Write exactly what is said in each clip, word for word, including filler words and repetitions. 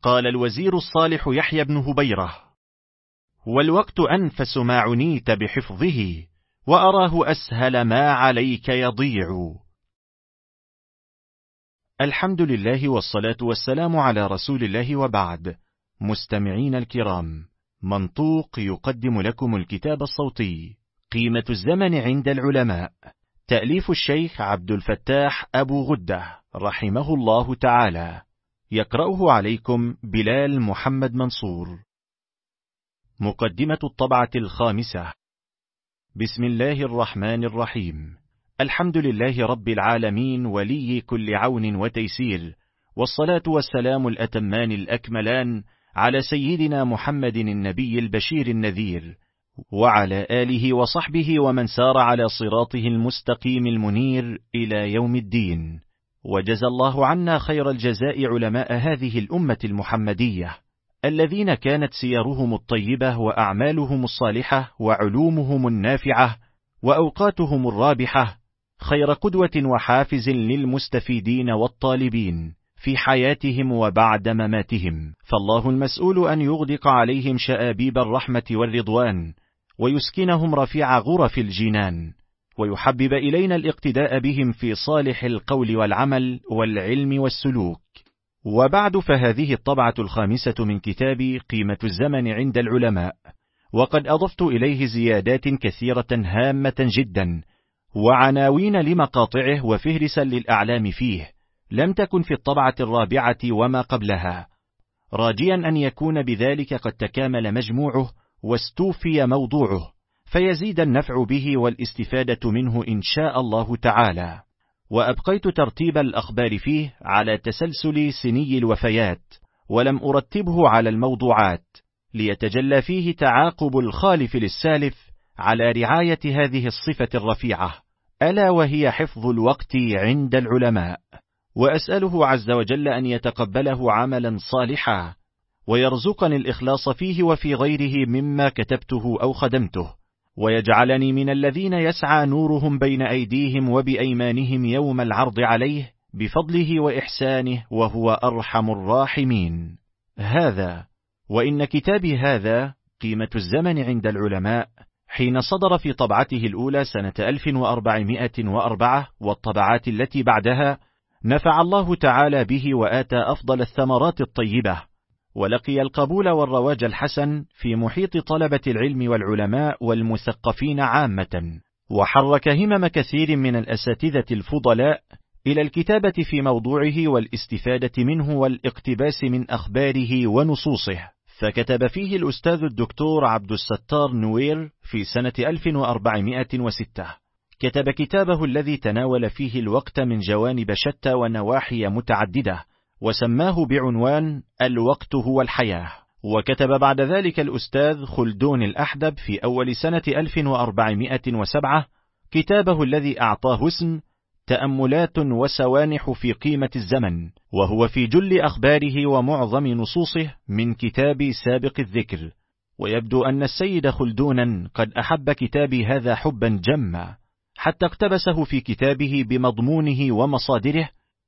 قال الوزير الصالح يحيى بن هبيرة: والوقت أنفس ما عنيت بحفظه، وأراه أسهل ما عليك يضيع. الحمد لله والصلاة والسلام على رسول الله، وبعد. مستمعين الكرام، منطوق يقدم لكم الكتاب الصوتي قيمة الزمن عند العلماء، تأليف الشيخ عبد الفتاح أبو غدة رحمه الله تعالى، يقرأه عليكم بلال محمد منصور. مقدمة الطبعة الخامسة. بسم الله الرحمن الرحيم. الحمد لله رب العالمين، ولي كل عون وتيسير، والصلاة والسلام الأتمان الأكملان على سيدنا محمد النبي البشير النذير، وعلى آله وصحبه ومن سار على صراطه المستقيم المنير إلى يوم الدين. وجزى الله عنا خير الجزاء علماء هذه الأمة المحمدية، الذين كانت سيرهم الطيبة وأعمالهم الصالحة وعلومهم النافعة وأوقاتهم الرابحة خير قدوة وحافز للمستفيدين والطالبين في حياتهم وبعد مماتهم، فالله المسؤول أن يغدق عليهم شآبيب الرحمة والرضوان، ويسكنهم رفيع غرف الجنان، ويحبب إلينا الاقتداء بهم في صالح القول والعمل والعلم والسلوك. وبعد، فهذه الطبعة الخامسة من كتاب قيمة الزمن عند العلماء، وقد أضفت إليه زيادات كثيرة هامة جدا، وعناوين لمقاطعه وفهرسا للأعلام فيه، لم تكن في الطبعة الرابعة وما قبلها، راجيا أن يكون بذلك قد تكامل مجموعه واستوفي موضوعه، فيزيد النفع به والاستفادة منه إن شاء الله تعالى. وأبقيت ترتيب الأخبار فيه على تسلسل سني الوفيات، ولم أرتبه على الموضوعات، ليتجلى فيه تعاقب الخالف للسالف على رعاية هذه الصفة الرفيعة، ألا وهي حفظ الوقت عند العلماء. وأسأله عز وجل أن يتقبله عملا صالحا، ويرزقني الإخلاص فيه وفي غيره مما كتبته أو خدمته، ويجعلني من الذين يسعى نورهم بين أيديهم وبأيمانهم يوم العرض عليه بفضله وإحسانه، وهو أرحم الراحمين. هذا وإن كتابي هذا قيمة الزمن عند العلماء، حين صدر في طبعته الأولى سنة ألف وأربعمائة وأربعة والطبعات التي بعدها، نفع الله تعالى به وآتى أفضل الثمرات الطيبة، ولقي القبول والرواج الحسن في محيط طلبة العلم والعلماء والمثقفين عامة، وحرك همم كثير من الأساتذة الفضلاء إلى الكتابة في موضوعه والاستفادة منه والاقتباس من أخباره ونصوصه. فكتب فيه الأستاذ الدكتور عبد الستار نوير في سنة ألف وأربعمائة وستة، كتب كتابه الذي تناول فيه الوقت من جوانب شتى ونواحي متعددة، وسماه بعنوان الوقت هو الحياة. وكتب بعد ذلك الأستاذ خلدون الأحدب في أول سنة ألف وأربعمائة وسبعة كتابه الذي أعطاه اسم تأملات وسوانح في قيمة الزمن، وهو في جل أخباره ومعظم نصوصه من كتاب سابق الذكر. ويبدو أن السيد خلدونا قد أحب كتابي هذا حبا جما، حتى اقتبسه في كتابه بمضمونه ومصادره،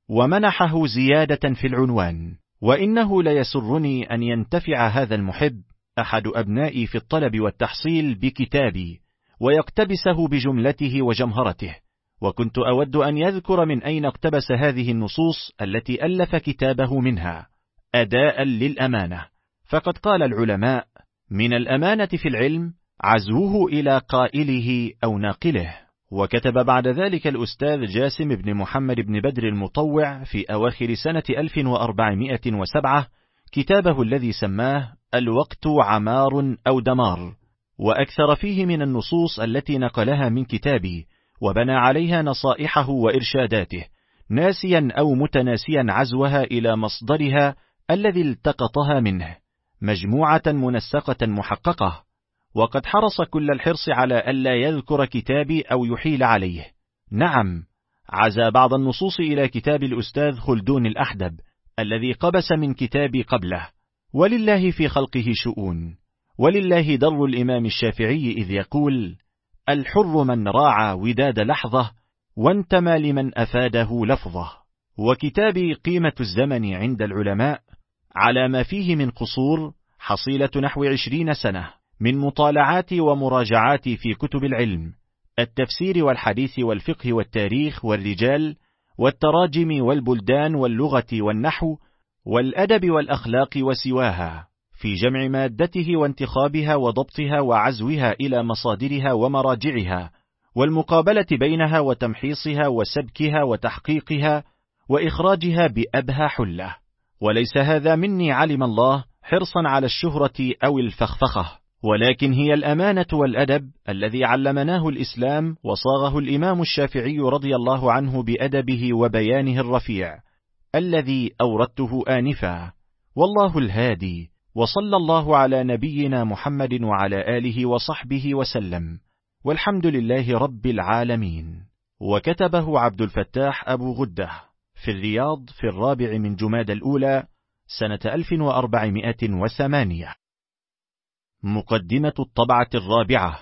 ومنحه زيادة في العنوان. وإنه ليسرني أن ينتفع هذا المحب أحد أبنائي في الطلب والتحصيل بكتابي، ويقتبسه بجملته وجمهرته، وكنت أود أن يذكر من أين اقتبس هذه النصوص التي ألف كتابه منها، أداء للأمانة. فقد قال العلماء: من الأمانة في العلم عزوه إلى قائله أو ناقله. وكتب بعد ذلك الأستاذ جاسم بن محمد بن بدر المطوع في أواخر سنة ألف وأربعمائة وسبعة كتابه الذي سماه الوقت عمار أو دمار، وأكثر فيه من النصوص التي نقلها من كتابي، وبنى عليها نصائحه وإرشاداته، ناسيا أو متناسيا عزوها إلى مصدرها الذي التقطها منه، مجموعة منسقة محققة. وقد حرص كل الحرص على ألا يذكر كتابي أو يحيل عليه. نعم، عزى بعض النصوص إلى كتاب الأستاذ خلدون الأحدب الذي قبس من كتابي قبله. ولله في خلقه شؤون، ولله در الإمام الشافعي إذ يقول: الحر من راعى وداد لحظة، وانتمى لمن أفاده لفظه. وكتابي قيمة الزمن عند العلماء على ما فيه من قصور حصيلة نحو عشرين سنة من مطالعات ومراجعات في كتب العلم، التفسير والحديث والفقه والتاريخ والرجال والتراجم والبلدان واللغة والنحو والأدب والأخلاق وسواها، في جمع مادته وانتخابها وضبطها وعزوها إلى مصادرها ومراجعها، والمقابلة بينها وتمحيصها وسبكها وتحقيقها وإخراجها بأبهى حلة. وليس هذا مني علم الله حرصا على الشهرة أو الفخفخة، ولكن هي الأمانة والأدب الذي علمناه الإسلام وصاغه الإمام الشافعي رضي الله عنه بأدبه وبيانه الرفيع الذي أوردته آنفا. والله الهادي، وصلى الله على نبينا محمد وعلى آله وصحبه وسلم، والحمد لله رب العالمين. وكتبه عبد الفتاح أبو غدة في الرياض في الرابع من جماد الأولى سنة ألف وأربعمائة وثمانية. مقدمة الطبعة الرابعة.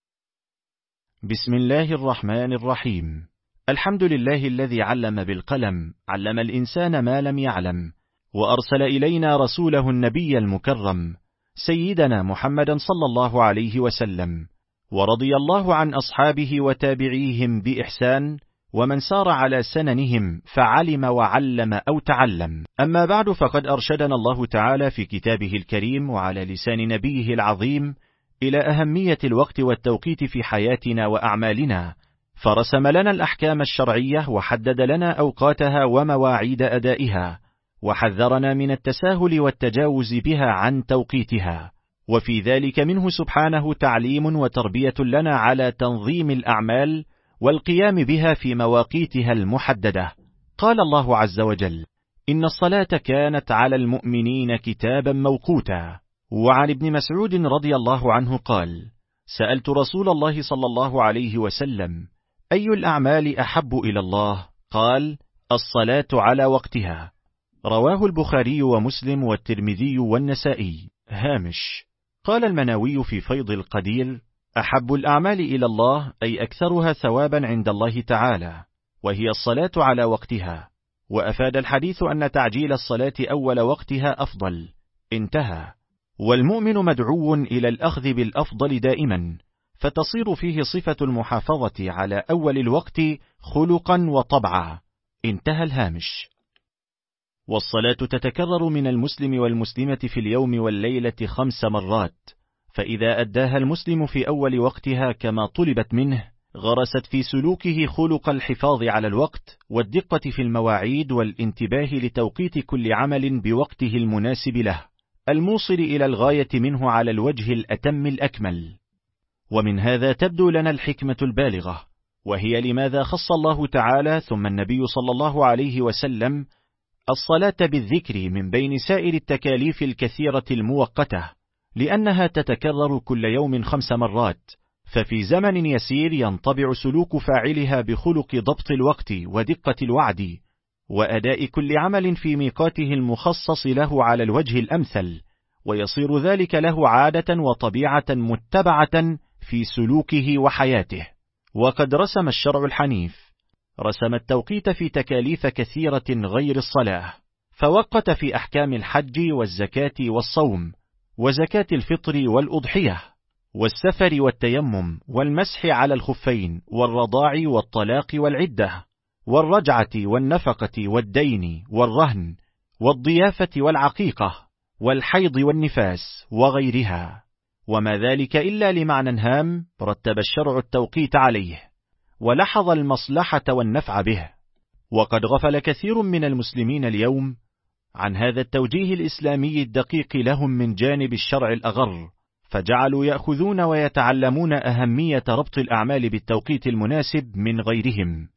بسم الله الرحمن الرحيم. الحمد لله الذي علم بالقلم، علم الإنسان ما لم يعلم، وأرسل إلينا رسوله النبي المكرم سيدنا محمدا صلى الله عليه وسلم، ورضي الله عن أصحابه وتابعيهم بإحسان ومن سار على سننهم فعلم وعلم أو تعلم. أما بعد، فقد أرشدنا الله تعالى في كتابه الكريم وعلى لسان نبيه العظيم إلى أهمية الوقت والتوقيت في حياتنا وأعمالنا، فرسم لنا الأحكام الشرعية وحدد لنا أوقاتها ومواعيد أدائها، وحذرنا من التساهل والتجاوز بها عن توقيتها، وفي ذلك منه سبحانه تعليم وتربية لنا على تنظيم الأعمال والقيام بها في مواقيتها المحددة. قال الله عز وجل: إن الصلاة كانت على المؤمنين كتابا موقوتا. وعن ابن مسعود رضي الله عنه قال: سألت رسول الله صلى الله عليه وسلم: أي الأعمال أحب إلى الله؟ قال: الصلاة على وقتها. رواه البخاري ومسلم والترمذي والنسائي. هامش: قال المناوي في فيض القدير: أحب الأعمال إلى الله أي أكثرها ثوابا عند الله تعالى، وهي الصلاة على وقتها. وأفاد الحديث أن تعجيل الصلاة أول وقتها أفضل. انتهى. والمؤمن مدعو إلى الأخذ بالأفضل دائما، فتصير فيه صفة المحافظة على أول الوقت خلقا وطبعا. انتهى الهامش. والصلاة تتكرر من المسلم والمسلمة في اليوم والليلة خمس مرات، فإذا أداها المسلم في أول وقتها كما طلبت منه، غرست في سلوكه خلق الحفاظ على الوقت والدقة في المواعيد والانتباه لتوقيت كل عمل بوقته المناسب له، الموصل إلى الغاية منه على الوجه الأتم الأكمل. ومن هذا تبدو لنا الحكمة البالغة، وهي لماذا خص الله تعالى ثم النبي صلى الله عليه وسلم الصلاة بالذكر من بين سائر التكاليف الكثيرة الموقتة، لأنها تتكرر كل يوم خمس مرات، ففي زمن يسير ينطبع سلوك فاعلها بخلق ضبط الوقت ودقة الوعد وأداء كل عمل في ميقاته المخصص له على الوجه الأمثل، ويصير ذلك له عادة وطبيعة متبعة في سلوكه وحياته. وقد رسم الشرع الحنيف رسم التوقيت في تكاليف كثيرة غير الصلاة، فوقت في أحكام الحج والزكاة والصوم وزكاة الفطر والأضحية والسفر والتيمم والمسح على الخفين والرضاع والطلاق والعدة والرجعة والنفقة والدين والرهن والضيافة والعقيقة والحيض والنفاس وغيرها، وما ذلك إلا لمعنى هام رتب الشرع التوقيت عليه ولحظ المصلحة والنفع به. وقد غفل كثير من المسلمين اليوم عن هذا التوجيه الإسلامي الدقيق لهم من جانب الشرع الأغر، فجعلوا يأخذون ويتعلمون أهمية ربط الأعمال بالتوقيت المناسب من غيرهم،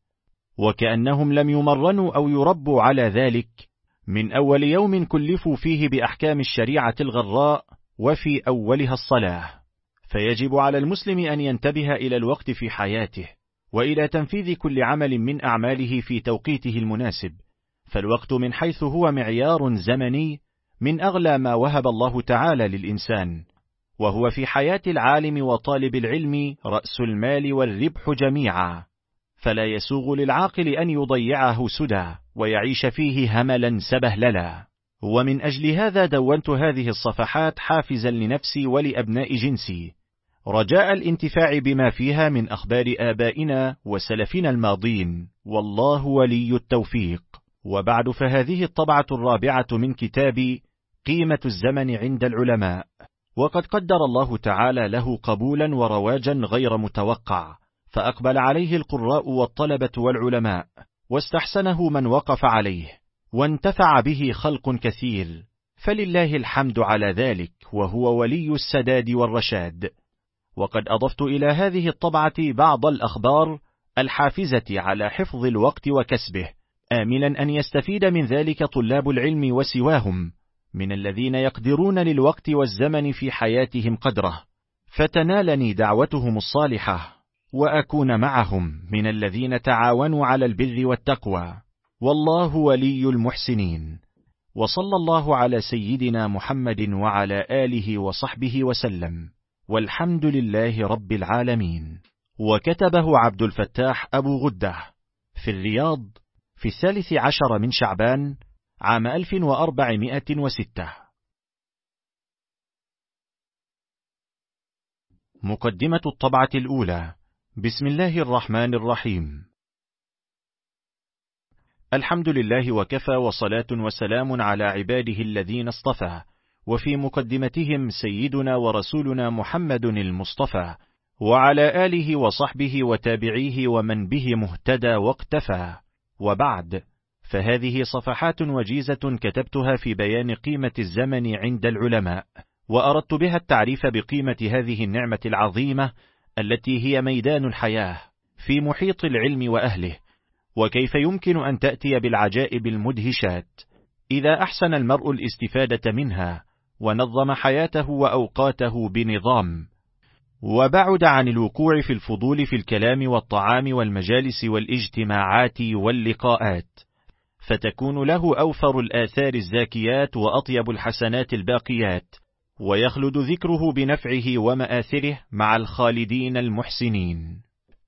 وكأنهم لم يمرنوا أو يربوا على ذلك من أول يوم كلفوا فيه بأحكام الشريعة الغراء، وفي أولها الصلاة. فيجب على المسلم أن ينتبه إلى الوقت في حياته، وإلى تنفيذ كل عمل من أعماله في توقيته المناسب، فالوقت من حيث هو معيار زمني من أغلى ما وهب الله تعالى للإنسان، وهو في حياة العالم وطالب العلم رأس المال والربح جميعا، فلا يسوغ للعاقل أن يضيعه سدى ويعيش فيه هملا سبهللا. ومن أجل هذا دونت هذه الصفحات حافزا لنفسي ولأبناء جنسي، رجاء الانتفاع بما فيها من أخبار آبائنا وسلفنا الماضين، والله ولي التوفيق. وبعد، فهذه الطبعة الرابعة من كتابي قيمة الزمن عند العلماء، وقد قدر الله تعالى له قبولا ورواجا غير متوقع، فأقبل عليه القراء والطلبة والعلماء، واستحسنه من وقف عليه، وانتفع به خلق كثير، فلله الحمد على ذلك، وهو ولي السداد والرشاد. وقد أضفت إلى هذه الطبعة بعض الأخبار الحافزة على حفظ الوقت وكسبه، آملا أن يستفيد من ذلك طلاب العلم وسواهم من الذين يقدرون للوقت والزمن في حياتهم قدره، فتنالني دعوتهم الصالحة، وأكون معهم من الذين تعاونوا على البر والتقوى، والله ولي المحسنين. وصلى الله على سيدنا محمد وعلى آله وصحبه وسلم، والحمد لله رب العالمين. وكتبه عبد الفتاح أبو غدة في الرياض في الثالث عشر من شعبان عام ألف وأربعمائة وستة. مقدمة الطبعة الأولى. بسم الله الرحمن الرحيم. الحمد لله وكفى، وصلاة وسلام على عباده الذين اصطفى، وفي مقدمتهم سيدنا ورسولنا محمد المصطفى، وعلى آله وصحبه وتابعيه ومن به مهتدى واقتفى. وبعد، فهذه صفحات وجيزة كتبتها في بيان قيمة الزمن عند العلماء، وأردت بها التعريف بقيمة هذه النعمة العظيمة التي هي ميدان الحياة في محيط العلم وأهله، وكيف يمكن أن تأتي بالعجائب المدهشات إذا أحسن المرء الاستفادة منها، ونظم حياته وأوقاته بنظام، وبعد عن الوقوع في الفضول في الكلام والطعام والمجالس والاجتماعات واللقاءات، فتكون له أوفر الآثار الزاكيات وأطيب الحسنات الباقيات، ويخلد ذكره بنفعه ومآثره مع الخالدين المحسنين.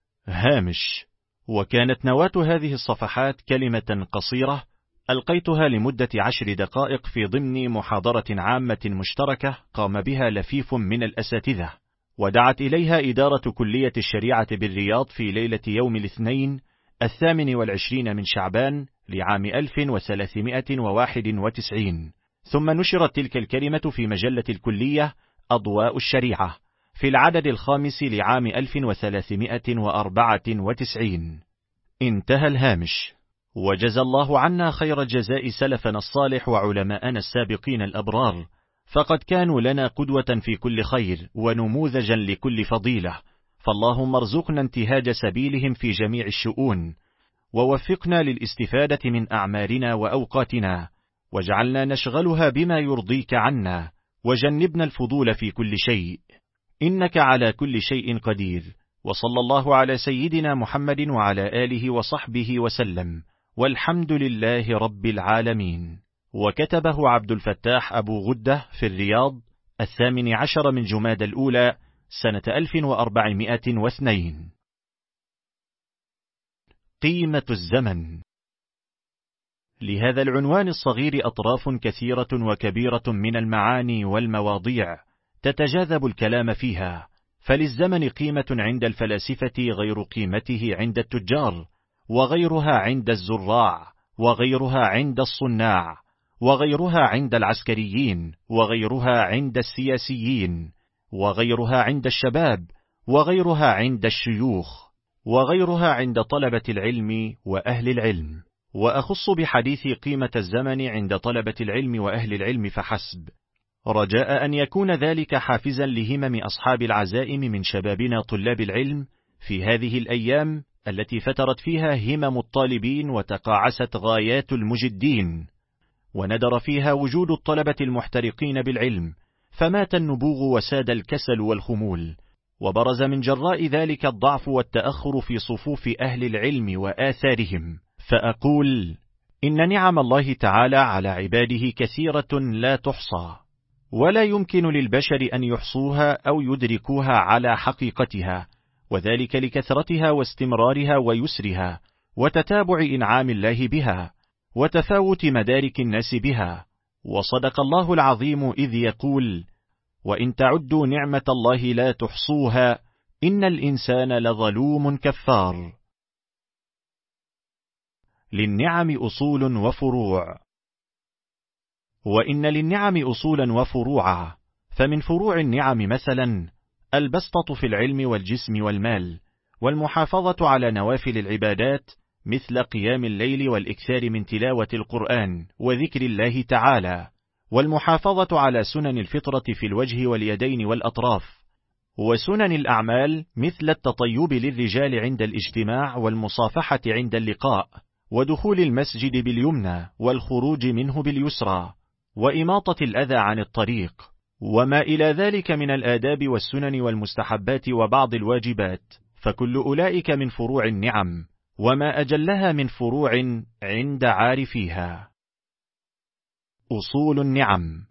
هامش. وكانت نواة هذه الصفحات كلمة قصيرة ألقيتها لمدة عشر دقائق في ضمن محاضرة عامة مشتركة قام بها لفيف من الأساتذة، ودعت إليها إدارة كلية الشريعة بالرياض في ليلة يوم الاثنين الثامن والعشرين من شعبان لعام ألف وثلاثمائة وواحد وتسعين. ثم نشرت تلك الكلمة في مجلة الكلية أضواء الشريعة في العدد الخامس لعام ألف وثلاثمائة وأربعة وتسعين. انتهى الهامش. وجزى الله عنا خير الجزاء سلفنا الصالح وعلماءنا السابقين الأبرار، فقد كانوا لنا قدوة في كل خير ونموذجا لكل فضيلة، فاللهم ارزقنا انتهاج سبيلهم في جميع الشؤون، ووفقنا للاستفادة من أعمارنا وأوقاتنا، واجعلنا نشغلها بما يرضيك عنا، وجنبنا الفضول في كل شيء، إنك على كل شيء قدير. وصلى الله على سيدنا محمد وعلى آله وصحبه وسلم، والحمد لله رب العالمين. وكتبه عبد الفتاح أبو غدة في الرياض الثامن عشر من جماد الأولى سنة ألف وأربعمائة واثنين. قيمة الزمن. لهذا العنوان الصغير أطراف كثيرة وكبيرة من المعاني والمواضيع تتجاذب الكلام فيها، فللزمن قيمة عند الفلاسفة غير قيمته عند التجار، وغيرها عند الزراع، وغيرها عند الصناع، وغيرها عند العسكريين، وغيرها عند السياسيين، وغيرها عند الشباب، وغيرها عند الشيوخ، وغيرها عند طلبة العلم وأهل العلم. وأخص بحديث قيمة الزمن عند طلبة العلم وأهل العلم فحسب، رجاء أن يكون ذلك حافزا لهمم أصحاب العزائم من شبابنا طلاب العلم في هذه الأيام التي فترت فيها همم الطالبين وتقاعست غايات المجدين، وندر فيها وجود الطلبة المحترقين بالعلم، فمات النبوغ وساد الكسل والخمول، وبرز من جراء ذلك الضعف والتأخر في صفوف أهل العلم وآثارهم. فأقول إن نعم الله تعالى على عباده كثيرة لا تحصى، ولا يمكن للبشر أن يحصوها أو يدركوها على حقيقتها، وذلك لكثرتها واستمرارها ويسرها، وتتابع إنعام الله بها، وتفاوت مدارك الناس بها، وصدق الله العظيم إذ يقول: وإن تعدوا نعمة الله لا تحصوها إن الإنسان لظلوم كفار. للنعم أصول وفروع. وإن للنعم أصولا وفروعا، فمن فروع النعم مثلا البسطة في العلم والجسم والمال، والمحافظة على نوافل العبادات مثل قيام الليل والإكثار من تلاوة القرآن وذكر الله تعالى، والمحافظة على سنن الفطرة في الوجه واليدين والأطراف، وسنن الأعمال مثل التطيب للرجال عند الاجتماع والمصافحة عند اللقاء، ودخول المسجد باليمنى والخروج منه باليسرى، وإماطة الأذى عن الطريق، وما إلى ذلك من الآداب والسنن والمستحبات وبعض الواجبات، فكل أولئك من فروع النعم، وما أجلها من فروع عند عارفيها. أصول النعم.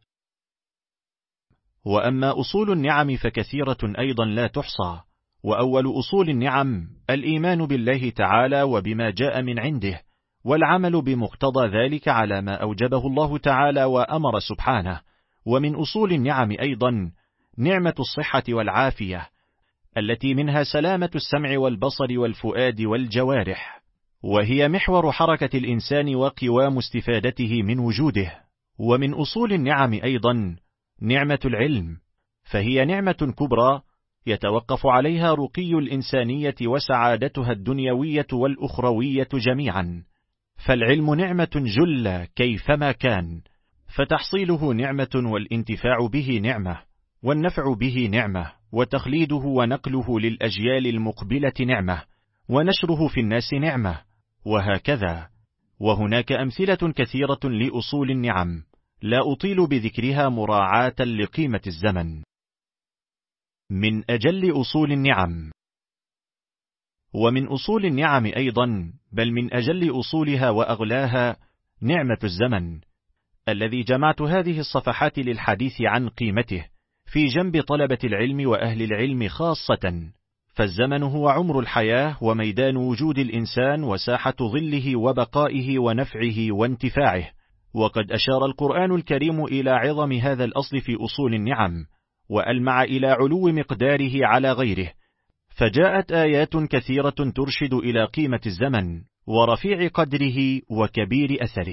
وأما أصول النعم فكثيرة أيضا لا تحصى، وأول أصول النعم الإيمان بالله تعالى وبما جاء من عنده، والعمل بمقتضى ذلك على ما أوجبه الله تعالى وأمر سبحانه. ومن أصول النعم أيضا نعمة الصحة والعافية، التي منها سلامة السمع والبصر والفؤاد والجوارح، وهي محور حركة الإنسان وقوام استفادته من وجوده. ومن أصول النعم أيضا نعمة العلم، فهي نعمة كبرى يتوقف عليها رقي الإنسانية وسعادتها الدنيوية والأخروية جميعا، فالعلم نعمة جلة كيفما كان، فتحصيله نعمة والانتفاع به نعمة، والنفع به نعمة، وتخليده ونقله للأجيال المقبلة نعمة، ونشره في الناس نعمة، وهكذا. وهناك أمثلة كثيرة لأصول النعم لا أطيل بذكرها مراعاة لقيمة الزمن. من أجل أصول النعم. ومن أصول النعم أيضا، بل من أجل أصولها وأغلاها، نعمة الزمن، الذي جمعت هذه الصفحات للحديث عن قيمته في جنب طلبة العلم وأهل العلم خاصة. فالزمن هو عمر الحياة وميدان وجود الإنسان وساحة ظله وبقائه ونفعه وانتفاعه. وقد أشار القرآن الكريم إلى عظم هذا الأصل في أصول النعم، وألمع إلى علو مقداره على غيره، فجاءت آيات كثيرة ترشد إلى قيمة الزمن ورفيع قدره وكبير أثره.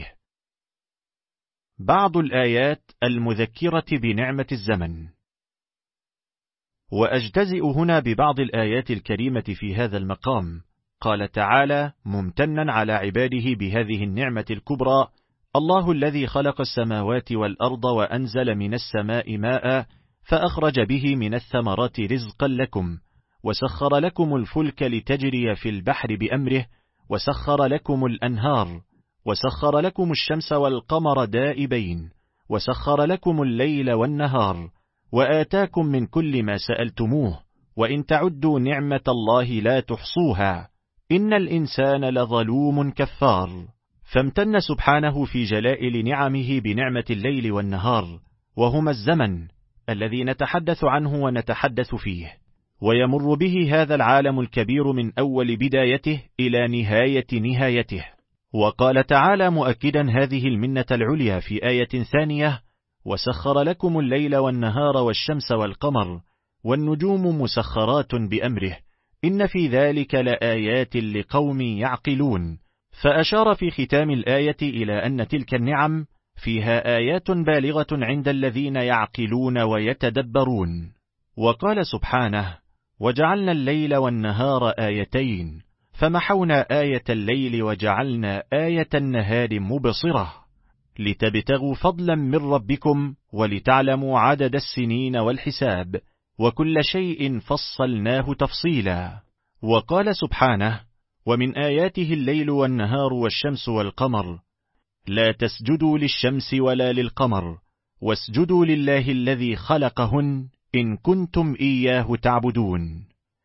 بعض الآيات المذكرة بنعمة الزمن. وأجتزئ هنا ببعض الآيات الكريمة في هذا المقام. قال تعالى ممتنا على عباده بهذه النعمة الكبرى: الله الذي خلق السماوات والأرض وأنزل من السماء ماء فأخرج به من الثمرات رزقا لكم، وسخر لكم الفلك لتجري في البحر بأمره، وسخر لكم الأنهار، وسخر لكم الشمس والقمر دائبين، وسخر لكم الليل والنهار، وآتاكم من كل ما سألتموه، وإن تعدوا نعمة الله لا تحصوها إن الإنسان لظلوم كفار. فامتن سبحانه في جلائل نعمه بنعمة الليل والنهار، وهما الزمن الذي نتحدث عنه ونتحدث فيه، ويمر به هذا العالم الكبير من أول بدايته إلى نهاية نهايته. وقال تعالى مؤكدا هذه المنة العليا في آية ثانية: وسخر لكم الليل والنهار والشمس والقمر والنجوم مسخرات بأمره إن في ذلك لآيات لقوم يعقلون. فأشار في ختام الآية إلى أن تلك النعم فيها آيات بالغة عند الذين يعقلون ويتدبرون. وقال سبحانه: وجعلنا الليل والنهار آيتين فمحونا آية الليل وجعلنا آية النهار مبصرة لتبتغوا فضلا من ربكم ولتعلموا عدد السنين والحساب وكل شيء فصلناه تفصيلا. وقال سبحانه: ومن آياته الليل والنهار والشمس والقمر لا تسجدوا للشمس ولا للقمر واسجدوا لله الذي خلقهن إن كنتم إياه تعبدون.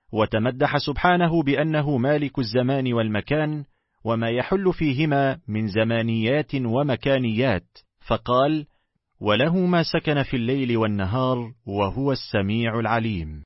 وتمدح سبحانه بأنه مالك الزمان والمكان وما يحل فيهما من زمانيات ومكانيات، فقال: وله ما سكن في الليل والنهار وهو السميع العليم.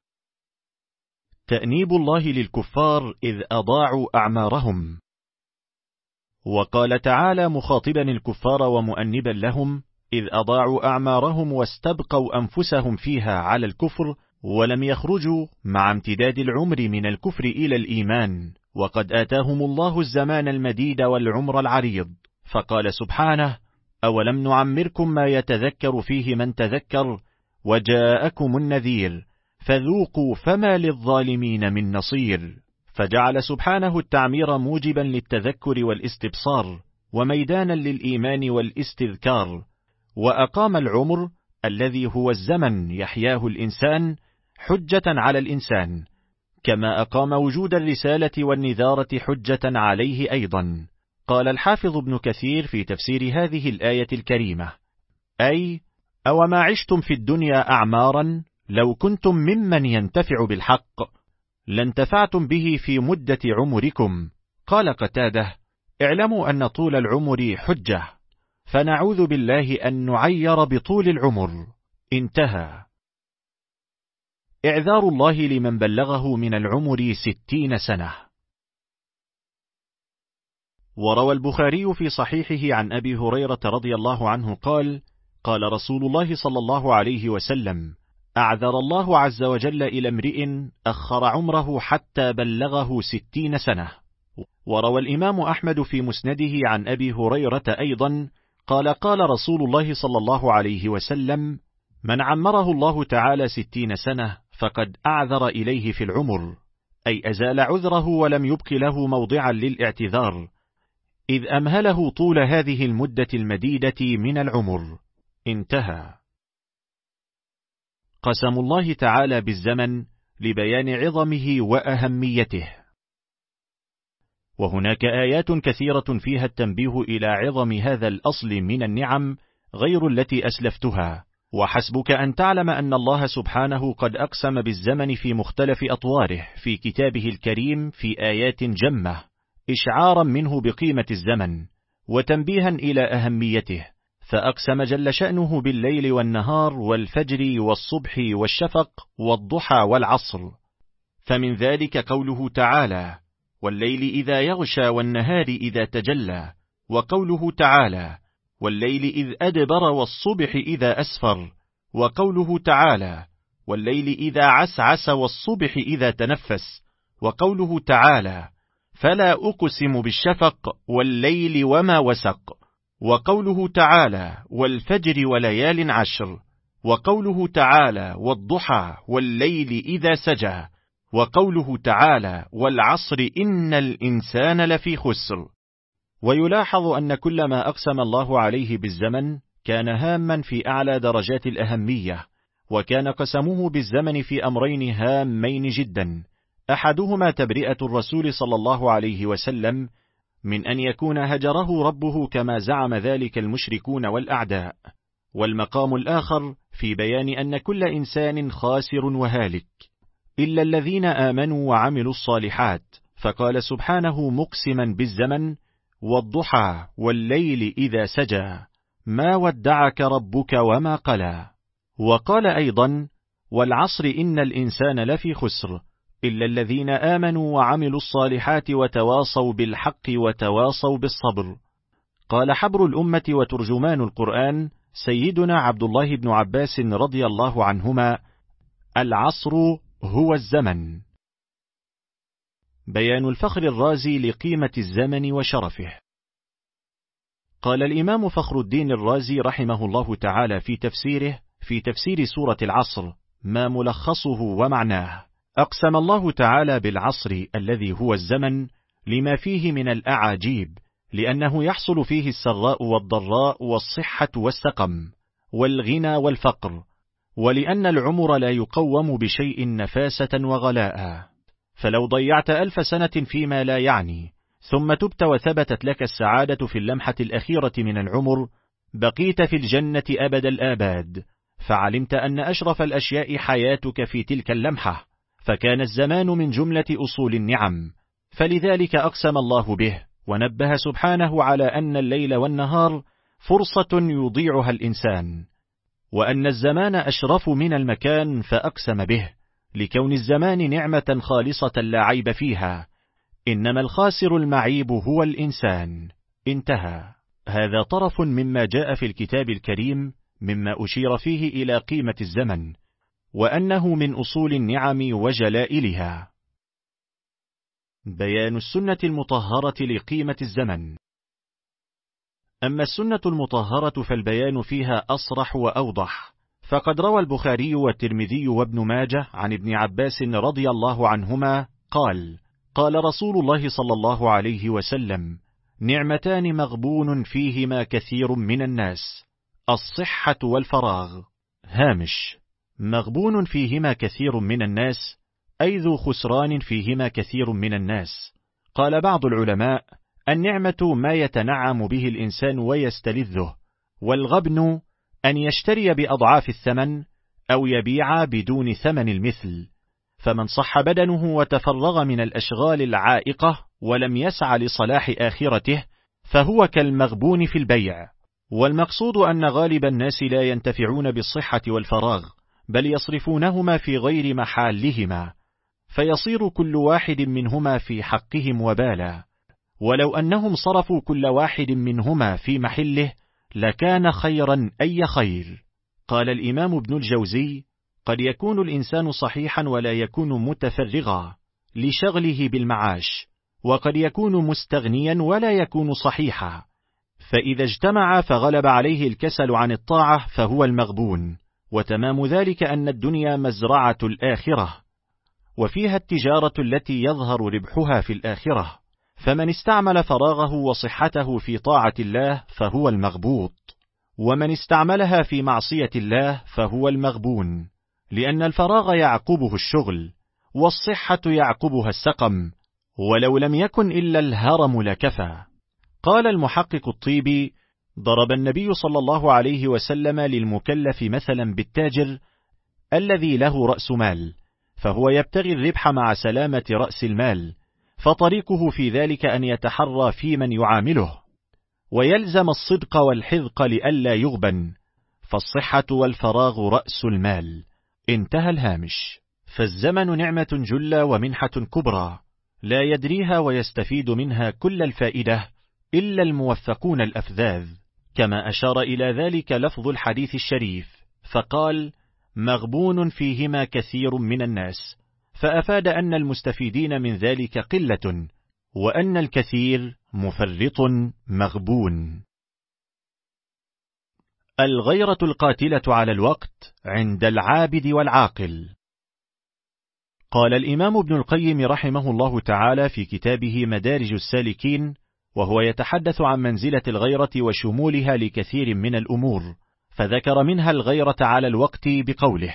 تأنيب الله للكفار إذ أضاعوا أعمارهم. وقال تعالى مخاطبا الكفار ومؤنبا لهم: إذ أضاعوا أعمارهم واستبقوا أنفسهم فيها على الكفر، ولم يخرجوا مع امتداد العمر من الكفر إلى الإيمان، وقد آتاهم الله الزمان المديد والعمر العريض. فقال سبحانه: أولم نعمركم ما يتذكر فيه من تذكر وجاءكم النذير فذوقوا فما للظالمين من نصير. فجعل سبحانه التعمير موجبا للتذكر والاستبصار، وميدانا للإيمان والاستذكار، وأقام العمر الذي هو الزمن يحياه الإنسان حجة على الإنسان، كما أقام وجود الرسالة والنذارة حجة عليه أيضا. قال الحافظ ابن كثير في تفسير هذه الآية الكريمة: أي أوما عشتم في الدنيا أعمارا لو كنتم ممن ينتفع بالحق لانتفعتم به في مدة عمركم. قال قتادة: اعلموا أن طول العمر حجة، فنعوذ بالله أن نعير بطول العمر. انتهى. إعذار الله لمن بلغه من العمر ستين سنة. وروى البخاري في صحيحه عن أبي هريرة رضي الله عنه قال: قال رسول الله صلى الله عليه وسلم: أعذر الله عز وجل إلى امرئ أخر عمره حتى بلغه ستين سنة. وروى الإمام أحمد في مسنده عن أبي هريرة أيضا قال: قال رسول الله صلى الله عليه وسلم: من عمره الله تعالى ستين سنة فقد أعذر إليه في العمر، أي أزال عذره ولم يبق له موضعا للاعتذار، إذ أمهله طول هذه المدة المديدة من العمر. انتهى. قسم الله تعالى بالزمن لبيان عظمه وأهميته. وهناك آيات كثيرة فيها التنبيه إلى عظم هذا الأصل من النعم غير التي أسلفتها، وحسبك أن تعلم أن الله سبحانه قد أقسم بالزمن في مختلف أطواره في كتابه الكريم في آيات جمة، إشعارا منه بقيمة الزمن وتنبيها إلى أهميته، فأقسم جل شأنه بالليل والنهار والفجر والصبح والشفق والضحى والعصر. فمن ذلك قوله تعالى: والليل إذا يغشى والنهار إذا تجلى، وقوله تعالى: والليل إذ أدبر والصبح إذا أسفر، وقوله تعالى: والليل إذا عسعس والصبح إذا تنفس، وقوله تعالى: فلا أقسم بالشفق والليل وما وسق، وقوله تعالى: والفجر وليال عشر، وقوله تعالى: والضحى والليل إذا سجى، وقوله تعالى: والعصر إن الإنسان لفي خسر. ويلاحظ أن كل ما أقسم الله عليه بالزمن كان هاما في أعلى درجات الأهمية، وكان قسمه بالزمن في أمرين هامين جدا: أحدهما تبرئة الرسول صلى الله عليه وسلم من أن يكون هجره ربه كما زعم ذلك المشركون والأعداء، والمقام الآخر في بيان أن كل إنسان خاسر وهالك إلا الذين آمنوا وعملوا الصالحات، فقال سبحانه مقسما بالزمن: والضحى والليل إذا سجى ما ودعك ربك وما قلى. وقال أيضا: والعصر إن الإنسان لفي خسر إلا الذين آمنوا وعملوا الصالحات وتواصوا بالحق وتواصوا بالصبر. قال حبر الأمة وترجمان القرآن سيدنا عبد الله بن عباس رضي الله عنهما: العصر هو الزمن. بيان الفخر الرازي لقيمة الزمن وشرفه. قال الإمام فخر الدين الرازي رحمه الله تعالى في تفسيره في تفسير سورة العصر ما ملخصه ومعناه: أقسم الله تعالى بالعصر الذي هو الزمن لما فيه من الأعاجيب، لأنه يحصل فيه السراء والضراء والصحة والسقم والغنى والفقر، ولأن العمر لا يقوم بشيء نفاسة وغلاء، فلو ضيعت ألف سنة فيما لا يعني ثم تبت وثبتت لك السعادة في اللمحة الأخيرة من العمر بقيت في الجنة أبد الآباد، فعلمت أن أشرف الأشياء حياتك في تلك اللمحة، فكان الزمان من جملة أصول النعم، فلذلك أقسم الله به، ونبه سبحانه على أن الليل والنهار فرصة يضيعها الإنسان، وأن الزمان أشرف من المكان فأقسم به، لكون الزمان نعمة خالصة لا عيب فيها، إنما الخاسر المعيب هو الإنسان. انتهى. هذا طرف مما جاء في الكتاب الكريم مما أشير فيه إلى قيمة الزمن، وأنه من أصول النعم وجلائلها. بيان السنة المطهرة لقيمة الزمن. أما السنة المطهرة فالبيان فيها أصرح وأوضح، فقد روى البخاري والترمذي وابن ماجه عن ابن عباس رضي الله عنهما قال: قال رسول الله صلى الله عليه وسلم: نعمتان مغبون فيهما كثير من الناس، الصحة والفراغ. هامش: مغبون فيهما كثير من الناس، أي ذو خسران فيهما كثير من الناس. قال بعض العلماء: النعمة ما يتنعم به الإنسان ويستلذه، والغبن أن يشتري بأضعاف الثمن أو يبيع بدون ثمن المثل. فمن صح بدنه وتفرغ من الأشغال العائقة ولم يسع لصلاح آخرته فهو كالمغبون في البيع. والمقصود أن غالب الناس لا ينتفعون بالصحة والفراغ، بل يصرفونهما في غير محالهما، فيصير كل واحد منهما في حقهم وبالا. ولو أنهم صرفوا كل واحد منهما في محله لكان خيرا أي خير. قال الإمام ابن الجوزي: قد يكون الإنسان صحيحا ولا يكون متفرغا لشغله بالمعاش، وقد يكون مستغنيا ولا يكون صحيحا، فإذا اجتمع فغلب عليه الكسل عن الطاعة فهو المغبون. وتمام ذلك أن الدنيا مزرعة الآخرة، وفيها التجارة التي يظهر ربحها في الآخرة، فمن استعمل فراغه وصحته في طاعة الله فهو المغبوط، ومن استعملها في معصية الله فهو المغبون، لأن الفراغ يعقبه الشغل، والصحة يعقبها السقم، ولو لم يكن إلا الهرم لكفى. قال المحقق الطيبي: ضرب النبي صلى الله عليه وسلم للمكلف مثلا بالتاجر الذي له رأس مال، فهو يبتغي الربح مع سلامة رأس المال، فطريقه في ذلك أن يتحرى في من يعامله، ويلزم الصدق والحذق لئلا يغبن، فالصحة والفراغ رأس المال. انتهى الهامش. فالزمن نعمة جلة ومنحة كبرى، لا يدريها ويستفيد منها كل الفائدة إلا الموفقون الأفذاذ، كما أشار إلى ذلك لفظ الحديث الشريف، فقال: مغبون فيهما كثير من الناس، فأفاد أن المستفيدين من ذلك قلة، وأن الكثير مفرط مغبون. الغيرة القاتلة على الوقت عند العابد والعاقل. قال الإمام ابن القيم رحمه الله تعالى في كتابه مدارج السالكين، وهو يتحدث عن منزلة الغيرة وشمولها لكثير من الأمور، فذكر منها الغيرة على الوقت بقوله: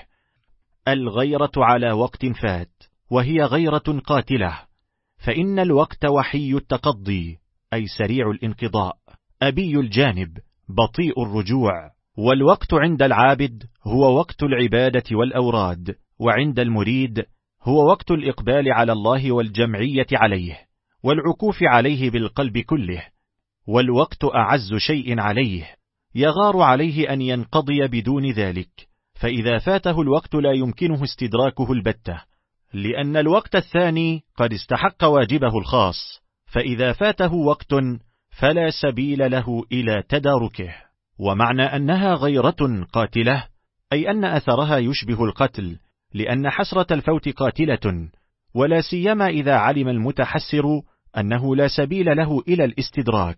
الغيرة على وقت فات، وهي غيرة قاتلة، فإن الوقت وحي التقضي، أي سريع الانقضاء، أبي الجانب، بطيء الرجوع. والوقت عند العابد هو وقت العبادة والأوراد، وعند المريد هو وقت الإقبال على الله والجمعية عليه، والعكوف عليه بالقلب كله. والوقت أعز شيء عليه، يغار عليه أن ينقضي بدون ذلك، فإذا فاته الوقت لا يمكنه استدراكه البتة، لأن الوقت الثاني قد استحق واجبه الخاص، فإذا فاته وقت فلا سبيل له إلى تداركه. ومعنى أنها غيرة قاتلة أي أن أثرها يشبه القتل، لأن حسرة الفوت قاتلة، ولا سيما إذا علم المتحسر أنه لا سبيل له إلى الاستدراك.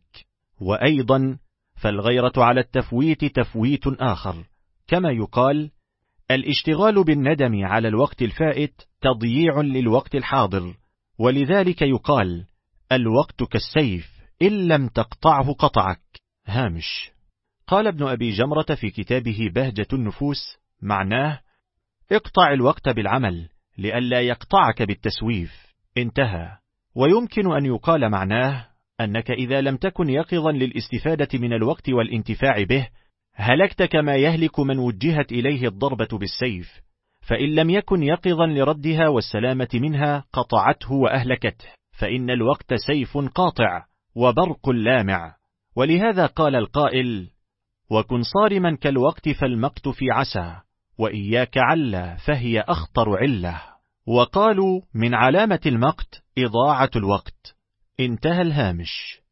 وأيضا فالغيرة على التفويت تفويت آخر، كما يقال: الاشتغال بالندم على الوقت الفائت تضييع للوقت الحاضر، ولذلك يقال: الوقت كالسيف إن لم تقطعه قطعك. هامش. قال ابن أبي جمرة في كتابه بهجة النفوس: معناه: اقطع الوقت بالعمل لئلا يقطعك بالتسويف. انتهى. ويمكن أن يقال معناه أنك إذا لم تكن يقظا للاستفادة من الوقت والانتفاع به هلكت كما يهلك من وجهت إليه الضربة بالسيف، فإن لم يكن يقظا لردها والسلامة منها قطعته وأهلكته، فإن الوقت سيف قاطع وبرق لامع. ولهذا قال القائل: وكن صارما كالوقت فالمقت في عسى، وإياك علة فهي أخطر علة. وقالوا من علامة المقت إضاعة الوقت. انتهى الهامش.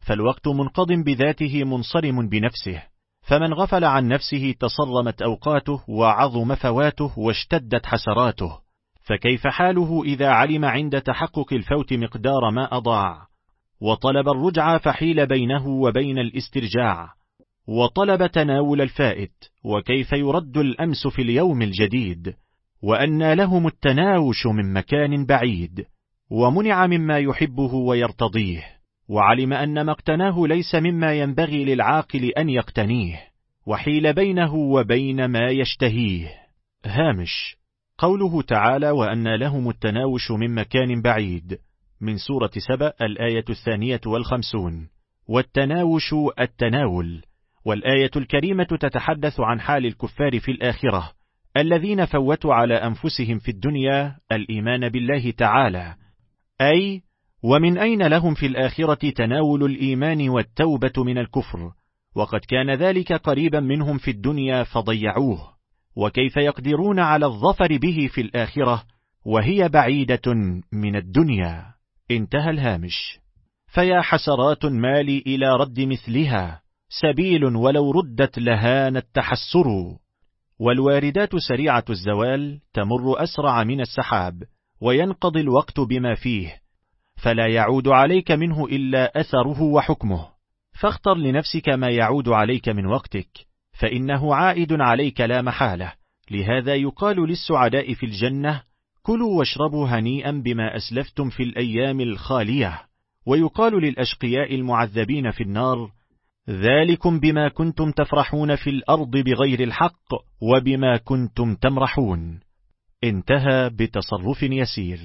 فالوقت منقض بذاته منصرم بنفسه، فمن غفل عن نفسه تصرمت أوقاته وعظم فواته واشتدت حسراته، فكيف حاله إذا علم عند تحقق الفوت مقدار ما أضاع، وطلب الرجعة فحيل بينه وبين الاسترجاع، وطلب تناول الفائت، وكيف يرد الأمس في اليوم الجديد، وأن لهم التناوش من مكان بعيد، ومنع مما يحبه ويرتضيه، وعلم أن ما اقتناه ليس مما ينبغي للعاقل أن يقتنيه، وحيل بينه وبين ما يشتهيه. هامش: قوله تعالى وأن لهم التناوش من مكان بعيد، من سورة سبأ الآية الثانية والخمسون. والتناوش التناول، والآية الكريمة تتحدث عن حال الكفار في الآخرة الذين فوتوا على أنفسهم في الدنيا الإيمان بالله تعالى، أي ومن أين لهم في الآخرة تناول الإيمان والتوبة من الكفر، وقد كان ذلك قريبا منهم في الدنيا فضيعوه، وكيف يقدرون على الظفر به في الآخرة وهي بعيدة من الدنيا. انتهى الهامش. فيا حسرات مالي إلى رد مثلها، سبيل ولو ردت لهان التحسر، والواردات سريعة الزوال تمر أسرع من السحاب، وينقضي الوقت بما فيه، فلا يعود عليك منه إلا أثره وحكمه، فاختر لنفسك ما يعود عليك من وقتك، فإنه عائد عليك لا محالة. لهذا يقال للسعداء في الجنة: كلوا واشربوا هنيئا بما أسلفتم في الأيام الخالية، ويقال للأشقياء المعذبين في النار: ذلكم بما كنتم تفرحون في الأرض بغير الحق وبما كنتم تمرحون. انتهى بتصرف يسير.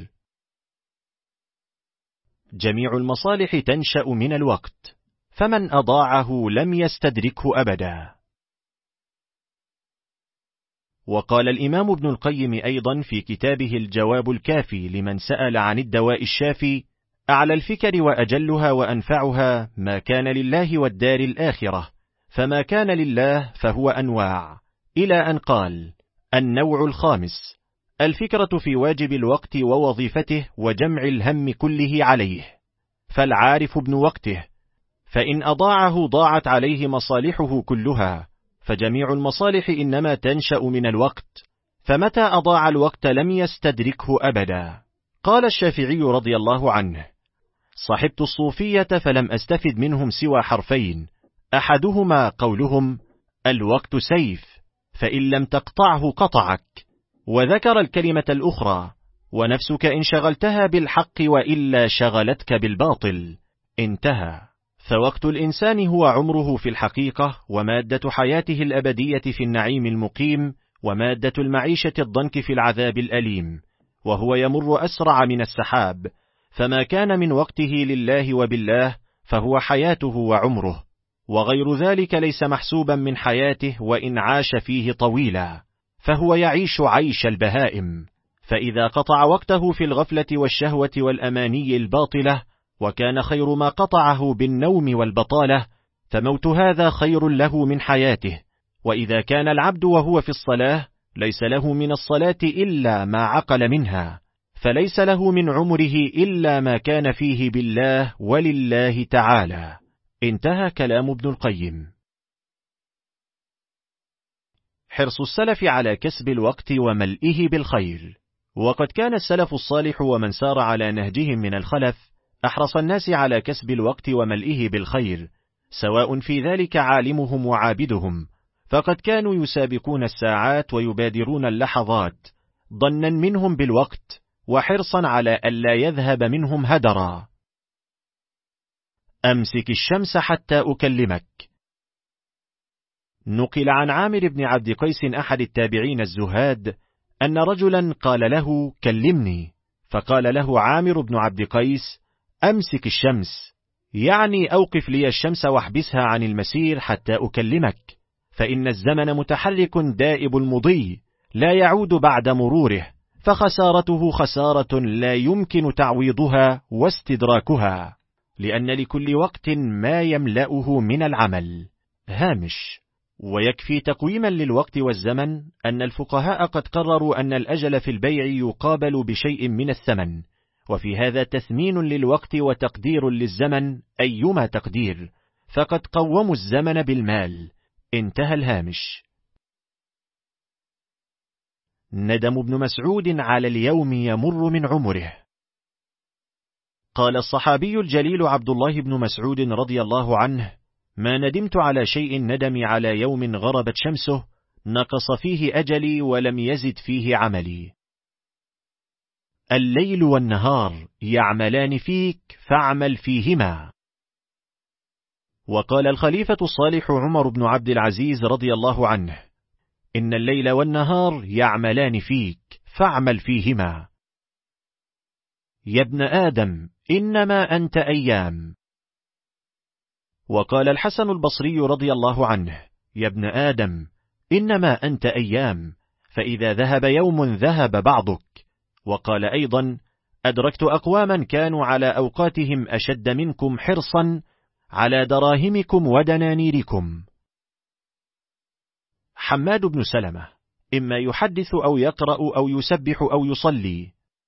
جميع المصالح تنشأ من الوقت، فمن أضاعه لم يستدركه أبدا. وقال الإمام ابن القيم أيضا في كتابه الجواب الكافي لمن سأل عن الدواء الشافي: أعلى الفكر وأجلها وأنفعها ما كان لله والدار الآخرة، فما كان لله فهو أنواع، إلى أن قال: النوع الخامس الفكرة في واجب الوقت ووظيفته وجمع الهم كله عليه، فالعارف ابن وقته، فإن أضاعه ضاعت عليه مصالحه كلها، فجميع المصالح إنما تنشأ من الوقت، فمتى أضاع الوقت لم يستدركه أبدا. قال الشافعي رضي الله عنه: صحبت الصوفية فلم أستفد منهم سوى حرفين، أحدهما قولهم: الوقت سيف، فإن لم تقطعه قطعك، وذكر الكلمة الأخرى: ونفسك إن شغلتها بالحق وإلا شغلتك بالباطل. انتهى. فوقت الإنسان هو عمره في الحقيقة، ومادة حياته الأبدية في النعيم المقيم، ومادة المعيشة الضنك في العذاب الأليم، وهو يمر أسرع من السحاب، فما كان من وقته لله وبالله فهو حياته وعمره، وغير ذلك ليس محسوبا من حياته وإن عاش فيه طويلا، فهو يعيش عيش البهائم. فإذا قطع وقته في الغفلة والشهوة والأماني الباطلة، وكان خير ما قطعه بالنوم والبطالة، فموت هذا خير له من حياته. وإذا كان العبد وهو في الصلاة ليس له من الصلاة إلا ما عقل منها، فليس له من عمره إلا ما كان فيه بالله ولله تعالى. انتهى كلام ابن القيم. حرص السلف على كسب الوقت وملئه بالخير. وقد كان السلف الصالح ومن سار على نهجهم من الخلف أحرص الناس على كسب الوقت وملئه بالخير، سواء في ذلك عالمهم وعابدهم، فقد كانوا يسابقون الساعات ويبادرون اللحظات، ظنا منهم بالوقت وحرصا على ألا يذهب منهم هدرا. أمسك الشمس حتى أكلمك. نقل عن عامر بن عبد قيس أحد التابعين الزهاد أن رجلا قال له: كلمني، فقال له عامر بن عبد قيس: أمسك الشمس، يعني أوقف لي الشمس واحبسها عن المسير حتى أكلمك، فإن الزمن متحرك دائب المضي لا يعود بعد مروره، فخسارته خسارة لا يمكن تعويضها واستدراكها، لأن لكل وقت ما يملأه من العمل. هامش: ويكفي تقويما للوقت والزمن أن الفقهاء قد قرروا أن الأجل في البيع يقابل بشيء من الثمن، وفي هذا تثمين للوقت وتقدير للزمن أيما تقدير، فقد قوموا الزمن بالمال. انتهى الهامش. ندم ابن مسعود على اليوم يمر من عمره. قال الصحابي الجليل عبد الله بن مسعود رضي الله عنه: ما ندمت على شيء ندمي على يوم غربت شمسه نقص فيه أجلي ولم يزد فيه عملي. الليل والنهار يعملان فيك فاعمل فيهما. وقال الخليفة الصالح عمر بن عبد العزيز رضي الله عنه: إن الليل والنهار يعملان فيك فاعمل فيهما. يا ابن آدم إنما أنت أيام. وقال الحسن البصري رضي الله عنه: يا ابن آدم إنما أنت أيام، فإذا ذهب يوم ذهب بعضك. وقال أيضا: أدركت أقواما كانوا على أوقاتهم أشد منكم حرصا على دراهمكم ودنانيركم. حماد بن سلمة إما يحدث أو يقرأ أو يسبح أو يصلي.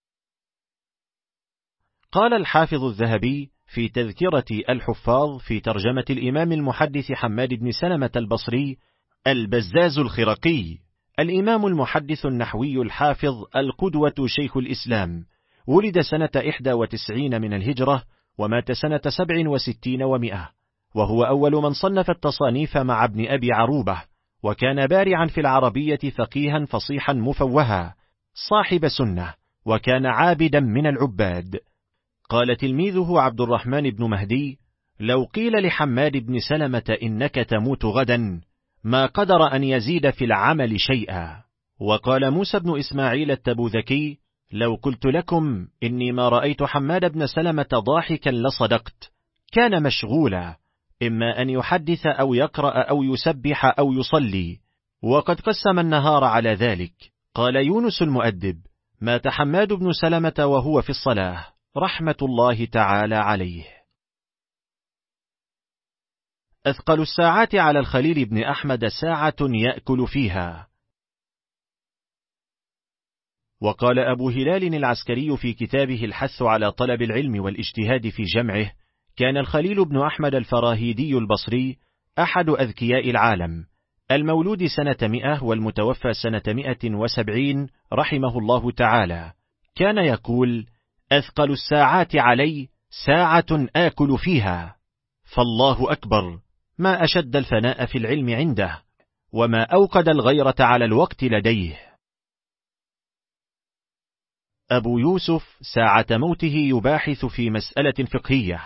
قال الحافظ الذهبي في تذكرة الحفاظ في ترجمة الإمام المحدث حماد بن سلمة البصري: البزاز الخرقي، الإمام المحدث النحوي الحافظ القدوة شيخ الإسلام، ولد سنة إحدى وتسعين من الهجرة ومات سنة سبع وستين ومئة، وهو أول من صنف التصانيف مع ابن أبي عروبة، وكان بارعا في العربية فقيها فصيحا مفوها صاحب سنة، وكان عابدا من العباد. قال تلميذه عبد الرحمن بن مهدي: لو قيل لحماد بن سلمة إنك تموت غدا ما قدر أن يزيد في العمل شيئا. وقال موسى بن إسماعيل التبوذكي: لو قلت لكم إني ما رأيت حماد بن سلمة ضاحكا لصدقت. كان مشغولا، إما أن يحدث أو يقرأ أو يسبح أو يصلي، وقد قسم النهار على ذلك. قال يونس المؤدب: مات حماد بن سلمة وهو في الصلاة رحمة الله تعالى عليه. أثقل الساعات على الخليل بن أحمد ساعة يأكل فيها. وقال أبو هلال العسكري في كتابه الحث على طلب العلم والاجتهاد في جمعه: كان الخليل بن أحمد الفراهيدي البصري أحد أذكياء العالم، المولود سنة مئة والمتوفى سنة مئة وسبعين رحمه الله تعالى. كان يقول: أثقل الساعات علي ساعة آكل فيها. فالله أكبر، ما أشد الفناء في العلم عنده، وما أوقد الغيرة على الوقت لديه. أبو يوسف ساعة موته يباحث في مسألة فقهية.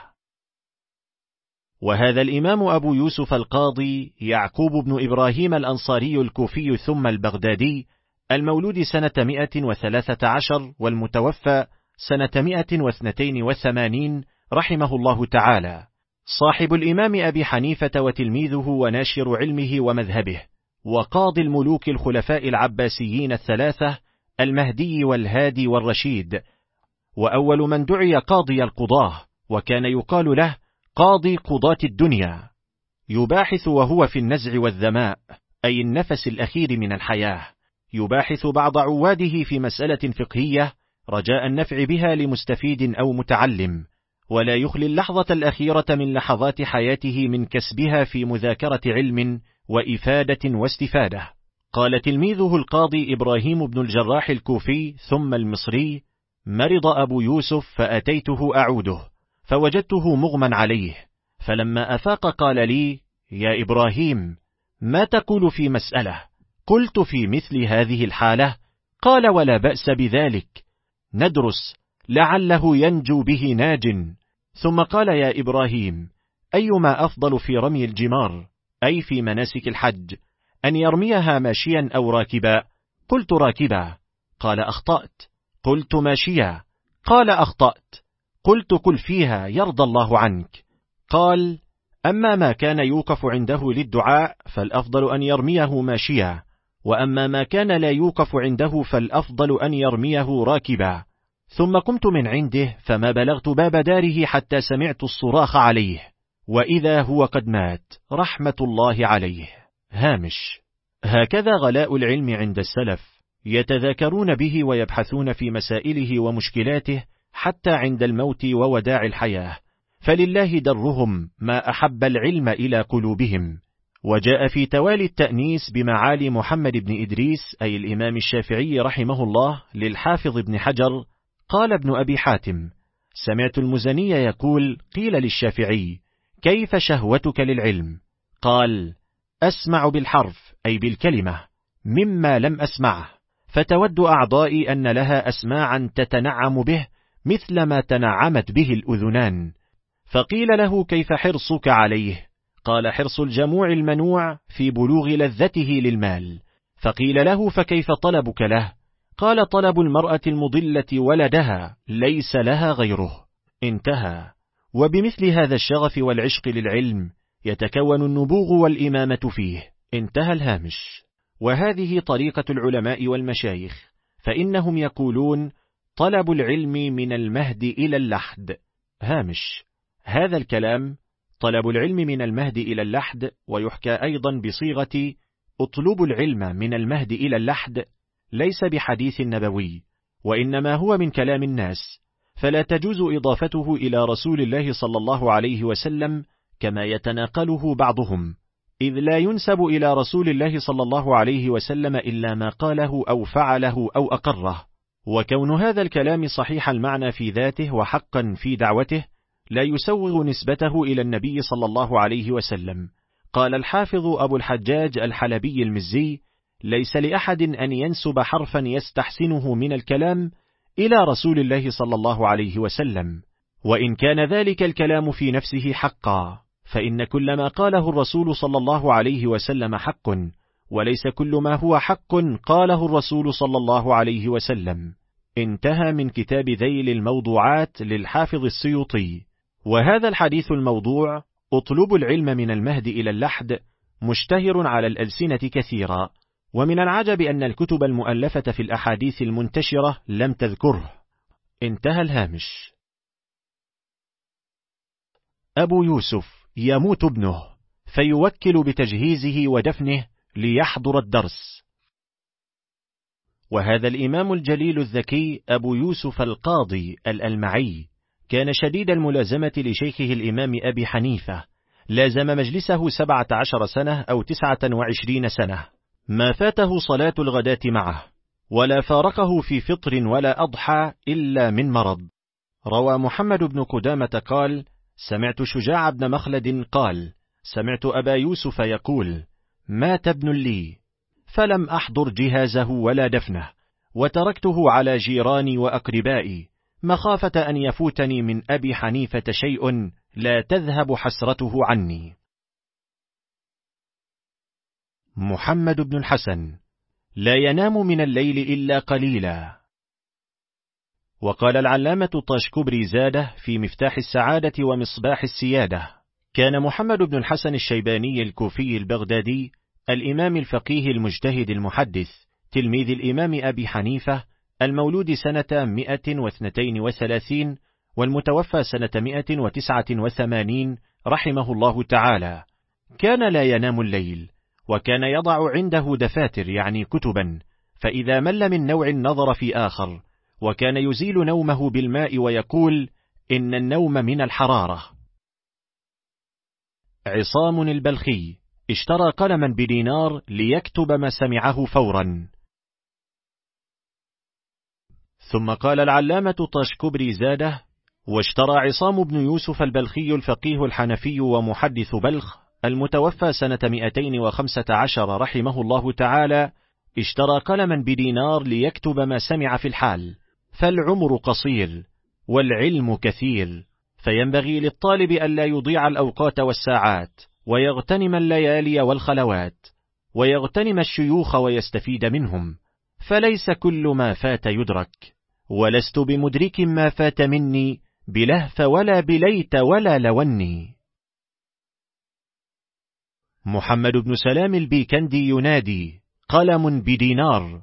وهذا الإمام أبو يوسف القاضي يعقوب بن إبراهيم الأنصاري الكوفي ثم البغدادي، المولود سنة مئة وثلاثة عشر والمتوفى سنة مئة واثنتين وثمانين رحمه الله تعالى، صاحب الإمام أبي حنيفة وتلميذه وناشر علمه ومذهبه، وقاضي الملوك الخلفاء العباسيين الثلاثة المهدي والهادي والرشيد، وأول من دعي قاضي القضاة، وكان يقال له قاضي قضاة الدنيا. يباحث وهو في النزع والذماء، أي النفس الأخير من الحياة، يباحث بعض عواده في مسألة فقهية رجاء النفع بها لمستفيد أو متعلم، ولا يخلي اللحظة الأخيرة من لحظات حياته من كسبها في مذاكرة علم وإفادة واستفادة. قال تلميذه القاضي إبراهيم بن الجراح الكوفي ثم المصري: مرض أبو يوسف فأتيته أعوده فوجدته مغمى عليه، فلما أفاق قال لي: يا إبراهيم، ما تقول في مسألة؟ قلت: في مثل هذه الحالة. قال: ولا بأس بذلك، ندرس لعله ينجو به ناج. ثم قال: يا إبراهيم، أيما أفضل في رمي الجمار، أي في مناسك الحج، أن يرميها ماشيا أو راكبا؟ قلت: راكبا. قال: أخطأت. قلت: ماشيا. قال: أخطأت. قلت: قل فيها يرضى الله عنك. قال: أما ما كان يوقف عنده للدعاء فالأفضل أن يرميه ماشيا، وأما ما كان لا يوقف عنده فالأفضل أن يرميه راكبا. ثم قمت من عنده فما بلغت باب داره حتى سمعت الصراخ عليه، وإذا هو قد مات رحمة الله عليه. هامش: هكذا غلاء العلم عند السلف، يتذاكرون به ويبحثون في مسائله ومشكلاته حتى عند الموت ووداع الحياة، فلله درهم ما أحب العلم إلى قلوبهم. وجاء في توالي التأنيس بمعالي محمد بن إدريس أي الإمام الشافعي رحمه الله للحافظ ابن حجر، قال ابن أبي حاتم: سمعت المزني يقول: قيل للشافعي: كيف شهوتك للعلم؟ قال: أسمع بالحرف أي بالكلمة مما لم أسمعه، فتود أعضائي أن لها أسماعا تتنعم به مثل ما تنعمت به الأذنان. فقيل له: كيف حرصك عليه؟ قال: حرص الجموع المنوع في بلوغ لذته للمال. فقيل له: فكيف طلبك له؟ قال: طلب المرأة المضلة ولدها ليس لها غيره. انتهى. وبمثل هذا الشغف والعشق للعلم يتكون النبوغ والإمامة فيه. انتهى الهامش. وهذه طريقة العلماء والمشايخ، فإنهم يقولون: طلب العلم من المهد إلى اللحد. هامش. هذا الكلام طلب العلم من المهد إلى اللحد، ويحكى أيضا بصيغة اطلب العلم من المهد إلى اللحد، ليس بحديث نبوي، وإنما هو من كلام الناس، فلا تجوز إضافته إلى رسول الله صلى الله عليه وسلم كما يتناقله بعضهم، إذ لا ينسب إلى رسول الله صلى الله عليه وسلم إلا ما قاله أو فعله أو أقره. وكون هذا الكلام صحيح المعنى في ذاته وحقا في دعوته لا يسوغ نسبته إلى النبي صلى الله عليه وسلم. قال الحافظ أبو الحجاج الحلبي المزي: ليس لأحد أن ينسب حرفا يستحسنه من الكلام إلى رسول الله صلى الله عليه وسلم، وإن كان ذلك الكلام في نفسه حقا، فإن كل ما قاله الرسول صلى الله عليه وسلم حق، وليس كل ما هو حق قاله الرسول صلى الله عليه وسلم. انتهى من كتاب ذيل الموضوعات للحافظ السيوطي. وهذا الحديث الموضوع اطلب العلم من المهد إلى اللحد مشتهر على الألسنة كثيرا، ومن العجب أن الكتب المؤلفة في الأحاديث المنتشرة لم تذكره. انتهى الهامش. أبو يوسف: يموت ابنه فيوكل بتجهيزه ودفنه ليحضر الدرس. وهذا الإمام الجليل الذكي أبو يوسف القاضي الألمعي كان شديد الملازمة لشيخه الإمام أبي حنيفة، لازم مجلسه سبعة عشر سنة أو تسعة وعشرين سنة، ما فاته صلاة الغداة معه، ولا فارقه في فطر ولا أضحى إلا من مرض. روى محمد بن قدامة قال: سمعت شجاع بن مخلد قال: سمعت أبا يوسف يقول: مات ابن لي، فلم أحضر جهازه ولا دفنه، وتركته على جيراني وأقربائي، مخافة أن يفوتني من أبي حنيفة شيء لا تذهب حسرته عني. محمد بن الحسن: لا ينام من الليل إلا قليلا. وقال العلامة طاشكبري زاده في مفتاح السعادة ومصباح السيادة: كان محمد بن الحسن الشيباني الكوفي البغدادي الإمام الفقيه المجتهد المحدث تلميذ الإمام أبي حنيفة، المولود سنة مئة واثنتين وثلاثين والمتوفى سنة مئة وتسعة وثمانين رحمه الله تعالى. كان لا ينام الليل، وكان يضع عنده دفاتر يعني كتبا، فإذا مل من نوع نظر في آخر، وكان يزيل نومه بالماء ويقول: إن النوم من الحرارة. عصام البلخي اشترى قلما بدينار ليكتب ما سمعه فورا. ثم قال العلامة طاشكبري زاده: واشترى عصام بن يوسف البلخي الفقيه الحنفي ومحدث بلخ المتوفى سنة مئتين وخمسة عشر رحمه الله تعالى، اشترى قلما بدينار ليكتب ما سمع في الحال، فالعمر قصير والعلم كثير، فينبغي للطالب ألا يضيع الأوقات والساعات، ويغتنم الليالي والخلوات، ويغتنم الشيوخ ويستفيد منهم، فليس كل ما فات يدرك، ولست بمدرك ما فات مني بلهف ولا بليت ولا لوني. محمد بن سلام البيكندي ينادي: قلم بدينار.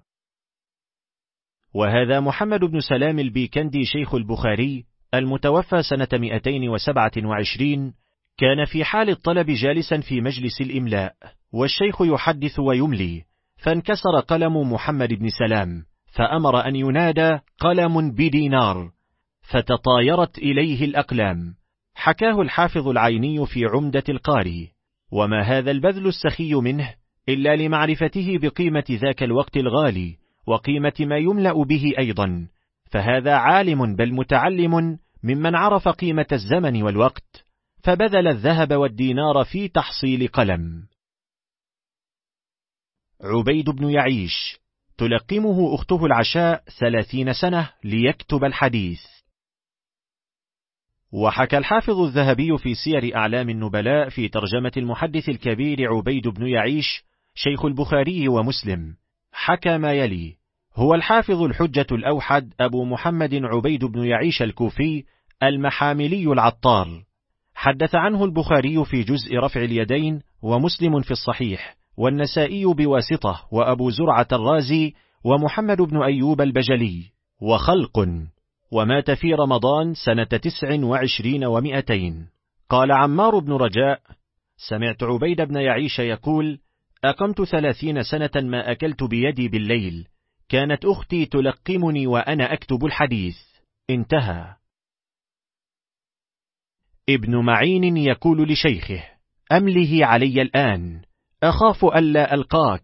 وهذا محمد بن سلام البيكندي شيخ البخاري المتوفى سنة مئتين وسبعة وعشرين، كان في حال الطلب جالسا في مجلس الإملاء، والشيخ يحدث ويملي، فانكسر قلم محمد بن سلام، فأمر أن ينادى: قلم بدينار، فتطايرت إليه الأقلام. حكاه الحافظ العيني في عمدة القاري. وما هذا البذل السخي منه إلا لمعرفته بقيمة ذاك الوقت الغالي وقيمة ما يملأ به أيضا، فهذا عالم بل متعلم ممن عرف قيمة الزمن والوقت، فبذل الذهب والدينار في تحصيل قلم. عبيد بن يعيش تلقمه أخته العشاء ثلاثين سنة ليكتب الحديث. وحكى الحافظ الذهبي في سير أعلام النبلاء في ترجمة المحدث الكبير عبيد بن يعيش شيخ البخاري ومسلم، حكى ما يلي: هو الحافظ الحجة الأوحد أبو محمد عبيد بن يعيش الكوفي المحاملي العطار، حدث عنه البخاري في جزء رفع اليدين، ومسلم في الصحيح، والنسائي بواسطة، وأبو زرعة الرازي، ومحمد بن أيوب البجلي، وخلق، ومات في رمضان سنة تسع وعشرين ومئتين. قال عمار بن رجاء: سمعت عبيد بن يعيش يقول: أقمت ثلاثين سنة ما أكلت بيدي بالليل، كانت أختي تلقمني وأنا أكتب الحديث. انتهى. ابن معين يقول لشيخه: أمله علي الآن، أخاف ألا ألقاك.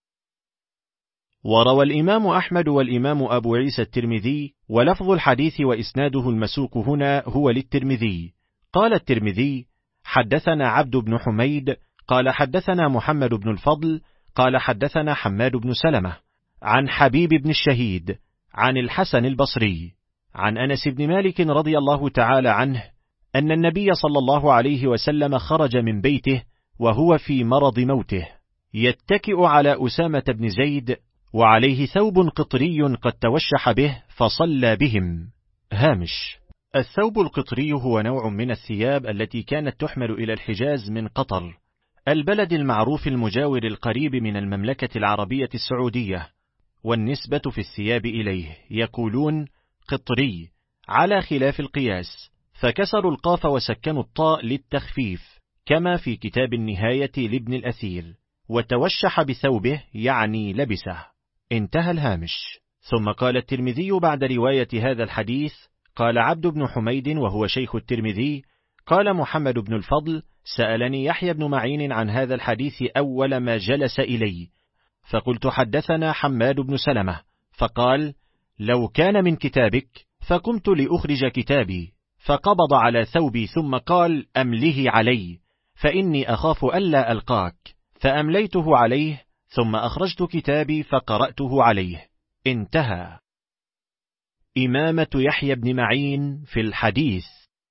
وروى الإمام أحمد والإمام أبو عيسى الترمذي، ولفظ الحديث وإسناده المسوق هنا هو للترمذي. قال الترمذي: حدثنا عبد بن حميد قال حدثنا محمد بن الفضل قال حدثنا حماد بن سلمة عن حبيب بن الشهيد عن الحسن البصري عن أنس بن مالك رضي الله تعالى عنه أن النبي صلى الله عليه وسلم خرج من بيته وهو في مرض موته، يتكئ على أسامة بن زيد وعليه ثوب قطري قد توشح به، فصلى بهم. هامش: الثوب القطري هو نوع من الثياب التي كانت تحمل إلى الحجاز من قطر، البلد المعروف المجاور القريب من المملكة العربية السعودية، والنسبة في الثياب إليه يقولون قطري على خلاف القياس، فكسروا القاف وسكنوا الطاء للتخفيف، كما في كتاب النهاية لابن الأثير، وتوشح بثوبه يعني لبسه. انتهى الهامش. ثم قال الترمذي بعد رواية هذا الحديث: قال عبد بن حميد وهو شيخ الترمذي: قال محمد بن الفضل: سألني يحيى بن معين عن هذا الحديث أول ما جلس إلي، فقلت حدثنا حماد بن سلمة، فقال: لو كان من كتابك، فقمت لأخرج كتابي، فقبض على ثوبي ثم قال: أمله علي، فإني أخاف ألا ألقاك، فأمليته عليه، ثم أخرجت كتابي فقرأته عليه. انتهى. إمامة يحيى بن معين في الحديث.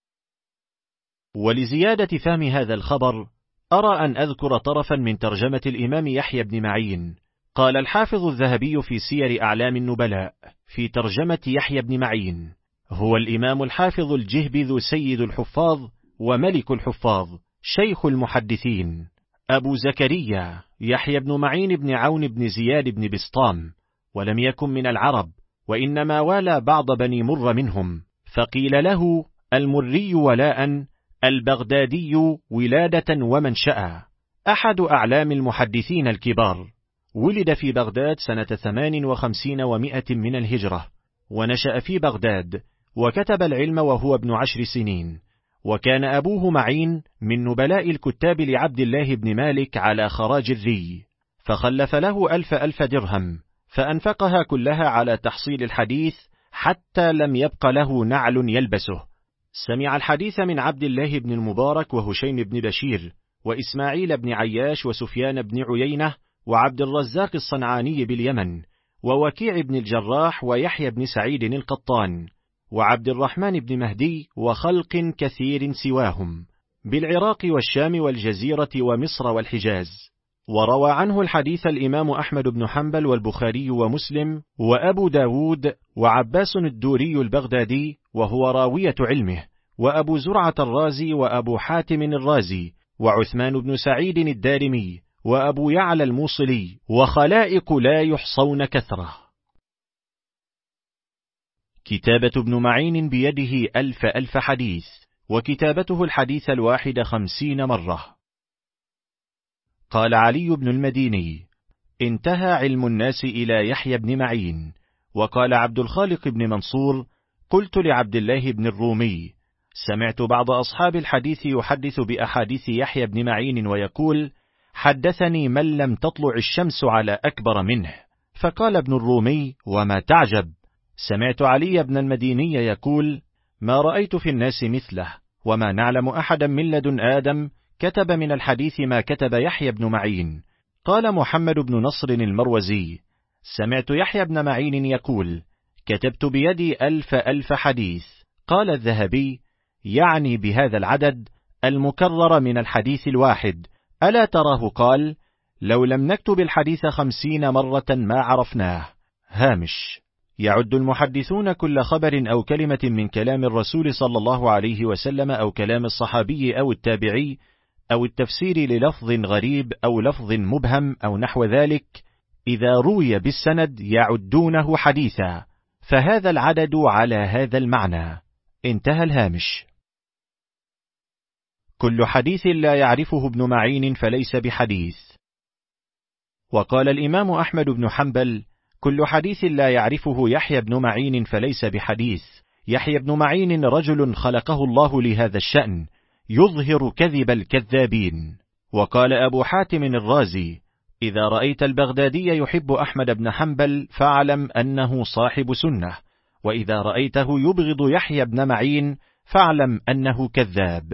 ولزيادة فهم هذا الخبر أرى أن أذكر طرفا من ترجمة الإمام يحيى بن معين. قال الحافظ الذهبي في سير أعلام النبلاء في ترجمة يحيى بن معين: هو الإمام الحافظ الجهبذ سيد الحفاظ وملك الحفاظ شيخ المحدثين، أبو زكريا يحيى بن معين بن عون بن زياد بن بسطام، ولم يكن من العرب، وإنما والى بعض بني مر منهم، فقيل له المري ولاء، البغدادي ولادة ومنشأ، أحد أعلام المحدثين الكبار. ولد في بغداد سنة ثمان وخمسين ومائة من الهجرة، ونشأ في بغداد، وكتب العلم وهو ابن عشر سنين، وكان أبوه معين من نبلاء الكتاب لعبد الله بن مالك على خراج الري، فخلف له ألف ألف درهم، فأنفقها كلها على تحصيل الحديث حتى لم يبق له نعل يلبسه. سمع الحديث من عبد الله بن المبارك وهشيم بن بشير وإسماعيل بن عياش وسفيان بن عيينة وعبد الرزاق الصنعاني باليمن ووكيع بن الجراح ويحيى بن سعيد القطان وعبد الرحمن بن مهدي وخلق كثير سواهم بالعراق والشام والجزيرة ومصر والحجاز. وروى عنه الحديث الإمام أحمد بن حنبل والبخاري ومسلم وأبو داود وعباس الدوري البغدادي وهو راوية علمه، وأبو زرعة الرازي وأبو حاتم الرازي وعثمان بن سعيد الدارمي وأبو يعلى الموصلي وخلائق لا يحصون كثرة. كتابة ابن معين بيده ألف ألف حديث، وكتابته الحديث الواحد خمسين مرة. قال علي بن المديني: انتهى علم الناس إلى يحيى بن معين. وقال عبد الخالق بن منصور: قلت لعبد الله بن الرومي: سمعت بعض أصحاب الحديث يحدث بأحاديث يحيى بن معين ويقول: حدثني من لم تطلع الشمس على أكبر منه. فقال ابن الرومي: وما تعجب، سمعت علي بن المديني يقول: ما رأيت في الناس مثله، وما نعلم أحدا من لدن آدم كتب من الحديث ما كتب يحيى بن معين. قال محمد بن نصر المروزي: سمعت يحيى بن معين يقول: كتبت بيدي ألف ألف حديث. قال الذهبي: يعني بهذا العدد المكرر من الحديث الواحد، ألا تراه قال: لو لم نكتب الحديث خمسين مرة ما عرفناه. هامش: يعد المحدثون كل خبر أو كلمة من كلام الرسول صلى الله عليه وسلم أو كلام الصحابي أو التابعي أو التفسير للفظ غريب أو لفظ مبهم أو نحو ذلك، إذا روي بالسند يعدونه حديثا، فهذا العدد على هذا المعنى. انتهى الهامش. كل حديث لا يعرفه ابن معين فليس بحديث. وقال الإمام أحمد بن حنبل: كل حديث لا يعرفه يحيى بن معين فليس بحديث. يحيى بن معين رجل خلقه الله لهذا الشأن، يظهر كذب الكذابين. وقال أبو حاتم الرازي: إذا رأيت البغدادي يحب أحمد بن حنبل فاعلم أنه صاحب سنة، وإذا رأيته يبغض يحيى بن معين فاعلم أنه كذاب.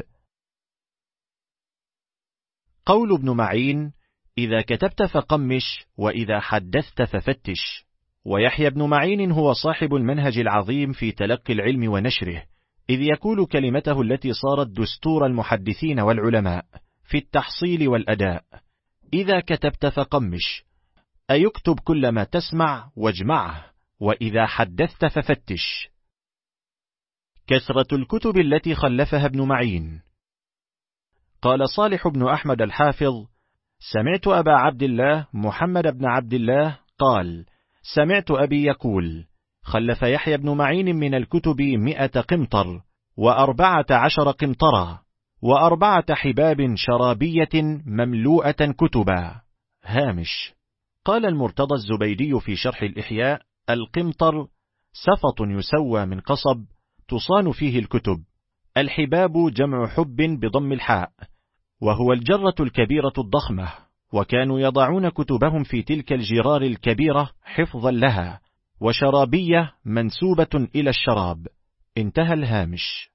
قول ابن معين: إذا كتبت فقمش، وإذا حدثت ففتش. ويحيى بن معين هو صاحب المنهج العظيم في تلقي العلم ونشره، إذ يقول كلمته التي صارت دستور المحدثين والعلماء في التحصيل والأداء: إذا كتبت فقمش، أيكتب كل ما تسمع واجمعه، وإذا حدثت ففتش. كثرة الكتب التي خلفها ابن معين. قال صالح بن أحمد الحافظ: سمعت أبا عبد الله محمد بن عبد الله قال: سمعت أبي يقول: خلف يحيى بن معين من الكتب مئة قمطر، وأربعة عشر قمطرا، وأربعة حباب شرابية مملوءة كتبا. هامش: قال المرتضى الزبيدي في شرح الإحياء: القمطر سفط يسوى من قصب تصان فيه الكتب. الحباب جمع حب بضم الحاء، وهو الجرة الكبيرة الضخمة، وكانوا يضعون كتبهم في تلك الجرار الكبيرة حفظا لها. وشرابية منسوبة إلى الشراب. انتهى الهامش.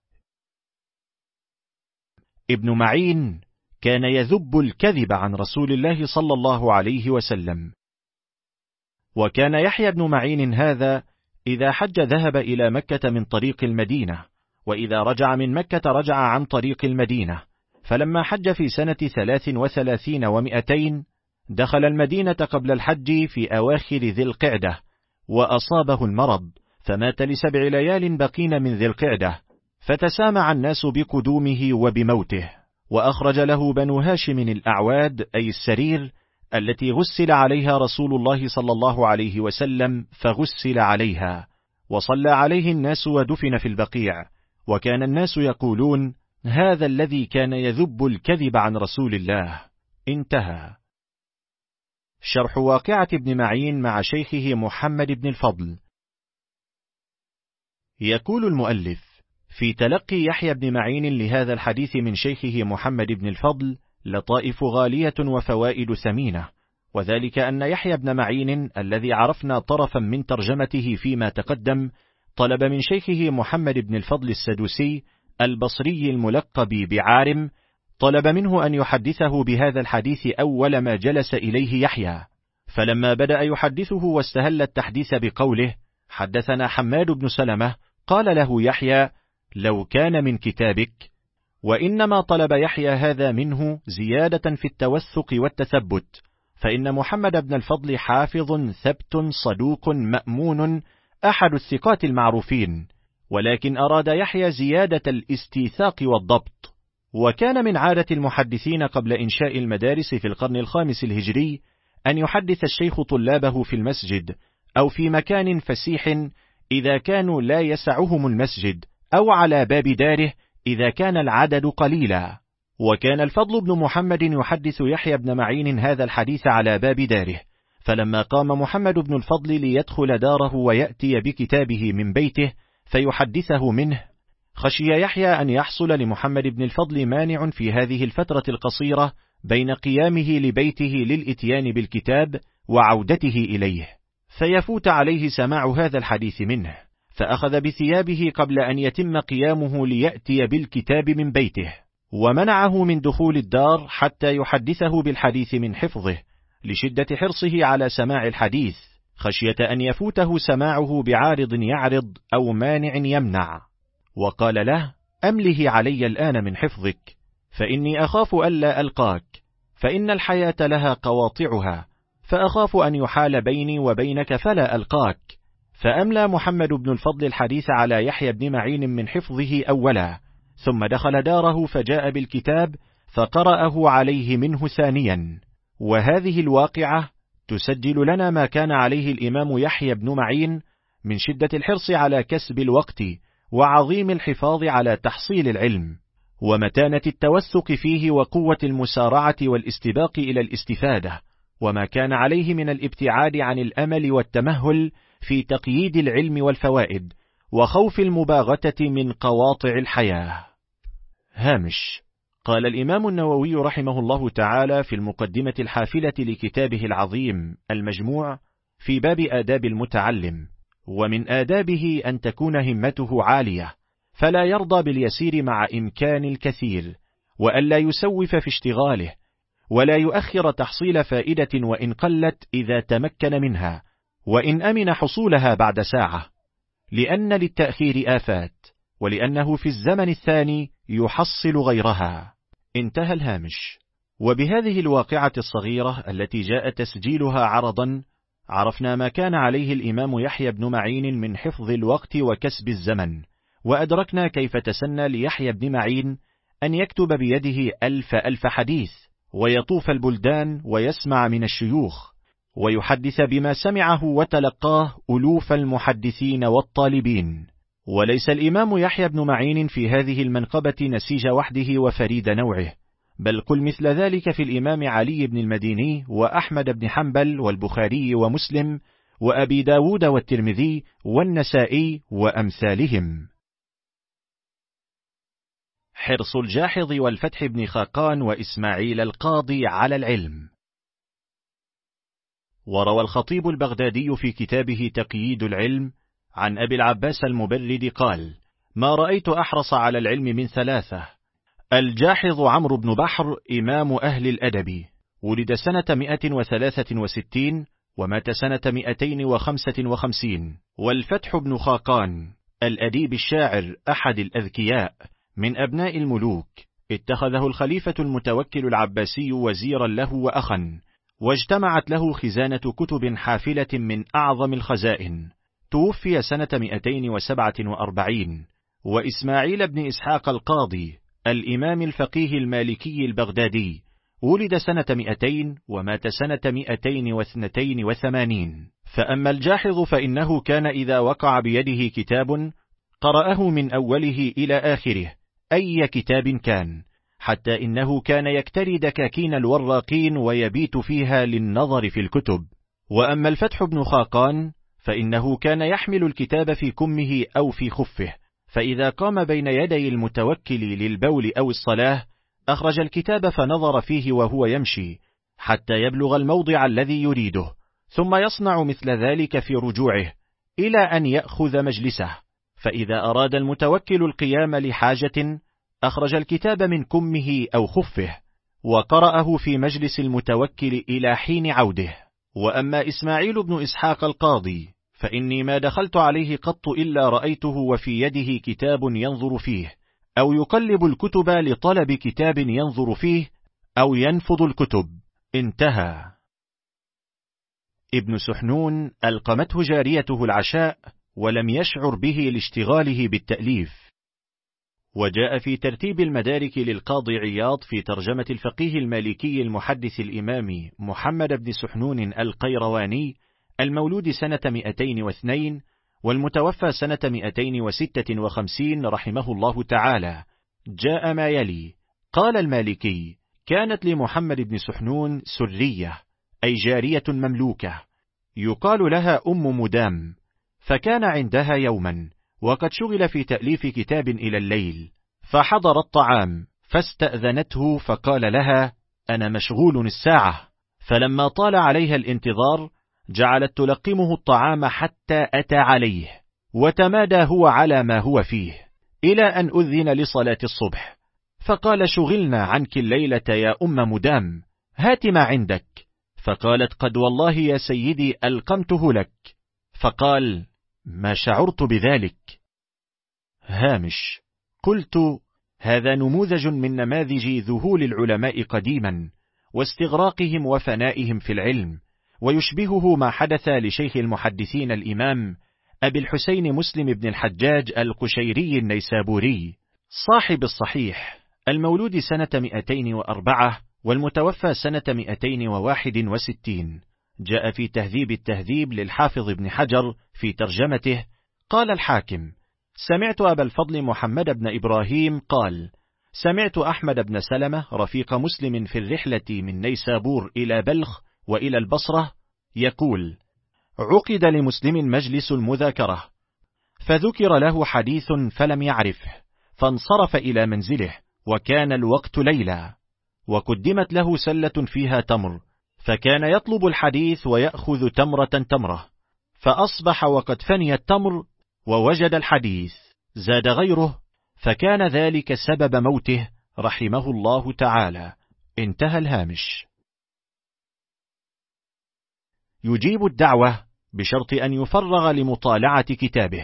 ابن معين كان يذب الكذب عن رسول الله صلى الله عليه وسلم. وكان يحيى بن معين هذا إذا حج ذهب إلى مكة من طريق المدينة، وإذا رجع من مكة رجع عن طريق المدينة. فلما حج في سنة ثلاث وثلاثين ومئتين دخل المدينة قبل الحج في أواخر ذي القعدة، وأصابه المرض فمات لسبع ليال بقين من ذي القعدة، فتسامع الناس بقدومه وبموته. وأخرج له بنو هاشم الأعواد أي السرير التي غسل عليها رسول الله صلى الله عليه وسلم، فغسل عليها، وصلى عليه الناس ودفن في البقيع. وكان الناس يقولون: هذا الذي كان يذب الكذب عن رسول الله. انتهى. شرح واقعة ابن معين مع شيخه محمد بن الفضل. يقول المؤلف: في تلقي يحيى بن معين لهذا الحديث من شيخه محمد بن الفضل لطائف غالية وفوائد ثمينة، وذلك أن يحيى بن معين الذي عرفنا طرفا من ترجمته فيما تقدم طلب من شيخه محمد بن الفضل السدوسي البصري الملقب بعارم، طلب منه أن يحدثه بهذا الحديث أول ما جلس إليه يحيى. فلما بدأ يحدثه واستهل التحديث بقوله: حدثنا حماد بن سلمة، قال له يحيى: لو كان من كتابك. وإنما طلب يحيى هذا منه زيادة في التوثق والتثبت، فإن محمد بن الفضل حافظ ثبت صدوق مأمون أحد الثقات المعروفين، ولكن أراد يحيى زيادة الاستيثاق والضبط. وكان من عادة المحدثين قبل إنشاء المدارس في القرن الخامس الهجري أن يحدث الشيخ طلابه في المسجد أو في مكان فسيح إذا كانوا لا يسعهم المسجد، أو على باب داره إذا كان العدد قليلا. وكان الفضل بن محمد يحدث يحيى بن معين هذا الحديث على باب داره، فلما قام محمد بن الفضل ليدخل داره ويأتي بكتابه من بيته، فيحدثه منه، خشي يحيى أن يحصل لمحمد بن الفضل مانع في هذه الفترة القصيرة بين قيامه لبيته للإتيان بالكتاب وعودته إليه، فيفوت عليه سماع هذا الحديث منه، فأخذ بثيابه قبل أن يتم قيامه ليأتي بالكتاب من بيته، ومنعه من دخول الدار حتى يحدثه بالحديث من حفظه، لشدة حرصه على سماع الحديث، خشية أن يفوته سماعه بعارض يعرض أو مانع يمنع. وقال له: أمله علي الآن من حفظك، فإني أخاف ألا ألقاك، فإن الحياة لها قواطعها، فأخاف أن يحال بيني وبينك فلا ألقاك. فأملى محمد بن الفضل الحديث على يحيى بن معين من حفظه أولا، ثم دخل داره فجاء بالكتاب فقرأه عليه منه ثانيا. وهذه الواقعة تسجل لنا ما كان عليه الإمام يحيى بن معين من شدة الحرص على كسب الوقت وعظيم الحفاظ على تحصيل العلم، ومتانة التوثق فيه وقوة المسارعة والاستباق إلى الاستفادة، وما كان عليه من الابتعاد عن الأمل والتمهل في تقييد العلم والفوائد، وخوف المباغتة من قواطع الحياة. هامش: قال الإمام النووي رحمه الله تعالى في المقدمة الحافلة لكتابه العظيم المجموع في باب آداب المتعلم: ومن آدابه أن تكون همته عالية، فلا يرضى باليسير مع إمكان الكثير، وألا يسوف في اشتغاله، ولا يؤخر تحصيل فائدة وإن قلت إذا تمكن منها، وإن أمن حصولها بعد ساعة، لأن للتأخير آفات، ولأنه في الزمن الثاني يحصل غيرها. انتهى الهامش. وبهذه الواقعة الصغيرة التي جاء تسجيلها عرضا، عرفنا ما كان عليه الإمام يحيى بن معين من حفظ الوقت وكسب الزمن، وأدركنا كيف تسنى ليحيى بن معين أن يكتب بيده ألف ألف حديث، ويطوف البلدان ويسمع من الشيوخ، ويحدث بما سمعه وتلقاه ألوف المحدثين والطالبين. وليس الإمام يحيى بن معين في هذه المنقبة نسيج وحده وفريد نوعه، بل قل مثل ذلك في الإمام علي بن المديني وأحمد بن حنبل والبخاري ومسلم وأبي داود والترمذي والنسائي وأمثالهم. حرص الجاحظ والفتح بن خاقان وإسماعيل القاضي على العلم. وروى الخطيب البغدادي في كتابه تقييد العلم عن أبي العباس المبرد قال: ما رأيت أحرص على العلم من ثلاثة: الجاحظ عمرو بن بحر إمام أهل الأدب، ولد سنة مئة وثلاثة وستين ومات سنة مئتين وخمسة وخمسين. والفتح بن خاقان الأديب الشاعر أحد الأذكياء من أبناء الملوك، اتخذه الخليفة المتوكل العباسي وزيرا له وأخا، واجتمعت له خزانة كتب حافلة من أعظم الخزائن. توفي سنة مئتين وسبعة وأربعين. وإسماعيل بن إسحاق القاضي الإمام الفقيه المالكي البغدادي، ولد سنة مئتين ومات سنة مئتين واثنتين وثمانين. فأما الجاحظ فإنه كان إذا وقع بيده كتاب قرأه من أوله إلى آخره، أي كتاب كان، حتى إنه كان يكتري دكاكين الوراقين ويبيت فيها للنظر في الكتب. وأما الفتح بن خاقان فإنه كان يحمل الكتاب في كمه أو في خفه، فإذا قام بين يدي المتوكل للبول أو الصلاة أخرج الكتاب فنظر فيه وهو يمشي حتى يبلغ الموضع الذي يريده، ثم يصنع مثل ذلك في رجوعه إلى أن يأخذ مجلسه. فإذا أراد المتوكل القيام لحاجة أخرج الكتاب من كمه أو خفه وقرأه في مجلس المتوكل إلى حين عوده. وأما إسماعيل بن إسحاق القاضي فإني ما دخلت عليه قط إلا رأيته وفي يده كتاب ينظر فيه، أو يقلب الكتب لطلب كتاب ينظر فيه، أو ينفض الكتب. انتهى. ابن سحنون ألقمته جاريته العشاء ولم يشعر به لاشتغاله بالتأليف. وجاء في ترتيب المدارك للقاضي عياض في ترجمة الفقيه المالكي المحدث الإمام محمد بن سحنون القيرواني المولود سنة مئتين واثنين والمتوفى سنة مئتين وستة وخمسين رحمه الله تعالى، جاء ما يلي. قال المالكي: كانت لمحمد بن سحنون سرية، أي جارية مملوكة، يقال لها أم مدام، فكان عندها يوما وقد شغل في تأليف كتاب إلى الليل، فحضر الطعام فاستأذنته فقال لها: أنا مشغول الساعة. فلما طال عليها الانتظار جعلت تلقمه الطعام حتى أتى عليه، وتمادى هو على ما هو فيه إلى أن أذن لصلاة الصبح، فقال: شغلنا عنك الليلة يا أم مدام، هات ما عندك. فقالت: قد والله يا سيدي ألقمته لك. فقال: ما شعرت بذلك. هامش: قلت: هذا نموذج من نماذج ذهول العلماء قديما واستغراقهم وفنائهم في العلم، ويشبهه ما حدث لشيخ المحدثين الإمام أبي الحسين مسلم بن الحجاج القشيري النيسابوري صاحب الصحيح، المولود سنة مئتين وأربعة والمتوفى سنة مئتين وواحد وستين. جاء في تهذيب التهذيب للحافظ ابن حجر في ترجمته: قال الحاكم: سمعت أبا الفضل محمد بن إبراهيم قال: سمعت أحمد بن سلمة رفيق مسلم في الرحلة من نيسابور إلى بلخ وإلى البصرة يقول: عقد لمسلم مجلس المذاكرة، فذكر له حديث فلم يعرفه، فانصرف إلى منزله، وكان الوقت ليلا، وقدمت له سلة فيها تمر، فكان يطلب الحديث ويأخذ تمرة تمرة، فأصبح وقد فني التمر ووجد الحديث، زاد غيره، فكان ذلك سبب موته رحمه الله تعالى. انتهى الهامش. يجيب الدعوة بشرط أن يفرغ لمطالعة كتابه.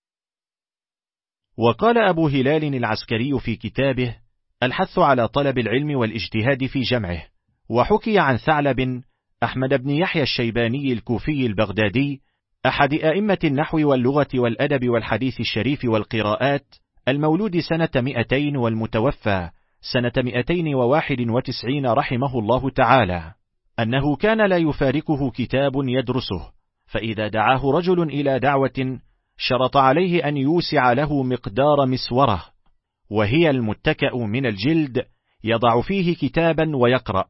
وقال أبو هلال العسكري في كتابه: الحث على طلب العلم والاجتهاد في جمعه. وحكي عن ثعلب أحمد بن يحيى الشيباني الكوفي البغدادي أحد أئمة النحو واللغة والأدب والحديث الشريف والقراءات، المولود سنة مئتين والمتوفى سنة مئتين وواحد وتسعين رحمه الله تعالى، أنه كان لا يفارقه كتاب يدرسه، فإذا دعاه رجل إلى دعوة شرط عليه أن يوسع له مقدار مسورة، وهي المتكأ من الجلد، يضع فيه كتابا ويقرأ.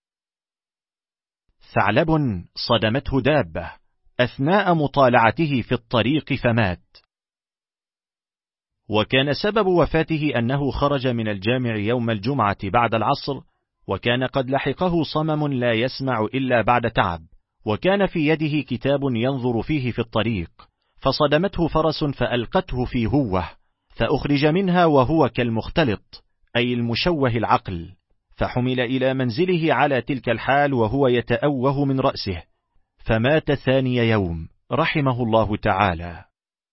ثعلب صدمته دابة أثناء مطالعته في الطريق فمات. وكان سبب وفاته أنه خرج من الجامع يوم الجمعة بعد العصر، وكان قد لحقه صمم لا يسمع إلا بعد تعب، وكان في يده كتاب ينظر فيه في الطريق، فصدمته فرس فألقته في هوة، فأخرج منها وهو كالمختلط، أي المشوه العقل، فحمل إلى منزله على تلك الحال وهو يتأوه من رأسه، فمات ثاني يوم رحمه الله تعالى.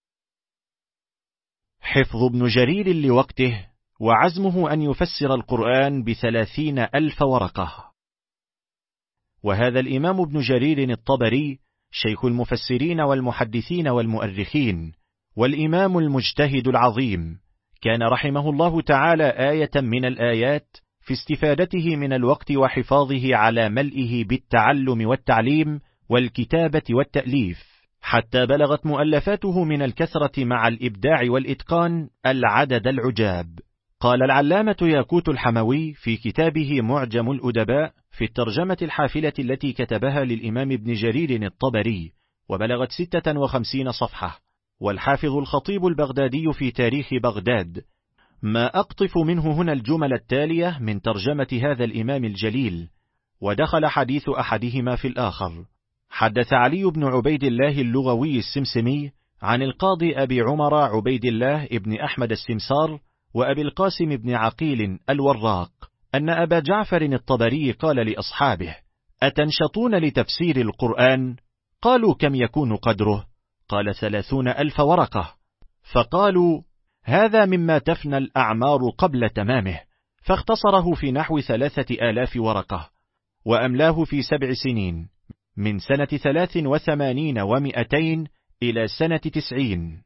حفظ ابن جرير لوقته، وعزمه أن يفسر القرآن بثلاثين ألف ورقة. وهذا الإمام ابن جرير الطبري شيخ المفسرين والمحدثين والمؤرخين، والإمام المجتهد العظيم، كان رحمه الله تعالى آية من الآيات في استفادته من الوقت وحفاظه على ملئه بالتعلم والتعليم والكتابة والتأليف، حتى بلغت مؤلفاته من الكثرة مع الإبداع والإتقان العدد العجاب. قال العلامة ياقوت الحموي في كتابه معجم الأدباء في الترجمة الحافلة التي كتبها للإمام ابن جرير الطبري، وبلغت ستة وخمسين صفحة، والحافظ الخطيب البغدادي في تاريخ بغداد: ما أقطف منه هنا الجمل التالية من ترجمة هذا الإمام الجليل، ودخل حديث أحدهما في الآخر. حدث علي بن عبيد الله اللغوي السمسمي عن القاضي أبي عمر عبيد الله ابن أحمد السمسار وأبي القاسم بن عقيل الوراق أن أبا جعفر الطبري قال لأصحابه: أتنشطون لتفسير القرآن؟ قالوا: كم يكون قدره؟ قال: ثلاثون ألف ورقة. فقالوا: هذا مما تفنى الأعمار قبل تمامه، فاختصره في نحو ثلاثة آلاف ورقة، وأملاه في سبع سنين، من سنة ثلاث وثمانين ومئتين إلى سنة تسعين.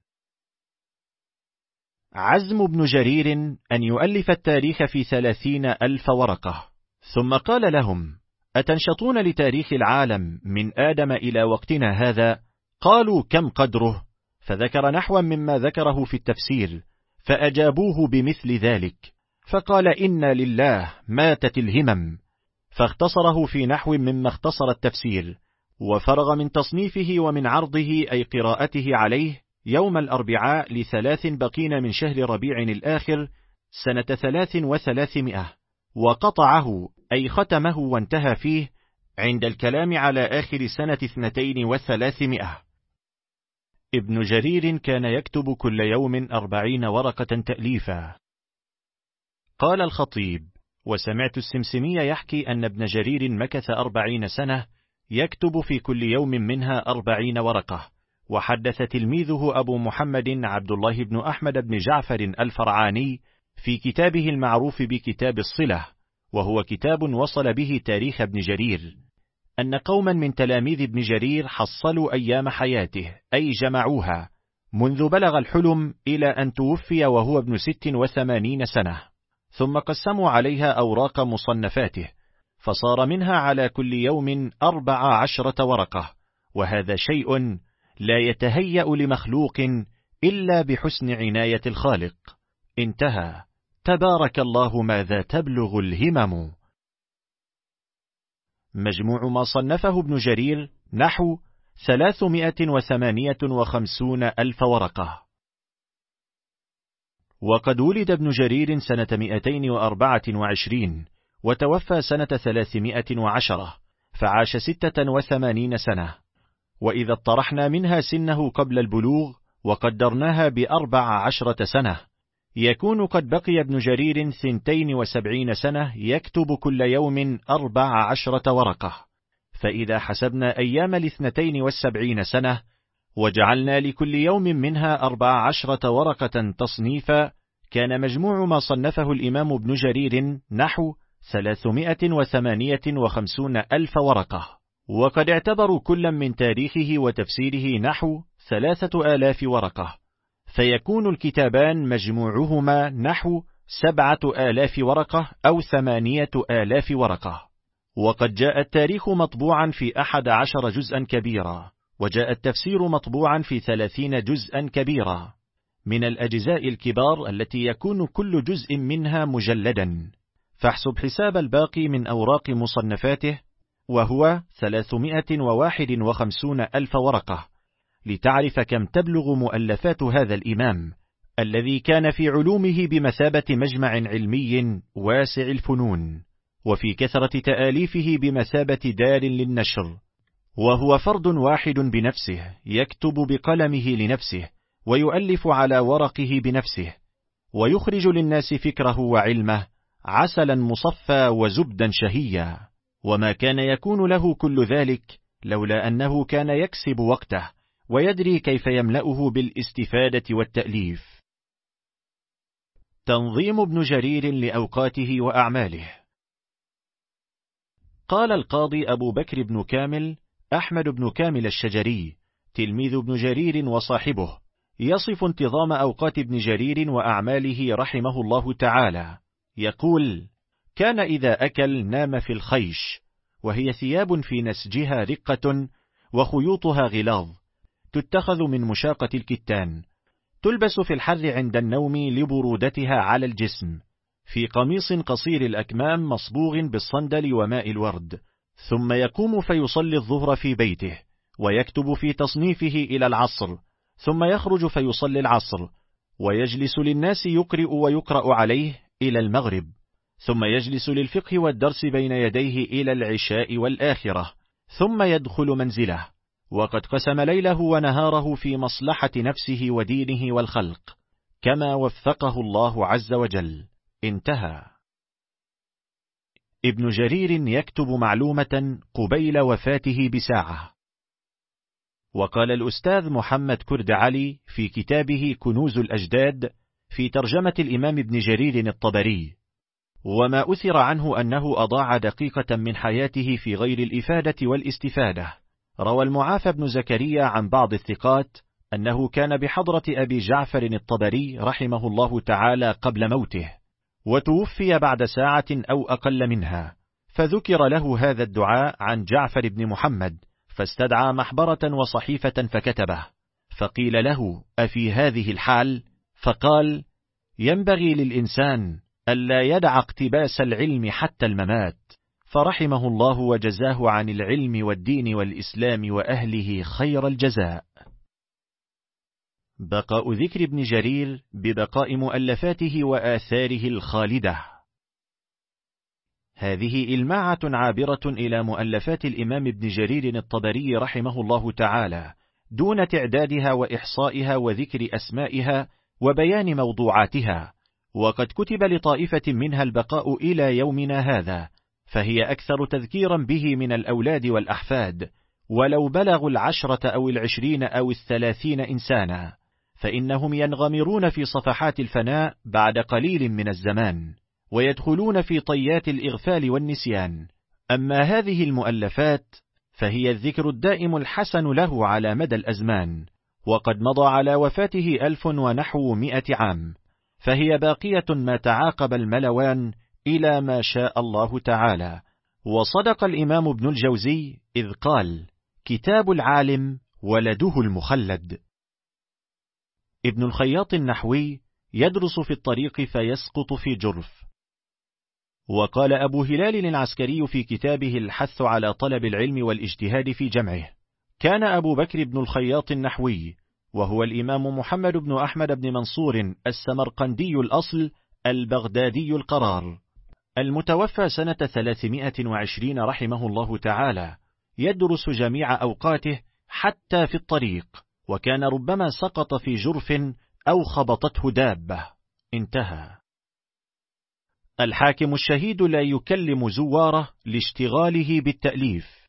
عزم ابن جرير أن يؤلف التاريخ في ثلاثين ألف ورقة، ثم قال لهم: أتنشطون لتاريخ العالم من آدم إلى وقتنا هذا؟ قالوا: كم قدره؟ فذكر نحوا مما ذكره في التفسير، فأجابوه بمثل ذلك، فقال: إن لله ماتت الهمم، فاختصره في نحو مما اختصر التفسير، وفرغ من تصنيفه ومن عرضه أي قراءته عليه يوم الأربعاء لثلاث بقين من شهر ربيع الآخر سنة ثلاث وثلاثمائة، وقطعه أي ختمه وانتهى فيه عند الكلام على آخر سنة اثنتين وثلاثمائة. ابن جرير كان يكتب كل يوم أربعين ورقة تأليفا. قال الخطيب: وسمعت السمسمي يحكي أن ابن جرير مكث أربعين سنة يكتب في كل يوم منها أربعين ورقة. وحدث تلميذه أبو محمد عبد الله بن أحمد بن جعفر الفرعاني في كتابه المعروف بكتاب الصلة، وهو كتاب وصل به تاريخ ابن جرير، أن قوما من تلاميذ ابن جرير حصلوا أيام حياته، أي جمعوها منذ بلغ الحلم إلى أن توفي وهو ابن ست وثمانين سنة، ثم قسموا عليها أوراق مصنفاته، فصار منها على كل يوم أربع عشرة ورقة، وهذا شيء لا يتهيأ لمخلوق إلا بحسن عناية الخالق. انتهى. تبارك الله ماذا تبلغ الهمم. مجموع ما صنفه ابن جرير نحو ثلاثمائة وثمانية وخمسون ألف ورقة. وقد ولد ابن جرير سنة مئتين وأربعة وعشرين، وتوفى سنة ثلاثمائة وعشرة، فعاش ستة وثمانين سنة. وإذا اطرحنا منها سنه قبل البلوغ وقدرناها بأربع عشرة سنة، يكون قد بقي ابن جرير ثنتين وسبعين سنة يكتب كل يوم أربع عشرة ورقة. فإذا حسبنا أيام الاثنتين والسبعين سنة وجعلنا لكل يوم منها أربع عشرة ورقة تصنيفا، كان مجموع ما صنفه الإمام ابن جرير نحو ثلاثمائة وثمانية وخمسون ألف ورقة. وقد اعتبروا كل من تاريخه وتفسيره نحو ثلاثة آلاف ورقة، فيكون الكتابان مجموعهما نحو سبعة آلاف ورقة أو ثمانية آلاف ورقة. وقد جاء التاريخ مطبوعا في أحد عشر جزءا كبيرا، وجاء التفسير مطبوعا في ثلاثين جزءا كبيرا، من الأجزاء الكبار التي يكون كل جزء منها مجلدا. فاحسب حساب الباقي من أوراق مصنفاته، وهو ثلاثمائة وواحد وخمسون ألف ورقة، لتعرف كم تبلغ مؤلفات هذا الإمام الذي كان في علومه بمثابة مجمع علمي واسع الفنون، وفي كثرة تآليفه بمثابة دار للنشر. وهو فرد واحد بنفسه، يكتب بقلمه لنفسه، ويؤلف على ورقه بنفسه، ويخرج للناس فكره وعلمه عسلا مصفى وزبدا شهيا. وما كان يكون له كل ذلك لولا أنه كان يكسب وقته ويدري كيف يملأه بالاستفادة والتأليف. تنظيم ابن جرير لأوقاته وأعماله. قال القاضي أبو بكر بن كامل أحمد بن كامل الشجري تلميذ ابن جرير وصاحبه، يصف انتظام أوقات ابن جرير وأعماله رحمه الله تعالى، يقول: كان إذا أكل نام في الخيش، وهي ثياب في نسجها رقة وخيوطها غلاظ، تتخذ من مشاقة الكتان، تلبس في الحر عند النوم لبرودتها على الجسم، في قميص قصير الأكمام مصبوغ بالصندل وماء الورد، ثم يقوم فيصلي الظهر في بيته، ويكتب في تصنيفه إلى العصر، ثم يخرج فيصلي العصر، ويجلس للناس يقرئ ويقرأ عليه إلى المغرب، ثم يجلس للفقه والدرس بين يديه إلى العشاء والآخرة، ثم يدخل منزله، وقد قسم ليله ونهاره في مصلحة نفسه ودينه والخلق، كما وفقه الله عز وجل. انتهى. ابن جرير يكتب معلومة قبيل وفاته بساعة. وقال الأستاذ محمد كرد علي في كتابه كنوز الأجداد في ترجمة الإمام ابن جرير الطبري: وما أثر عنه أنه أضاع دقيقة من حياته في غير الإفادة والاستفادة. روى المعافى بن زكريا عن بعض الثقات أنه كان بحضرة أبي جعفر الطبري رحمه الله تعالى قبل موته، وتوفي بعد ساعة أو أقل منها، فذكر له هذا الدعاء عن جعفر بن محمد، فاستدعى محبرة وصحيفة فكتبه، فقيل له: أفي هذه الحال؟ فقال: ينبغي للإنسان ألا يدع اقتباس العلم حتى الممات، فرحمه الله وجزاه عن العلم والدين والإسلام وأهله خير الجزاء. بقاء ذكر ابن جرير ببقاء مؤلفاته وآثاره الخالدة. هذه إلماعة عابرة إلى مؤلفات الإمام ابن جرير الطبري رحمه الله تعالى، دون تعدادها وإحصائها وذكر أسمائها وبيان موضوعاتها، وقد كتب لطائفة منها البقاء إلى يومنا هذا، فهي أكثر تذكيرا به من الأولاد والأحفاد، ولو بلغوا العشرة أو العشرين أو الثلاثين إنسانا، فإنهم ينغمرون في صفحات الفناء بعد قليل من الزمان، ويدخلون في طيات الإغفال والنسيان. أما هذه المؤلفات فهي الذكر الدائم الحسن له على مدى الأزمان، وقد مضى على وفاته ألف ونحو مئة عام، فهي باقية ما تعاقب الملوان إلى ما شاء الله تعالى. وصدق الإمام ابن الجوزي إذ قال: كتاب العالم ولده المخلد. ابن الخياط النحوي يدرس في الطريق فيسقط في جرف. وقال أبو هلال العسكري في كتابه الحث على طلب العلم والاجتهاد في جمعه: كان أبو بكر بن الخياط النحوي، وهو الإمام محمد بن أحمد بن منصور السمرقندي الأصل البغدادي القرار، المتوفى سنة ثلاثمائة وعشرين رحمه الله تعالى، يدرس جميع أوقاته حتى في الطريق، وكان ربما سقط في جرف أو خبطته دابة. انتهى. الحاكم الشهيد لا يكلم زواره لاشتغاله بالتأليف.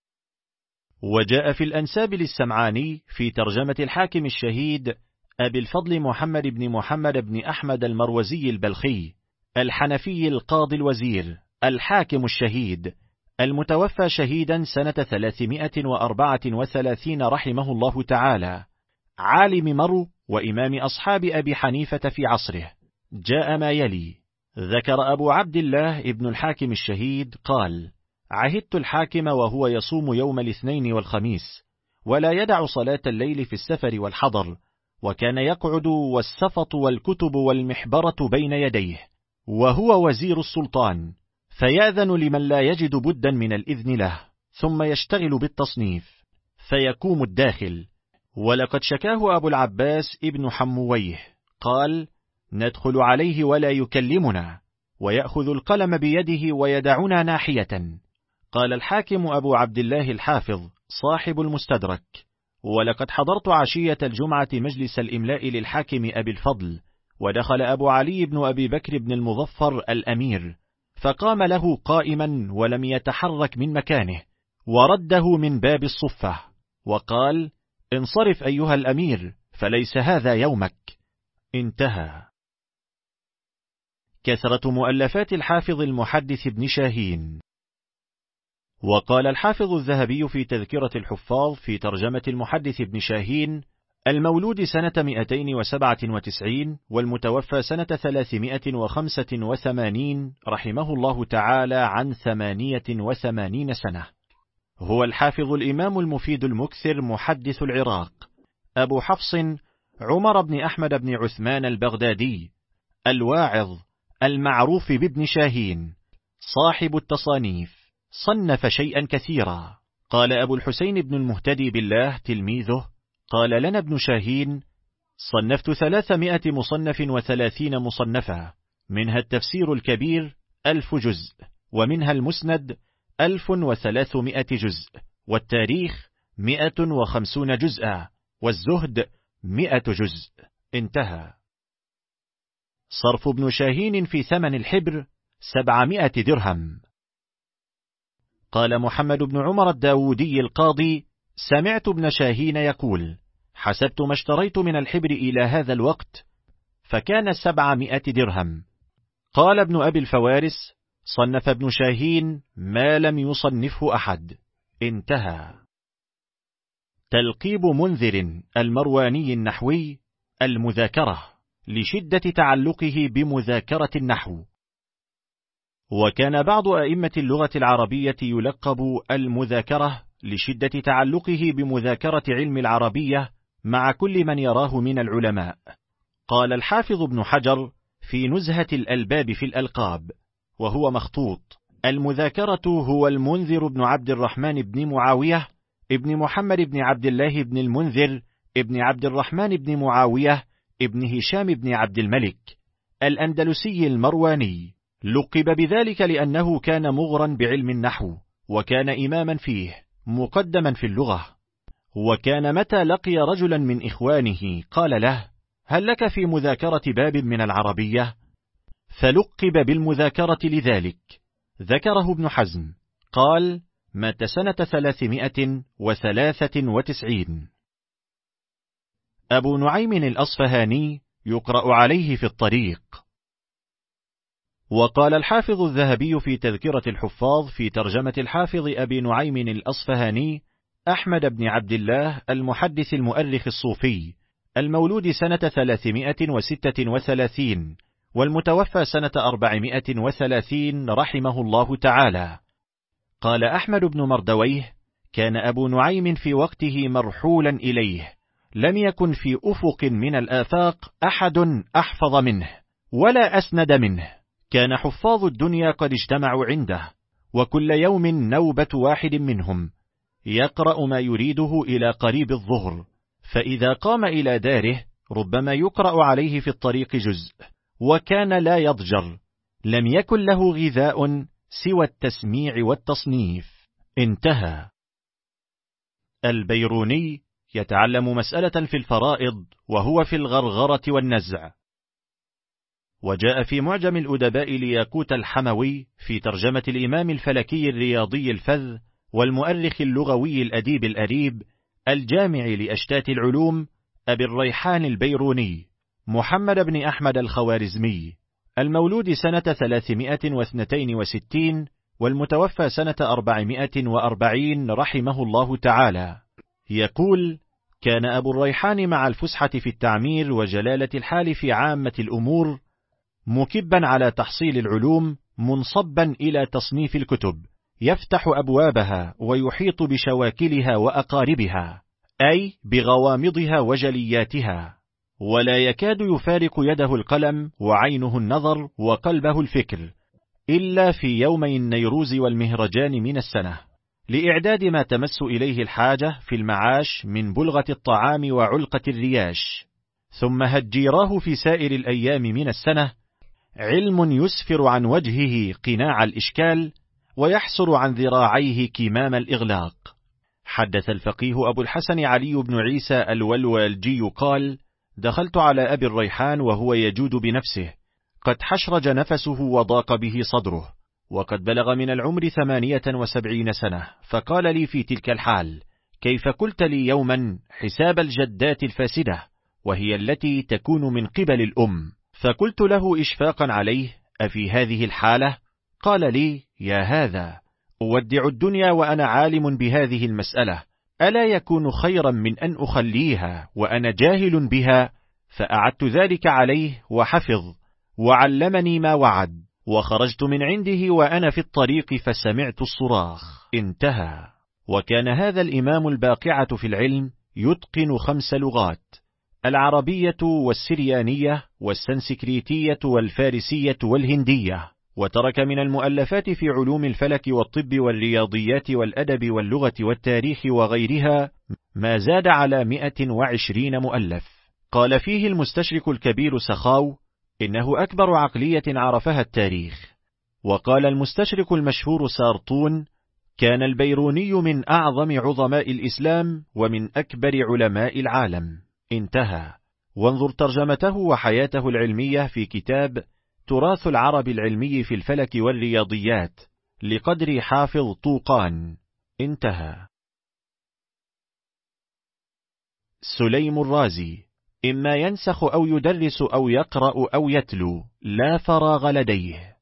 وجاء في الأنساب للسمعاني في ترجمة الحاكم الشهيد أبي الفضل محمد بن محمد بن أحمد المروزي البلخي الحنفي القاضي الوزير الحاكم الشهيد، المتوفى شهيدا سنة ثلاثمائة وأربعة وثلاثين رحمه الله تعالى، عالم مرو وإمام أصحاب أبي حنيفة في عصره. جاء ما يلي: ذكر أبو عبد الله ابن الحاكم الشهيد قال: عهدت الحاكم وهو يصوم يوم الاثنين والخميس، ولا يدع صلاة الليل في السفر والحضر، وكان يقعد والسفط والكتب والمحبرة بين يديه، وهو وزير السلطان، فيأذن لمن لا يجد بدا من الإذن له، ثم يشتغل بالتصنيف، فيقوم الداخل. ولقد شكاه أبو العباس ابن حمويه قال: ندخل عليه ولا يكلمنا، ويأخذ القلم بيده ويدعنا ناحية. قال الحاكم أبو عبد الله الحافظ صاحب المستدرك: ولقد حضرت عشية الجمعة مجلس الإملاء للحاكم أبي الفضل، ودخل أبو علي بن أبي بكر بن المظفر الأمير، فقام له قائما ولم يتحرك من مكانه، ورده من باب الصفة، وقال: انصرف أيها الأمير، فليس هذا يومك. انتهى. كثرة مؤلفات الحافظ المحدث ابن شاهين. وقال الحافظ الذهبي في تذكرة الحفاظ في ترجمة المحدث ابن شاهين: المولود سنة مئتين وسبعة وتسعين والمتوفى سنة ثلاثمائة وخمسة وثمانين رحمه الله تعالى عن ثمانية وثمانين سنة. هو الحافظ الإمام المفيد المكثر محدث العراق، أبو حفص عمر بن أحمد بن عثمان البغدادي الواعظ المعروف بابن شاهين، صاحب التصانيف، صنف شيئا كثيرا. قال أبو الحسين بن المهتدي بالله تلميذه: قال لنا ابن شاهين: صنفت ثلاثمائة مصنف وثلاثين مصنفا، منها التفسير الكبير ألف جزء، ومنها المسند ألف وثلاثمائة جزء، والتاريخ مئة وخمسون جزءا، والزهد مئة جزء. انتهى. صرف ابن شاهين في ثمن الحبر سبعمائة درهم. قال محمد بن عمر الداودي القاضي: سمعت ابن شاهين يقول: حسبت ما اشتريت من الحبر إلى هذا الوقت فكان سبعمائة درهم. قال ابن أبي الفوارس: صنف ابن شاهين ما لم يصنفه أحد. انتهى. تلقيب منذر المرواني النحوي المذاكرة، لشدة تعلقه بمذاكرة النحو. وكان بعض أئمة اللغة العربية يلقب المذاكرة لشدة تعلقه بمذاكرة علم العربية مع كل من يراه من العلماء. قال الحافظ ابن حجر في نزهة الألباب في الألقاب وهو مخطوط: المذاكرة هو المنذر بن عبد الرحمن بن معاوية ابن محمد بن عبد الله بن المنذر ابن عبد الرحمن بن معاوية ابن هشام بن عبد الملك الأندلسي المرواني، لقب بذلك لأنه كان مغرا بعلم النحو، وكان إماما فيه مقدما في اللغة. وكان متى لقي رجلا من إخوانه قال له: هل لك في مذاكرة باب من العربية؟ فلقب بالمذاكرة لذلك. ذكره ابن حزم قال: مات سنة ثلاثمائة وثلاثة وتسعين. أبو نعيم الأصفهاني يقرأ عليه في الطريق. وقال الحافظ الذهبي في تذكرة الحفاظ في ترجمة الحافظ أبي نعيم الأصفهاني: أحمد بن عبد الله المحدث المؤرخ الصوفي، المولود سنة ثلاثمائة وستة وثلاثين والمتوفى سنة أربعمائة وثلاثين رحمه الله تعالى. قال أحمد بن مردويه: كان أبو نعيم في وقته مرحولا إليه، لم يكن في أفق من الآفاق أحد أحفظ منه ولا أسند منه. كان حفاظ الدنيا قد اجتمعوا عنده، وكل يوم نوبة واحد منهم يقرأ ما يريده إلى قريب الظهر، فإذا قام إلى داره ربما يقرأ عليه في الطريق جزء، وكان لا يضجر، لم يكن له غذاء سوى التسميع والتصنيف. انتهى. البيروني يتعلم مسألة في الفرائض وهو في الغرغرة والنزع. وجاء في معجم الأدباء لياقوت الحموي في ترجمة الإمام الفلكي الرياضي الفذ والمؤرخ اللغوي الأديب الأريب الجامع لأشتات العلوم أبي الريحان البيروني محمد بن أحمد الخوارزمي، المولود سنة ثلاثمائة واثنين وستين والمتوفى سنة أربعمائة وأربعين رحمه الله تعالى. يقول: كان أبو الريحان مع الفسحة في التعمير وجلالة الحال في عامة الأمور مكبا على تحصيل العلوم، منصبا إلى تصنيف الكتب، يفتح أبوابها ويحيط بشواكلها وأقاربها، أي بغوامضها وجلياتها، ولا يكاد يفارق يده القلم وعينه النظر وقلبه الفكر إلا في يومي النيروز والمهرجان من السنة، لإعداد ما تمس إليه الحاجة في المعاش من بلغة الطعام وعلقة الرياش، ثم هجيراه في سائر الأيام من السنة علم يسفر عن وجهه قناع الإشكال ويحسر عن ذراعيه كمام الإغلاق. حدث الفقيه أبو الحسن علي بن عيسى الولوالجي قال: دخلت على أبي الريحان وهو يجود بنفسه، قد حشرج نفسه وضاق به صدره، وقد بلغ من العمر ثمانية وسبعين سنة، فقال لي في تلك الحال: كيف قلت لي يوما حساب الجدات الفاسدة، وهي التي تكون من قبل الأم؟ فقلت له إشفاقا عليه: أفي هذه الحالة؟ قال لي: يا هذا، أودع الدنيا وأنا عالم بهذه المسألة، ألا يكون خيرا من أن أخليها وأنا جاهل بها؟ فأعدت ذلك عليه وحفظ وعلمني ما وعد، وخرجت من عنده وأنا في الطريق فسمعت الصراخ. انتهى. وكان هذا الإمام الباقعة في العلم يتقن خمس لغات: العربية والسريانية والسنسكريتية والفارسية والهندية، وترك من المؤلفات في علوم الفلك والطب والرياضيات والأدب واللغة والتاريخ وغيرها ما زاد على مئة وعشرين مؤلف. قال فيه المستشرك الكبير سخاو: إنه أكبر عقلية عرفها التاريخ. وقال المستشرك المشهور سارطون: كان البيروني من أعظم عظماء الإسلام ومن أكبر علماء العالم. انتهى. وانظر ترجمته وحياته العلمية في كتاب تراث العرب العلمي في الفلك والرياضيات لقدر حافظ طوقان. انتهى. سليم الرازي: إما ينسخ أو يدرس أو يقرأ أو يتلو، لا فراغ لديه.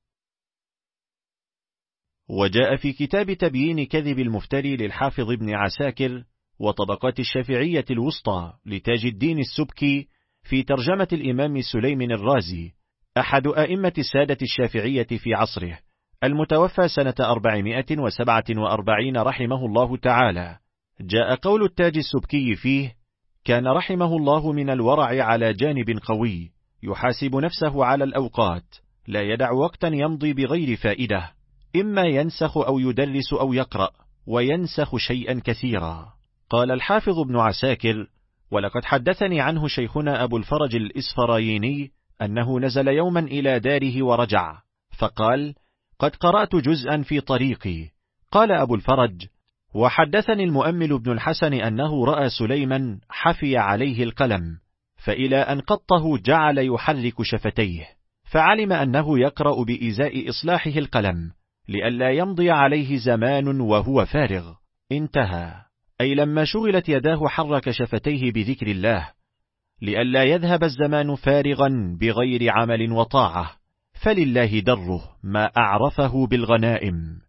وجاء في كتاب تبيين كذب المفتري للحافظ ابن عساكر وطبقات الشافعية الوسطى لتاج الدين السبكي في ترجمة الإمام سليم الرازي، أحد أئمة السادة الشافعية في عصره، المتوفى سنة أربعمائة وسبعة وأربعين رحمه الله تعالى. جاء قول التاج السبكي فيه: كان رحمه الله من الورع على جانب قوي، يحاسب نفسه على الأوقات، لا يدع وقتا يمضي بغير فائدة، إما ينسخ أو يدرس أو يقرأ، وينسخ شيئا كثيرا. قال الحافظ ابن عساكر: ولقد حدثني عنه شيخنا أبو الفرج الإسفرايني أنه نزل يوما إلى داره ورجع، فقال: قد قرأت جزءا في طريقي. قال أبو الفرج: وحدثني المؤمل بن الحسن أنه رأى سليما حفي عليه القلم، فإلى أن قطه جعل يحرك شفتيه، فعلم أنه يقرأ بإزاء إصلاحه القلم لئلا يمضي عليه زمان وهو فارغ. انتهى. أي لما شغلت يداه حرك شفتيه بذكر الله لئلا يذهب الزمان فارغا بغير عمل وطاعة، فلله دره ما أعرفه بالغنائم.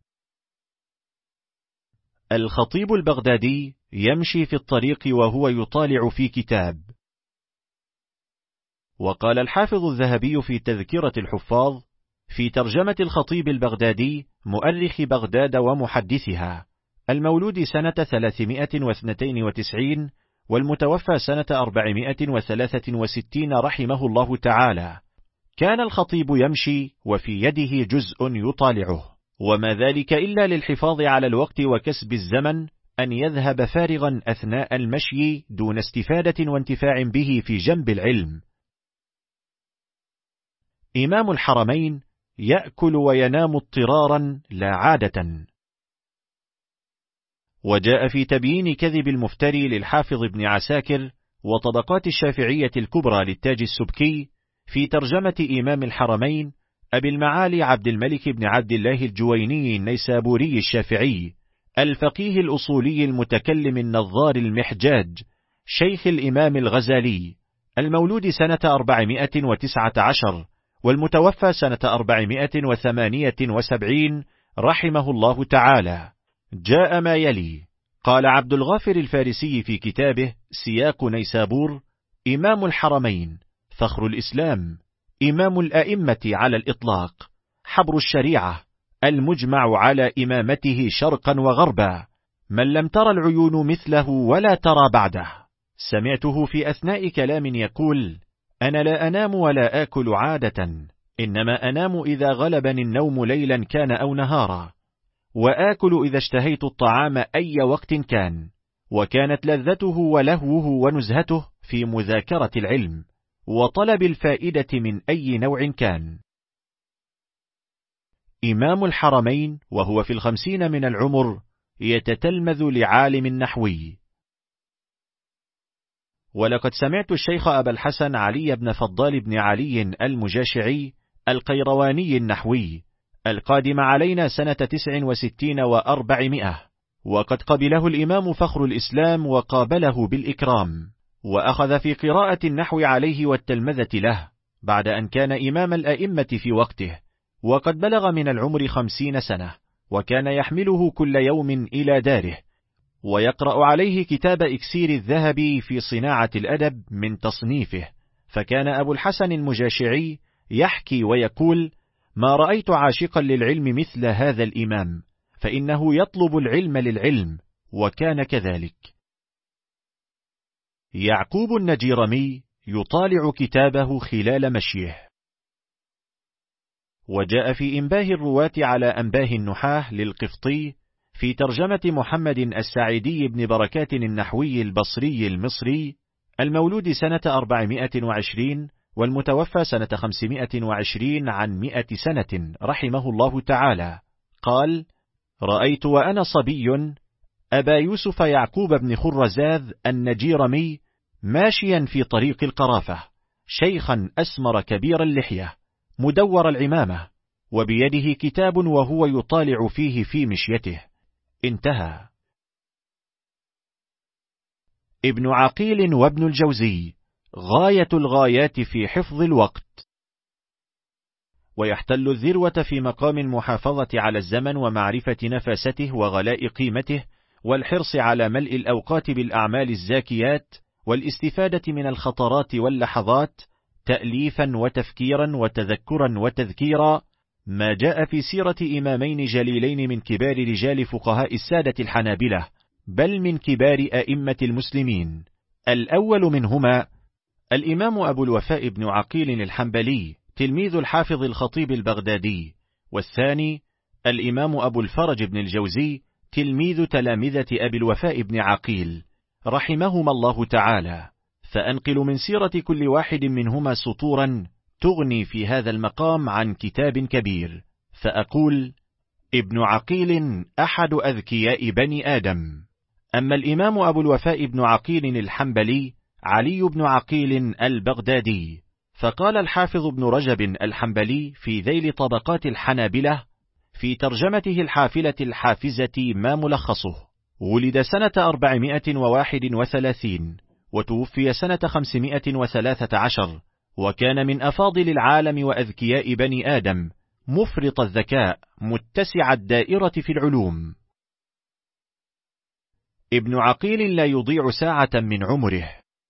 الخطيب البغدادي يمشي في الطريق وهو يطالع في كتاب. وقال الحافظ الذهبي في تذكرة الحفاظ في ترجمة الخطيب البغدادي مؤرخ بغداد ومحدثها، المولود سنة ثلاثمائة واثنين وتسعين والمتوفى سنة أربعمائة وثلاثة وستين رحمه الله تعالى: كان الخطيب يمشي وفي يده جزء يطالعه، وما ذلك إلا للحفاظ على الوقت وكسب الزمن أن يذهب فارغا أثناء المشي دون استفادة وانتفاع به في جنب العلم. إمام الحرمين يأكل وينام اضطرارا لا عادة. وجاء في تبيين كذب المفتري للحافظ ابن عساكر وطبقات الشافعية الكبرى للتاج السبكي في ترجمة إمام الحرمين أبي المعالي عبد الملك بن عبد الله الجويني النيسابوري الشافعي الفقيه الأصولي المتكلم النظار المحجاج شيخ الإمام الغزالي، المولود سنة أربعمائة وتسعة عشر والمتوفى سنة أربعمائة وثمانية وسبعين رحمه الله تعالى. جاء ما يلي: قال عبد الغافر الفارسي في كتابه سياق نيسابور: إمام الحرمين فخر الإسلام، إمام الأئمة على الإطلاق، حبر الشريعة، المجمع على إمامته شرقا وغربا، من لم ترى العيون مثله ولا ترى بعده. سمعته في أثناء كلام يقول: أنا لا أنام ولا آكل عادة، إنما أنام إذا غلبني النوم ليلا كان أو نهارا، وآكل إذا اشتهيت الطعام أي وقت كان، وكانت لذته ولهوه ونزهته في مذاكرة العلم وطلب الفائدة من أي نوع كان. إمام الحرمين وهو في الخمسين من العمر يتتلمذ لعالم نحوي. ولقد سمعت الشيخ أبا الحسن علي بن فضال بن علي المجاشعي القيرواني النحوي القادم علينا سنة تسع وستين وأربعمائة، وقد قبله الإمام فخر الإسلام وقابله بالإكرام، وأخذ في قراءة النحو عليه والتلمذة له بعد أن كان إمام الأئمة في وقته، وقد بلغ من العمر خمسين سنة، وكان يحمله كل يوم إلى داره ويقرأ عليه كتاب إكسير الذهب في صناعة الأدب من تصنيفه. فكان أبو الحسن المجاشعي يحكي ويقول: ما رأيت عاشقا للعلم مثل هذا الإمام، فإنه يطلب العلم للعلم، وكان كذلك. يعقوب النجيرمي يطالع كتابه خلال مشيه. وجاء في إنباه الرواة على أنباه النحاه للقفطي في ترجمة محمد السعيدي بن بركات النحوي البصري المصري المولود سنة أربعمائة وعشرين والمتوفى سنة خمسمائة وعشرين عن مئة سنة رحمه الله تعالى، قال: رأيت وأنا صبي أبا يوسف يعقوب بن خرزاذ النجيرمي ماشيا في طريق القرافة، شيخا أسمر كبير اللحية مدور العمامة، وبيده كتاب وهو يطالع فيه في مشيته. انتهى. ابن عقيل وابن الجوزي غاية الغايات في حفظ الوقت، ويحتل الذروة في مقام المحافظة على الزمن ومعرفة نفاسته وغلاء قيمته، والحرص على ملء الأوقات بالأعمال الزاكيات، والاستفادة من الخطرات واللحظات، تأليفا وتفكيرا وتذكرا وتذكيرا، ما جاء في سيرة إمامين جليلين من كبار رجال فقهاء السادة الحنابلة، بل من كبار أئمة المسلمين. الأول منهما الإمام أبو الوفاء بن عقيل الحنبلي تلميذ الحافظ الخطيب البغدادي، والثاني الإمام أبو الفرج بن الجوزي تلميذ تلامذة أبي الوفاء بن عقيل، رحمهما الله تعالى، فأنقل من سيرة كل واحد منهما سطورا تغني في هذا المقام عن كتاب كبير، فأقول: ابن عقيل أحد أذكياء بني آدم. أما الإمام أبو الوفاء ابن عقيل الحنبلي علي بن عقيل البغدادي، فقال الحافظ ابن رجب الحنبلي في ذيل طبقات الحنابلة في ترجمته الحافلة الحافزة ما ملخصه: ولد سنة أربعمائة وواحد وثلاثين وتوفي سنة خمسمائة وثلاثة عشر، وكان من أفاضل العالم وأذكياء بني آدم، مفرط الذكاء، متسع الدائرة في العلوم. ابن عقيل لا يضيع ساعة من عمره،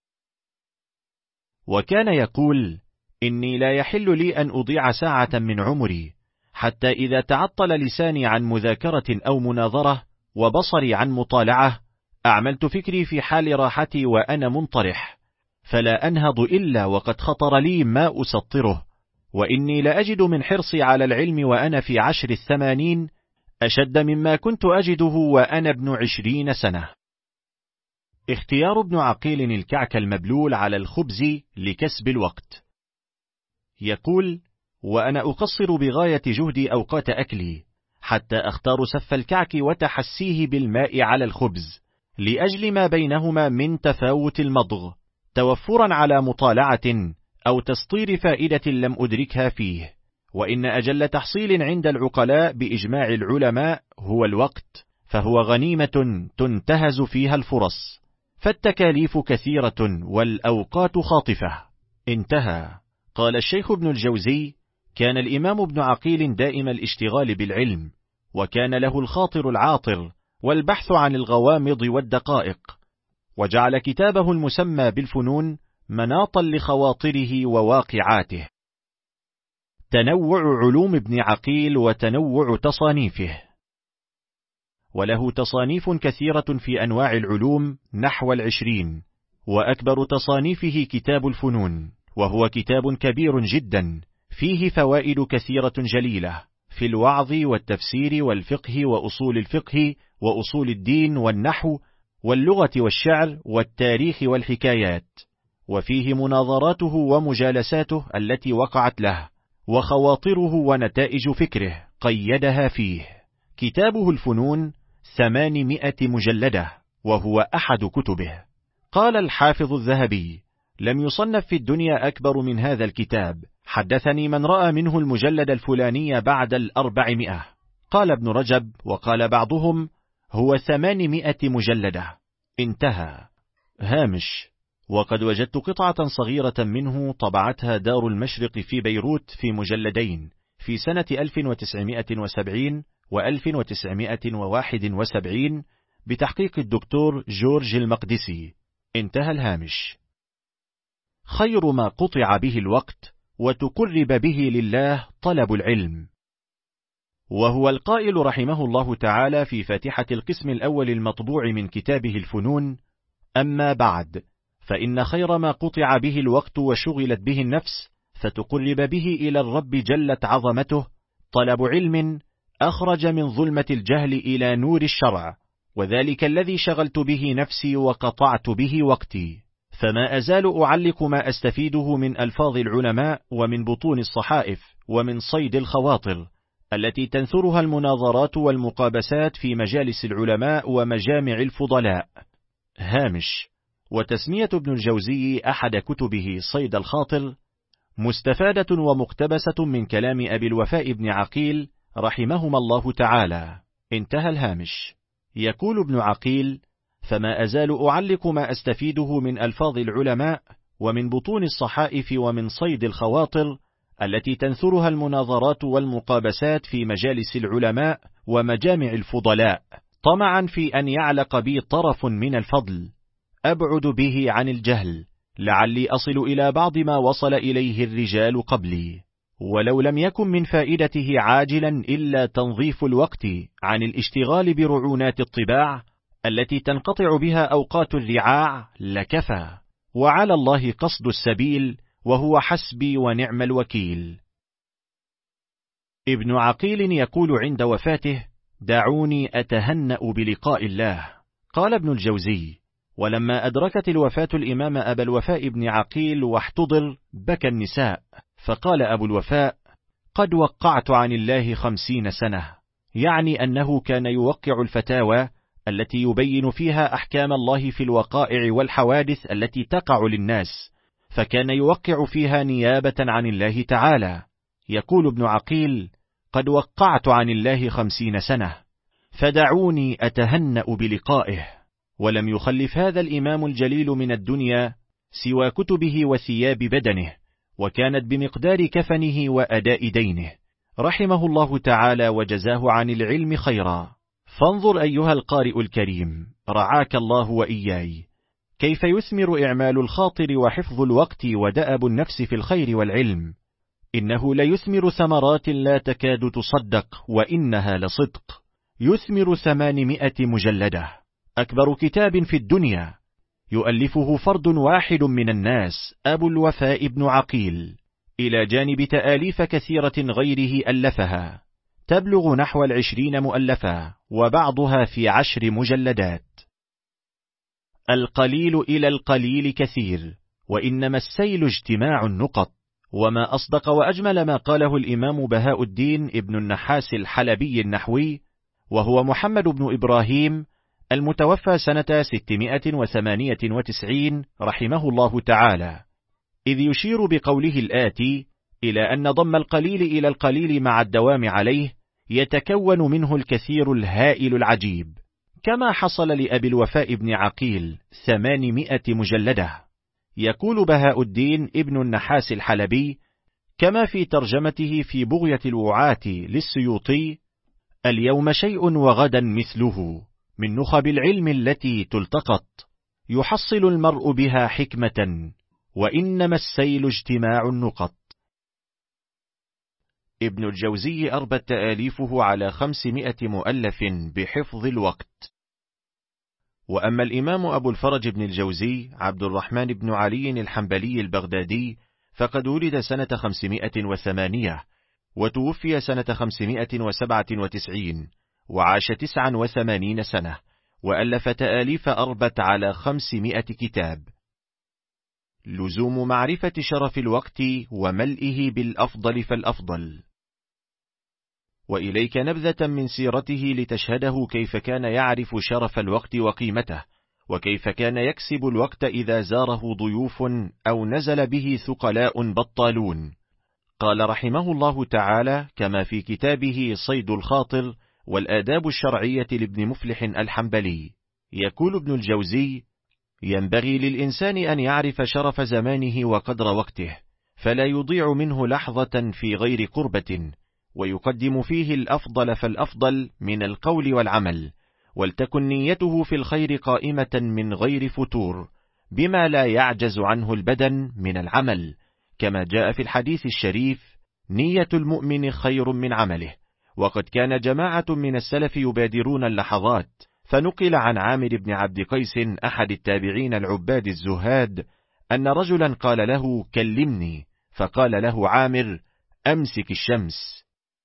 وكان يقول: إني لا يحل لي أن أضيع ساعة من عمري، حتى إذا تعطل لساني عن مذاكرة أو مناظرة وبصري عن مطالعة، أعملت فكري في حال راحتي وأنا منطرح، فلا أنهض إلا وقد خطر لي ما أسطره، وإني لأجد من حرصي على العلم وأنا في عشر الثمانين أشد مما كنت أجده وأنا ابن عشرين سنة. اختيار ابن عقيل الكعك المبلول على الخبز لكسب الوقت. يقول: وأنا أقصر بغاية جهدي أوقات أكلي، حتى أختار سف الكعك وتحسيه بالماء على الخبز، لأجل ما بينهما من تفاوت المضغ، توفرا على مطالعة أو تسطير فائدة لم أدركها فيه. وإن أجل تحصيل عند العقلاء بإجماع العلماء هو الوقت، فهو غنيمة تنتهز فيها الفرص، فالتكاليف كثيرة والأوقات خاطفة. انتهى. قال الشيخ ابن الجوزي: كان الإمام ابن عقيل دائم الاشتغال بالعلم، وكان له الخاطر العاطر والبحث عن الغوامض والدقائق، وجعل كتابه المسمى بالفنون مناطا لخواطره وواقعاته. تنوع علوم ابن عقيل وتنوع تصانيفه. وله تصانيف كثيرة في أنواع العلوم نحو العشرين، وأكبر تصانيفه كتاب الفنون، وهو كتاب كبير جدا فيه فوائد كثيرة جليلة في الوعظ والتفسير والفقه وأصول الفقه وأصول الدين والنحو واللغة والشعر والتاريخ والحكايات، وفيه مناظراته ومجالساته التي وقعت له، وخواطره ونتائج فكره قيدها فيه. كتابه الفنون ثمانمائة مجلدة، وهو أحد كتبه. قال الحافظ الذهبي: لم يصنف في الدنيا أكبر من هذا الكتاب، حدثني من رأى منه المجلد الفلاني بعد الأربعمائة. قال ابن رجب وقال بعضهم: هو ثمانمائة مجلدة. انتهى. هامش: وقد وجدت قطعة صغيرة منه طبعتها دار المشرق في بيروت في مجلدين في سنة ألف وتسعمائة وسبعين و ألف وتسعمائة وواحد وسبعين بتحقيق الدكتور جورج المقدسي. انتهى الهامش. خير ما قطع به الوقت وتقرب به لله طلب العلم. وهو القائل رحمه الله تعالى في فاتحة القسم الأول المطبوع من كتابه الفنون: أما بعد، فإن خير ما قطع به الوقت وشغلت به النفس فتقرب به إلى الرب جلت عظمته طلب علم أخرج من ظلمة الجهل إلى نور الشرع، وذلك الذي شغلت به نفسي وقطعت به وقتي. فما أزال أعلق ما أستفيده من ألفاظ العلماء ومن بطون الصحائف ومن صيد الخواطر التي تنثرها المناظرات والمقابسات في مجالس العلماء ومجامع الفضلاء. هامش: وتسمية ابن الجوزي أحد كتبه صيد الخاطر مستفادة ومقتبسة من كلام أبي الوفاء ابن عقيل رحمهما الله تعالى. انتهى الهامش. يقول ابن عقيل: فما أزال أعلق ما أستفيده من ألفاظ العلماء ومن بطون الصحائف ومن صيد الخواطر التي تنثرها المناظرات والمقابسات في مجالس العلماء ومجامع الفضلاء، طمعا في أن يعلق بي طرف من الفضل أبعد به عن الجهل، لعلي أصل إلى بعض ما وصل إليه الرجال قبلي، ولو لم يكن من فائدته عاجلا إلا تنظيف الوقت عن الاشتغال برعونات الطباع التي تنقطع بها أوقات الرعاع لكفى، وعلى الله قصد السبيل، وهو حسبي ونعم الوكيل. ابن عقيل يقول عند وفاته: دعوني أتهنأ بلقاء الله. قال ابن الجوزي: ولما أدركت الوفاة الإمام أبا الوفاء بن عقيل واحتضر بكى النساء، فقال أبو الوفاء: قد وقعت عن الله خمسين سنة، يعني أنه كان يوقع الفتاوى التي يبين فيها أحكام الله في الوقائع والحوادث التي تقع للناس، فكان يوقع فيها نيابة عن الله تعالى. يقول ابن عقيل: قد وقعت عن الله خمسين سنة، فدعوني أتهنأ بلقائه. ولم يخلف هذا الإمام الجليل من الدنيا سوى كتبه وثياب بدنه، وكانت بمقدار كفنه وأداء دينه، رحمه الله تعالى وجزاه عن العلم خيرا. فانظر أيها القارئ الكريم، رعاك الله وإياي، كيف يثمر إعمال الخاطر وحفظ الوقت ودأب النفس في الخير والعلم. إنه ليثمر ثمرات لا تكاد تصدق، وإنها لصدق. يثمر ثمانمائة مجلدة، أكبر كتاب في الدنيا، يؤلفه فرد واحد من الناس، أبو الوفاء بن عقيل، إلى جانب تآليف كثيرة غيره ألفها، تبلغ نحو العشرين مؤلفة، وبعضها في عشر مجلدات. القليل إلى القليل كثير، وإنما السيل اجتماع النقط. وما أصدق وأجمل ما قاله الإمام بهاء الدين ابن النحاس الحلبي النحوي، وهو محمد بن إبراهيم المتوفى سنة ستمائة وثمانية وتسعين رحمه الله تعالى، إذ يشير بقوله الآتي إلى أن ضم القليل إلى القليل مع الدوام عليه يتكون منه الكثير الهائل العجيب، كما حصل لأبي الوفاء بن عقيل ثمانمائة مجلدة. يقول بهاء الدين ابن النحاس الحلبي كما في ترجمته في بغية الوعاة للسيوطي: اليوم شيء وغدا مثله، من نخب العلم التي تلتقط، يحصل المرء بها حكمة، وإنما السيل اجتماع النقط. ابن الجوزي أربت تآليفه على خمسمائة مؤلف بحفظ الوقت. وأما الإمام أبو الفرج بن الجوزي عبد الرحمن بن علي الحنبلي البغدادي، فقد ولد سنة خمسمائة وثمانية، وتوفي سنة خمسمائة وسبعة وتسعين، وعاش تسعا وثمانين سنة، وألف تآليف أربت على خمسمائة كتاب. لزوم معرفة شرف الوقت وملئه بالأفضل فالأفضل. وإليك نبذة من سيرته لتشهده كيف كان يعرف شرف الوقت وقيمته، وكيف كان يكسب الوقت إذا زاره ضيوف أو نزل به ثقلاء بطالون. قال رحمه الله تعالى كما في كتابه صيد الخاطر والآداب الشرعية لابن مفلح الحنبلي، يقول ابن الجوزي: ينبغي للإنسان أن يعرف شرف زمانه وقدر وقته، فلا يضيع منه لحظة في غير قربة، ويقدم فيه الأفضل فالأفضل من القول والعمل، ولتكن نيته في الخير قائمة من غير فتور، بما لا يعجز عنه البدن من العمل، كما جاء في الحديث الشريف: نية المؤمن خير من عمله. وقد كان جماعة من السلف يبادرون اللحظات، فنقل عن عامر بن عبد قيس أحد التابعين العباد الزهاد أن رجلا قال له: كلمني، فقال له عامر: أمسك الشمس.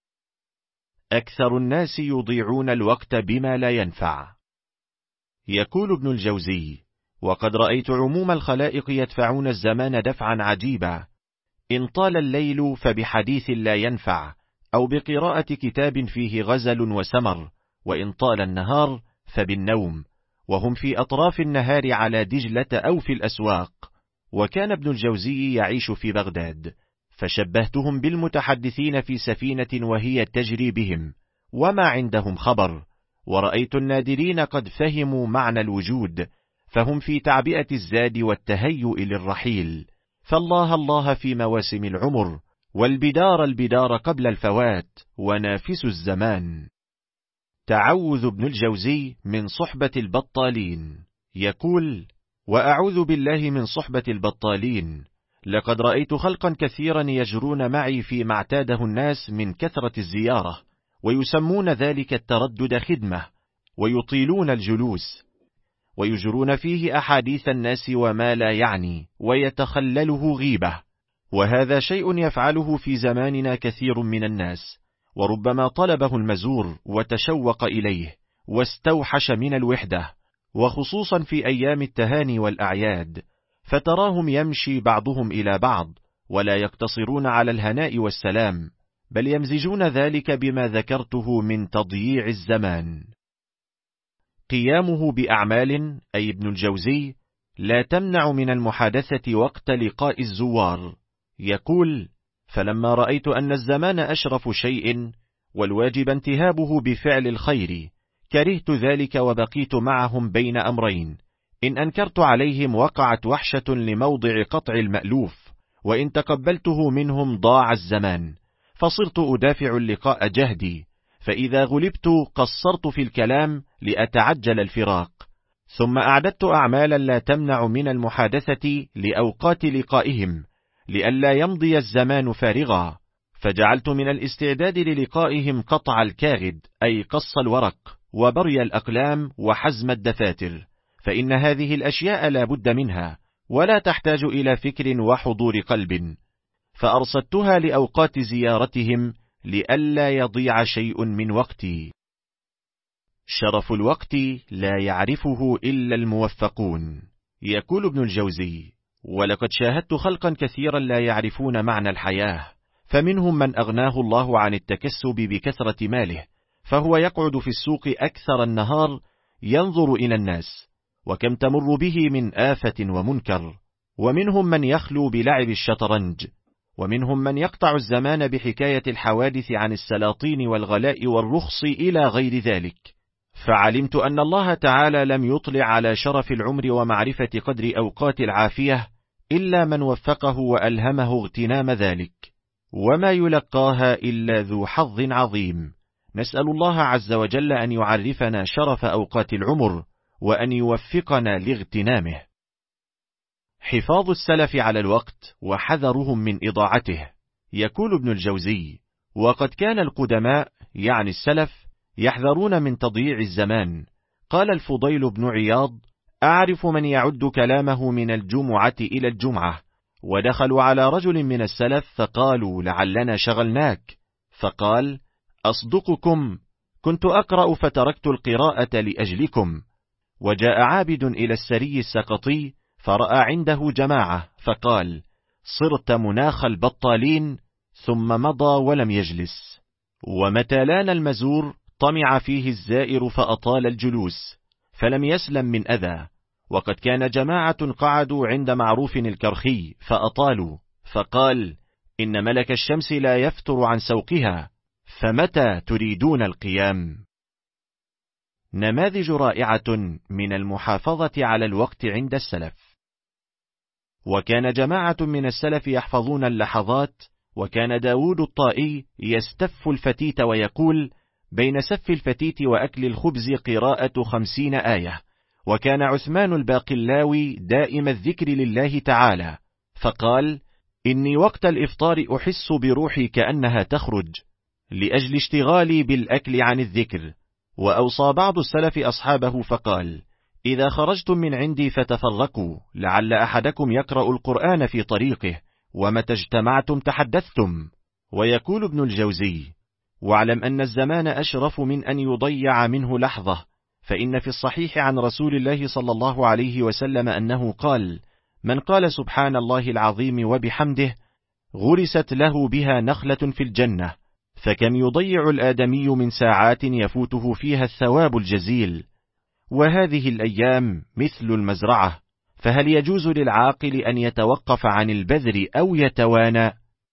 أكثر الناس يضيعون الوقت بما لا ينفع. يقول ابن الجوزي: وقد رأيت عموم الخلائق يدفعون الزمان دفعا عجيبا، إن طال الليل فبحديث لا ينفع، أو بقراءة كتاب فيه غزل وسمر، وإن طال النهار فبالنوم، وهم في أطراف النهار على دجلة أو في الأسواق. وكان ابن الجوزي يعيش في بغداد، فشبهتهم بالمتحدثين في سفينة وهي تجري بهم وما عندهم خبر، ورأيت النادرين قد فهموا معنى الوجود، فهم في تعبئة الزاد والتهيؤ للرحيل، فالله الله في مواسم العمر، والبدار البدار قبل الفوات، ونافس الزمان. تعوذ ابن الجوزي من صحبة البطالين. يقول: وأعوذ بالله من صحبة البطالين، لقد رأيت خلقا كثيرا يجرون معي فيما اعتاده الناس من كثرة الزيارة، ويسمون ذلك التردد خدمة، ويطيلون الجلوس، ويجرون فيه أحاديث الناس وما لا يعني، ويتخلله غيبة. وهذا شيء يفعله في زماننا كثير من الناس، وربما طلبه المزور وتشوق إليه واستوحش من الوحدة، وخصوصا في أيام التهاني والأعياد، فتراهم يمشي بعضهم إلى بعض، ولا يقتصرون على الهناء والسلام، بل يمزجون ذلك بما ذكرته من تضييع الزمان. قيامه بأعمال، أي ابن الجوزي، لا تمنع من المحادثة وقت لقاء الزوار. يقول: فلما رأيت أن الزمان أشرف شيء والواجب انتهابه بفعل الخير، كرهت ذلك وبقيت معهم بين أمرين: إن أنكرت عليهم وقعت وحشة لموضع قطع المألوف، وإن تقبلته منهم ضاع الزمان، فصرت أدافع اللقاء جهدي، فإذا غلبت قصرت في الكلام لأتعجل الفراق، ثم أعددت أعمالا لا تمنع من المحادثة لأوقات لقائهم، لئلا يمضي الزمان فارغا، فجعلت من الاستعداد للقائهم قطع الكاغد، أي قص الورق، وبري الأقلام، وحزم الدفاتر، فإن هذه الأشياء لا بد منها، ولا تحتاج إلى فكر وحضور قلب، فأرصدتها لأوقات زيارتهم لئلا يضيع شيء من وقتي. شرف الوقت لا يعرفه إلا الموفقون. يقول ابن الجوزي: ولقد شاهدت خلقا كثيرا لا يعرفون معنى الحياة، فمنهم من أغناه الله عن التكسب بكثرة ماله، فهو يقعد في السوق أكثر النهار ينظر إلى الناس، وكم تمر به من آفة ومنكر. ومنهم من يخلو بلعب الشطرنج، ومنهم من يقطع الزمان بحكاية الحوادث عن السلاطين والغلاء والرخص إلى غير ذلك. فعلمت أن الله تعالى لم يطلع على شرف العمر ومعرفة قدر أوقات العافية إلا من وفقه وألهمه اغتنام ذلك، وما يلقاها إلا ذو حظ عظيم. نسأل الله عز وجل أن يعرفنا شرف أوقات العمر، وأن يوفقنا لاغتنامه. حفاظ السلف على الوقت وحذرهم من إضاعته. يقول ابن الجوزي: وقد كان القدماء، يعني السلف، يحذرون من تضييع الزمان. قال الفضيل بن عياض: أعرف من يعد كلامه من الجمعة إلى الجمعة. ودخلوا على رجل من السلف فقالوا: لعلنا شغلناك، فقال: أصدقكم، كنت أقرأ فتركت القراءة لأجلكم. وجاء عابد إلى السري السقطي فرأى عنده جماعة، فقال: صرت مناخ البطالين، ثم مضى ولم يجلس. ومتى لان المزور طمع فيه الزائر فأطال الجلوس، فلم يسلم من أذى. وقد كان جماعة قعدوا عند معروف الكرخي فأطالوا، فقال: إن ملك الشمس لا يفتر عن سوقها، فمتى تريدون القيام؟ نماذج رائعة من المحافظة على الوقت عند السلف. وكان جماعة من السلف يحفظون اللحظات، وكان داود الطائي يستف الفتيت ويقول: بين سف الفتيت وأكل الخبز قراءة خمسين آية. وكان عثمان الباقلاوي دائم الذكر لله تعالى، فقال: إني وقت الإفطار أحس بروحي كأنها تخرج، لأجل اشتغالي بالأكل عن الذكر. وأوصى بعض السلف أصحابه فقال: إذا خرجتم من عندي فتفرقوا، لعل أحدكم يقرأ القرآن في طريقه، ومتى اجتمعتم تحدثتم. ويقول ابن الجوزي: واعلم أن الزمان أشرف من أن يضيع منه لحظة، فإن في الصحيح عن رسول الله صلى الله عليه وسلم أنه قال: من قال سبحان الله العظيم وبحمده غرست له بها نخلة في الجنة. فكم يضيع الآدمي من ساعات يفوته فيها الثواب الجزيل. وهذه الأيام مثل المزرعة، فهل يجوز للعاقل أن يتوقف عن البذر أو يتوانى؟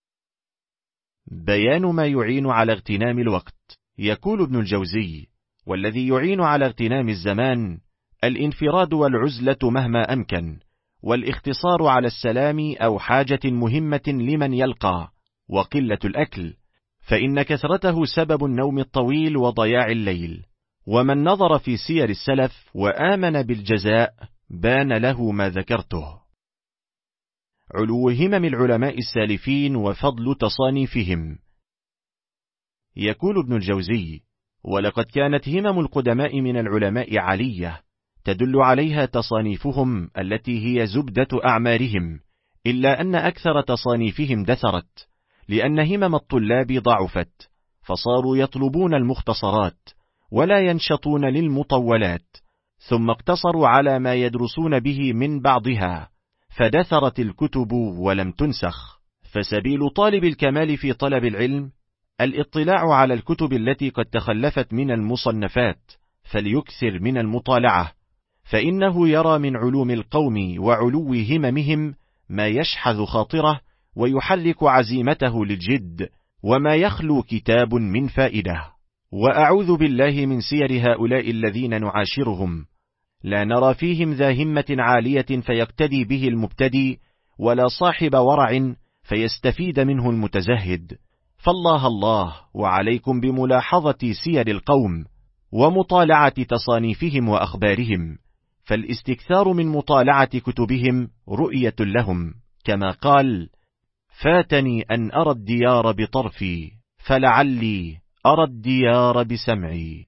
بيان ما يعين على اغتنام الوقت. يقول ابن الجوزي: والذي يعين على اغتنام الزمان الانفراد والعزلة مهما أمكن، والاختصار على السلام أو حاجة مهمة لمن يلقى، وقلة الأكل، فإن كثرته سبب النوم الطويل وضياع الليل. ومن نظر في سير السلف وآمن بالجزاء بان له ما ذكرته. علو همم العلماء السالفين وفضل تصانيفهم. يقول ابن الجوزي: ولقد كانت همم القدماء من العلماء عالية، تدل عليها تصانيفهم التي هي زبدة أعمارهم، إلا أن أكثر تصانيفهم دثرت، لأن همم الطلاب ضعفت، فصاروا يطلبون المختصرات ولا ينشطون للمطولات، ثم اقتصروا على ما يدرسون به من بعضها، فدثرت الكتب ولم تنسخ. فسبيل طالب الكمال في طلب العلم الاطلاع على الكتب التي قد تخلفت من المصنفات، فليكثر من المطالعة، فإنه يرى من علوم القوم وعلو هممهم ما يشحذ خاطره ويحرك عزيمته للجد، وما يخلو كتاب من فائدة. وأعوذ بالله من سير هؤلاء الذين نعاشرهم، لا نرى فيهم ذا همة عالية فيقتدي به المبتدي، ولا صاحب ورع فيستفيد منه المتزهد. فالله الله وعليكم بملاحظة سير القوم ومطالعة تصانيفهم وأخبارهم، فالاستكثار من مطالعة كتبهم رؤية لهم، كما قال: فاتني أن أرى الديار بطرفي فلعلي أرى الديار بسمعي.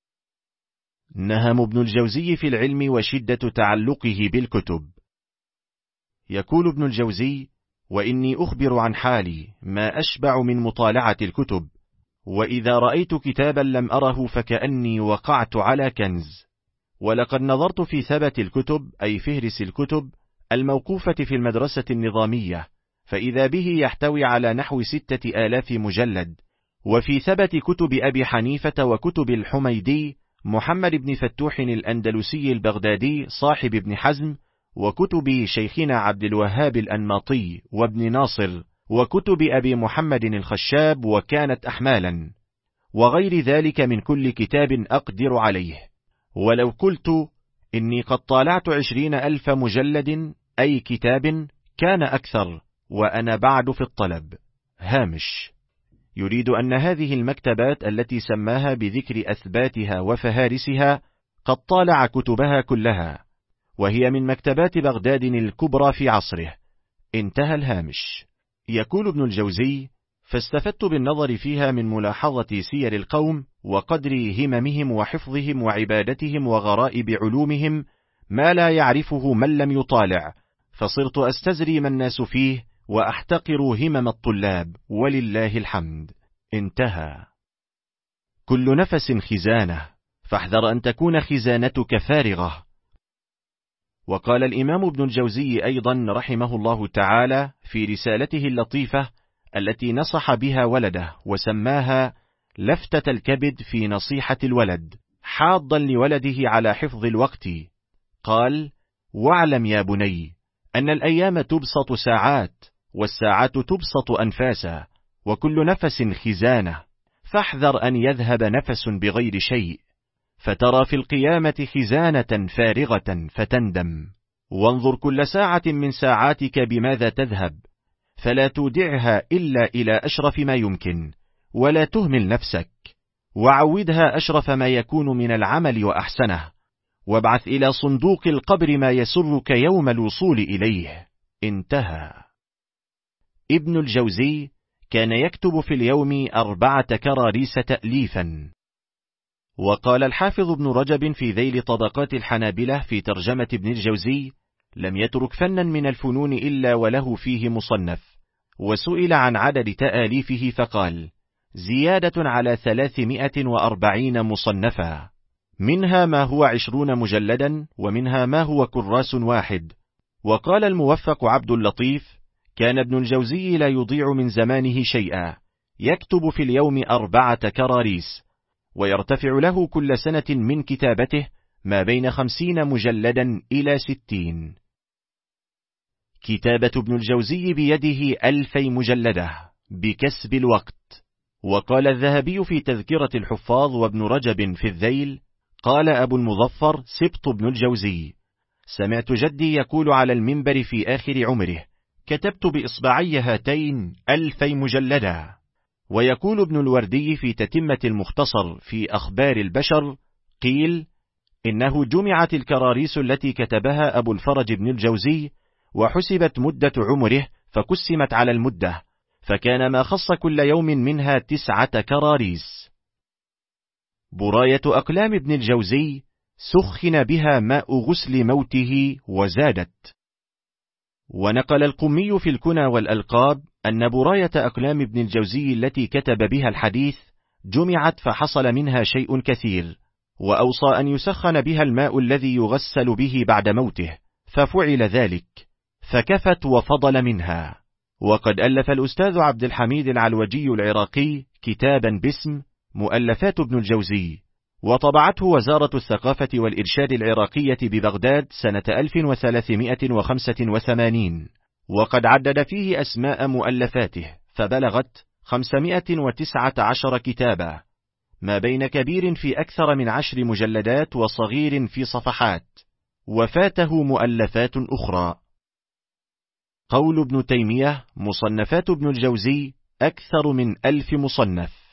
نهم ابن الجوزي في العلم وشدة تعلقه بالكتب. يقول ابن الجوزي: وإني أخبر عن حالي ما أشبع من مطالعة الكتب، وإذا رأيت كتابا لم أره فكأني وقعت على كنز. ولقد نظرت في ثبت الكتب، أي فهرس الكتب الموقوفة في المدرسة النظامية، فإذا به يحتوي على نحو ستة آلاف مجلد، وفي ثبت كتب أبي حنيفة وكتب الحميدي محمد بن فتوح الأندلسي البغدادي صاحب ابن حزم، وكتب شيخنا عبد الوهاب الأنماطي وابن ناصر، وكتب أبي محمد الخشاب وكانت أحمالا، وغير ذلك من كل كتاب أقدر عليه. ولو قلت إني قد طالعت عشرين ألف مجلد أي كتاب كان أكثر، وأنا بعد في الطلب. هامش: يريد أن هذه المكتبات التي سماها بذكر أثباتها وفهارسها قد طالع كتبها كلها، وهي من مكتبات بغداد الكبرى في عصره. انتهى الهامش. يقول ابن الجوزي: فاستفدت بالنظر فيها من ملاحظة سير القوم وقدر هممهم وحفظهم وعبادتهم وغرائب علومهم ما لا يعرفه من لم يطالع، فصرت أستزري ما الناس فيه وأحتقر همم الطلاب، ولله الحمد. انتهى. كل نفس خزانة، فاحذر أن تكون خزانتك فارغة. وقال الإمام ابن الجوزي أيضا رحمه الله تعالى في رسالته اللطيفة التي نصح بها ولده وسماها لفتة الكبد في نصيحة الولد، حاضا لولده على حفظ الوقت، قال: واعلم يا بني أن الأيام تبسط ساعات، والساعات تبسط أنفاسا، وكل نفس خزانة، فاحذر أن يذهب نفس بغير شيء، فترى في القيامة خزانة فارغة فتندم. وانظر كل ساعة من ساعاتك بماذا تذهب، فلا تودعها إلا إلى أشرف ما يمكن، ولا تهمل نفسك، وعودها أشرف ما يكون من العمل وأحسنه، وابعث إلى صندوق القبر ما يسرك يوم الوصول إليه. انتهى. ابن الجوزي كان يكتب في اليوم أربعة كراريس تأليفا. وقال الحافظ ابن رجب في ذيل طبقات الحنابلة في ترجمة ابن الجوزي: لم يترك فنا من الفنون إلا وله فيه مصنف. وسئل عن عدد تآليفه فقال: زيادة على ثلاثمائة وأربعين مصنفا، منها ما هو عشرون مجلدا، ومنها ما هو كراس واحد. وقال الموفق عبد اللطيف: كان ابن الجوزي لا يضيع من زمانه شيئا، يكتب في اليوم أربعة كراريس، ويرتفع له كل سنة من كتابته ما بين خمسين مجلدا إلى ستين. كتابة ابن الجوزي بيده ألفي مجلدة بكسب الوقت. وقال الذهبي في تذكرة الحفاظ وابن رجب في الذيل: قال أبو المظفر سبط ابن الجوزي: سمعت جدي يقول على المنبر في آخر عمره: كتبت بإصبعي هاتين ألفي مجلدة. ويقول ابن الوردي في تتمة المختصر في أخبار البشر: قيل إنه جمعت الكراريس التي كتبها أبو الفرج ابن الجوزي، وحسبت مدة عمره فقسمت على المدة، فكان ما خص كل يوم منها تسعة كراريس. براية أقلام ابن الجوزي سخن بها ماء غسل موته وزادت. ونقل القمي في الكنى والألقاب أن براية أقلام ابن الجوزي التي كتب بها الحديث جمعت فحصل منها شيء كثير، وأوصى أن يسخن بها الماء الذي يغسل به بعد موته، ففعل ذلك، فكفت وفضل منها. وقد ألف الأستاذ عبد الحميد العلوجي العراقي كتابا باسم مؤلفات ابن الجوزي، وطبعته وزارة الثقافة والإرشاد العراقية ببغداد سنة ألف وثلاثمائة وخمسة وثمانين، وقد عدد فيه أسماء مؤلفاته فبلغت خمسمائة وتسعة عشر كتابا، ما بين كبير في أكثر من عشر مجلدات وصغير في صفحات، وفاته مؤلفات أخرى. قول ابن تيمية: مصنفات ابن الجوزي أكثر من ألف مصنف.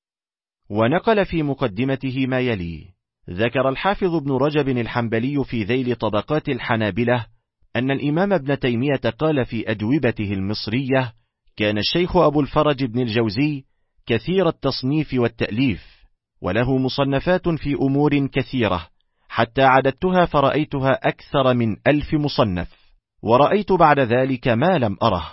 ونقل في مقدمته ما يلي: ذكر الحافظ ابن رجب الحنبلي في ذيل طبقات الحنابلة أن الإمام ابن تيمية قال في أجوبته المصرية: كان الشيخ أبو الفرج ابن الجوزي كثير التصنيف والتأليف، وله مصنفات في أمور كثيرة، حتى عددتها فرأيتها أكثر من ألف مصنف، ورأيت بعد ذلك ما لم أره.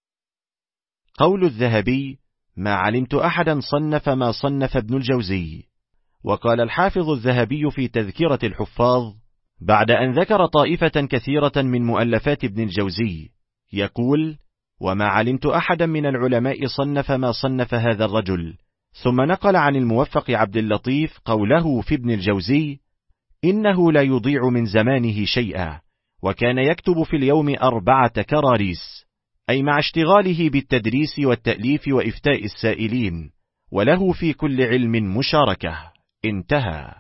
قول الذهبي: ما علمت أحدا صنف ما صنف ابن الجوزي. وقال الحافظ الذهبي في تذكرة الحفاظ بعد أن ذكر طائفة كثيرة من مؤلفات ابن الجوزي، يقول: وما علمت أحدا من العلماء صنف ما صنف هذا الرجل. ثم نقل عن الموفق عبد اللطيف قوله في ابن الجوزي: إنه لا يضيع من زمانه شيئا، وكان يكتب في اليوم أربعة كراريس، أي مع اشتغاله بالتدريس والتأليف وإفتاء السائلين، وله في كل علم مشاركة. انتهى.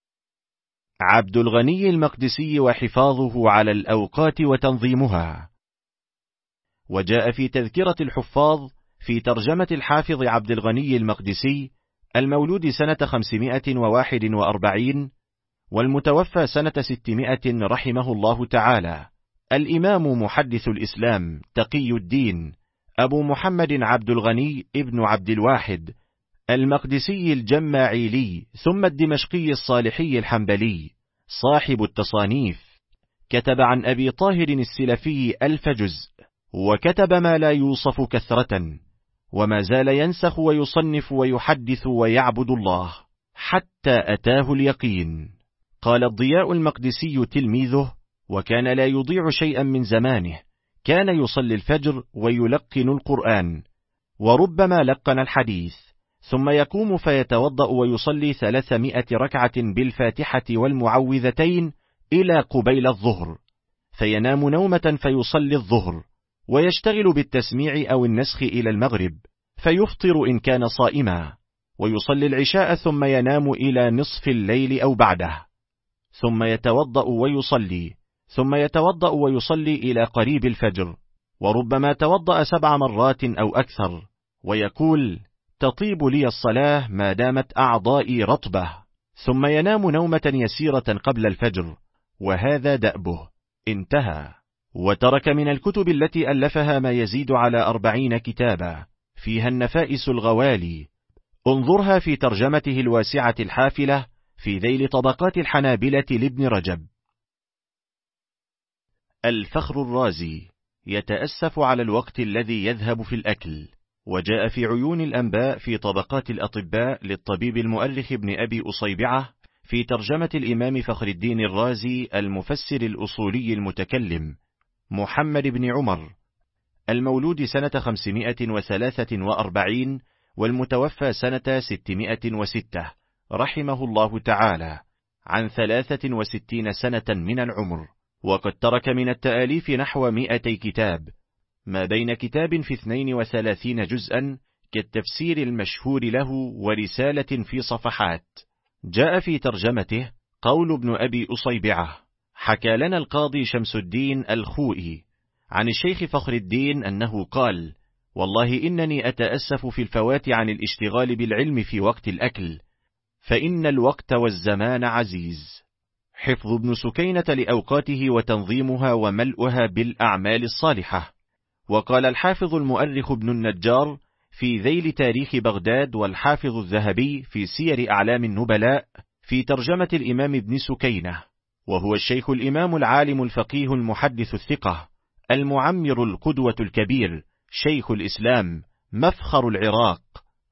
عبد الغني المقدسي وحفاظه على الأوقات وتنظيمها. وجاء في تذكرة الحفاظ في ترجمة الحافظ عبد الغني المقدسي المولود سنة خمسمائة وواحد وأربعين والمتوفى سنة ستمائة رحمه الله تعالى، الإمام محدث الإسلام تقي الدين أبو محمد عبد الغني ابن عبد الواحد المقدسي الجماعيلي ثم الدمشقي الصالحي الحنبلي صاحب التصانيف. كتب عن أبي طاهر السلفي ألف جزء، وكتب ما لا يوصف كثرة، وما زال ينسخ ويصنف ويحدث ويعبد الله حتى أتاه اليقين. قال الضياء المقدسي تلميذه: وكان لا يضيع شيئا من زمانه، كان يصلي الفجر ويلقن القرآن، وربما لقن الحديث، ثم يقوم فيتوضأ ويصلي ثلاثمائة ركعة بالفاتحة والمعوذتين إلى قبيل الظهر، فينام نومة فيصلي الظهر، ويشتغل بالتسميع أو النسخ إلى المغرب، فيفطر إن كان صائما، ويصلي العشاء ثم ينام إلى نصف الليل أو بعده، ثم يتوضأ ويصلي، ثم يتوضأ ويصلي إلى قريب الفجر، وربما توضأ سبع مرات أو أكثر، ويقول: تطيب لي الصلاة ما دامت أعضائي رطبة، ثم ينام نومة يسيرة قبل الفجر، وهذا دأبه. انتهى. وترك من الكتب التي ألفها ما يزيد على أربعين كتابا، فيها النفائس الغوالي، انظرها في ترجمته الواسعة الحافلة في ذيل طبقات الحنابلة لابن رجب. الفخر الرازي يتأسف على الوقت الذي يذهب في الأكل. وجاء في عيون الأنباء في طبقات الأطباء للطبيب المؤرخ ابن أبي أصيبعة في ترجمة الإمام فخر الدين الرازي المفسر الأصولي المتكلم محمد بن عمر المولود سنة خمسمائة وثلاثة وأربعين والمتوفى سنة ستمائة وستة رحمه الله تعالى، عن ثلاثة وستين سنة من العمر، وقد ترك من التآليف نحو مئتي كتاب، ما بين كتاب في اثنين وثلاثين جزءا كالتفسير المشهور له ورسالة في صفحات. جاء في ترجمته قول ابن أبي أصيبعة: حكى لنا القاضي شمس الدين الخوئي عن الشيخ فخر الدين أنه قال: والله إنني أتأسف في الفوات عن الاشتغال بالعلم في وقت الأكل، فإن الوقت والزمان عزيز. حفظ ابن سكينة لأوقاته وتنظيمها وملؤها بالأعمال الصالحة. وقال الحافظ المؤرخ ابن النجار في ذيل تاريخ بغداد، والحافظ الذهبي في سير أعلام النبلاء في ترجمة الإمام ابن سكينة، وهو الشيخ الإمام العالم الفقيه المحدث الثقة المعمر القدوة الكبير، شيخ الإسلام، مفخر العراق،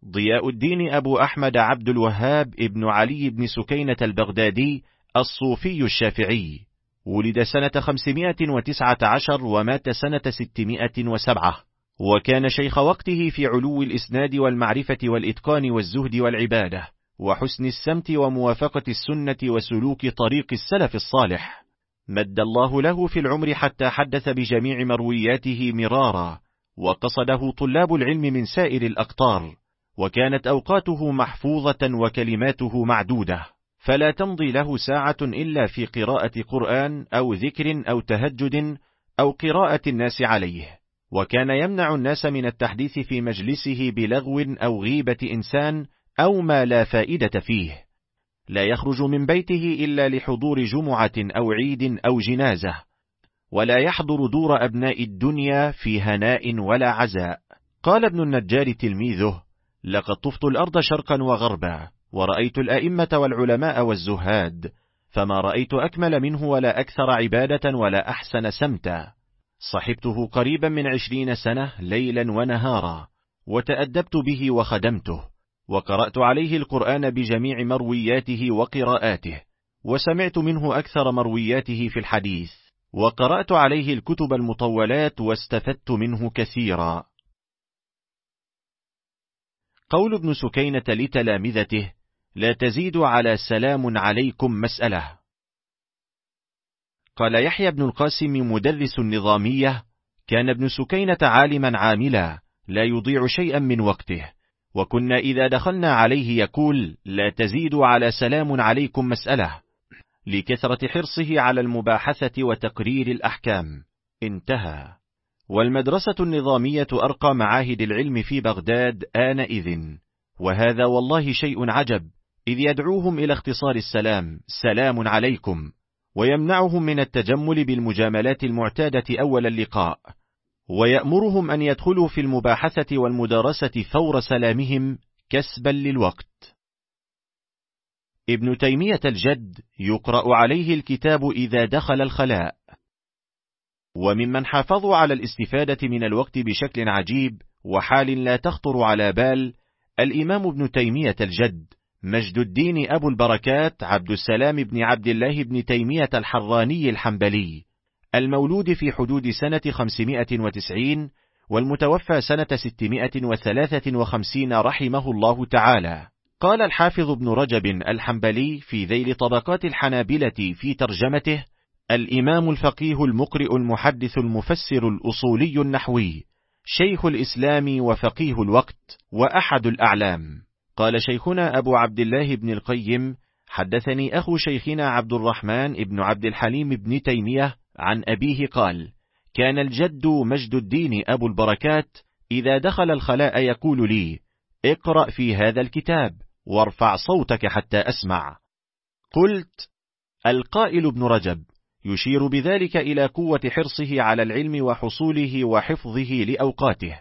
ضياء الدين أبو أحمد عبد الوهاب ابن علي بن سكينة البغدادي الصوفي الشافعي، ولد سنة خمسمائة وتسعة عشر ومات سنة ستمائة وسبعة، وكان شيخ وقته في علو الإسناد والمعرفة والإتقان والزهد والعبادة وحسن السمت وموافقة السنة وسلوك طريق السلف الصالح. مد الله له في العمر حتى حدث بجميع مروياته مرارا، وقصده طلاب العلم من سائر الأقطار، وكانت أوقاته محفوظة وكلماته معدودة، فلا تمضي له ساعة إلا في قراءة قرآن أو ذكر أو تهجد أو قراءة الناس عليه، وكان يمنع الناس من التحديث في مجلسه بلغو أو غيبة إنسان أو ما لا فائدة فيه. لا يخرج من بيته إلا لحضور جمعة أو عيد أو جنازة، ولا يحضر دور أبناء الدنيا في هناء ولا عزاء. قال ابن النجار تلميذه: لقد طفت الأرض شرقا وغربا، ورأيت الأئمة والعلماء والزهاد، فما رأيت أكمل منه ولا أكثر عبادة ولا أحسن سمتا. صحبته قريبا من عشرين سنة ليلا ونهارا، وتأدبت به وخدمته، وقرأت عليه القرآن بجميع مروياته وقراءاته، وسمعت منه أكثر مروياته في الحديث، وقرأت عليه الكتب المطولات واستفدت منه كثيرا. قول ابن سكينة لتلامذته: لا تزيد على سلام عليكم مسألة. قال يحيى بن القاسم مدرس النظامية: كان ابن سكينة عالما عاملا لا يضيع شيئا من وقته، وكنا إذا دخلنا عليه يقول: لا تزيد على سلام عليكم مسألة، لكثرة حرصه على المباحثة وتقرير الأحكام. انتهى. والمدرسة النظامية أرقى معاهد العلم في بغداد آنئذ، وهذا والله شيء عجب، إذ يدعوهم إلى اختصار السلام: سلام عليكم، ويمنعهم من التجمل بالمجاملات المعتادة أول اللقاء، ويأمرهم أن يدخلوا في المباحثة والمدارسة فور سلامهم كسبا للوقت. ابن تيمية الجد يقرأ عليه الكتاب إذا دخل الخلاء. وممن حافظوا على الاستفادة من الوقت بشكل عجيب وحال لا تخطر على بال الإمام ابن تيمية الجد مجد الدين أبو البركات عبد السلام بن عبد الله بن تيمية الحراني الحنبلي، المولود في حدود سنة خمسمائة وتسعين والمتوفى سنة ستمائة وثلاثة وخمسين رحمه الله تعالى. قال الحافظ ابن رجب الحنبلي في ذيل طبقات الحنابلة في ترجمته: الإمام الفقيه المقرئ المحدث المفسر الأصولي النحوي، شيخ الإسلام وفقيه الوقت وأحد الأعلام. قال شيخنا أبو عبد الله بن القيم: حدثني أخو شيخنا عبد الرحمن ابن عبد الحليم بن تيمية عن أبيه قال: كان الجد مجد الدين أبو البركات إذا دخل الخلاء يقول لي: اقرأ في هذا الكتاب وارفع صوتك حتى أسمع. قلت: القائل ابن رجب يشير بذلك إلى قوة حرصه على العلم وحصوله وحفظه لأوقاته.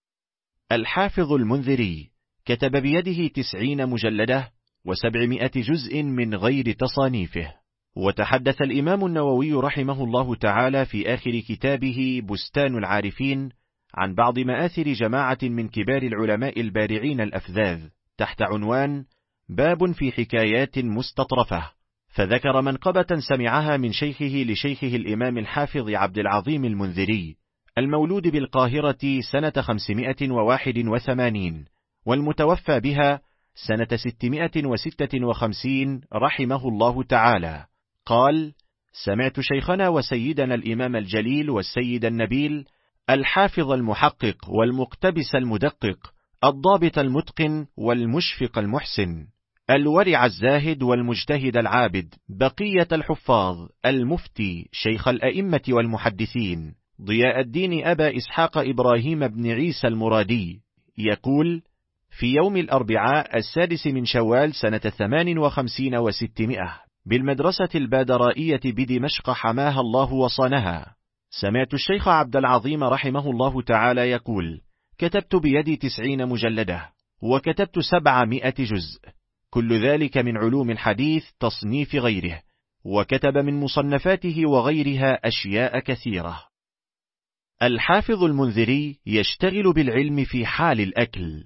الحافظ المنذري كتب بيده تسعين مجلدة وسبعمائة جزء من غير تصانيفه. وتحدث الإمام النووي رحمه الله تعالى في آخر كتابه بستان العارفين عن بعض مآثر جماعة من كبار العلماء البارعين الأفذاذ تحت عنوان: باب في حكايات مستطرفة، فذكر منقبة سمعها من شيخه لشيخه الإمام الحافظ عبد العظيم المنذري، المولود بالقاهرة سنة خمسمائة وواحد وثمانين والمتوفى بها سنة ستمائة وستة وخمسين رحمه الله تعالى. قال: سمعت شيخنا وسيدنا الإمام الجليل والسيد النبيل الحافظ المحقق والمقتبس المدقق الضابط المتقن والمشفق المحسن الورع الزاهد والمجتهد العابد بقية الحفاظ المفتي شيخ الأئمة والمحدثين ضياء الدين أبا إسحاق إبراهيم بن عيسى المرادي يقول: في يوم الأربعاء السادس من شوال سنة ثمان وخمسين وستمائة بالمدرسة البادرائية بدمشق حماها الله وصانها، سمعت الشيخ عبد العظيم رحمه الله تعالى يقول: كتبت بيدي تسعين مجلدة وكتبت سبعمائة جزء، كل ذلك من علوم الحديث تصنيف غيره، وكتب من مصنفاته وغيرها أشياء كثيرة. الحافظ المنذري يشتغل بالعلم في حال الأكل.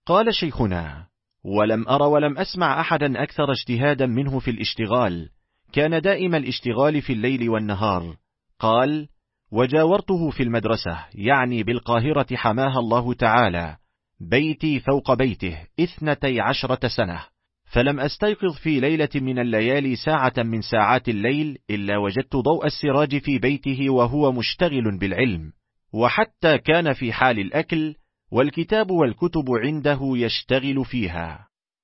قال شيخنا: ولم أر ولم أسمع أحدا أكثر اجتهادا منه في الاشتغال، كان دائم الاشتغال في الليل والنهار. قال: وجاورته في المدرسة، يعني بالقاهرة حماها الله تعالى، بيتي فوق بيته اثنتي عشرة سنة، فلم أستيقظ في ليلة من الليالي ساعة من ساعات الليل إلا وجدت ضوء السراج في بيته وهو مشتغل بالعلم، وحتى كان في حال الأكل والكتاب والكتب عنده يشتغل فيها.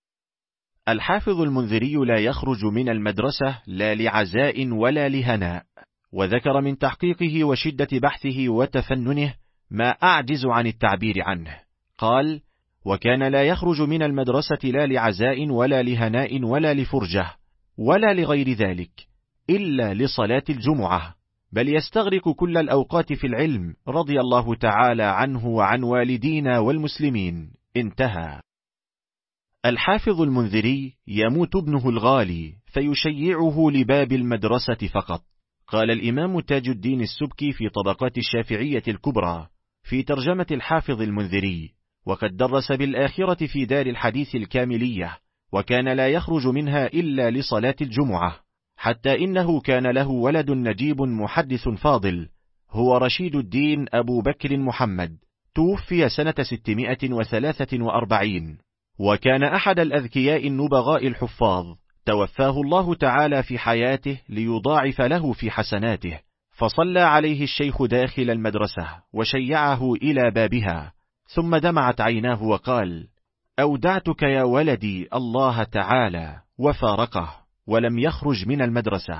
الحافظ المنذري لا يخرج من المدرسة لا لعزاء ولا لهناء، وذكر من تحقيقه وشدة بحثه وتفننه ما أعجز عن التعبير عنه. قال: وكان لا يخرج من المدرسة لا لعزاء ولا لهناء ولا لفرجة ولا لغير ذلك إلا لصلاة الجمعة، بل يستغرق كل الأوقات في العلم، رضي الله تعالى عنه وعن والدينا والمسلمين. انتهى. الحافظ المنذري يموت ابنه الغالي فيشيعه لباب المدرسة فقط. قال الإمام تاج الدين السبكي في طبقات الشافعية الكبرى في ترجمة الحافظ المنذري: وقد درس بالآخرة في دار الحديث الكاملية، وكان لا يخرج منها إلا لصلاة الجمعة، حتى إنه كان له ولد نجيب محدث فاضل، هو رشيد الدين أبو بكر محمد، توفي سنة ستمائة وثلاثة وأربعين، وكان أحد الأذكياء النبغاء الحفاظ، توفاه الله تعالى في حياته ليضاعف له في حسناته، فصلى عليه الشيخ داخل المدرسة وشيعه إلى بابها، ثم دمعت عيناه وقال: أودعتك يا ولدي الله تعالى، وفارقه ولم يخرج من المدرسة.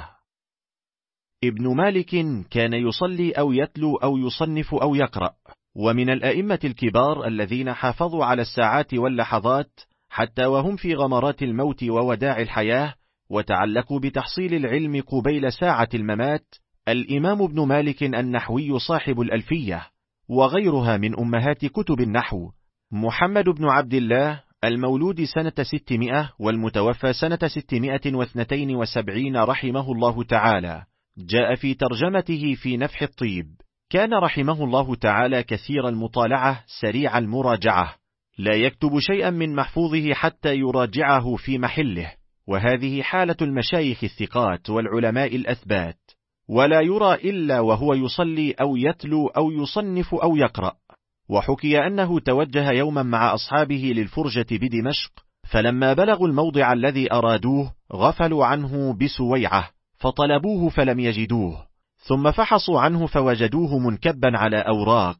ابن مالك كان يصلي أو يتلو أو يصنف أو يقرأ، ومن الأئمة الكبار الذين حافظوا على الساعات واللحظات حتى وهم في غمرات الموت ووداع الحياة، وتعلقوا بتحصيل العلم قبيل ساعة الممات، الإمام ابن مالك النحوي صاحب الألفية، وغيرها من أمهات كتب النحو، محمد بن عبد الله المولود سنة ستمائة والمتوفى سنة ستمائة واثنتين وسبعين رحمه الله تعالى، جاء في ترجمته في نفح الطيب: كان رحمه الله تعالى كثير المطالعة سريع المراجعة، لا يكتب شيئا من محفوظه حتى يراجعه في محله، وهذه حالة المشايخ الثقات والعلماء الأثبات، ولا يرى إلا وهو يصلي أو يتلو أو يصنف أو يقرأ. وحكي أنه توجه يوما مع أصحابه للفرجة بدمشق، فلما بلغوا الموضع الذي أرادوه غفلوا عنه بسويعة، فطلبوه فلم يجدوه، ثم فحصوا عنه فوجدوه منكبا على أوراق.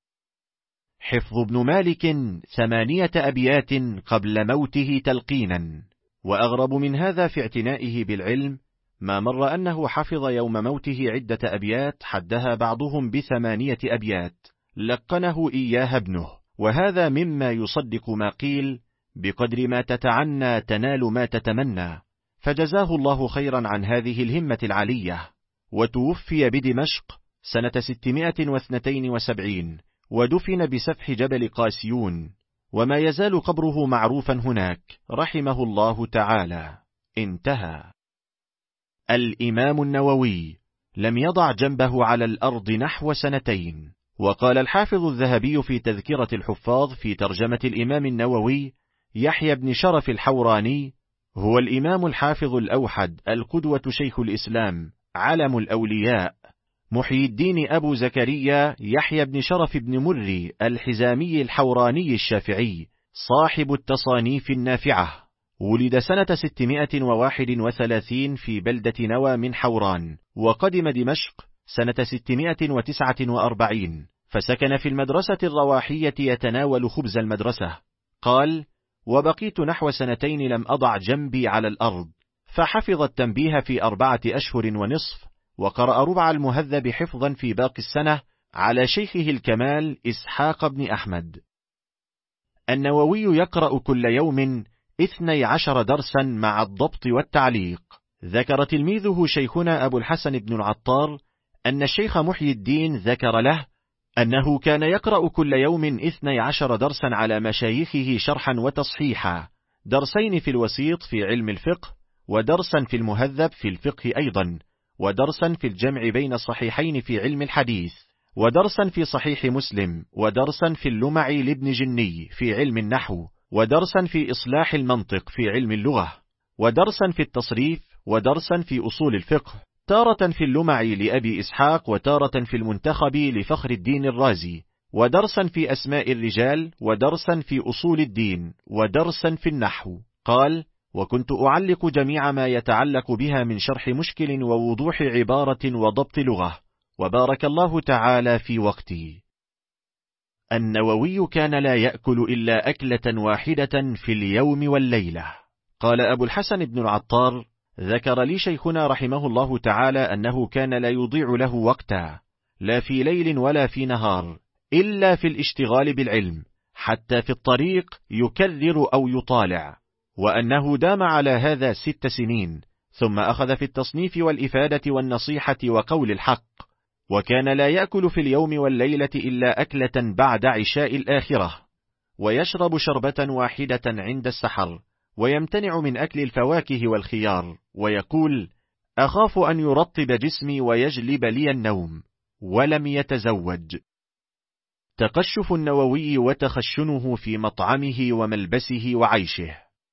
حفظ ابن مالك ثمانية أبيات قبل موته تلقينا. وأغرب من هذا في اعتنائه بالعلم ما مر أنه حفظ يوم موته عدة أبيات حدها بعضهم بثمانية أبيات لقنه إياها ابنه، وهذا مما يصدق ما قيل: بقدر ما تتعنى تنال ما تتمنى، فجزاه الله خيرا عن هذه الهمة العالية. وتوفي بدمشق سنة ستمائة واثنتين وسبعين، ودفن بسفح جبل قاسيون، وما يزال قبره معروفا هناك، رحمه الله تعالى. انتهى. الإمام النووي لم يضع جنبه على الأرض نحو سنتين. وقال الحافظ الذهبي في تذكرة الحفاظ في ترجمة الإمام النووي: يحيى بن شرف الحوراني هو الإمام الحافظ الأوحد القدوة شيخ الإسلام علم الأولياء، محيي الدين أبو زكريا يحيى بن شرف بن مري الحزامي الحوراني الشافعي صاحب التصانيف النافعة، ولد سنة ستمائة وواحد وثلاثين في بلدة نوى من حوران، وقدم دمشق سنة ستمائة وتسعة وأربعين، فسكن في المدرسة الرواحية يتناول خبز المدرسة. قال: وبقيت نحو سنتين لم أضع جنبي على الأرض، فحفظ التنبيه في أربعة أشهر ونصف، وقرأ ربع المهذب حفظا في باقي السنة على شيخه الكمال إسحاق بن أحمد. النووي يقرأ كل يوم اثني عشر درسا مع الضبط والتعليق. ذكر تلميذه شيخنا أبو الحسن بن العطار أن الشيخ محيي الدين ذكر له أنه كان يقرأ كل يوم اثني عشر درسا على مشايخه شرحا وتصحيحا، درسين في الوسيط في علم الفقه، ودرسا في المهذب في الفقه أيضا، ودرسا في الجمع بين الصحيحين في علم الحديث، ودرسا في صحيح مسلم، ودرسا في اللمع لابن جني في علم النحو، ودرسا في إصلاح المنطق في علم اللغة، ودرسا في التصريف، ودرسا في أصول الفقه، تارة في اللمع لأبي إسحاق، وتارة في المنتخب لفخر الدين الرازي، ودرسا في أسماء الرجال، ودرسا في أصول الدين، ودرسا في النحو. قال: وكنت أعلق جميع ما يتعلق بها من شرح مشكل ووضوح عبارة وضبط لغة، وبارك الله تعالى في وقتي. النووي كان لا يأكل إلا أكلة واحدة في اليوم والليلة. قال أبو الحسن بن العطار: ذكر لي شيخنا رحمه الله تعالى أنه كان لا يضيع له وقتا، لا في ليل ولا في نهار، إلا في الاشتغال بالعلم، حتى في الطريق يكرر أو يطالع، وأنه دام على هذا ست سنين، ثم أخذ في التصنيف والإفادة والنصيحة وقول الحق. وكان لا يأكل في اليوم والليلة إلا أكلة بعد عشاء الآخرة، ويشرب شربة واحدة عند السحر، ويمتنع من أكل الفواكه والخيار، ويقول: أخاف أن يرطب جسمي ويجلب لي النوم. ولم يتزوج. تقشف النووي وتخشنه في مطعمه وملبسه وعيشه.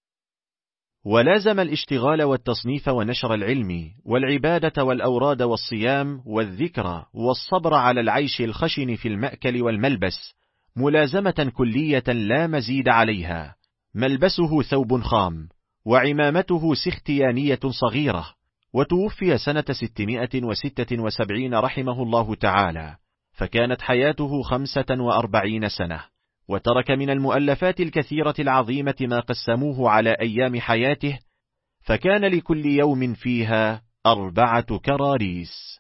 ولازم الاشتغال والتصنيف ونشر العلم والعبادة والأوراد والصيام والذكر والصبر على العيش الخشن في المأكل والملبس، ملازمة كلية لا مزيد عليها. ملبسه ثوب خام، وعمامته سختيانية صغيرة. وتوفي سنة ستمائة وستة وسبعين رحمه الله تعالى، فكانت حياته خمسة وأربعين سنة، وترك من المؤلفات الكثيرة العظيمة ما قسموه على أيام حياته، فكان لكل يوم فيها أربعة كراريس.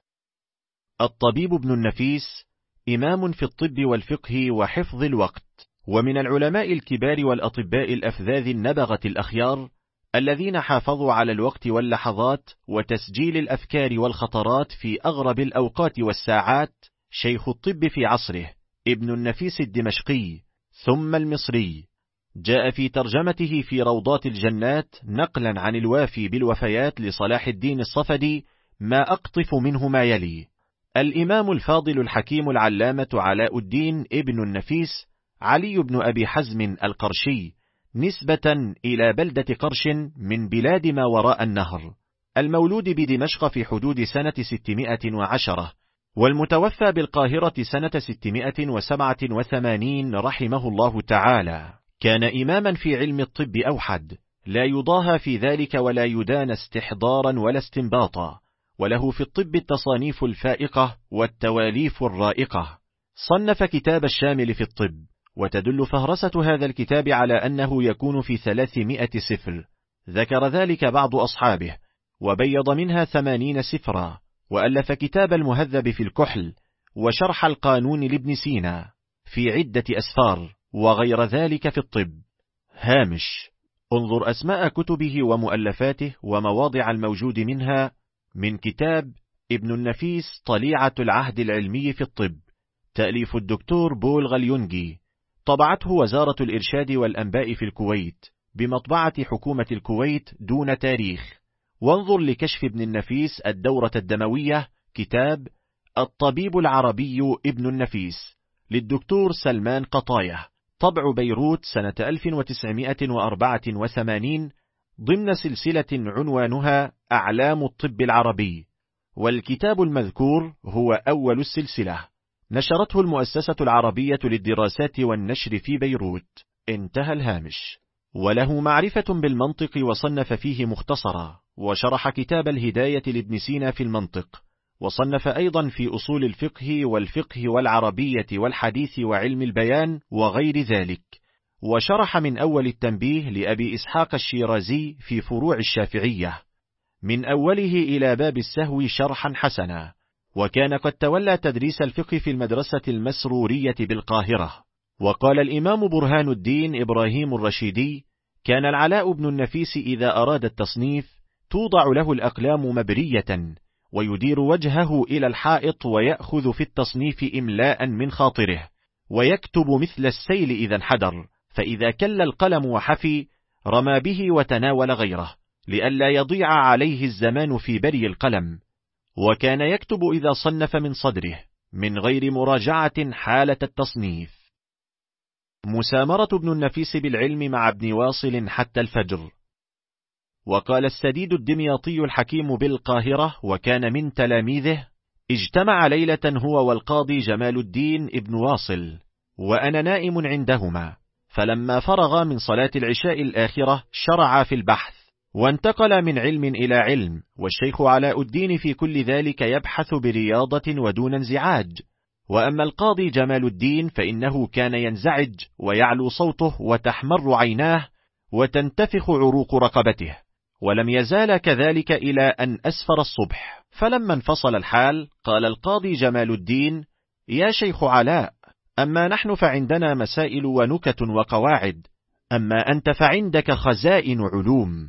الطبيب ابن النفيس إمام في الطب والفقه وحفظ الوقت، ومن العلماء الكبار والأطباء الأفذاذ النبغة الأخيار، الذين حافظوا على الوقت واللحظات وتسجيل الأفكار والخطرات في أغرب الأوقات والساعات. شيخ الطب في عصره ابن النفيس الدمشقي ثم المصري، جاء في ترجمته في روضات الجنات نقلا عن الوافي بالوفيات لصلاح الدين الصفدي ما أقطف منه ما يلي: الإمام الفاضل الحكيم العلامة علاء الدين ابن النفيس علي بن أبي حزم القرشي، نسبة إلى بلدة قرش من بلاد ما وراء النهر، المولود بدمشق في حدود سنة ستمائة وعشرة، والمتوفى بالقاهرة سنة ستمائة وسبعة وثمانين رحمه الله تعالى. كان إماما في علم الطب أوحد، لا يضاهى في ذلك ولا يدان استحضارا ولا استنباطا، وله في الطب التصانيف الفائقة والتواليف الرائقة. صنف كتاب الشامل في الطب، وتدل فهرسة هذا الكتاب على أنه يكون في ثلاثمائة سفر، ذكر ذلك بعض أصحابه، وبيض منها ثمانين سفرا، وألف كتاب المهذب في الكحل، وشرح القانون لابن سينا في عدة أسفار، وغير ذلك في الطب. هامش: انظر أسماء كتبه ومؤلفاته ومواضع الموجود منها من كتاب ابن النفيس طليعة العهد العلمي في الطب، تأليف الدكتور بول غليونجي، طبعته وزارة الإرشاد والأنباء في الكويت بمطبعة حكومة الكويت دون تاريخ. وانظر لكشف ابن النفيس الدورة الدموية، كتاب الطبيب العربي ابن النفيس للدكتور سلمان قطاية، طبع بيروت سنة ألف وتسعمائة وأربعة وثمانين، ضمن سلسلة عنوانها أعلام الطب العربي، والكتاب المذكور هو أول السلسلة، نشرته المؤسسة العربية للدراسات والنشر في بيروت. انتهى الهامش. وله معرفة بالمنطق وصنف فيه مختصرا، وشرح كتاب الهداية لابن سينا في المنطق، وصنف أيضا في أصول الفقه والفقه والعربية والحديث وعلم البيان وغير ذلك، وشرح من أول التنبيه لأبي إسحاق الشيرازي في فروع الشافعية من أوله إلى باب السهو شرحا حسنا، وكان قد تولى تدريس الفقه في المدرسة المسرورية بالقاهرة. وقال الإمام برهان الدين إبراهيم الرشيدي: كان العلاء بن النفيس إذا أراد التصنيف توضع له الأقلام مبرية، ويدير وجهه إلى الحائط ويأخذ في التصنيف إملاء من خاطره، ويكتب مثل السيل إذا انحدر، فإذا كل القلم وحفي رمى به وتناول غيره، لئلا يضيع عليه الزمان في بري القلم. وكان يكتب إذا صنف من صدره، من غير مراجعة حالة التصنيف. مسامرة ابن النفيس بالعلم مع ابن واصل حتى الفجر. وقال السديد الدمياطي الحكيم بالقاهرة وكان من تلاميذه: اجتمع ليلة هو والقاضي جمال الدين ابن واصل وأنا نائم عندهما، فلما فرغ من صلاة العشاء الآخرة شرع في البحث، وانتقل من علم إلى علم، والشيخ علاء الدين في كل ذلك يبحث برياضة ودون انزعاج. وأما القاضي جمال الدين فإنه كان ينزعج ويعلو صوته وتحمر عيناه وتنتفخ عروق رقبته، ولم يزال كذلك إلى أن أسفر الصبح. فلما انفصل الحال قال القاضي جمال الدين: يا شيخ علاء، أما نحن فعندنا مسائل ونكت وقواعد، أما أنت فعندك خزائن علوم.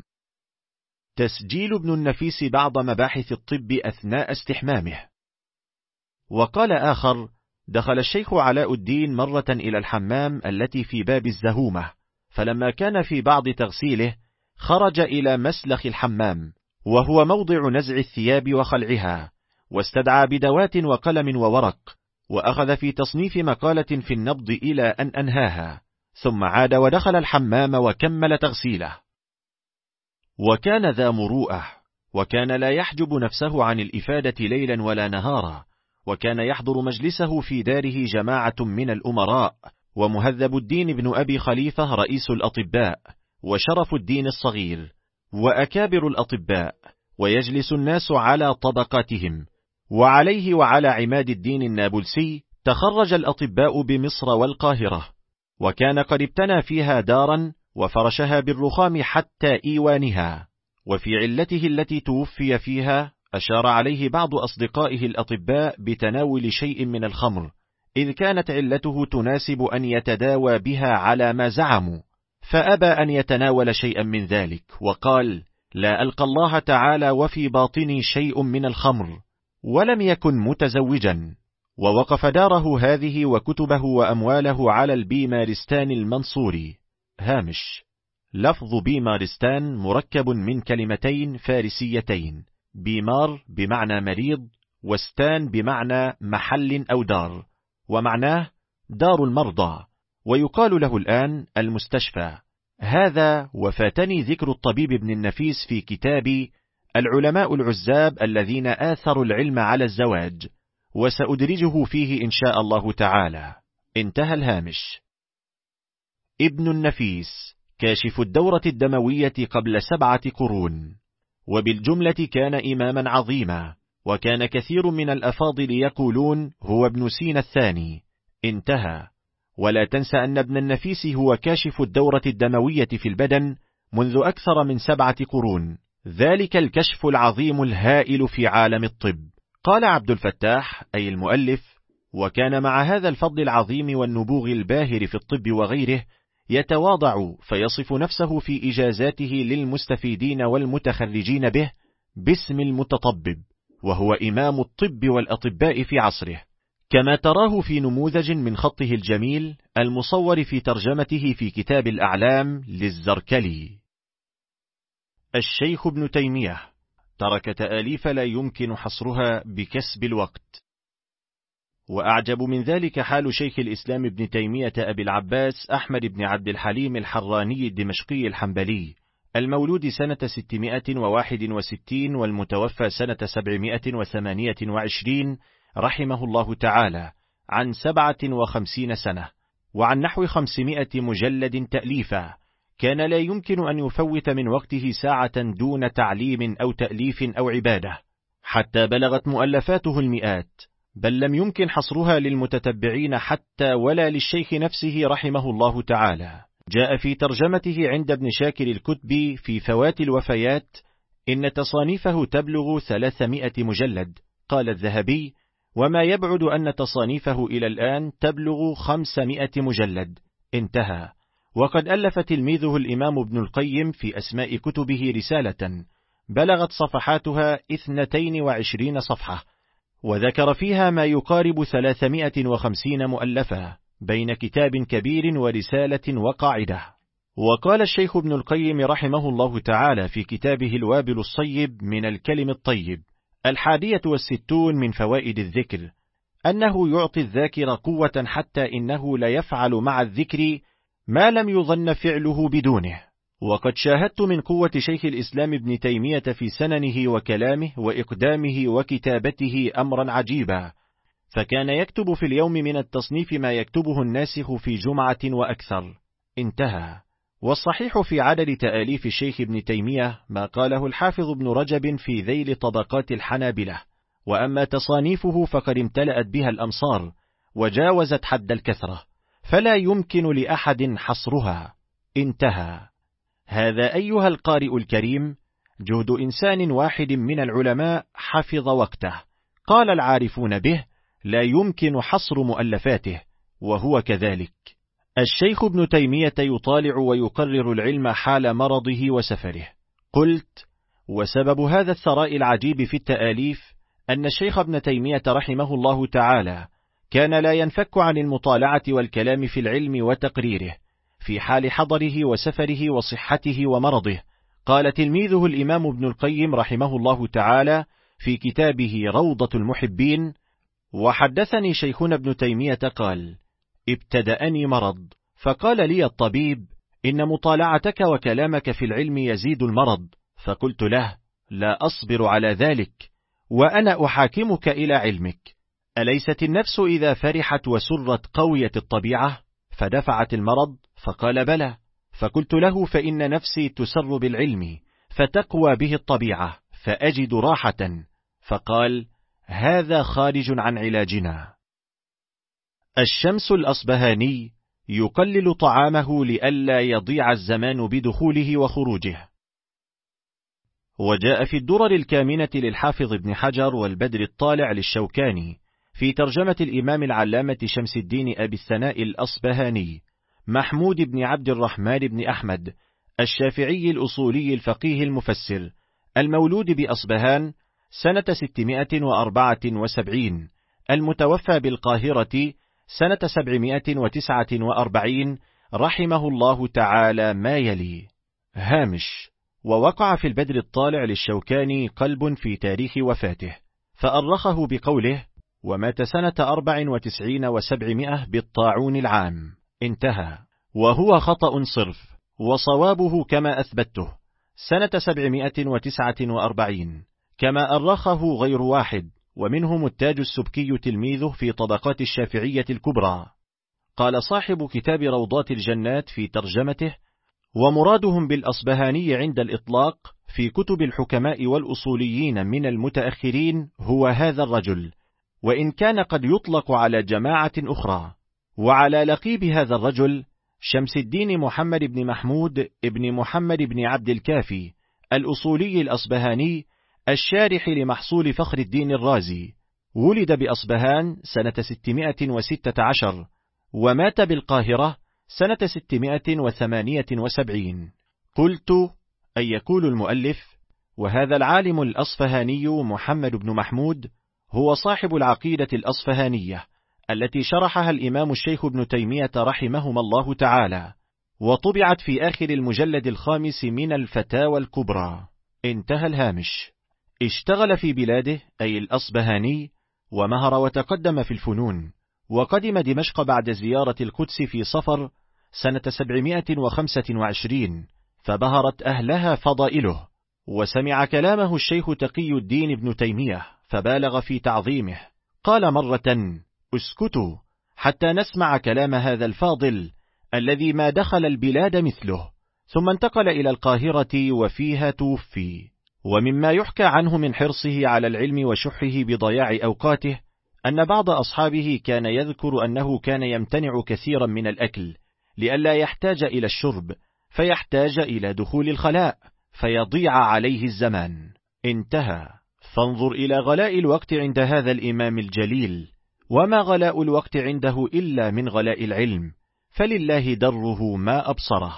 تسجيل ابن النفيس بعض مباحث الطب أثناء استحمامه. وقال آخر: دخل الشيخ علاء الدين مرة إلى الحمام التي في باب الزهومة، فلما كان في بعض تغسيله خرج إلى مسلخ الحمام وهو موضع نزع الثياب وخلعها، واستدعى بدوات وقلم وورق، وأخذ في تصنيف مقالة في النبض إلى أن أنهاها، ثم عاد ودخل الحمام وكمل تغسيله. وكان ذا مروءة، وكان لا يحجب نفسه عن الإفادة ليلا ولا نهارا، وكان يحضر مجلسه في داره جماعة من الأمراء، ومهذب الدين بن أبي خليفة رئيس الأطباء، وشرف الدين الصغير، وأكابر الأطباء، ويجلس الناس على طبقاتهم. وعليه وعلى عماد الدين النابلسي تخرج الأطباء بمصر والقاهرة، وكان قد ابتنى فيها دارا وفرشها بالرخام حتى إيوانها. وفي علته التي توفي فيها أشار عليه بعض أصدقائه الأطباء بتناول شيء من الخمر، إذ كانت علته تناسب أن يتداوى بها على ما زعموا، فأبى أن يتناول شيئا من ذلك، وقال: لا ألقى الله تعالى وفي باطني شيء من الخمر، ولم يكن متزوجا. ووقف داره هذه وكتبه وأمواله على البيمارستان المنصوري. هامش: لفظ بيمارستان مركب من كلمتين فارسيتين، بيمار بمعنى مريض، وستان بمعنى محل أو دار، ومعناه دار المرضى، ويقال له الآن المستشفى. هذا وفاتني ذكر الطبيب ابن النفيس في كتابي العلماء العزاب الذين آثروا العلم على الزواج، وسأدرجه فيه إن شاء الله تعالى. انتهى الهامش. ابن النفيس كاشف الدورة الدموية قبل سبعة قرون، وبالجملة كان إماما عظيما، وكان كثير من الأفاضل يقولون هو ابن سينا الثاني. انتهى. ولا تنسى أن ابن النفيس هو كاشف الدورة الدموية في البدن منذ أكثر من سبعة قرون، ذلك الكشف العظيم الهائل في عالم الطب. قال عبد الفتاح أي المؤلف: وكان مع هذا الفضل العظيم والنبوغ الباهر في الطب وغيره يتواضع فيصف نفسه في إجازاته للمستفيدين والمتخرجين به باسم المتطبب، وهو إمام الطب والأطباء في عصره، كما تراه في نموذج من خطه الجميل المصور في ترجمته في كتاب الأعلام للزركلي. الشيخ ابن تيمية ترك تآليف لا يمكن حصرها بكسب الوقت. وأعجب من ذلك حال شيخ الإسلام ابن تيمية أبي العباس أحمد بن عبد الحليم الحراني الدمشقي الحنبلي، المولود سنة ستمائة وواحد وستين والمتوفى سنة سبعمائة وثمانية وعشرين رحمه الله تعالى، عن سبعة وخمسين سنة، وعن نحو خمسمائة مجلد تأليفا. كان لا يمكن أن يفوت من وقته ساعة دون تعليم أو تأليف أو عبادة، حتى بلغت مؤلفاته المئات، بل لم يمكن حصرها للمتتبعين حتى ولا للشيخ نفسه رحمه الله تعالى. جاء في ترجمته عند ابن شاكر الكتبي في فوات الوفيات إن تصانيفه تبلغ ثلاثمائة مجلد. قال الذهبي: وما يبعد أن تصانيفه إلى الآن تبلغ خمسمائة مجلد. انتهى. وقد ألف تلميذه الإمام ابن القيم في أسماء كتبه رسالة بلغت صفحاتها اثنتين وعشرين صفحة، وذكر فيها ما يقارب ثلاثمائة وخمسين مؤلفة بين كتاب كبير ورسالة وقاعدة. وقال الشيخ ابن القيم رحمه الله تعالى في كتابه الوابل الصيب من الكلم الطيب، الحادية والستون من فوائد الذكر: أنه يعطي الذاكر قوة حتى إنه ليفعل مع الذكر ما لم يظن فعله بدونه. وقد شاهدت من قوة شيخ الإسلام ابن تيمية في سننه وكلامه وإقدامه وكتابته أمرا عجيبا، فكان يكتب في اليوم من التصنيف ما يكتبه الناسخ في جمعة وأكثر. انتهى. والصحيح في عدد تآليف الشيخ ابن تيمية ما قاله الحافظ ابن رجب في ذيل طبقات الحنابلة، وأما تصانيفه فقد امتلأت بها الأمصار وجاوزت حد الكثرة، فلا يمكن لأحد حصرها. انتهى. هذا أيها القارئ الكريم جهد إنسان واحد من العلماء حفظ وقته، قال العارفون به لا يمكن حصر مؤلفاته، وهو كذلك. الشيخ ابن تيمية يطالع ويقرر العلم حال مرضه وسفره. قلت: وسبب هذا الثراء العجيب في التآليف أن الشيخ ابن تيمية رحمه الله تعالى كان لا ينفك عن المطالعة والكلام في العلم وتقريره في حال حضره وسفره وصحته ومرضه. قال تلميذه الإمام ابن القيم رحمه الله تعالى في كتابه روضة المحبين: وحدثني شيخنا ابن تيمية قال: ابتدأني مرض، فقال لي الطبيب: إن مطالعتك وكلامك في العلم يزيد المرض. فقلت له: لا أصبر على ذلك، وأنا أحاكمك إلى علمك. أليست النفس إذا فرحت وسرت قوية الطبيعة فدفعت المرض؟ فقال: بلى. فقلت له: فإن نفسي تسر بالعلم فتقوى به الطبيعة فأجد راحة. فقال: هذا خارج عن علاجنا. الشمس الأصبهاني يقلل طعامه لئلا يضيع الزمان بدخوله وخروجه. وجاء في الدرر الكامنة للحافظ ابن حجر والبدر الطالع للشوكاني في ترجمة الإمام العلامة شمس الدين أبي الثناء الأصبهاني محمود بن عبد الرحمن بن أحمد الشافعي الأصولي الفقيه المفسر المولود بأصبهان سنة ستمائة وأربعة وسبعين، المتوفى بالقاهرة سنة سبعمائة وتسعة وأربعين، رحمه الله تعالى ما يلي. هامش: ووقع في البدر الطالع للشوكاني قلب في تاريخ وفاته، فأرخه بقوله: ومات سنة أربع وتسعين وسبعمائة بالطاعون العام. انتهى. وهو خطأ صرف، وصوابه كما أثبته سنة سبعمائة وتسعة وأربعين، كما أرخه غير واحد، ومنهم التاج السبكي تلميذه في طبقات الشافعية الكبرى. قال صاحب كتاب روضات الجنات في ترجمته: ومرادهم بالأصبهاني عند الإطلاق في كتب الحكماء والأصوليين من المتأخرين هو هذا الرجل، وإن كان قد يطلق على جماعة أخرى. وعلى لقيب هذا الرجل شمس الدين محمد بن محمود ابن محمد بن عبد الكافي الأصولي الأصبهاني الشارح لمحصول فخر الدين الرازي. ولد بأصبهان سنة ستمائة وستة عشر، ومات بالقاهرة سنة ستمائة وثمانية وسبعين. قلت: أي يقول المؤلف: وهذا العالم الأصفهاني محمد بن محمود هو صاحب العقيدة الأصفهانية التي شرحها الإمام الشيخ ابن تيمية رحمهما الله تعالى، وطبعت في آخر المجلد الخامس من الفتاوى الكبرى. انتهى الهامش. اشتغل في بلاده أي الأصبهاني، ومهر وتقدم في الفنون، وقدم دمشق بعد زيارة القدس في صفر سنة سبعمائة وخمسة وعشرين، فبهرت أهلها فضائله، وسمع كلامه الشيخ تقي الدين ابن تيمية فبالغ في تعظيمه. قال مرة: اسكتوا حتى نسمع كلام هذا الفاضل الذي ما دخل البلاد مثله. ثم انتقل إلى القاهرة وفيها توفي. ومما يحكى عنه من حرصه على العلم وشحه بضياع أوقاته أن بعض أصحابه كان يذكر أنه كان يمتنع كثيرا من الأكل لئلا يحتاج إلى الشرب، فيحتاج إلى دخول الخلاء فيضيع عليه الزمان. انتهى. فانظر إلى غلاء الوقت عند هذا الإمام الجليل، وما غلاء الوقت عنده إلا من غلاء العلم، فلله دره ما أبصره.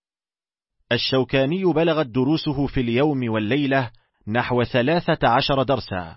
الشوكاني بلغت دروسه في اليوم والليلة نحو ثلاثة عشر درسا.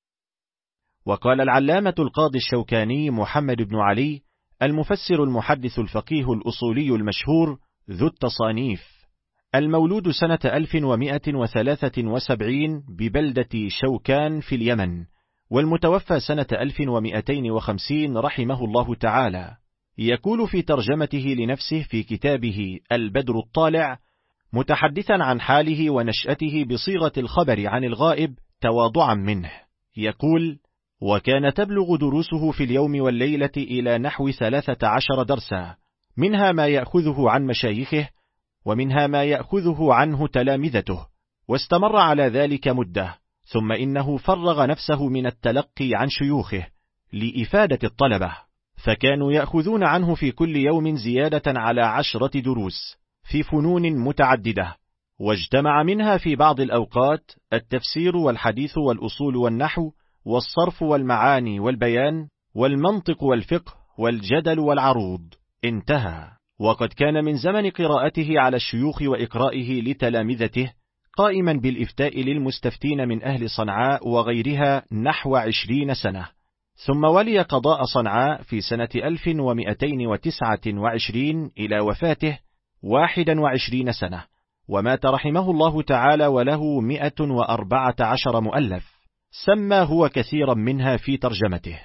وقال العلامة القاضي الشوكاني محمد بن علي المفسر المحدث الفقيه الأصولي المشهور ذو التصانيف، المولود سنة ألف ومائة وثلاثة وسبعين ببلدة شوكان في اليمن، والمتوفى سنة ألف ومئتين وخمسين رحمه الله تعالى، يقول في ترجمته لنفسه في كتابه البدر الطالع، متحدثا عن حاله ونشأته بصيغة الخبر عن الغائب تواضعا منه، يقول: وكان تبلغ دروسه في اليوم والليلة إلى نحو ثلاثة عشر درسا، منها ما يأخذه عن مشايخه، ومنها ما يأخذه عنه تلامذته، واستمر على ذلك مدة، ثم إنه فرغ نفسه من التلقي عن شيوخه لإفادة الطلبة، فكانوا يأخذون عنه في كل يوم زيادة على عشرة دروس في فنون متعددة، واجتمع منها في بعض الأوقات التفسير والحديث والأصول والنحو والصرف والمعاني والبيان والمنطق والفقه والجدل والعروض. انتهى. وقد كان من زمن قراءته على الشيوخ وإقرائه لتلامذته قائما بالإفتاء للمستفتين من أهل صنعاء وغيرها نحو عشرين سنة، ثم ولي قضاء صنعاء في سنة ألف ومئتين وتسعة وعشرين إلى وفاته واحدا وعشرين سنة، ومات رحمه الله تعالى وله مئة وأربعة عشر مؤلف، سمى هو كثيرا منها في ترجمته.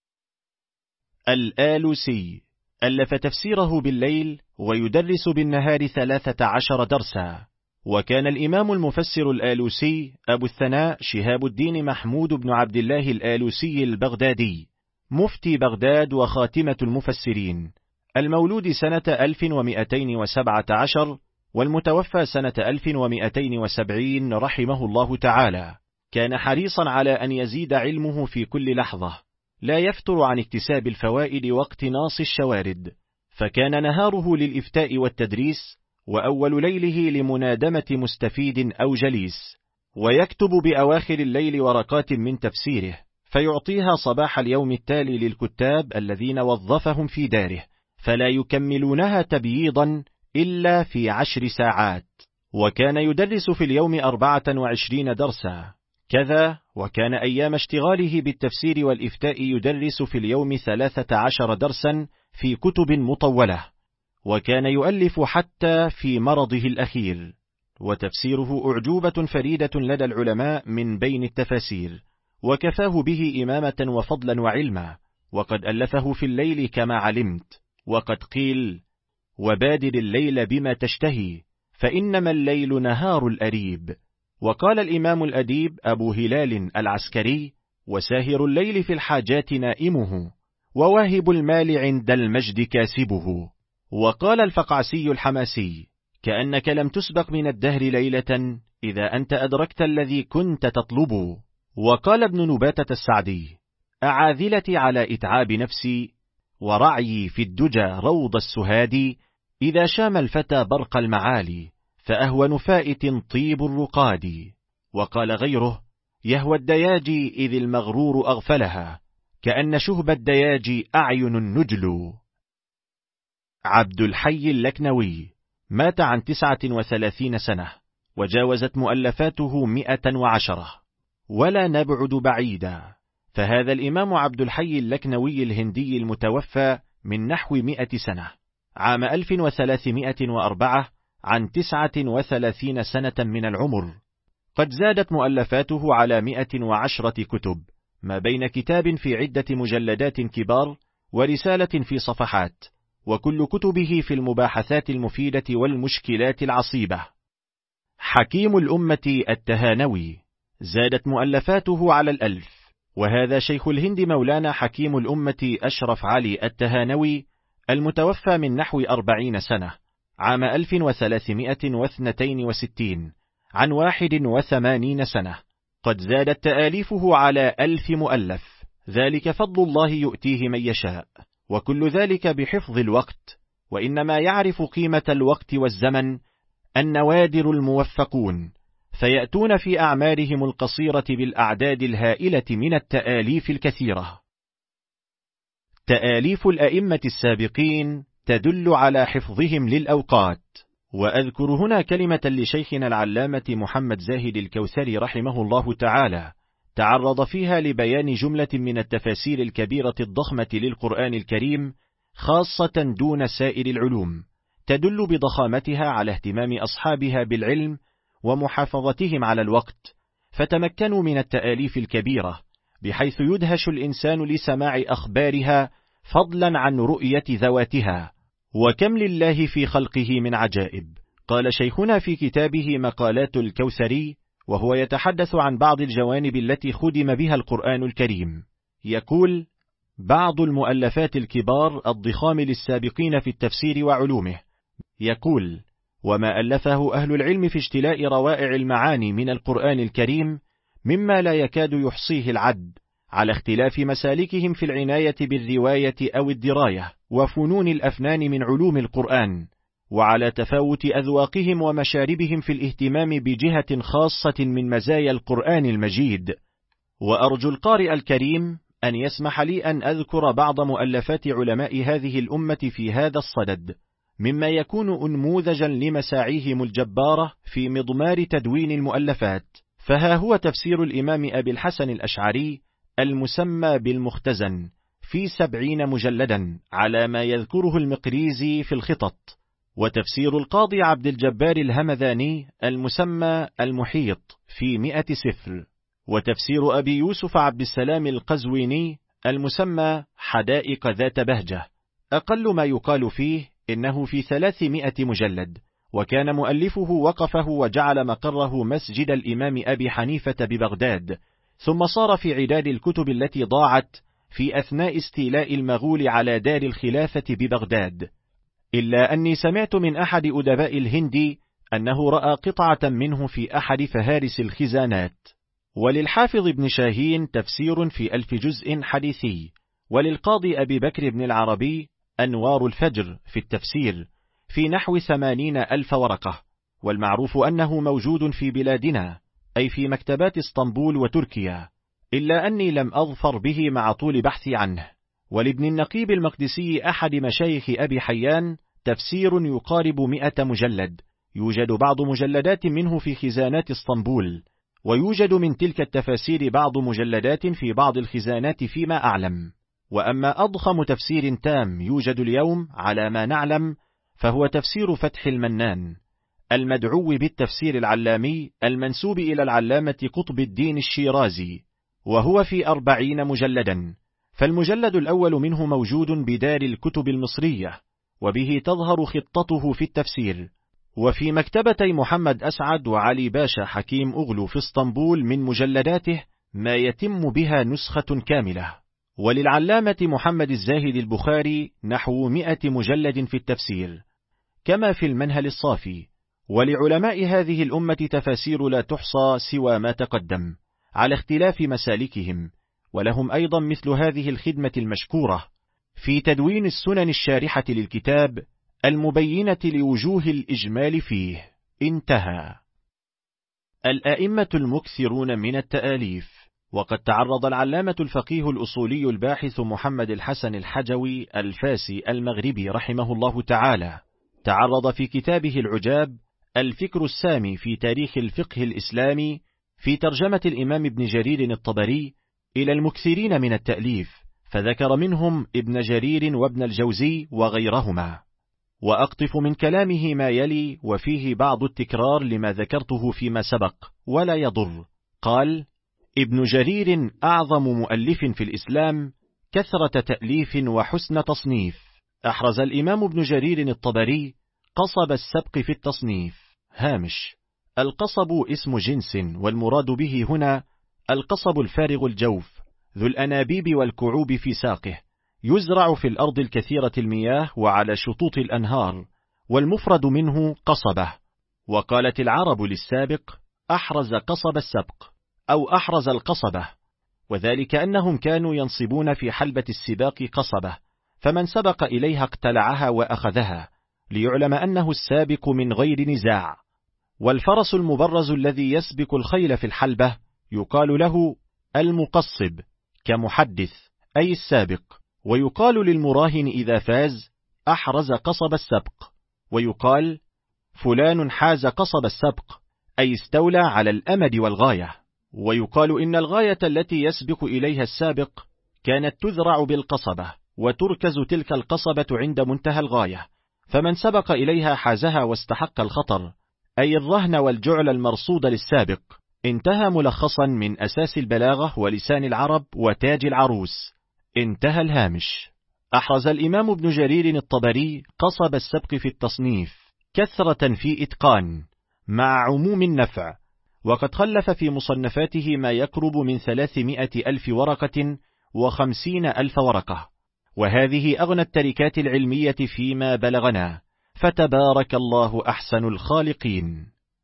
الآلوسي ألف تفسيره بالليل ويدرس بالنهار ثلاثة عشر درسا، وكان الإمام المفسر الآلوسي أبو الثناء شهاب الدين محمود بن عبد الله الآلوسي البغدادي، مفتي بغداد وخاتمة المفسرين، المولود سنة ألف ومئتين وسبعة عشر والمتوفى سنة ألف ومئتين وسبعين رحمه الله تعالى. كان حريصا على أن يزيد علمه في كل لحظة، لا يفتر عن اكتساب الفوائد واقتناص الشوارد، فكان نهاره للإفتاء والتدريس، وأول ليله لمنادمة مستفيد أو جليس، ويكتب بأواخر الليل ورقات من تفسيره فيعطيها صباح اليوم التالي للكتاب الذين وظفهم في داره، فلا يكملونها تبييضا إلا في عشر ساعات، وكان يدرس في اليوم أربعة وعشرين درسا كذا. وكان أيام اشتغاله بالتفسير والإفتاء يدرس في اليوم ثلاثة عشر درسا في كتب مطولة، وكان يؤلف حتى في مرضه الأخير، وتفسيره أعجوبة فريدة لدى العلماء من بين التفاسير، وكفاه به إمامة وفضلا وعلما، وقد ألفه في الليل كما علمت، وقد قيل: وبادر الليل بما تشتهي فإنما الليل نهار الأريب. وقال الإمام الأديب أبو هلال العسكري: وساهر الليل في الحاجات نائمه، وواهب المال عند المجد كاسبه. وقال الفقعسي الحماسي: كأنك لم تسبق من الدهر ليلة إذا أنت أدركت الذي كنت تطلبه. وقال ابن نباتة السعدي: أعاذلتي على إتعاب نفسي، ورعيي في الدجى روض السهاد، إذا شام الفتى برق المعالي، فأهون فائت طيب الرقاد. وقال غيره: يهوى الدياجي إذ المغرور أغفلها، كأن شهب الدياجي أعين النجل. عبد الحي اللكنوي مات عن تسعة وثلاثين سنة، وجاوزت مؤلفاته مئة وعشرة، ولا نبعد بعيدا، فهذا الإمام عبد الحي اللكنوي الهندي المتوفى من نحو مئة سنة عام ألف وثلاثمائة وأربعة عن تسعة وثلاثين سنة من العمر، قد زادت مؤلفاته على مئة وعشرة كتب، ما بين كتاب في عدة مجلدات كبار ورسالة في صفحات، وكل كتبه في المباحثات المفيدة والمشكلات العصيبة. حكيم الأمة التهانوي زادت مؤلفاته على الألف، وهذا شيخ الهند مولانا حكيم الأمة أشرف علي التهانوي المتوفى من نحو أربعين سنة عام ألف وثلاثمائة واثنين وستين عن واحد وثمانين سنة، قد زادت تآليفه على ألف مؤلف، ذلك فضل الله يؤتيه من يشاء، وكل ذلك بحفظ الوقت، وإنما يعرف قيمة الوقت والزمن النوادر الموفقون، فيأتون في أعمارهم القصيرة بالأعداد الهائلة من التآليف الكثيرة. تآليف الأئمة السابقين تدل على حفظهم للأوقات، وأذكر هنا كلمة لشيخنا العلامة محمد زاهد الكوثري رحمه الله تعالى، تعرض فيها لبيان جملة من التفاسير الكبيرة الضخمة للقرآن الكريم خاصة دون سائر العلوم، تدل بضخامتها على اهتمام أصحابها بالعلم ومحافظتهم على الوقت، فتمكنوا من التآليف الكبيرة، بحيث يدهش الإنسان لسماع أخبارها فضلا عن رؤية ذواتها. وكم لله في خلقه من عجائب. قال شيخنا في كتابه مقالات الكوثري وهو يتحدث عن بعض الجوانب التي خدم بها القرآن الكريم، يقول: بعض المؤلفات الكبار الضخام للسابقين في التفسير وعلومه، يقول: وما ألفه أهل العلم في اجتلاء روائع المعاني من القرآن الكريم مما لا يكاد يحصيه العد، على اختلاف مسالكهم في العناية بالرواية أو الدراية وفنون الأفنان من علوم القرآن، وعلى تفاوت أذواقهم ومشاربهم في الاهتمام بجهة خاصة من مزايا القرآن المجيد. وأرجو القارئ الكريم أن يسمح لي أن أذكر بعض مؤلفات علماء هذه الأمة في هذا الصدد، مما يكون أنموذجا لمساعيهم الجبارة في مضمار تدوين المؤلفات. فها هو تفسير الإمام أبي الحسن الأشعري المسمى بالمختزن في سبعين مجلدا على ما يذكره المقريزي في الخطط، وتفسير القاضي عبد الجبار الهمذاني المسمى المحيط في مئة سفر، وتفسير أبي يوسف عبد السلام القزويني المسمى حدائق ذات بهجة، أقل ما يقال فيه إنه في ثلاثمائة مجلد، وكان مؤلفه وقفه وجعل مقره مسجد الإمام أبي حنيفة ببغداد، ثم صار في عداد الكتب التي ضاعت في أثناء استيلاء المغول على دار الخلافة ببغداد. إلا أني سمعت من أحد أدباء الهند أنه رأى قطعة منه في أحد فهارس الخزانات. وللحافظ ابن شاهين تفسير في ألف جزء حديثي، وللقاضي أبي بكر بن العربي أنوار الفجر في التفسير في نحو ثمانين ألف ورقة، والمعروف أنه موجود في بلادنا أي في مكتبات اسطنبول وتركيا، إلا أني لم أظفر به مع طول بحثي عنه. ولابن النقيب المقدسي أحد مشايخ أبي حيان تفسير يقارب مئة مجلد، يوجد بعض مجلدات منه في خزانات اسطنبول، ويوجد من تلك التفاسير بعض مجلدات في بعض الخزانات فيما أعلم. وأما أضخم تفسير تام يوجد اليوم على ما نعلم فهو تفسير فتح المنان المدعو بالتفسير العلامي المنسوب إلى العلامة قطب الدين الشيرازي، وهو في أربعين مجلدا، فالمجلد الأول منه موجود بدار الكتب المصرية، وبه تظهر خطته في التفسير. وفي مكتبتي محمد أسعد وعلي باشا حكيم أغلو في اسطنبول من مجلداته ما يتم بها نسخة كاملة. وللعلامة محمد الزاهد البخاري نحو مئة مجلد في التفسير، كما في المنهل الصافي. ولعلماء هذه الأمة تفاسير لا تحصى سوى ما تقدم على اختلاف مسالكهم، ولهم أيضا مثل هذه الخدمة المشكورة في تدوين السنن الشارحة للكتاب المبينة لوجوه الإجمال فيه. انتهى. الأئمة المكثرون من التآليف. وقد تعرض العلامة الفقيه الأصولي الباحث محمد الحسن الحجوي الفاسي المغربي رحمه الله تعالى، تعرض في كتابه العجاب الفكر السامي في تاريخ الفقه الإسلامي في ترجمة الإمام ابن جرير الطبري إلى المكثرين من التأليف، فذكر منهم ابن جرير وابن الجوزي وغيرهما. وأقطف من كلامه ما يلي وفيه بعض التكرار لما ذكرته فيما سبق ولا يضر. قال: ابن جرير أعظم مؤلف في الإسلام، كثرة تأليف وحسن تصنيف. أحرز الإمام ابن جرير الطبري قصب السبق في التصنيف. هامش: القصب اسم جنس، والمراد به هنا القصب الفارغ الجوف ذو الأنابيب والكعوب في ساقه، يزرع في الأرض الكثيرة المياه وعلى شطوط الأنهار، والمفرد منه قصبة. وقالت العرب للسابق: أحرز قصب السبق، أو أحرز القصبة، وذلك أنهم كانوا ينصبون في حلبة السباق قصبة، فمن سبق إليها اقتلعها وأخذها، ليعلم أنه السابق من غير نزاع. والفرس المبرز الذي يسبق الخيل في الحلبة يقال له المقصب كمحدث أي السابق. ويقال للمراهن إذا فاز: أحرز قصب السبق. ويقال: فلان حاز قصب السبق، أي استولى على الأمد والغاية. ويقال إن الغاية التي يسبق إليها السابق كانت تذرع بالقصبة، وتركز تلك القصبة عند منتهى الغاية، فمن سبق إليها حازها واستحق الخطر، أي الرهن والجعل المرصود للسابق. انتهى ملخصا من أساس البلاغة ولسان العرب وتاج العروس. انتهى الهامش. أحرز الإمام ابن جرير الطبري قصب السبق في التصنيف، كثرة في إتقان مع عموم النفع، وقد خلف في مصنفاته ما يقرب من ثلاثمائة ألف ورقة وخمسين ألف ورقة، وهذه أغنى التركات العلمية فيما بلغنا، فتبارك الله أحسن الخالقين.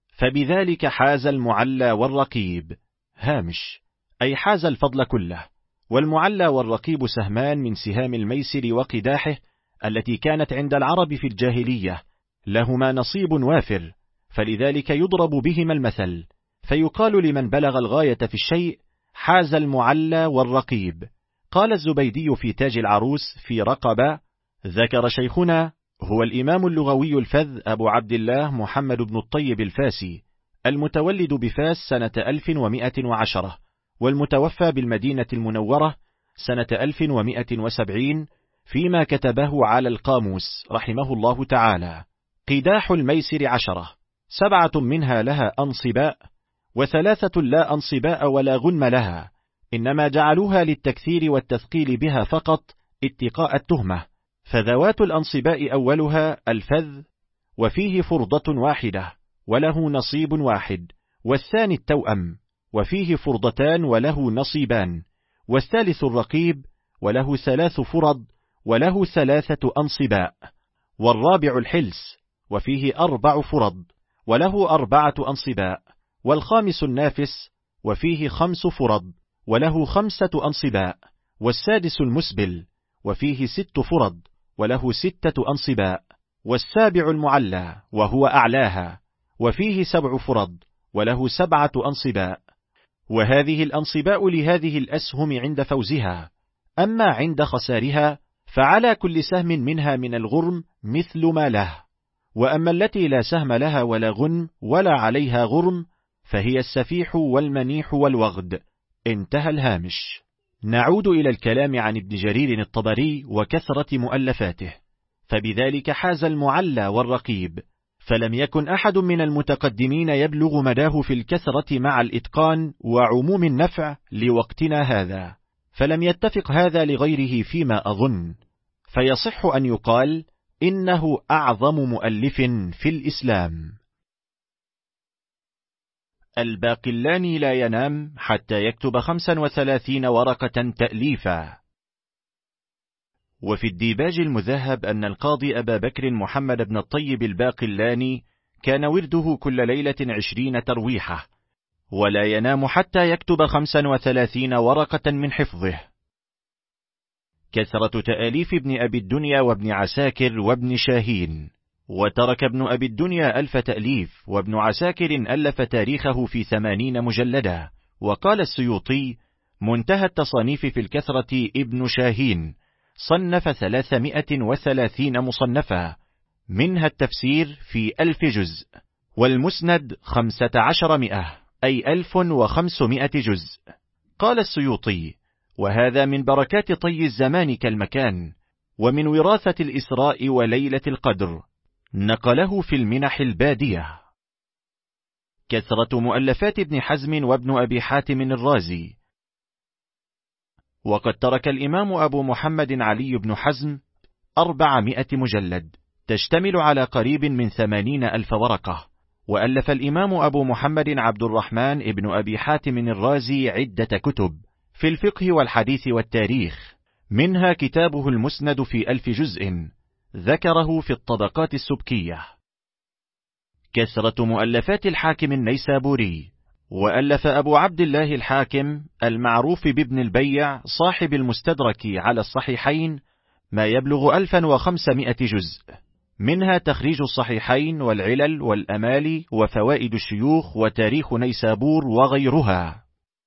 فبذلك حاز المعلى والرقيب. هامش: أي حاز الفضل كله. والمعلى والرقيب سهمان من سهام الميسر وقداحه التي كانت عند العرب في الجاهلية، لهما نصيب وافر، فلذلك يضرب بهما المثل، فيقال لمن بلغ الغاية في الشيء: حاز المعلى والرقيب. قال الزبيدي في تاج العروس في رقبة: ذكر شيخنا هو الإمام اللغوي الفذ أبو عبد الله محمد بن الطيب الفاسي، المتولد بفاس سنة ألف ومائة وعشرة، والمتوفى بالمدينة المنورة سنة ألف ومائة وسبعين، فيما كتبه على القاموس رحمه الله تعالى: قداح الميسر عشرة، سبعة منها لها أنصباء، وثلاثة لا أنصباء ولا غنم لها، إنما جعلوها للتكثير والتثقيل بها فقط اتقاء التهمة. فذوات الأنصباء أولها الفذ، وفيه فرضة واحدة وله نصيب واحد، والثاني التوأم وفيه فرضتان وله نصيبان، والثالث الرقيب وله ثلاث فرض وله ثلاثة أنصباء، والرابع الحلس وفيه أربع فرض وله أربعة أنصباء، والخامس النافس وفيه خمس فرض وله خمسة أنصباء، والسادس المسبل وفيه ست فرض وله ستة أنصباء، والسابع المعلى وهو أعلاها وفيه سبع فرض وله سبعة أنصباء. وهذه الأنصباء لهذه الأسهم عند فوزها، أما عند خسارها فعلى كل سهم منها من الغرم مثل ما له، وأما التي لا سهم لها ولا غنم ولا عليها غرم فهي السفيح والمنيح والوغد. انتهى الهامش. نعود إلى الكلام عن ابن جرير الطبري وكثرة مؤلفاته، فبذلك حاز المعلى والرقيب، فلم يكن أحد من المتقدمين يبلغ مداه في الكثرة مع الإتقان وعموم النفع لوقتنا هذا، فلم يتفق هذا لغيره فيما أظن، فيصح أن يقال إنه أعظم مؤلف في الإسلام. الباقلاني لا ينام حتى يكتب خمسا وثلاثين ورقة تأليفا. وفي الديباج المذهب أن القاضي أبا بكر محمد بن الطيب الباقلاني كان ورده كل ليلة عشرين ترويحة، ولا ينام حتى يكتب خمسا وثلاثين ورقة من حفظه. كثرة تآليف ابن أبي الدنيا وابن عساكر وابن شاهين. وترك ابن أبي الدنيا ألف تأليف، وابن عساكر ألف تاريخه في ثمانين مجلدا. وقال السيوطي: منتهى التصانيف في الكثرة ابن شاهين، صنف ثلاثمائة وثلاثين مصنفا، منها التفسير في ألف جزء، والمسند خمسة عشر مئة، أي ألف وخمسمائة جزء. قال السيوطي: وهذا من بركات طي الزمان كالمكان، ومن وراثة الإسراء وليلة القدر. نقله في المنح البادية. كثرة مؤلفات ابن حزم وابن أبي حاتم الرازي. وقد ترك الإمام أبو محمد علي بن حزم أربعمائة مجلد، تشتمل على قريب من ثمانين ألف ورقة. وألف الإمام أبو محمد عبد الرحمن ابن أبي حاتم الرازي عدة كتب في الفقه والحديث والتاريخ، منها كتابه المسند في ألف جزء ذكره في الطبقات السبكية. كثرة مؤلفات الحاكم النيسابوري. وألف أبو عبد الله الحاكم المعروف بابن البيع صاحب المستدرك على الصحيحين ما يبلغ ألفا وخمسمائة جزء، منها تخريج الصحيحين والعلل والأمالي وفوائد الشيوخ وتاريخ نيسابور وغيرها.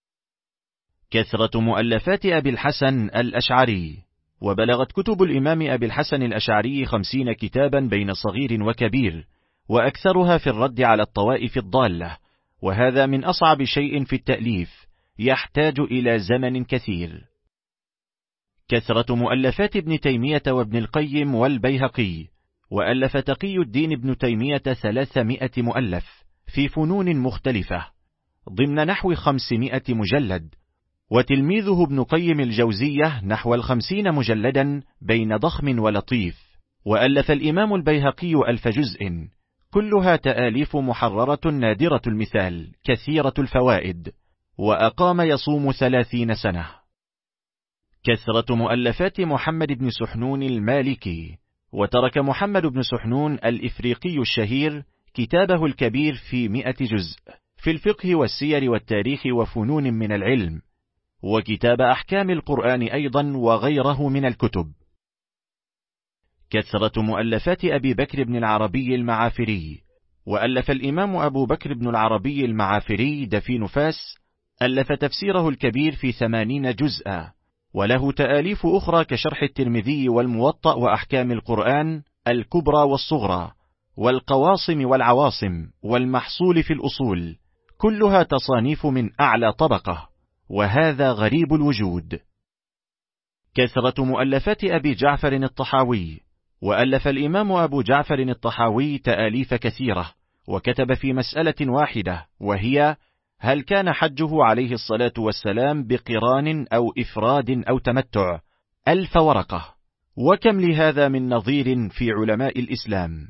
كثرة مؤلفات أبي الحسن الأشعري. وبلغت كتب الإمام أبي الحسن الأشعري خمسين كتابا بين صغير وكبير، وأكثرها في الرد على الطوائف الضالة، وهذا من أصعب شيء في التأليف، يحتاج إلى زمن كثير. كثرة مؤلفات ابن تيمية وابن القيم والبيهقي. وألف تقي الدين ابن تيمية ثلاثمائة مؤلف في فنون مختلفة، ضمن نحو خمسمائة مجلد، وتلميذه ابن قيم الجوزية نحو الخمسين مجلدا بين ضخم ولطيف. وألف الإمام البيهقي ألف جزء، كلها تآليف محررة نادرة المثال كثيرة الفوائد، وأقام يصوم ثلاثين سنة. كثرة مؤلفات محمد بن سحنون المالكي. وترك محمد بن سحنون الإفريقي الشهير كتابه الكبير في مئة جزء في الفقه والسير والتاريخ وفنون من العلم، وكتاب أحكام القرآن أيضا وغيره من الكتب. كثرة مؤلفات أبي بكر بن العربي المعافري. وألف الإمام أبو بكر بن العربي المعافري دفين فاس، ألف تفسيره الكبير في ثمانين جزءا، وله تآليف أخرى كشرح الترمذي والموطأ وأحكام القرآن الكبرى والصغرى والقواصم والعواصم والمحصول في الأصول، كلها تصانيف من أعلى طبقة، وهذا غريب الوجود. كثرة مؤلفات أبي جعفر الطحاوي. وألف الإمام أبو جعفر الطحاوي تآليف كثيرة، وكتب في مسألة واحدة، وهي: هل كان حجه عليه الصلاة والسلام بقران أو إفراد أو تمتع؟ ألف ورقة، وكم لهذا من نظير في علماء الإسلام.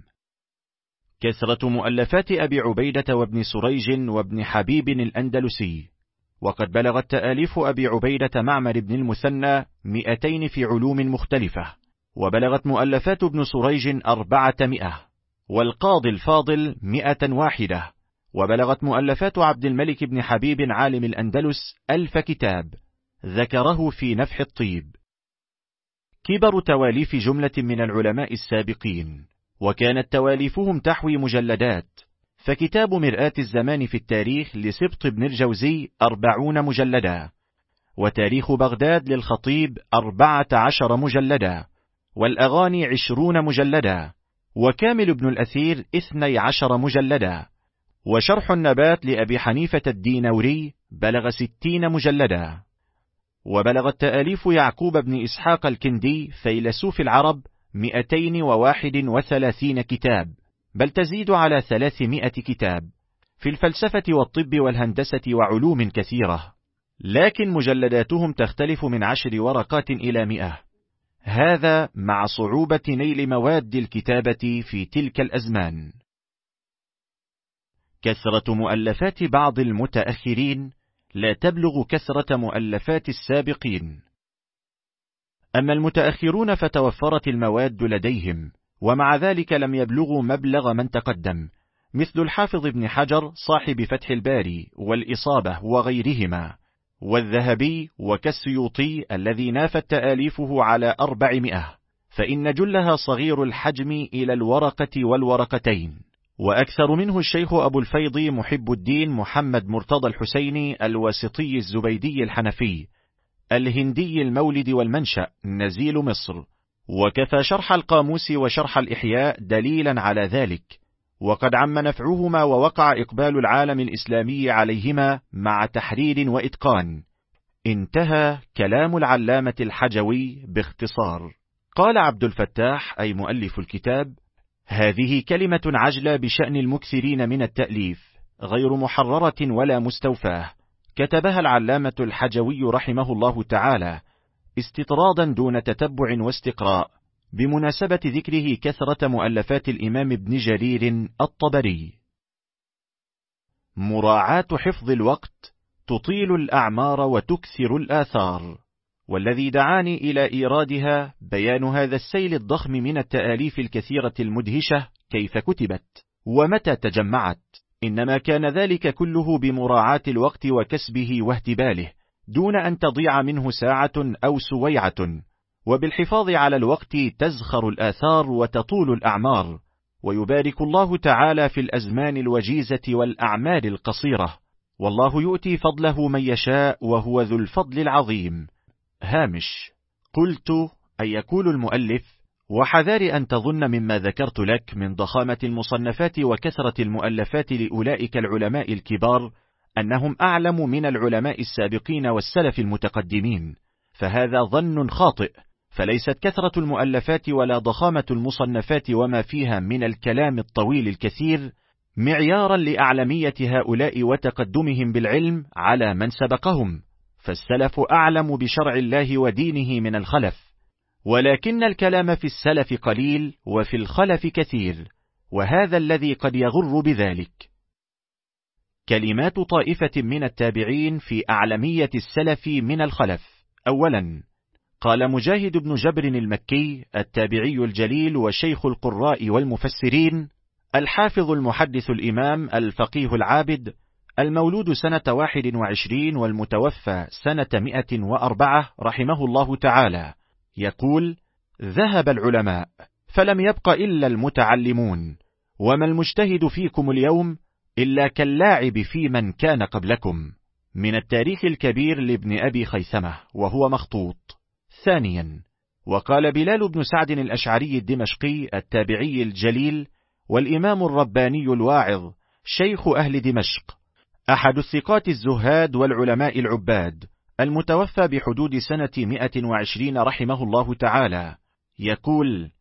كثرة مؤلفات أبي عبيدة وابن سريج وابن حبيب الأندلسي. وقد بلغت تآليف أبي عبيدة معمر بن المثنى مئتين في علوم مختلفة، وبلغت مؤلفات ابن سريج أربعة مئة، والقاضي الفاضل مئة واحدة، وبلغت مؤلفات عبد الملك بن حبيب عالم الأندلس ألف كتاب ذكره في نفح الطيب. كبر تواليف جملة من العلماء السابقين، وكانت تواليفهم تحوي مجلدات، فكتاب مرآة الزمان في التاريخ لسبط بن الجوزي أربعون مجلدا، وتاريخ بغداد للخطيب أربعة عشر مجلدا، والأغاني عشرون مجلدا، وكامل بن الأثير اثني عشر مجلدا، وشرح النبات لأبي حنيفة الدينوري بلغ ستين مجلدا. وبلغت تآليف يعقوب بن إسحاق الكندي فيلسوف العرب مئتين وواحد وثلاثين كتاب، بل تزيد على ثلاثمائة كتاب في الفلسفة والطب والهندسة وعلوم كثيرة، لكن مجلداتهم تختلف من عشر ورقات إلى مئة، هذا مع صعوبة نيل مواد الكتابة في تلك الأزمان. كثرة مؤلفات بعض المتأخرين لا تبلغ كثرة مؤلفات السابقين. أما المتأخرون فتوفرت المواد لديهم، ومع ذلك لم يبلغوا مبلغ من تقدم، مثل الحافظ ابن حجر صاحب فتح الباري والإصابة وغيرهما، والذهبي وكالسيوطي الذي نافت تآليفه على أربعمائة، فإن جلها صغير الحجم إلى الورقة والورقتين. وأكثر منه الشيخ أبو الفيض محب الدين محمد مرتضى الحسيني الواسطي الزبيدي الحنفي الهندي المولد والمنشأ نزيل مصر، وكفى شرح القاموس وشرح الإحياء دليلا على ذلك، وقد عم نفعهما ووقع إقبال العالم الإسلامي عليهما مع تحرير وإتقان. انتهى كلام العلامة الحجوي باختصار. قال عبد الفتاح أي مؤلف الكتاب: هذه كلمة عجلة بشأن المكثرين من التأليف، غير محررة ولا مستوفاة، كتبها العلامة الحجوي رحمه الله تعالى استطرادا دون تتبع واستقراء، بمناسبة ذكره كثرة مؤلفات الإمام ابن جرير الطبري. مراعاة حفظ الوقت تطيل الأعمار وتكثر الآثار، والذي دعاني إلى إيرادها بيان هذا السيل الضخم من التآليف الكثيرة المدهشة كيف كتبت ومتى تجمعت، إنما كان ذلك كله بمراعاة الوقت وكسبه واهتباله، دون أن تضيع منه ساعة أو سويعة، وبالحفاظ على الوقت تزخر الآثار وتطول الأعمار، ويبارك الله تعالى في الأزمان الوجيزة والأعمال القصيرة، والله يؤتي فضله من يشاء وهو ذو الفضل العظيم. هامش: قلت أي يقول المؤلف: وحذار أن تظن مما ذكرت لك من ضخامة المصنفات وكثرة المؤلفات لأولئك العلماء الكبار أنهم أعلم من العلماء السابقين والسلف المتقدمين، فهذا ظن خاطئ، فليست كثرة المؤلفات ولا ضخامة المصنفات وما فيها من الكلام الطويل الكثير معيارا لأعلمية هؤلاء وتقدمهم بالعلم على من سبقهم، فالسلف أعلم بشرع الله ودينه من الخلف، ولكن الكلام في السلف قليل وفي الخلف كثير، وهذا الذي قد يغر بذلك. كلمات طائفة من التابعين في أعلمية السلف من الخلف. أولا، قال مجاهد بن جبر المكي التابعي الجليل وشيخ القراء والمفسرين، الحافظ المحدث الإمام الفقيه العابد، المولود سنة واحد وعشرين والمتوفى سنة مئة وأربعة رحمه الله تعالى، يقول: ذهب العلماء فلم يبق إلا المتعلمون، وما المجتهد فيكم اليوم إلا كاللاعب في من كان قبلكم. من التاريخ الكبير لابن أبي خيثمة وهو مخطوط. ثانيا، وقال بلال بن سعد الأشعري الدمشقي التابعي الجليل والإمام الرباني الواعظ شيخ أهل دمشق، أحد الثقات الزهاد والعلماء العباد، المتوفى بحدود سنة مئة وعشرين رحمه الله تعالى، يقول: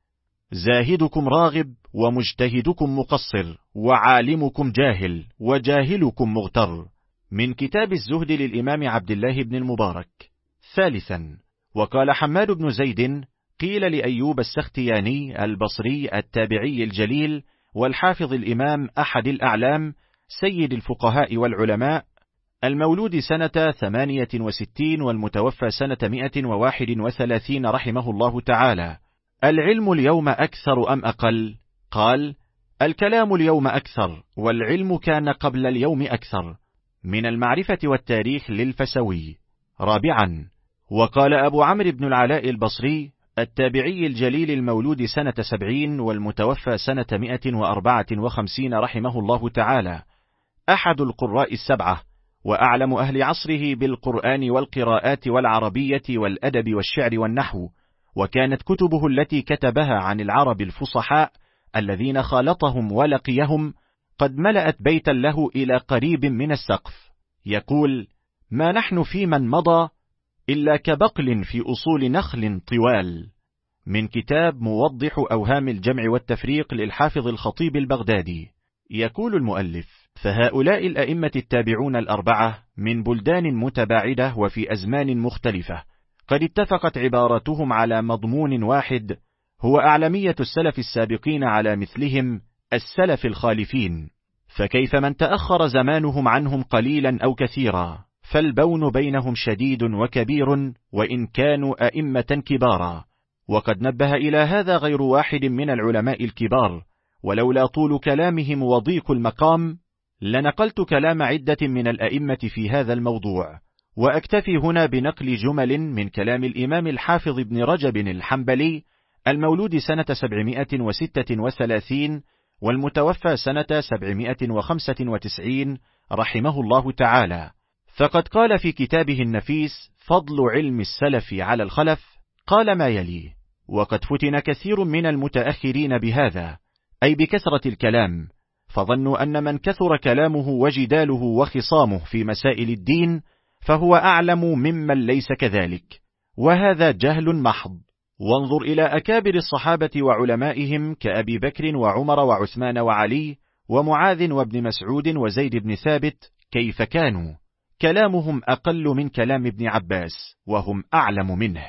زاهدكم راغب ومجتهدكم مقصر وعالمكم جاهل وجاهلكم مغتر. من كتاب الزهد للإمام عبد الله بن المبارك. ثالثا، وقال حماد بن زيد قيل لأيوب السختياني البصري التابعي الجليل والحافظ الإمام أحد الأعلام سيد الفقهاء والعلماء، المولود سنة ثمانية وستين والمتوفى سنة مئة وواحد وثلاثين رحمه الله تعالى: العلم اليوم أكثر أم أقل؟ قال: الكلام اليوم أكثر، والعلم كان قبل اليوم أكثر. من المعرفة والتاريخ للفسوي. رابعا، وقال أبو عمرو بن العلاء البصري التابعي الجليل المولود سنة سبعين والمتوفى سنة مئة وأربعة وخمسين رحمه الله تعالى، أحد القراء السبعة وأعلم أهل عصره بالقرآن والقراءات والعربية والأدب والشعر والنحو، وكانت كتبه التي كتبها عن العرب الفصحاء الذين خالطهم ولقيهم قد ملأت بيتا له إلى قريب من السقف. يقول: ما نحن في من مضى إلا كبقل في أصول نخل طوال. من كتاب موضح أوهام الجمع والتفريق للحافظ الخطيب البغدادي. يقول المؤلف: فهؤلاء الأئمة التابعون الأربعة من بلدان متباعدة وفي أزمان مختلفة قد اتفقت عبارتهم على مضمون واحد، هو أعلمية السلف السابقين على مثلهم السلف الخالفين، فكيف من تأخر زمانهم عنهم قليلا أو كثيرا، فالبون بينهم شديد وكبير وإن كانوا أئمة كبارا. وقد نبه إلى هذا غير واحد من العلماء الكبار، ولولا طول كلامهم وضيق المقام لنقلت كلام عدة من الأئمة في هذا الموضوع، وأكتفي هنا بنقل جمل من كلام الإمام الحافظ ابن رجب الحنبلي المولود سنة سبعمائة وستة وثلاثين والمتوفى سنة سبعمائة وخمسة وتسعين رحمه الله تعالى، فقد قال في كتابه النفيس فضل علم السلف على الخلف، قال ما يليه: وقد فتن كثير من المتأخرين بهذا، أي بكثرة الكلام، فظنوا أن من كثر كلامه وجداله وخصامه في مسائل الدين فهو أعلم ممن ليس كذلك، وهذا جهل محض. وانظر إلى أكابر الصحابة وعلمائهم كأبي بكر وعمر وعثمان وعلي ومعاذ وابن مسعود وزيد بن ثابت، كيف كانوا كلامهم أقل من كلام ابن عباس وهم أعلم منه.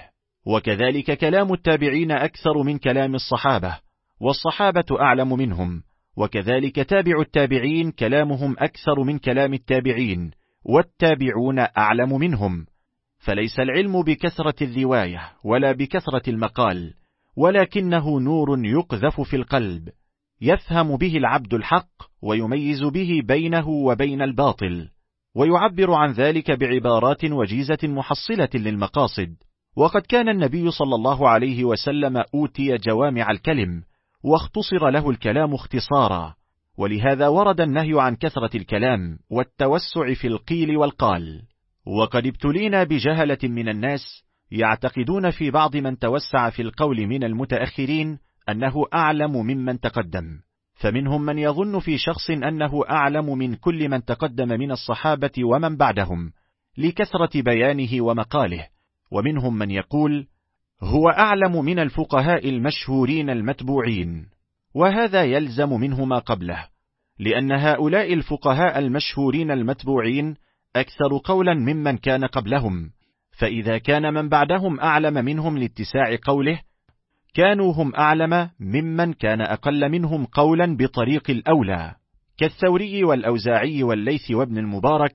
وكذلك كلام التابعين أكثر من كلام الصحابة، والصحابة أعلم منهم، وكذلك تابع التابعين كلامهم أكثر من كلام التابعين، والتابعون أعلم منهم. فليس العلم بكثرة الرواية ولا بكثرة المقال، ولكنه نور يقذف في القلب يفهم به العبد الحق ويميز به بينه وبين الباطل، ويعبر عن ذلك بعبارات وجيزة محصلة للمقاصد. وقد كان النبي صلى الله عليه وسلم أوتي جوامع الكلم واختصر له الكلام اختصارا، ولهذا ورد النهي عن كثرة الكلام والتوسع في القيل والقال. وقد ابتلينا بجهلة من الناس يعتقدون في بعض من توسع في القول من المتأخرين أنه أعلم ممن تقدم، فمنهم من يظن في شخص أنه أعلم من كل من تقدم من الصحابة ومن بعدهم لكثرة بيانه ومقاله، ومنهم من يقول هو أعلم من الفقهاء المشهورين المتبوعين، وهذا يلزم منه ما قبله، لأن هؤلاء الفقهاء المشهورين المتبوعين أكثر قولا ممن كان قبلهم، فإذا كان من بعدهم أعلم منهم لاتساع قوله، كانوا هم أعلم ممن كان أقل منهم قولا بطريق الأولى، كالثوري والأوزاعي والليث وابن المبارك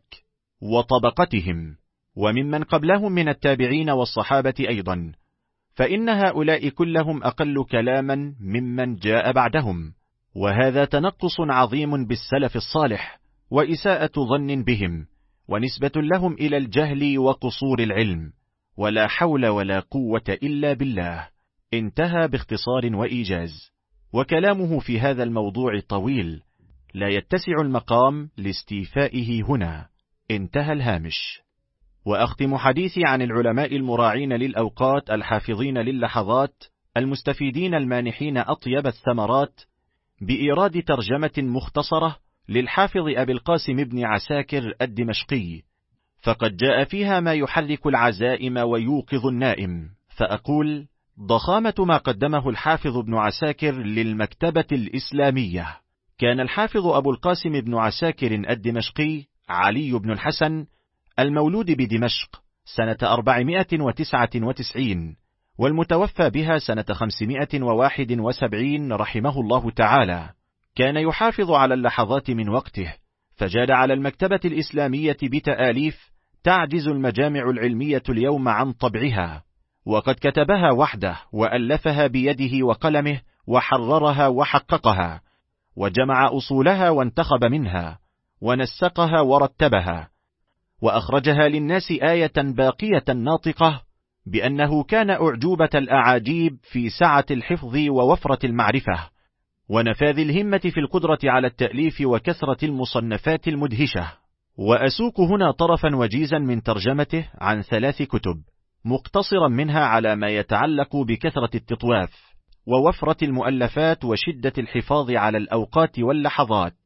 وطبقتهم، وممن قبلهم من التابعين والصحابة أيضا، فإن هؤلاء كلهم أقل كلاما ممن جاء بعدهم، وهذا تنقص عظيم بالسلف الصالح، وإساءة ظن بهم، ونسبة لهم إلى الجهل وقصور العلم، ولا حول ولا قوة إلا بالله. انتهى باختصار وإيجاز، وكلامه في هذا الموضوع طويل، لا يتسع المقام لاستيفائه هنا. انتهى الهامش. وأختم حديثي عن العلماء المراعين للأوقات الحافظين للحظات المستفيدين المانحين أطيب الثمرات بإيراد ترجمة مختصرة للحافظ أبي القاسم بن عساكر الدمشقي، فقد جاء فيها ما يحرك العزائم ويوقظ النائم، فأقول: ضخامة ما قدمه الحافظ ابن عساكر للمكتبة الإسلامية. كان الحافظ أبو القاسم بن عساكر الدمشقي علي بن الحسن المولود بدمشق سنة أربعمائة وتسعة وتسعين، والمتوفى بها سنة خمسمائة وواحد وسبعين رحمه الله تعالى. كان يحافظ على اللحظات من وقته، فجاد على المكتبة الإسلامية بتآليف تعجز المجامع العلمية اليوم عن طبعها، وقد كتبها وحده وألفها بيده وقلمه، وحررها وحققها، وجمع أصولها وانتخب منها، ونسقها ورتبها، وأخرجها للناس آية باقية ناطقة بأنه كان أعجوبة الأعاجيب في سعة الحفظ ووفرة المعرفة، ونفاذ الهمة في القدرة على التأليف وكثرة المصنفات المدهشة. وأسوق هنا طرفا وجيزا من ترجمته عن ثلاث كتب، مقتصرا منها على ما يتعلق بكثرة التطواف ووفرة المؤلفات وشدة الحفاظ على الأوقات واللحظات.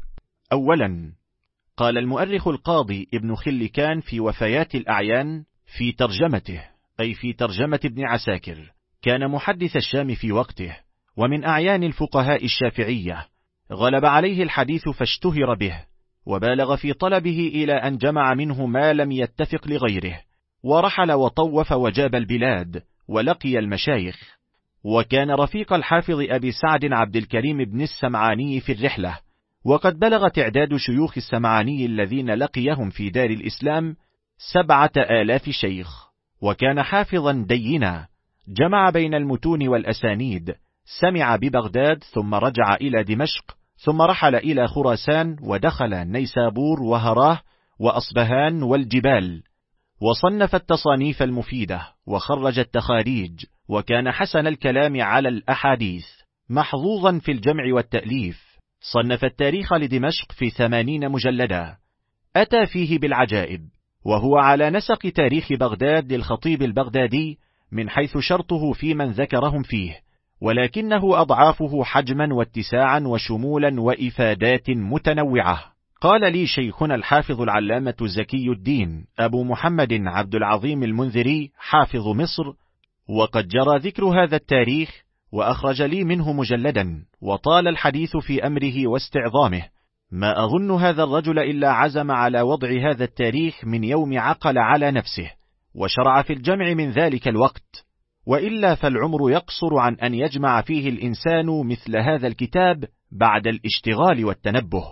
أولا، قال المؤرخ القاضي ابن خلكان في وفيات الأعيان في ترجمته، أي في ترجمة ابن عساكر: كان محدث الشام في وقته، ومن أعيان الفقهاء الشافعية، غلب عليه الحديث فاشتهر به، وبالغ في طلبه إلى أن جمع منه ما لم يتفق لغيره، ورحل وطوف وجاب البلاد ولقي المشايخ، وكان رفيق الحافظ أبي سعد عبد الكريم بن السمعاني في الرحلة، وقد بلغ تعداد شيوخ السمعاني الذين لقيهم في دار الإسلام سبعة آلاف شيخ، وكان حافظا دينا، جمع بين المتون والأسانيد، سمع ببغداد ثم رجع إلى دمشق، ثم رحل إلى خراسان، ودخل نيسابور وهراه وأصبهان والجبال، وصنف التصانيف المفيدة، وخرج التخاريج، وكان حسن الكلام على الأحاديث، محظوظا في الجمع والتأليف. صنف التاريخ لدمشق في ثمانين مجلدا، أتى فيه بالعجائب، وهو على نسق تاريخ بغداد للخطيب البغدادي من حيث شرطه في من ذكرهم فيه، ولكنه أضعافه حجما واتساعا وشمولا وإفادات متنوعة. قال لي شيخنا الحافظ العلامة زكي الدين أبو محمد عبد العظيم المنذري حافظ مصر: وقد جرى ذكر هذا التاريخ، وأخرج لي منه مجلدا، وطال الحديث في أمره واستعظامه، ما أظن هذا الرجل إلا عزم على وضع هذا التاريخ من يوم عقل على نفسه، وشرع في الجمع من ذلك الوقت، وإلا فالعمر يقصر عن أن يجمع فيه الإنسان مثل هذا الكتاب بعد الاشتغال والتنبه.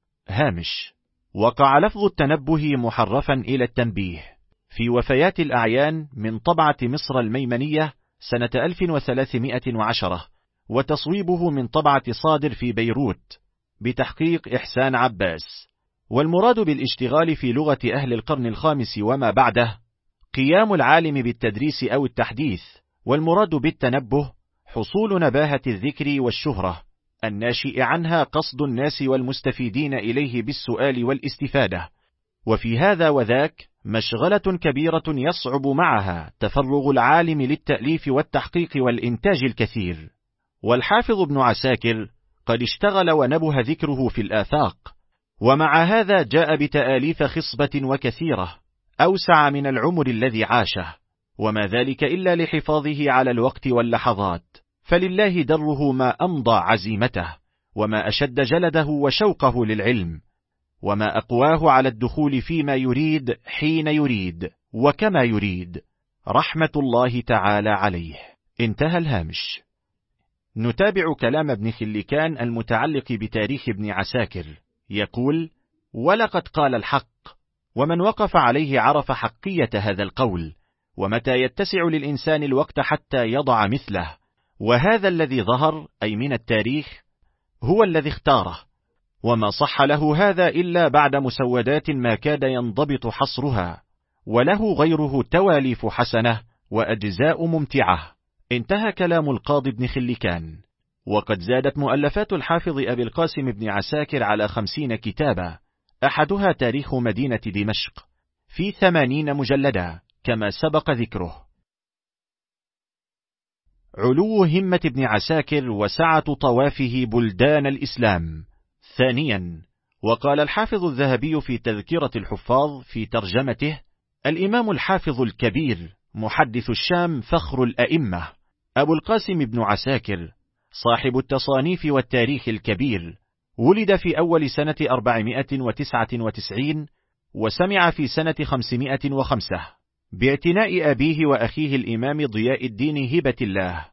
هامش: وقع لفظ التنبه محرفا إلى التنبيه في وفيات الأعيان من طبعة مصر الميمنية سنة ألف وثلاثمائة وعشرة، وتصويبه من طبعة صادر في بيروت بتحقيق إحسان عباس. والمراد بالاشتغال في لغة أهل القرن الخامس وما بعده قيام العالم بالتدريس أو التحديث، والمراد بالتنبه حصول نباهة الذكر والشهرة الناشئ عنها قصد الناس والمستفيدين إليه بالسؤال والاستفادة، وفي هذا وذاك مشغلة كبيرة يصعب معها تفرغ العالم للتأليف والتحقيق والإنتاج الكثير. والحافظ ابن عساكر قد اشتغل ونبه ذكره في الآفاق، ومع هذا جاء بتآليف خصبة وكثيرة أوسع من العمر الذي عاشه، وما ذلك إلا لحفاظه على الوقت واللحظات، فلله دره ما أمضى عزيمته، وما أشد جلده وشوقه للعلم، وما أقواه على الدخول فيما يريد حين يريد وكما يريد، رحمة الله تعالى عليه. انتهى الهامش. نتابع كلام ابن خلكان المتعلق بتاريخ ابن عساكر، يقول: ولقد قال الحق، ومن وقف عليه عرف حقية هذا القول، ومتى يتسع للإنسان الوقت حتى يضع مثله، وهذا الذي ظهر أي من التاريخ هو الذي اختاره، وما صح له هذا إلا بعد مسودات ما كاد ينضبط حصرها، وله غيره تواليف حسنة وأجزاء ممتعة. انتهى كلام القاضي ابن خلكان. وقد زادت مؤلفات الحافظ أبي القاسم ابن عساكر على خمسين كتابا، أحدها تاريخ مدينة دمشق في ثمانين مجلدا كما سبق ذكره. علو همة ابن عساكر وسعة طوافه بلدان الإسلام. ثانيا، وقال الحافظ الذهبي في تذكرة الحفاظ في ترجمته: الإمام الحافظ الكبير محدث الشام فخر الأئمة أبو القاسم ابن عساكر صاحب التصانيف والتاريخ الكبير، ولد في أول سنة أربعمائة وتسعة وتسعين وسمع في سنة خمسمائة وخمسة باعتناء أبيه وأخيه الإمام ضياء الدين هبة الله،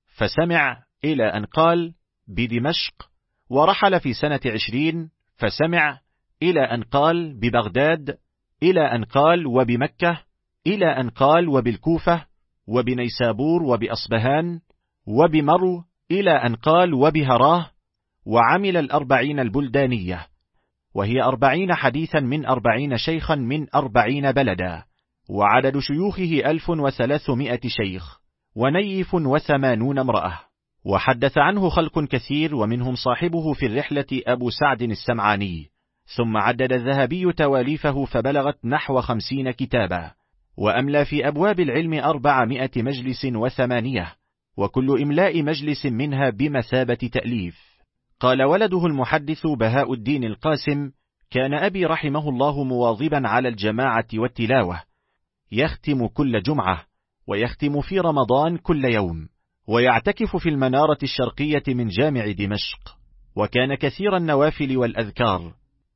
فسمع إلى أن قال بدمشق، ورحل في سنة عشرين فسمع إلى أن قال ببغداد، إلى أن قال وبمكة، إلى أن قال وبالكوفة وبنيسابور وبأصبهان وبمرو، إلى أن قال وبهراه، وعمل الأربعين البلدانية، وهي أربعين حديثا من أربعين شيخا من أربعين بلدا، وعدد شيوخه ألف وثلاثمائة شيخ ونيف وثمانون امرأة، وحدث عنه خلق كثير، ومنهم صاحبه في الرحلة أبو سعد السمعاني. ثم عدد الذهبي تواليفه فبلغت نحو خمسين كتابا، وأملى في أبواب العلم أربعمائة مجلس وثمانية، وكل إملاء مجلس منها بمثابة تأليف. قال ولده المحدث بهاء الدين القاسم: كان أبي رحمه الله مواظبا على الجماعة والتلاوة، يختم كل جمعة، ويختم في رمضان كل يوم، ويعتكف في المنارة الشرقية من جامع دمشق، وكان كثير النوافل والأذكار،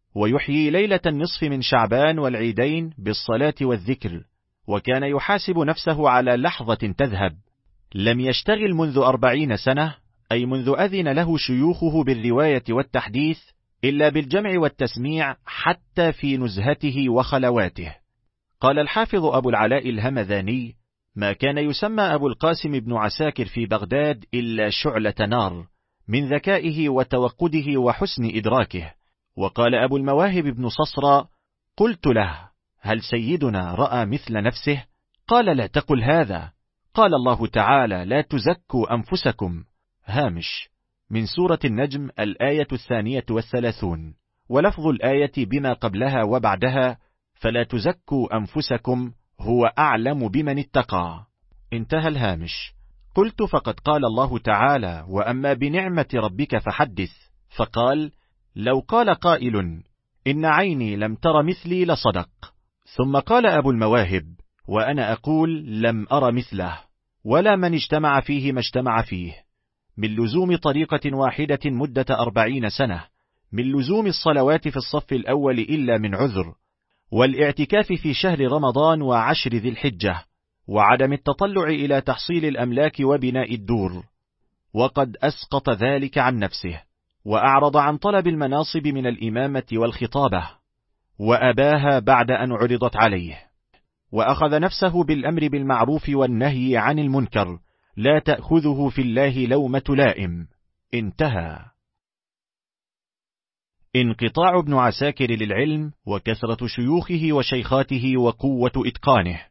ويحيي ليلة النصف من شعبان والعيدين بالصلاة والذكر، وكان يحاسب نفسه على لحظة تذهب. لم يشتغل منذ أربعين سنة، أي منذ أذن له شيوخه بالرواية والتحديث، إلا بالجمع والتسميع حتى في نزهته وخلواته. قال الحافظ أبو العلاء الهمذاني: ما كان يسمى أبو القاسم بن عساكر في بغداد إلا شعلة نار من ذكائه وتوقده وحسن إدراكه. وقال أبو المواهب بن صصرى: قلت له: هل سيدنا رأى مثل نفسه؟ قال: لا تقل هذا، قال الله تعالى: لا تزكوا أنفسكم. هامش من سورة النجم الآية الثانية والثلاثون، ولفظ الآية بما قبلها وبعدها: فلا تزكوا أنفسكم هو أعلم بمن اتقى. انتهى الهامش. قلت: فقد قال الله تعالى: وأما بنعمة ربك فحدث، فقال: لو قال قائل إن عيني لم تر مثلي لصدق. ثم قال أبو المواهب: وأنا أقول لم أر مثله، ولا من اجتمع فيه ما اجتمع فيه، من لزوم طريقة واحدة مدة أربعين سنة، من لزوم الصلوات في الصف الأول إلا من عذر، والاعتكاف في شهر رمضان وعشر ذي الحجة، وعدم التطلع إلى تحصيل الأملاك وبناء الدور، وقد أسقط ذلك عن نفسه، وأعرض عن طلب المناصب من الإمامة والخطابة، وأباها بعد أن عرضت عليه، وأخذ نفسه بالأمر بالمعروف والنهي عن المنكر، لا تأخذه في الله لومة لائم. انتهى. انقطاع ابن عساكر للعلم، وكثرة شيوخه وشيخاته، وقوة إتقانه.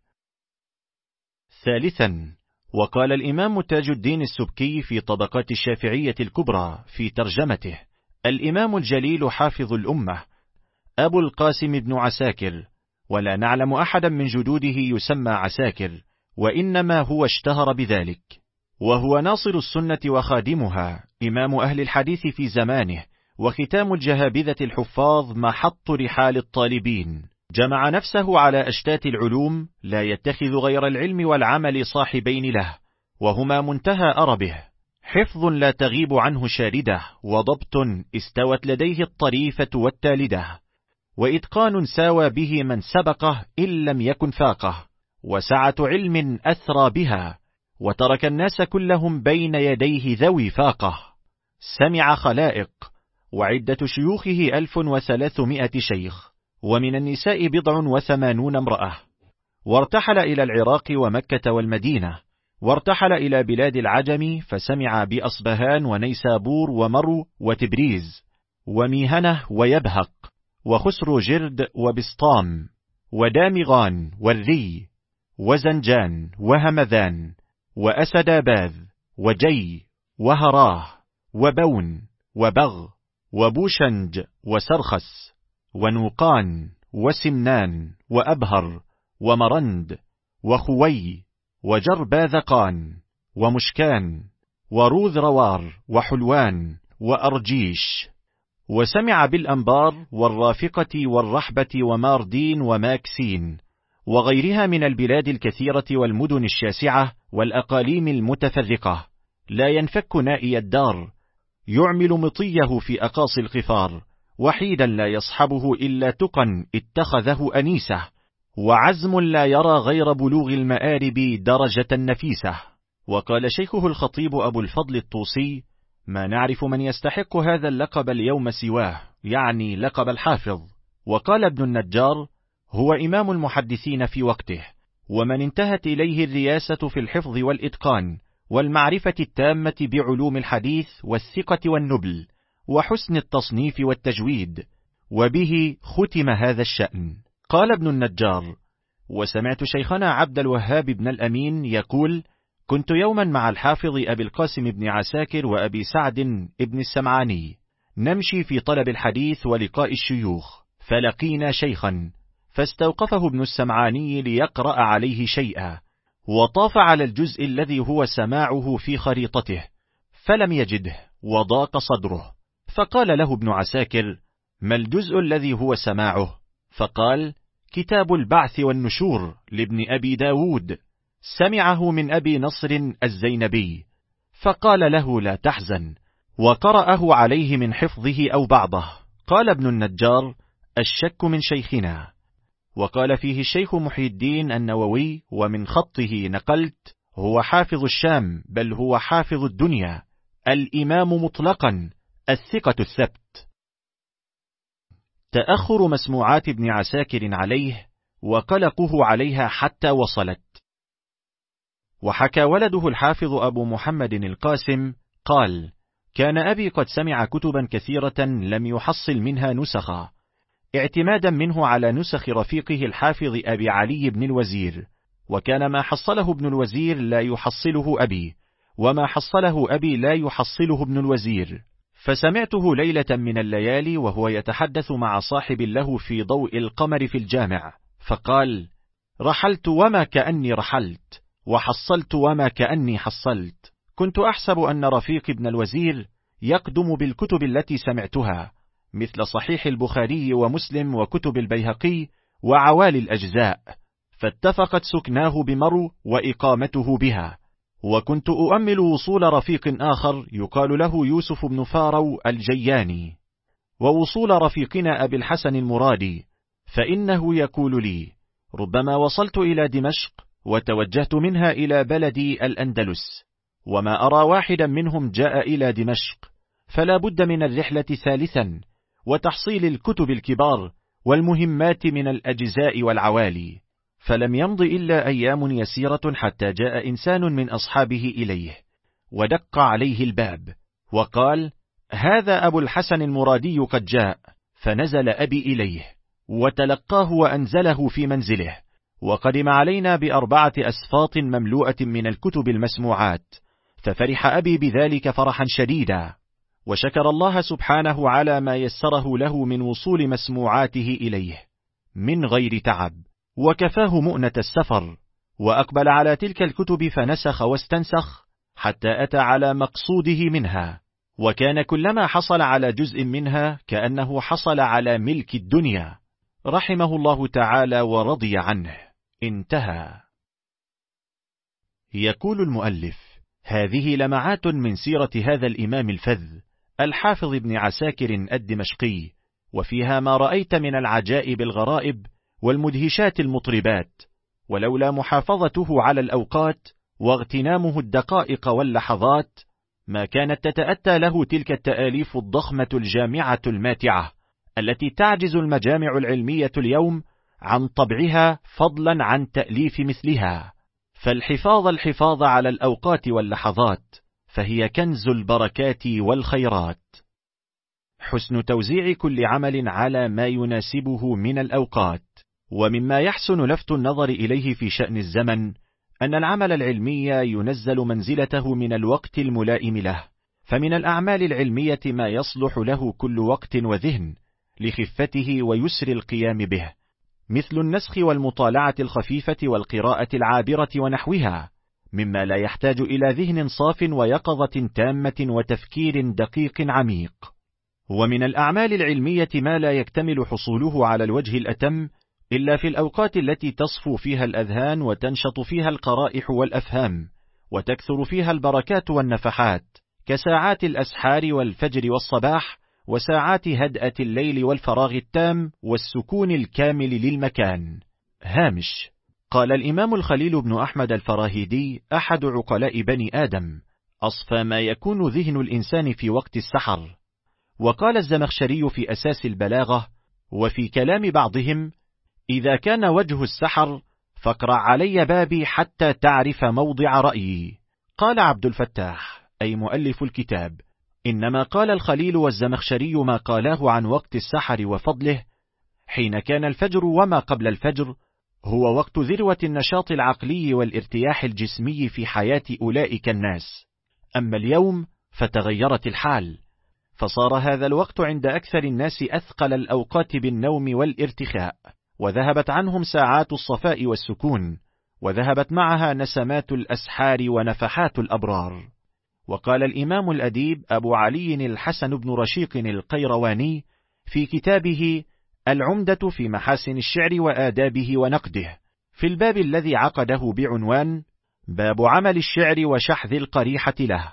ثالثا، وقال الإمام تاج الدين السبكي في طبقات الشافعية الكبرى في ترجمته: الإمام الجليل حافظ الأمة أبو القاسم بن عساكر، ولا نعلم أحدا من جدوده يسمى عساكر، وإنما هو اشتهر بذلك، وهو ناصر السنة وخادمها، إمام أهل الحديث في زمانه، وختام الجهابذة الحفاظ، محط رحال الطالبين، جمع نفسه على أشتات العلوم، لا يتخذ غير العلم والعمل صاحبين له، وهما منتهى أربه، حفظ لا تغيب عنه شاردة، وضبط استوت لديه الطريفة والتالدة، وإتقان ساوى به من سبقه إن لم يكن فاقه، وسعة علم أثرى بها، وترك الناس كلهم بين يديه ذوي فاقه. سمع خلائق، وعدة شيوخه ألف وثلاثمائة شيخ، ومن النساء بضع وثمانون امرأة. وارتحل إلى العراق ومكة والمدينة، وارتحل إلى بلاد العجم، فسمع بأصبهان ونيسابور ومرو وتبريز وميهنة ويبهق وخسر جرد وبسطام ودامغان والري وزنجان وهمذان وأسداباذ وجي وهراه وبون وبغ وبوشنج وسرخس ونوقان وسمنان وأبهر ومرند وخوي وجرباذقان ومشكان وروذ روار وحلوان وأرجيش. وسمع بالأنبار والرافقة والرحبة وماردين وماكسين وغيرها من البلاد الكثيرة والمدن الشاسعة والأقاليم المتفرقة، لا ينفك نائي الدار، يعمل مطيه في أقاصي القفار، وحيدا لا يصحبه إلا تقى اتخذه أنيسة، وعزم لا يرى غير بلوغ المآرب درجة نفيسة. وقال شيخه الخطيب أبو الفضل الطوسي: ما نعرف من يستحق هذا اللقب اليوم سواه، يعني لقب الحافظ. وقال ابن النجار: هو إمام المحدثين في وقته، ومن انتهت إليه الرياسة في الحفظ والإتقان والمعرفة التامة بعلوم الحديث والثقة والنبل وحسن التصنيف والتجويد، وبه ختم هذا الشأن. قال ابن النجار: وسمعت شيخنا عبد الوهاب بن الأمين يقول: كنت يوما مع الحافظ أبي القاسم بن عساكر وأبي سعد ابن السمعاني نمشي في طلب الحديث ولقاء الشيوخ، فلقينا شيخا، فاستوقفه ابن السمعاني ليقرأ عليه شيئا، وطاف على الجزء الذي هو سماعه في خريطته فلم يجده، وضاق صدره، فقال له ابن عساكر: ما الجزء الذي هو سماعه؟ فقال: كتاب البعث والنشور لابن أبي داود، سمعه من أبي نصر الزينبي. فقال له: لا تحزن، وقرأه عليه من حفظه أو بعضه. قال ابن النجار: الشك من شيخنا. وقال فيه الشيخ محي الدين النووي، ومن خطه نقلت: هو حافظ الشام، بل هو حافظ الدنيا، الإمام مطلقا، الثقة الثبت. تأخر مسموعات ابن عساكر عليه، وقلقه عليها حتى وصلت. وحكى ولده الحافظ أبو محمد القاسم قال: كان أبي قد سمع كتبا كثيرة لم يحصل منها نسخا، اعتمادا منه على نسخ رفيقه الحافظ أبي علي بن الوزير، وكان ما حصله ابن الوزير لا يحصله أبي، وما حصله أبي لا يحصله ابن الوزير. فسمعته ليلة من الليالي وهو يتحدث مع صاحب له في ضوء القمر في الجامع، فقال: رحلت وما كأني رحلت، وحصلت وما كأني حصلت. كنت أحسب أن رفيق ابن الوزير يقدم بالكتب التي سمعتها، مثل صحيح البخاري ومسلم وكتب البيهقي وعوالي الأجزاء، فاتفقت سكناه بمرو وإقامته بها. وكنت أؤمل وصول رفيق آخر يقال له يوسف بن فارو الجياني، ووصول رفيقنا أبي الحسن المرادي، فإنه يقول لي: ربما وصلت إلى دمشق وتوجهت منها إلى بلدي الأندلس، وما أرى واحدا منهم جاء إلى دمشق، فلا بد من الرحلة ثالثا، وتحصيل الكتب الكبار والمهمات من الأجزاء والعوالي. فلم يمض إلا أيام يسيرة حتى جاء إنسان من أصحابه إليه، ودق عليه الباب، وقال: هذا أبو الحسن المرادي قد جاء. فنزل أبي إليه وتلقاه وأنزله في منزله، وقدم علينا بأربعة أسفاط مملوءة من الكتب المسموعات، ففرح أبي بذلك فرحا شديدا، وشكر الله سبحانه على ما يسره له من وصول مسموعاته إليه من غير تعب، وكفاه مؤنة السفر، وأقبل على تلك الكتب فنسخ واستنسخ حتى أتى على مقصوده منها، وكان كلما حصل على جزء منها كأنه حصل على ملك الدنيا، رحمه الله تعالى ورضي عنه. انتهى. يقول المؤلف: هذه لمعات من سيرة هذا الإمام الفذ الحافظ ابن عساكر الدمشقي، وفيها ما رأيت من العجائب الغرائب والمدهشات المطربات، ولولا محافظته على الأوقات واغتنامه الدقائق واللحظات ما كانت تتأتى له تلك التآليف الضخمة الجامعة الماتعة التي تعجز المجامع العلمية اليوم عن طبعها فضلا عن تأليف مثلها. فالحفاظ الحفاظ على الأوقات واللحظات، فهي كنز البركات والخيرات. حسن توزيع كل عمل على ما يناسبه من الأوقات. ومما يحسن لفت النظر إليه في شأن الزمن أن العمل العلمي ينزل منزلته من الوقت الملائم له، فمن الأعمال العلمية ما يصلح له كل وقت وذهن لخفته ويسر القيام به، مثل النسخ والمطالعة الخفيفة والقراءة العابرة ونحوها، مما لا يحتاج إلى ذهن صاف ويقظة تامة وتفكير دقيق عميق. ومن الأعمال العلمية ما لا يكتمل حصوله على الوجه الأتم إلا في الأوقات التي تصفو فيها الأذهان وتنشط فيها القرائح والأفهام وتكثر فيها البركات والنفحات، كساعات الأسحار والفجر والصباح، وساعات هدأة الليل والفراغ التام والسكون الكامل للمكان. هامش. قال الإمام الخليل بن أحمد الفراهيدي أحد عقلاء بني آدم: أصفى ما يكون ذهن الإنسان في وقت السحر. وقال الزمخشري في أساس البلاغة وفي كلام بعضهم: إذا كان وجه السحر فاقرع علي بابي حتى تعرف موضع رأيي. قال عبد الفتاح أي مؤلف الكتاب: إنما قال الخليل والزمخشري ما قالاه عن وقت السحر وفضله حين كان الفجر وما قبل الفجر هو وقت ذروة النشاط العقلي والارتياح الجسمي في حياة أولئك الناس. أما اليوم فتغيرت الحال، فصار هذا الوقت عند أكثر الناس أثقل الأوقات بالنوم والارتخاء، وذهبت عنهم ساعات الصفاء والسكون، وذهبت معها نسمات الأسحار ونفحات الأبرار. وقال الإمام الأديب أبو علي الحسن بن رشيق القيرواني في كتابه العمدة في محاسن الشعر وآدابه ونقده في الباب الذي عقده بعنوان باب عمل الشعر وشحذ القريحة له: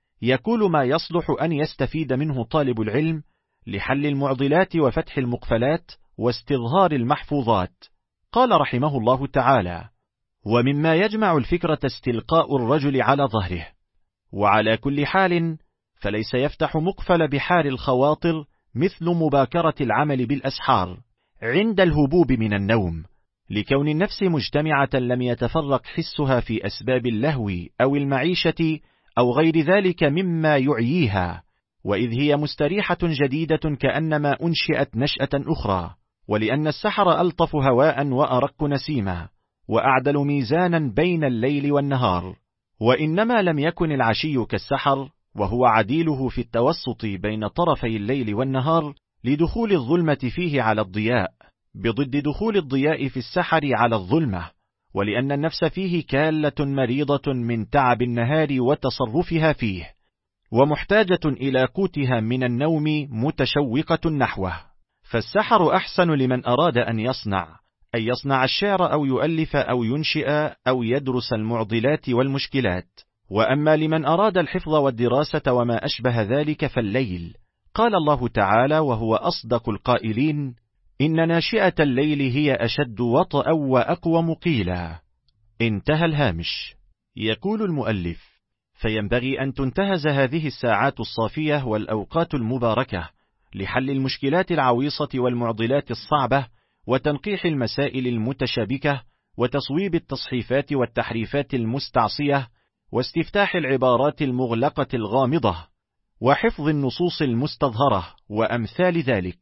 يقول ما يصلح أن يستفيد منه طالب العلم لحل المعضلات وفتح المقفلات واستظهار المحفوظات. قال رحمه الله تعالى: ومما يجمع الفكرة استلقاء الرجل على ظهره. وعلى كل حال فليس يفتح مقفل بحار الخواطر مثل مباكرة العمل بالأسحار عند الهبوب من النوم، لكون النفس مجتمعة لم يتفرق حسها في أسباب اللهو أو المعيشة أو غير ذلك مما يعييها، وإذ هي مستريحة جديدة كأنما أنشئت نشأة أخرى. ولأن السحر ألطف هواء وأرق نسيما وأعدل ميزانا بين الليل والنهار، وإنما لم يكن العشي كالسحر وهو عديله في التوسط بين طرفي الليل والنهار لدخول الظلمة فيه على الضياء، بضد دخول الضياء في السحر على الظلمة، ولأن النفس فيه كالة مريضة من تعب النهار وتصرفها فيه، ومحتاجة إلى قوتها من النوم متشوقة نحوه. فالسحر أحسن لمن أراد أن يصنع، أن يصنع الشعر أو يؤلف أو ينشئ أو يدرس المعضلات والمشكلات. وأما لمن أراد الحفظ والدراسة وما أشبه ذلك فالليل. قال الله تعالى وهو أصدق القائلين: إن ناشئة الليل هي أشد وطئا وأقوم قيلا. انتهى الهامش. يقول المؤلف: فينبغي أن تنتهز هذه الساعات الصافية والأوقات المباركة لحل المشكلات العويصة والمعضلات الصعبة وتنقيح المسائل المتشابكة وتصويب التصحيفات والتحريفات المستعصية واستفتاح العبارات المغلقة الغامضة وحفظ النصوص المستظهرة وأمثال ذلك.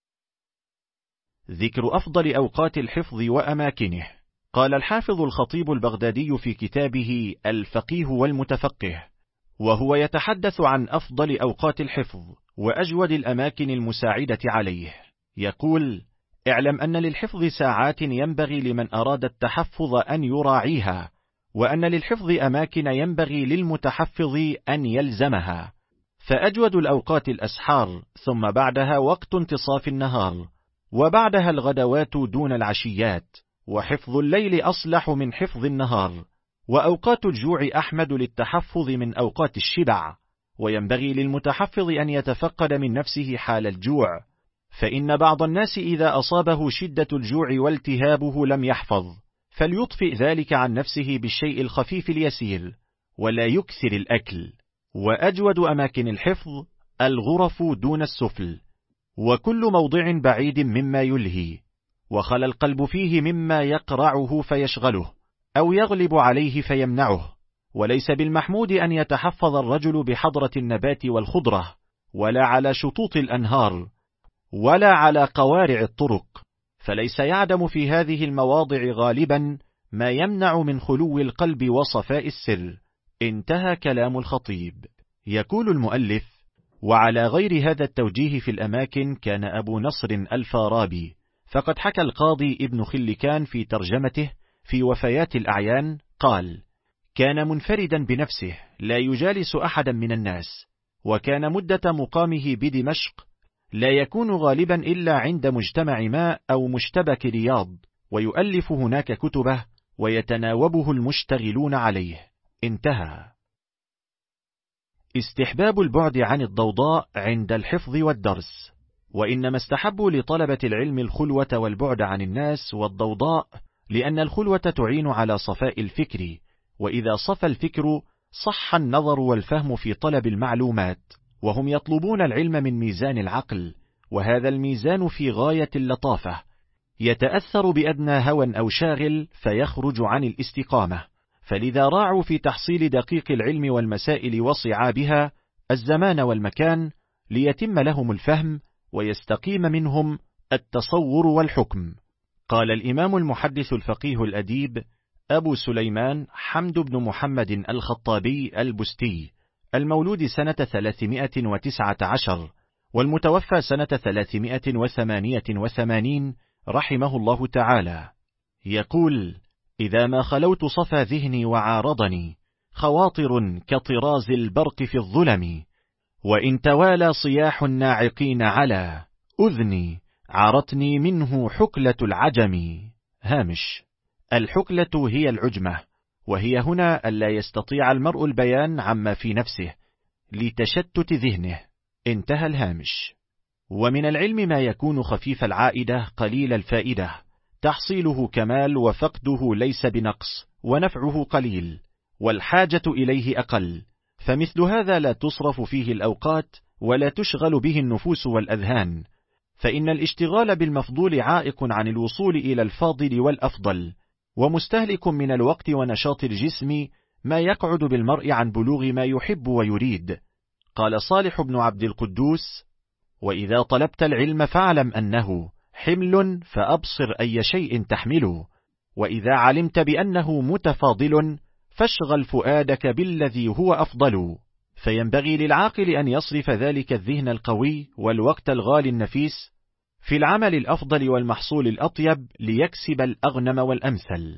ذكر أفضل أوقات الحفظ وأماكنه. قال الحافظ الخطيب البغدادي في كتابه الفقيه والمتفقه، وهو يتحدث عن أفضل أوقات الحفظ وأجود الأماكن المساعدة عليه، يقول: اعلم أن للحفظ ساعات ينبغي لمن أراد التحفظ أن يراعيها، وأن للحفظ أماكن ينبغي للمتحفظ أن يلزمها. فأجود الأوقات الأسحار، ثم بعدها وقت انتصاف النهار، وبعدها الغدوات دون العشيات، وحفظ الليل أصلح من حفظ النهار، وأوقات الجوع أحمد للتحفظ من أوقات الشبع، وينبغي للمتحفظ أن يتفقد من نفسه حال الجوع، فإن بعض الناس إذا أصابه شدة الجوع والتهابه لم يحفظ، فليطفئ ذلك عن نفسه بالشيء الخفيف اليسير، ولا يكثر الأكل. وأجود أماكن الحفظ الغرف دون السفل، وكل موضع بعيد مما يلهي، وخلى القلب فيه مما يقرعه فيشغله، أو يغلب عليه فيمنعه. وليس بالمحمود أن يتحفظ الرجل بحضرة النبات والخضرة، ولا على شطوط الأنهار، ولا على قوارع الطرق، فليس يعدم في هذه المواضع غالبا ما يمنع من خلو القلب وصفاء السر. انتهى كلام الخطيب. يقول المؤلف: وعلى غير هذا التوجيه في الأماكن كان أبو نصر الفارابي، فقد حكى القاضي ابن خلكان في ترجمته في وفيات الأعيان قال: كان منفردا بنفسه لا يجالس أحدا من الناس، وكان مدة مقامه بدمشق لا يكون غالبا إلا عند مجتمع ماء أو مشتبك رياض، ويؤلف هناك كتبه ويتناوبه المشتغلون عليه. انتهى. استحباب البعد عن الضوضاء عند الحفظ والدرس. وإنما استحبوا لطلبة العلم الخلوة والبعد عن الناس والضوضاء، لأن الخلوة تعين على صفاء الفكر، وإذا صفى الفكر صح النظر والفهم في طلب المعلومات، وهم يطلبون العلم من ميزان العقل، وهذا الميزان في غاية اللطافة، يتأثر بأدنى هوى أو شاغل فيخرج عن الاستقامة، فلذا راعوا في تحصيل دقيق العلم والمسائل وصعابها الزمان والمكان، ليتم لهم الفهم ويستقيم منهم التصور والحكم. قال الإمام المحدث الفقيه الأديب أبو سليمان حمد بن محمد الخطابي البستي، المولود سنة ثلاثمائة وتسعة عشر والمتوفى سنة ثلاثمائة وثمانية وثمانين رحمه الله تعالى، يقول: إذا ما خلوت صفى ذهني وعارضني خواطر كطراز البرق في الظلم، وإن توالى صياح الناعقين على أذني عارتني منه حكلة العجم. هامش: الحكلة هي العجمة، وهي هنا ألا يستطيع المرء البيان عما في نفسه لتشتت ذهنه. انتهى الهامش. ومن العلم ما يكون خفيف العائدة قليل الفائدة، تحصيله كمال وفقده ليس بنقص، ونفعه قليل والحاجة إليه أقل، فمثل هذا لا تصرف فيه الأوقات ولا تشغل به النفوس والأذهان، فإن الاشتغال بالمفضول عائق عن الوصول إلى الفاضل والأفضل، ومستهلك من الوقت ونشاط الجسم ما يقعد بالمرء عن بلوغ ما يحب ويريد. قال صالح بن عبد القدوس: وإذا طلبت العلم فاعلم أنه حمل فأبصر أي شيء تحمله، وإذا علمت بأنه متفاضل فاشغل فؤادك بالذي هو أفضل. فينبغي للعاقل أن يصرف ذلك الذهن القوي والوقت الغالي النفيس في العمل الأفضل والمحصول الأطيب ليكسب الأغنم والأمثل.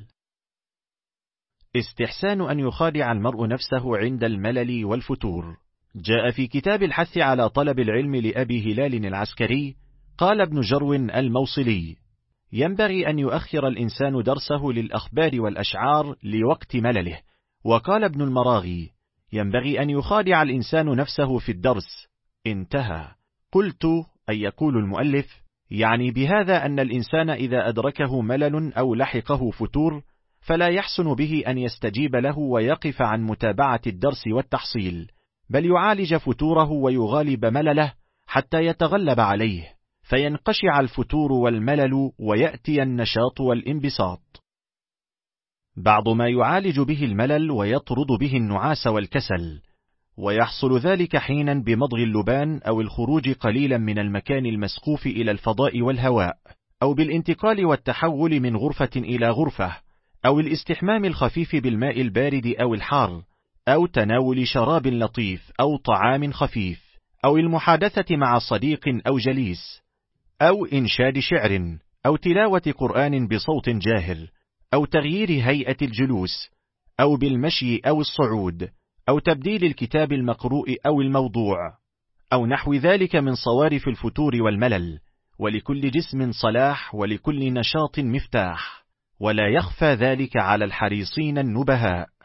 استحسان أن يخادع المرء نفسه عند الملل والفتور. جاء في كتاب الحث على طلب العلم لأبي هلال العسكري، قال ابن جرو الموصلي: ينبغي أن يؤخر الإنسان درسه للأخبار والأشعار لوقت ملله. وقال ابن المراغي: ينبغي أن يخادع الإنسان نفسه في الدرس. انتهى. قلت: أي يقول المؤلف يعني بهذا أن الإنسان إذا أدركه ملل أو لحقه فتور فلا يحسن به أن يستجيب له ويقف عن متابعة الدرس والتحصيل، بل يعالج فتوره ويغالب ملله حتى يتغلب عليه، فينقشع الفتور والملل ويأتي النشاط والانبساط. بعض ما يعالج به الملل ويطرد به النعاس والكسل، ويحصل ذلك حينا بمضغ اللبان أو الخروج قليلا من المكان المسقوف إلى الفضاء والهواء، أو بالانتقال والتحول من غرفة إلى غرفة، أو الاستحمام الخفيف بالماء البارد أو الحار، أو تناول شراب لطيف أو طعام خفيف، أو المحادثة مع صديق أو جليس، أو إنشاد شعر، أو تلاوة قرآن بصوت جاهر، أو تغيير هيئة الجلوس، أو بالمشي أو الصعود، أو تبديل الكتاب المقروء أو الموضوع، أو نحو ذلك من صوارف الفتور والملل. ولكل جسم صلاح ولكل نشاط مفتاح، ولا يخفى ذلك على الحريصين النبهاء.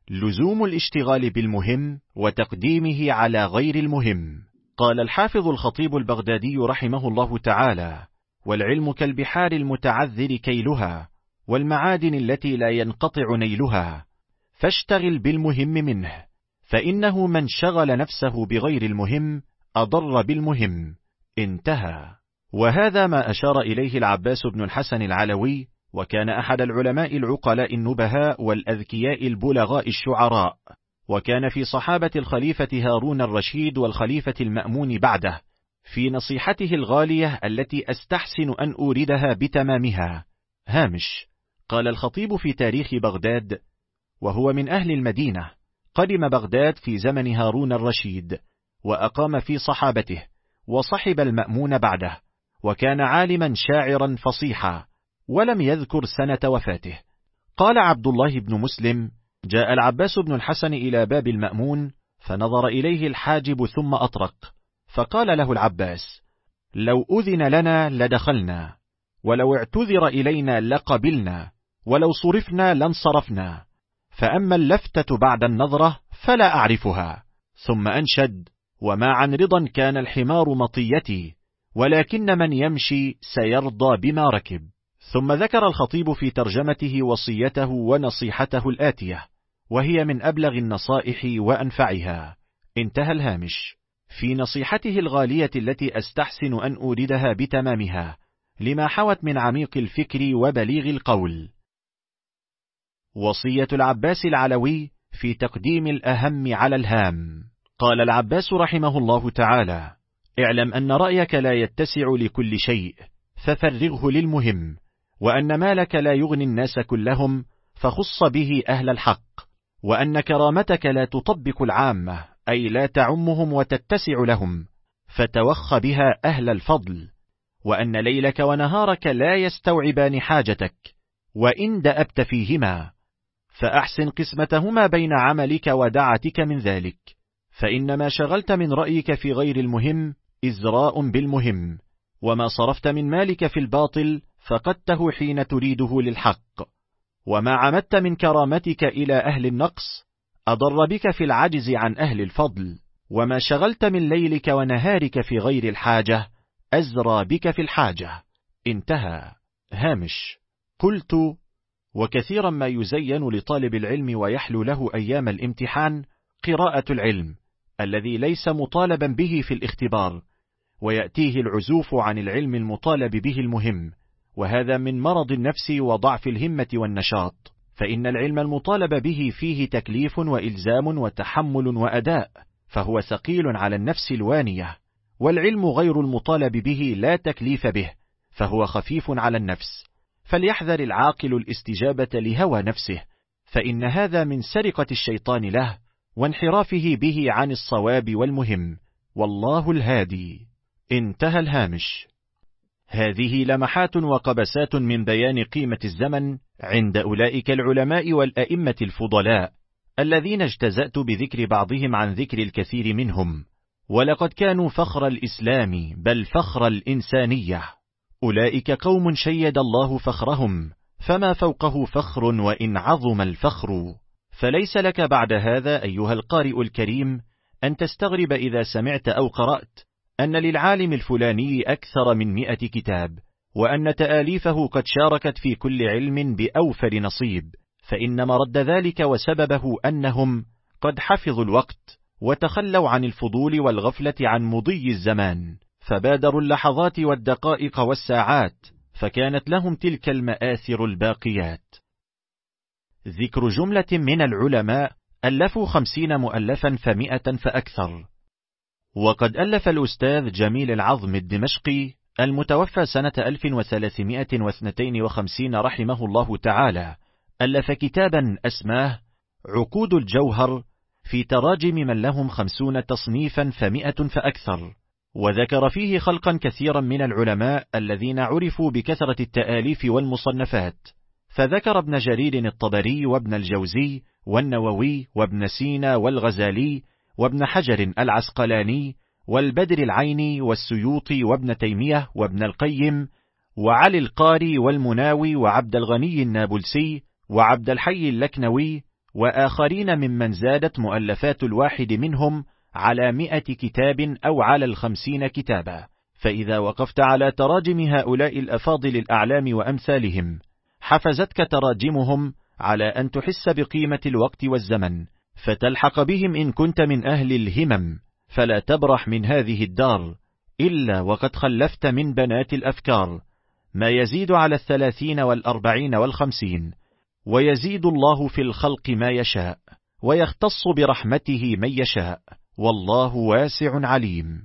لزوم الاشتغال بالمهم وتقديمه على غير المهم. قال الحافظ الخطيب البغدادي رحمه الله تعالى: والعلم كالبحار المتعذر كيلها، والمعادن التي لا ينقطع نيلها، فاشتغل بالمهم منه، فإنه من شغل نفسه بغير المهم أضر بالمهم. انتهى. وهذا ما أشار إليه العباس بن الحسن العلوي، وكان أحد العلماء العقلاء النبهاء والأذكياء البلغاء الشعراء، وكان في صحابة الخليفة هارون الرشيد والخليفة المأمون بعده، في نصيحته الغالية التي أستحسن أن أوردها بتمامها. هامش: قال الخطيب في تاريخ بغداد: وهو من أهل المدينة، قدم بغداد في زمن هارون الرشيد، وأقام في صحابته، وصحب المأمون بعده، وكان عالما شاعرا فصيحا، ولم يذكر سنة وفاته. قال عبد الله بن مسلم: جاء العباس بن الحسن إلى باب المأمون، فنظر إليه الحاجب ثم أطرق، فقال له العباس: لو أذن لنا لدخلنا، ولو اعتذر إلينا لقبلنا، ولو صرفنا لانصرفنا، فأما اللفتة بعد النظرة فلا أعرفها. ثم أنشد: وما عن رضا كان الحمار مطيتي، ولكن من يمشي سيرضى بما ركب. ثم ذكر الخطيب في ترجمته وصيته ونصيحته الآتية، وهي من أبلغ النصائح وأنفعها. انتهى الهامش. في نصيحته الغالية التي أستحسن أن أوردها بتمامها، لما حوت من عميق الفكر وبليغ القول. وصية العباس العلوي في تقديم الأهم على الهام. قال العباس رحمه الله تعالى: اعلم أن رأيك لا يتسع لكل شيء، ففرغه للمهم، وأن مالك لا يغني الناس كلهم، فخص به أهل الحق، وأن كرامتك لا تطبق العامة، أي لا تعمهم وتتسع لهم، فتوخ بها أهل الفضل، وأن ليلك ونهارك لا يستوعبان حاجتك، وإن دأبت فيهما، فأحسن قسمتهما بين عملك ودعتك من ذلك، فإن ما شغلت من رأيك في غير المهم إزراء بالمهم، وما صرفت من مالك في الباطل فقدته حين تريده للحق، وما عمدت من كرامتك إلى أهل النقص أضر بك في العجز عن أهل الفضل، وما شغلت من ليلك ونهارك في غير الحاجة أزرى بك في الحاجة. انتهى. هامش. قلت: وكثيرا ما يزين لطالب العلم ويحلو له أيام الامتحان قراءة العلم الذي ليس مطالبا به في الاختبار، ويأتيه العزوف عن العلم المطالب به المهم، وهذا من مرض النفس وضعف الهمة والنشاط، فإن العلم المطالب به فيه تكليف وإلزام وتحمل وأداء، فهو ثقيل على النفس الوانية، والعلم غير المطالب به لا تكليف به، فهو خفيف على النفس، فليحذر العاقل الاستجابة لهوى نفسه، فإن هذا من سرقة الشيطان له وانحرافه به عن الصواب والمهم، والله الهادي. انتهى الهامش. هذه لمحات وقبسات من بيان قيمة الزمن عند أولئك العلماء والأئمة الفضلاء الذين اجتزأت بذكر بعضهم عن ذكر الكثير منهم، ولقد كانوا فخر الإسلام بل فخر الإنسانية. أولئك قوم شيد الله فخرهم، فما فوقه فخر وإن عظم الفخر. فليس لك بعد هذا أيها القارئ الكريم أن تستغرب إذا سمعت أو قرأت أن للعالم الفلاني أكثر من مئة كتاب، وأن تآليفه قد شاركت في كل علم بأوفر نصيب، فإن مرد ذلك وسببه أنهم قد حفظوا الوقت وتخلوا عن الفضول والغفلة عن مضي الزمان، فبادروا اللحظات والدقائق والساعات، فكانت لهم تلك المآثر الباقيات. ذكر جملة من العلماء ألفوا خمسين مؤلفا فمئة فأكثر. وقد ألف الأستاذ جميل العظم الدمشقي المتوفى سنة ألف وثلاثمائة واثنين وخمسين رحمه الله تعالى، ألف كتابا أسماه عقود الجوهر في تراجم من لهم خمسون تصنيفا فمئة فأكثر، وذكر فيه خلقا كثيرا من العلماء الذين عرفوا بكثرة التآليف والمصنفات، فذكر ابن جرير الطبري وابن الجوزي والنووي وابن سينا والغزالي وابن حجر العسقلاني والبدر العيني والسيوطي وابن تيمية وابن القيم وعلي القاري والمناوي وعبد الغني النابلسي وعبد الحي اللكنوي وآخرين ممن زادت مؤلفات الواحد منهم على مئة كتاب أو على الخمسين كتابا. فإذا وقفت على تراجم هؤلاء الأفاضل الأعلام وأمثالهم حفزتك تراجمهم على أن تحس بقيمة الوقت والزمن، فتلحق بهم إن كنت من أهل الهمم، فلا تبرح من هذه الدار إلا وقد خلفت من بنات الأفكار ما يزيد على الثلاثين والأربعين والخمسين، ويزيد الله في الخلق ما يشاء، ويختص برحمته من يشاء، والله واسع عليم.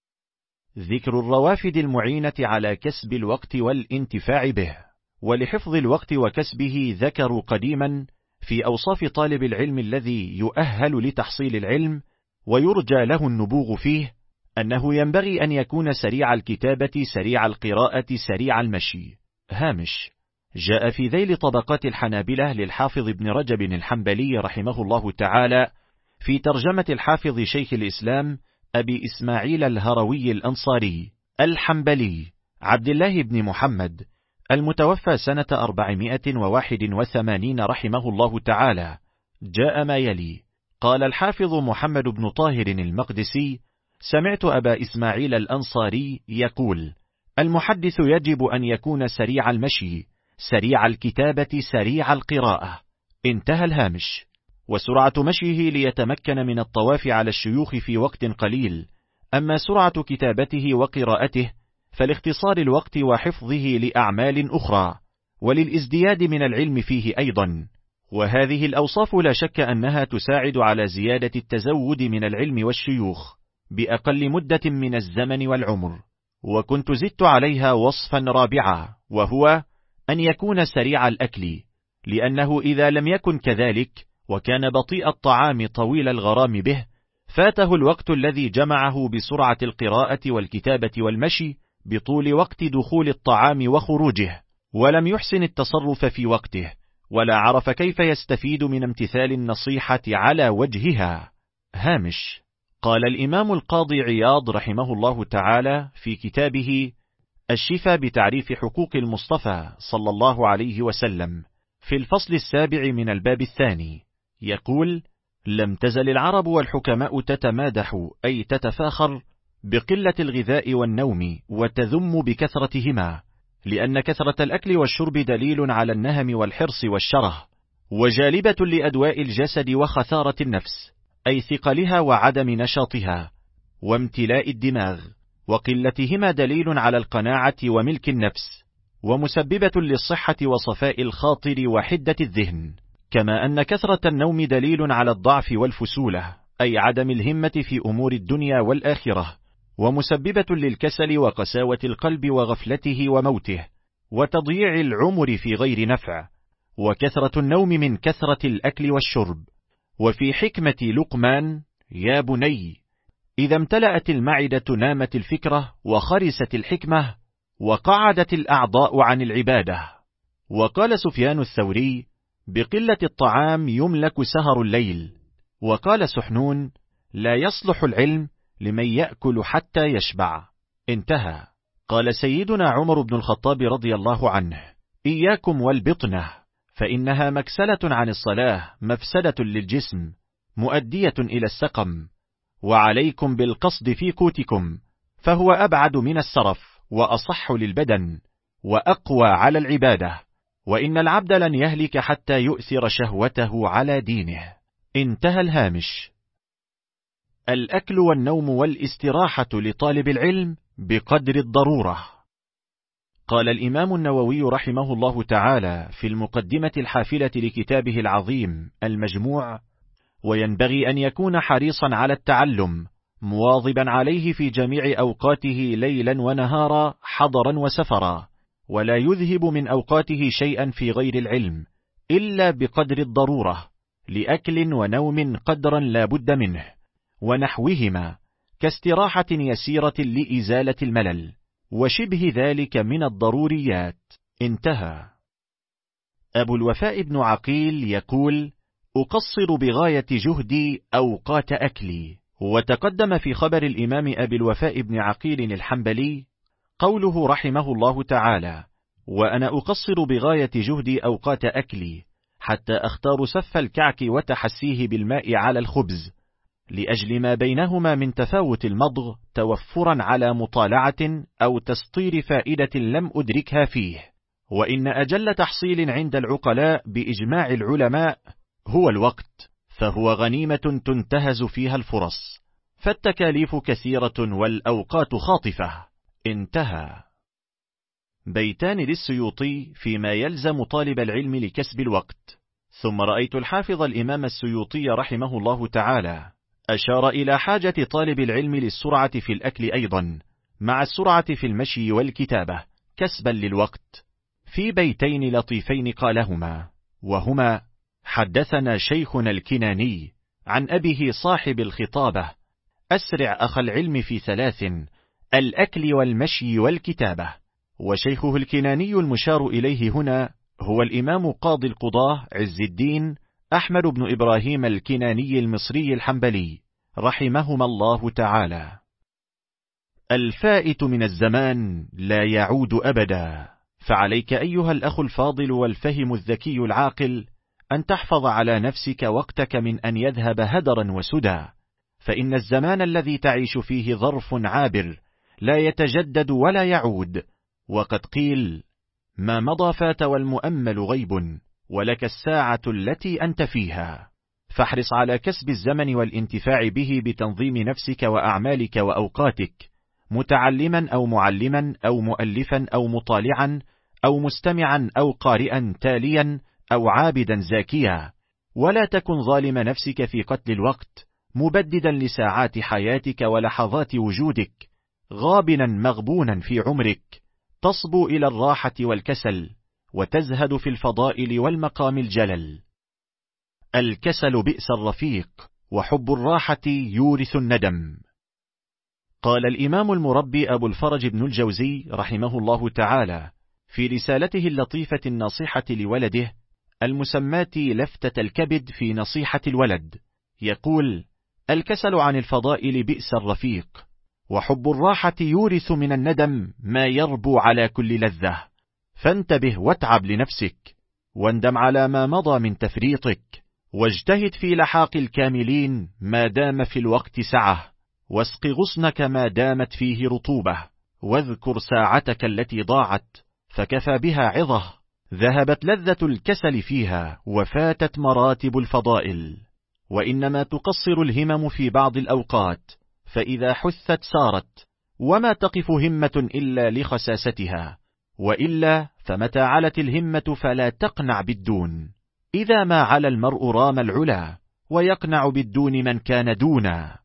ذكر الروافد المعينة على كسب الوقت والانتفاع به. ولحفظ الوقت وكسبه ذكروا قديما في أوصاف طالب العلم الذي يؤهل لتحصيل العلم ويرجى له النبوغ فيه أنه ينبغي أن يكون سريع الكتابة سريع القراءة سريع المشي. هامش: جاء في ذيل طبقات الحنابلة للحافظ ابن رجب الحنبلي رحمه الله تعالى في ترجمة الحافظ شيخ الإسلام أبي إسماعيل الهروي الأنصاري الحنبلي عبد الله بن محمد المتوفى سنة أربعمائة وواحد وثمانين رحمه الله تعالى، جاء ما يلي: قال الحافظ محمد بن طاهر المقدسي: سمعت أبا إسماعيل الأنصاري يقول: المحدث يجب أن يكون سريع المشي سريع الكتابة سريع القراءة. انتهى الهامش. وسرعة مشيه ليتمكن من الطواف على الشيوخ في وقت قليل، أما سرعة كتابته وقراءته فلاختصار الوقت وحفظه لأعمال أخرى، وللازدياد من العلم فيه أيضا. وهذه الأوصاف لا شك أنها تساعد على زيادة التزود من العلم والشيوخ بأقل مدة من الزمن والعمر. وكنت زدت عليها وصفا رابعا، وهو أن يكون سريع الأكل، لأنه إذا لم يكن كذلك وكان بطيء الطعام طويل الغرام به فاته الوقت الذي جمعه بسرعة القراءة والكتابة والمشي بطول وقت دخول الطعام وخروجه، ولم يحسن التصرف في وقته، ولا عرف كيف يستفيد من امتثال النصيحة على وجهها. هامش: قال الإمام القاضي عياض رحمه الله تعالى في كتابه الشفاء بتعريف حقوق المصطفى صلى الله عليه وسلم في الفصل السابع من الباب الثاني، يقول: لم تزل العرب والحكماء تتمادح أي تتفاخر بقلة الغذاء والنوم وتذم بكثرتهما، لأن كثرة الأكل والشرب دليل على النهم والحرص والشره، وجالبة لأدواء الجسد وخثارة النفس أي ثقلها وعدم نشاطها وامتلاء الدماغ، وقلتهما دليل على القناعة وملك النفس، ومسببة للصحة وصفاء الخاطر وحدة الذهن، كما أن كثرة النوم دليل على الضعف والفسولة أي عدم الهمة في أمور الدنيا والآخرة، ومسببة للكسل وقساوة القلب وغفلته وموته وتضييع العمر في غير نفع. وكثرة النوم من كثرة الأكل والشرب. وفي حكمة لقمان: يا بني إذا امتلأت المعدة نامت الفكرة وخرست الحكمة وقعدت الأعضاء عن العبادة. وقال سفيان الثوري: بقلة الطعام يملك سهر الليل. وقال سحنون: لا يصلح العلم لمن يأكل حتى يشبع. انتهى. قال سيدنا عمر بن الخطاب رضي الله عنه: إياكم والبطنة، فإنها مكسلة عن الصلاة مفسدة للجسم مؤدية إلى السقم، وعليكم بالقصد في قوتكم، فهو أبعد من السرف وأصح للبدن وأقوى على العبادة، وإن العبد لن يهلك حتى يؤثر شهوته على دينه. انتهى الهامش. الأكل والنوم والاستراحة لطالب العلم بقدر الضرورة. قال الإمام النووي رحمه الله تعالى في المقدمة الحافلة لكتابه العظيم المجموع: وينبغي أن يكون حريصا على التعلم مواظبا عليه في جميع أوقاته ليلا ونهارا حضرا وسفرا، ولا يذهب من أوقاته شيئا في غير العلم إلا بقدر الضرورة، لأكل ونوم قدرا لا بد منه، ونحوهما كاستراحة يسيرة لإزالة الملل وشبه ذلك من الضروريات. انتهى. أبو الوفاء بن عقيل يقول: أقصر بغاية جهدي أوقات أكلي. وتقدم في خبر الإمام أبي الوفاء بن عقيل الحنبلي قوله رحمه الله تعالى: وأنا أقصر بغاية جهدي أوقات أكلي حتى أختار سف الكعك وتحسيه بالماء على الخبز، لأجل ما بينهما من تفاوت المضغ توفرا على مطالعة أو تسطير فائدة لم أدركها فيه. وإن أجل تحصيل عند العقلاء بإجماع العلماء هو الوقت، فهو غنيمة تنتهز فيها الفرص، فالتكاليف كثيرة والأوقات خاطفة. انتهى. بيتان للسيوطي فيما يلزم طالب العلم لكسب الوقت. ثم رأيت الحافظ الإمام السيوطي رحمه الله تعالى أشار إلى حاجة طالب العلم للسرعة في الأكل أيضا، مع السرعة في المشي والكتابة كسبا للوقت، في بيتين لطيفين قالهما، وهما: حدثنا شيخنا الكناني عن أبيه صاحب الخطابة: أسرع أخ العلم في ثلاث: الأكل والمشي والكتابة. وشيخه الكناني المشار إليه هنا هو الإمام قاضي القضاة عز الدين أحمد بن إبراهيم الكناني المصري الحنبلي رحمهما الله تعالى. الفائت من الزمان لا يعود أبدا، فعليك أيها الأخ الفاضل والفهم الذكي العاقل أن تحفظ على نفسك وقتك من أن يذهب هدرا وسدى، فإن الزمان الذي تعيش فيه ظرف عابر لا يتجدد ولا يعود، وقد قيل: ما مضى فات والمؤمل غيب، ولك الساعة التي أنت فيها. فاحرص على كسب الزمن والانتفاع به بتنظيم نفسك وأعمالك وأوقاتك، متعلما أو معلما أو مؤلفا أو مطالعا أو مستمعا أو قارئا تاليا أو عابدا زاكيا، ولا تكن ظالم نفسك في قتل الوقت، مبددا لساعات حياتك ولحظات وجودك، غابنا مغبونا في عمرك، تصبو إلى الراحة والكسل، وتزهد في الفضائل والمقام الجلل. الكسل بئس الرفيق، وحب الراحة يورث الندم. قال الإمام المربي أبو الفرج بن الجوزي رحمه الله تعالى في رسالته اللطيفة الناصحة لولده المسماة لفتة الكبد في نصيحة الولد، يقول: الكسل عن الفضائل بئس الرفيق، وحب الراحة يورث من الندم ما يربو على كل لذة. فانتبه واتعب لنفسك، واندم على ما مضى من تفريطك، واجتهد في لحاق الكاملين ما دام في الوقت سعة، واسق غصنك ما دامت فيه رطوبة، واذكر ساعتك التي ضاعت فكفى بها عظة، ذهبت لذة الكسل فيها وفاتت مراتب الفضائل. وإنما تقصر الهمم في بعض الأوقات، فإذا حثت سارت، وما تقف همة إلا لخساستها، وإلا فمتى علت الهمة فلا تقنع بالدون. إذا ما على المرء رام العلا، ويقنع بالدون من كان دونا.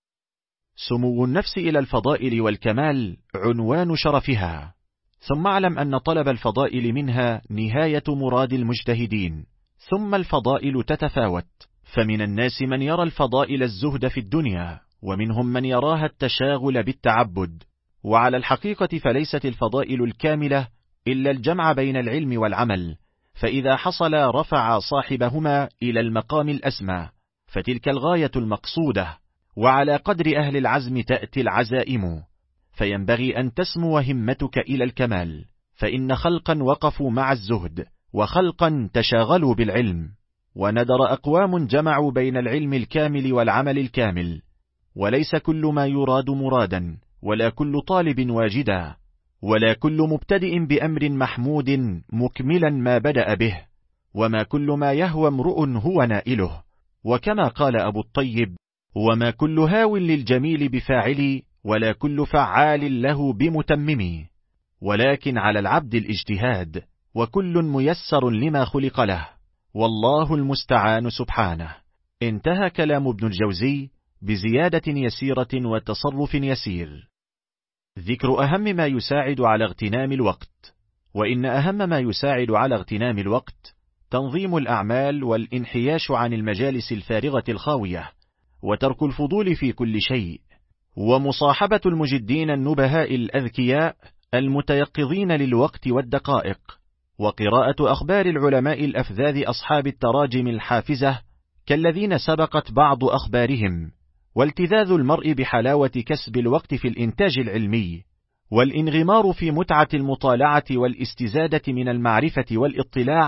سمو النفس إلى الفضائل والكمال عنوان شرفها، ثم اعلم أن طلب الفضائل منها نهاية مراد المجتهدين. ثم الفضائل تتفاوت، فمن الناس من يرى الفضائل الزهد في الدنيا، ومنهم من يراها التشاغل بالتعبد. وعلى الحقيقة فليست الفضائل الكاملة إلا الجمع بين العلم والعمل، فإذا حصل رفع صاحبهما إلى المقام الأسمى، فتلك الغاية المقصودة. وعلى قدر أهل العزم تأتي العزائم، فينبغي أن تسمو همتك إلى الكمال، فإن خلقا وقفوا مع الزهد، وخلقا تشاغلوا بالعلم. وندر أقوام جمعوا بين العلم الكامل والعمل الكامل، وليس كل ما يراد مرادا، ولا كل طالب واجدا، ولا كل مبتدئ بأمر محمود مكملا ما بدأ به، وما كل ما يهوى امرؤ هو نائله. وكما قال أبو الطيب: وما كل هاو للجميل بفاعل، ولا كل فعال له بمتمم، ولكن على العبد الاجتهاد، وكل ميسر لما خلق له، والله المستعان سبحانه. انتهى كلام ابن الجوزي بزيادة يسيرة وتصرف يسير. ذكر أهم ما يساعد على اغتنام الوقت. وإن أهم ما يساعد على اغتنام الوقت تنظيم الأعمال والانحياش عن المجالس الفارغة الخاوية، وترك الفضول في كل شيء، ومصاحبة المجدين النبهاء الأذكياء المتيقظين للوقت والدقائق، وقراءة أخبار العلماء الأفذاذ أصحاب التراجم الحافزة كالذين سبقت بعض أخبارهم، والتذاذ المرء بحلاوة كسب الوقت في الإنتاج العلمي، والانغمار في متعة المطالعة والاستزادة من المعرفة والاطلاع،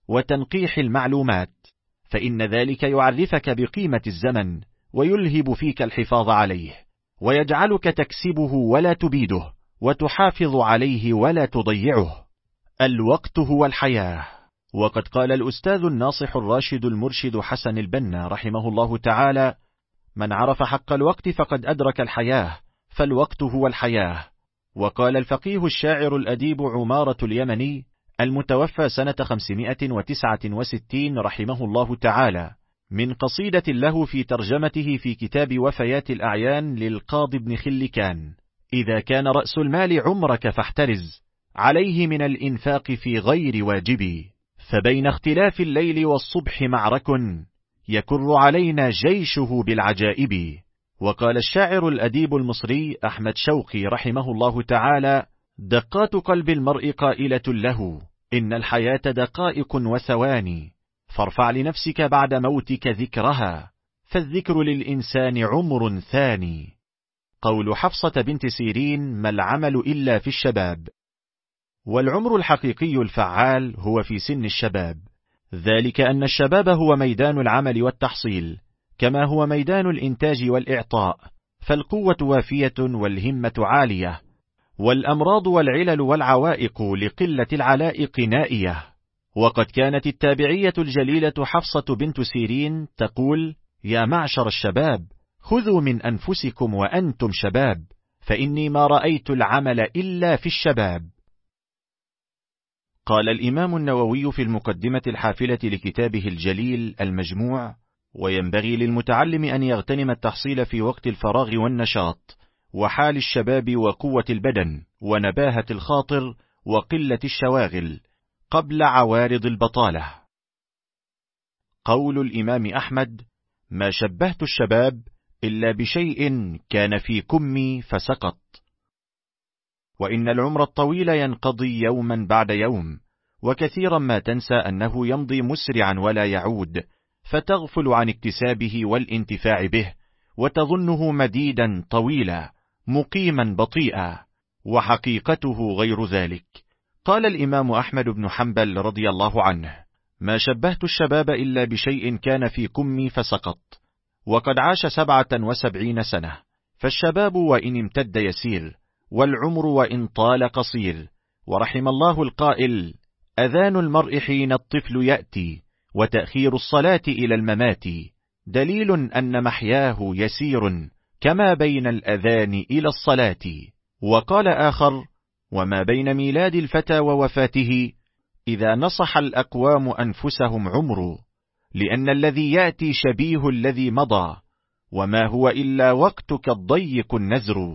وتنقيح المعلومات، فإن ذلك يعرفك بقيمة الزمن، ويلهب فيك الحفاظ عليه، ويجعلك تكسبه ولا تبيده، وتحافظ عليه ولا تضيعه. الوقت هو الحياة. وقد قال الأستاذ الناصح الراشد المرشد حسن البنا رحمه الله تعالى: من عرف حق الوقت فقد أدرك الحياة، فالوقت هو الحياة. وقال الفقيه الشاعر الأديب عمارة اليمني المتوفى سنة خمسمائة وتسعة وستين رحمه الله تعالى من قصيدة له في ترجمته في كتاب وفيات الأعيان للقاضي بن خلكان: إذا كان رأس المال عمرك فاحترز عليه من الإنفاق في غير واجب، فبين اختلاف الليل والصبح معرك يكر علينا جيشه بالعجائب. وقال الشاعر الأديب المصري أحمد شوقي رحمه الله تعالى: دقات قلب المرء قائلة له إن الحياة دقائق وثواني، فارفع لنفسك بعد موتك ذكرها، فالذكر للإنسان عمر ثاني. قول حفصة بنت سيرين: ما العمل إلا في الشباب. والعمر الحقيقي الفعال هو في سن الشباب، ذلك أن الشباب هو ميدان العمل والتحصيل، كما هو ميدان الإنتاج والإعطاء، فالقوة وافية والهمة عالية، والأمراض والعلل والعوائق لقلة العلائق نائية. وقد كانت التابعية الجليلة حفصة بنت سيرين تقول: يا معشر الشباب خذوا من أنفسكم وأنتم شباب، فإني ما رأيت العمل إلا في الشباب. قال الإمام النووي في المقدمة الحافلة لكتابه الجليل المجموع: وينبغي للمتعلم أن يغتنم التحصيل في وقت الفراغ والنشاط، وحال الشباب وقوة البدن ونباهة الخاطر وقلة الشواغل، قبل عوارض البطالة. قول الإمام أحمد: ما شبهت الشباب إلا بشيء كان في كمي فسقط. وإن العمر الطويل ينقضي يوما بعد يوم، وكثيرا ما تنسى أنه يمضي مسرعا ولا يعود، فتغفل عن اكتسابه والانتفاع به، وتظنه مديدا طويلا مقيما بطيئا، وحقيقته غير ذلك. قال الإمام أحمد بن حنبل رضي الله عنه: ما شبهت الشباب إلا بشيء كان في كمي فسقط. وقد عاش سبعة وسبعين سنة، فالشباب وإن امتد يسير، والعمر وإن طال قصير. ورحم الله القائل: أذان المرء حين الطفل يأتي، وتأخير الصلاة إلى الممات، دليل أن محياه يسير كما بين الأذان إلى الصلاة. وقال آخر: وما بين ميلاد الفتى ووفاته إذا نصح الأقوام أنفسهم عمر، لأن الذي يأتي شبيه الذي مضى، وما هو إلا وقتك الضيق النزر.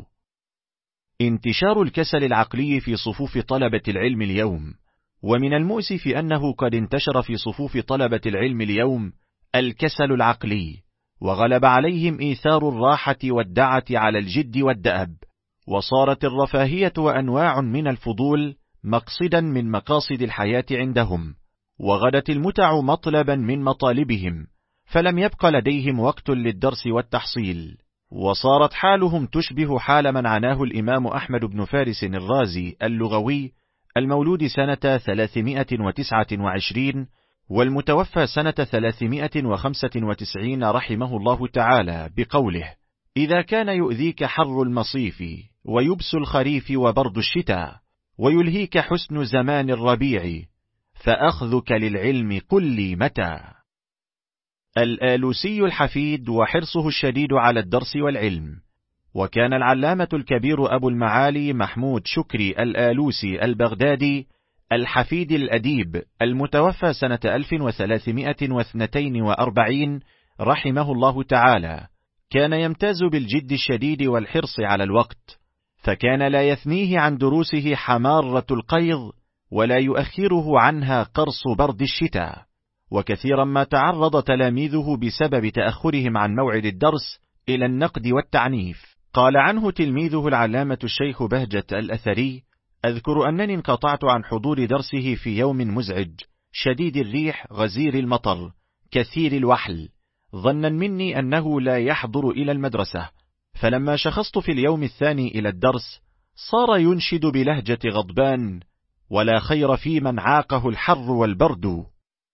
انتشار الكسل العقلي في صفوف طلبة العلم اليوم، ومن المؤسف أنه قد انتشر في صفوف طلبة العلم اليوم الكسل العقلي، وغلب عليهم إيثار الراحة والدعة على الجد والدأب، وصارت الرفاهية وأنواع من الفضول مقصدا من مقاصد الحياة عندهم، وغدت المتع مطلبا من مطالبهم، فلم يبق لديهم وقت للدرس والتحصيل، وصارت حالهم تشبه حال من عناه الإمام أحمد بن فارس الرازي اللغوي المولود سنة ثلاثمائة وتسعة وعشرين والمتوفى سنة ثلاثمائة وخمسة وتسعين رحمه الله تعالى بقوله: إذا كان يؤذيك حر المصيف ويبس الخريف وبرد الشتاء، ويلهيك حسن زمان الربيع، فأخذك للعلم قل لي متى. الآلوسي الحفيد وحرصه الشديد على الدرس والعلم. وكان العلامة الكبير أبو المعالي محمود شكري الآلوسي البغدادي الحفيد الأديب المتوفى سنة ألف وثلاثمائة واثنين وأربعين رحمه الله تعالى، كان يمتاز بالجد الشديد والحرص على الوقت، فكان لا يثنيه عن دروسه حمارة القيظ، ولا يؤخره عنها قرص برد الشتاء. وكثيرا ما تعرض تلاميذه بسبب تأخرهم عن موعد الدرس إلى النقد والتعنيف. قال عنه تلميذه العلامة الشيخ بهجة الأثري: أذكر أنني انقطعت عن حضور درسه في يوم مزعج شديد الريح غزير المطر كثير الوحل، ظنا مني أنه لا يحضر إلى المدرسة، فلما شخصت في اليوم الثاني إلى الدرس صار ينشد بلهجة غضبان: ولا خير في من عاقه الحر والبرد.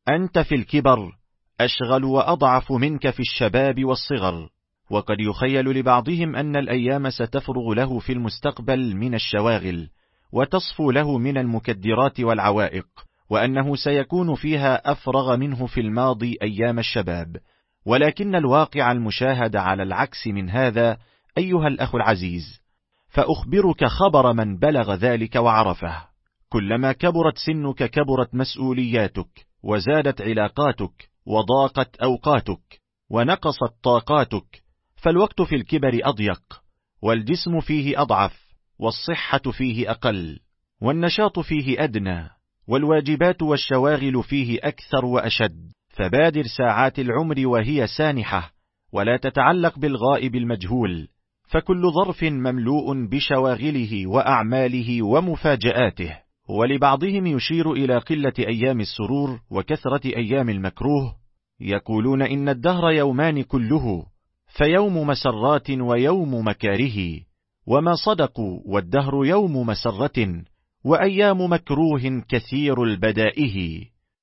أنت في الكبر أشغل وأضعف منك في الشباب والصغر. وقد يخيل لبعضهم أن الأيام ستفرغ له في المستقبل من الشواغل، وتصفو له من المكدرات والعوائق، وأنه سيكون فيها أفرغ منه في الماضي أيام الشباب. ولكن الواقع المشاهد على العكس من هذا أيها الأخ العزيز، فأخبرك خبر من بلغ ذلك وعرفه: كلما كبرت سنك كبرت مسؤولياتك، وزادت علاقاتك، وضاقت أوقاتك، ونقصت طاقاتك، فالوقت في الكبر أضيق، والجسم فيه أضعف، والصحة فيه أقل، والنشاط فيه أدنى، والواجبات والشواغل فيه أكثر وأشد. فبادر ساعات العمر وهي سانحة، ولا تتعلق بالغائب المجهول، فكل ظرف مملوء بشواغله وأعماله ومفاجآته. ولبعضهم يشير إلى قلة أيام السرور وكثرة أيام المكروه، يقولون إن الدهر يومان كله، فيوم مسرات ويوم مكاره، وما صدقوا، والدهر يوم مسرة وأيام مكروه كثير البدائه.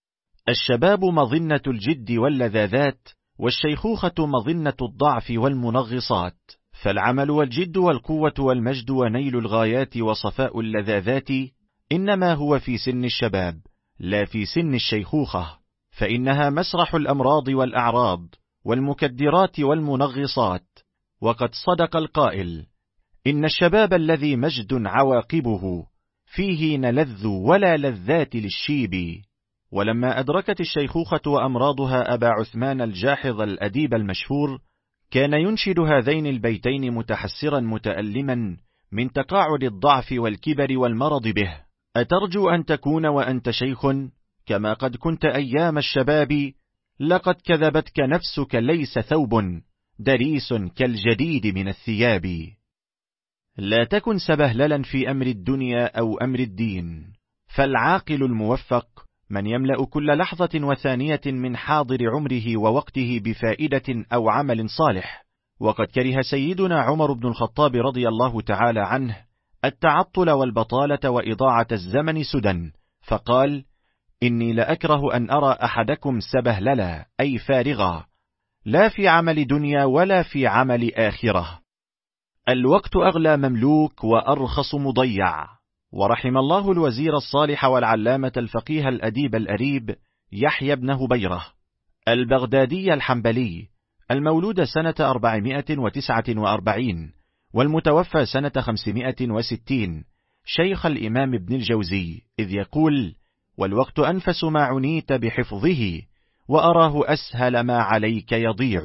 الشباب مظنة الجد واللذاذات، والشيخوخة مظنة الضعف والمنغصات، فالعمل والجد والقوة والمجد ونيل الغايات وصفاء اللذاذات إنما هو في سن الشباب، لا في سن الشيخوخة، فإنها مسرح الأمراض والأعراض والمكدرات والمنغصات. وقد صدق القائل: إن الشباب الذي مجد عواقبه فيه نلذ ولا لذات للشيب. ولما أدركت الشيخوخة وأمراضها أبا عثمان الجاحظ الأديب المشهور، كان ينشد هذين البيتين متحسرا متألما من تقاعد الضعف والكبر والمرض به: أترجو أن تكون وأنت شيخ كما قد كنت أيام الشباب؟ لقد كذبتك نفسك، ليس ثوب دريس كالجديد من الثياب. لا تكن سبهللا في أمر الدنيا أو أمر الدين، فالعاقل الموفق من يملأ كل لحظة وثانية من حاضر عمره ووقته بفائدة أو عمل صالح. وقد كره سيدنا عمر بن الخطاب رضي الله تعالى عنه التعطل والبطالة وإضاعة الزمن سدى، فقال: إني لأكره أن أرى أحدكم سبهللا، أي فارغا، لا في عمل دنيا ولا في عمل آخرة. الوقت أغلى مملوك وأرخص مضيع. ورحم الله الوزير الصالح والعلامة الفقيه الأديب الأريب يحيى بن هبيرة البغدادي الحنبلي، المولود سنة أربعمائة وتسعة وأربعين والمتوفى سنة خمسمائة وستين، شيخ الإمام ابن الجوزي، إذ يقول: والوقت أنفس ما عنيت بحفظه، وأراه أسهل ما عليك يضيع.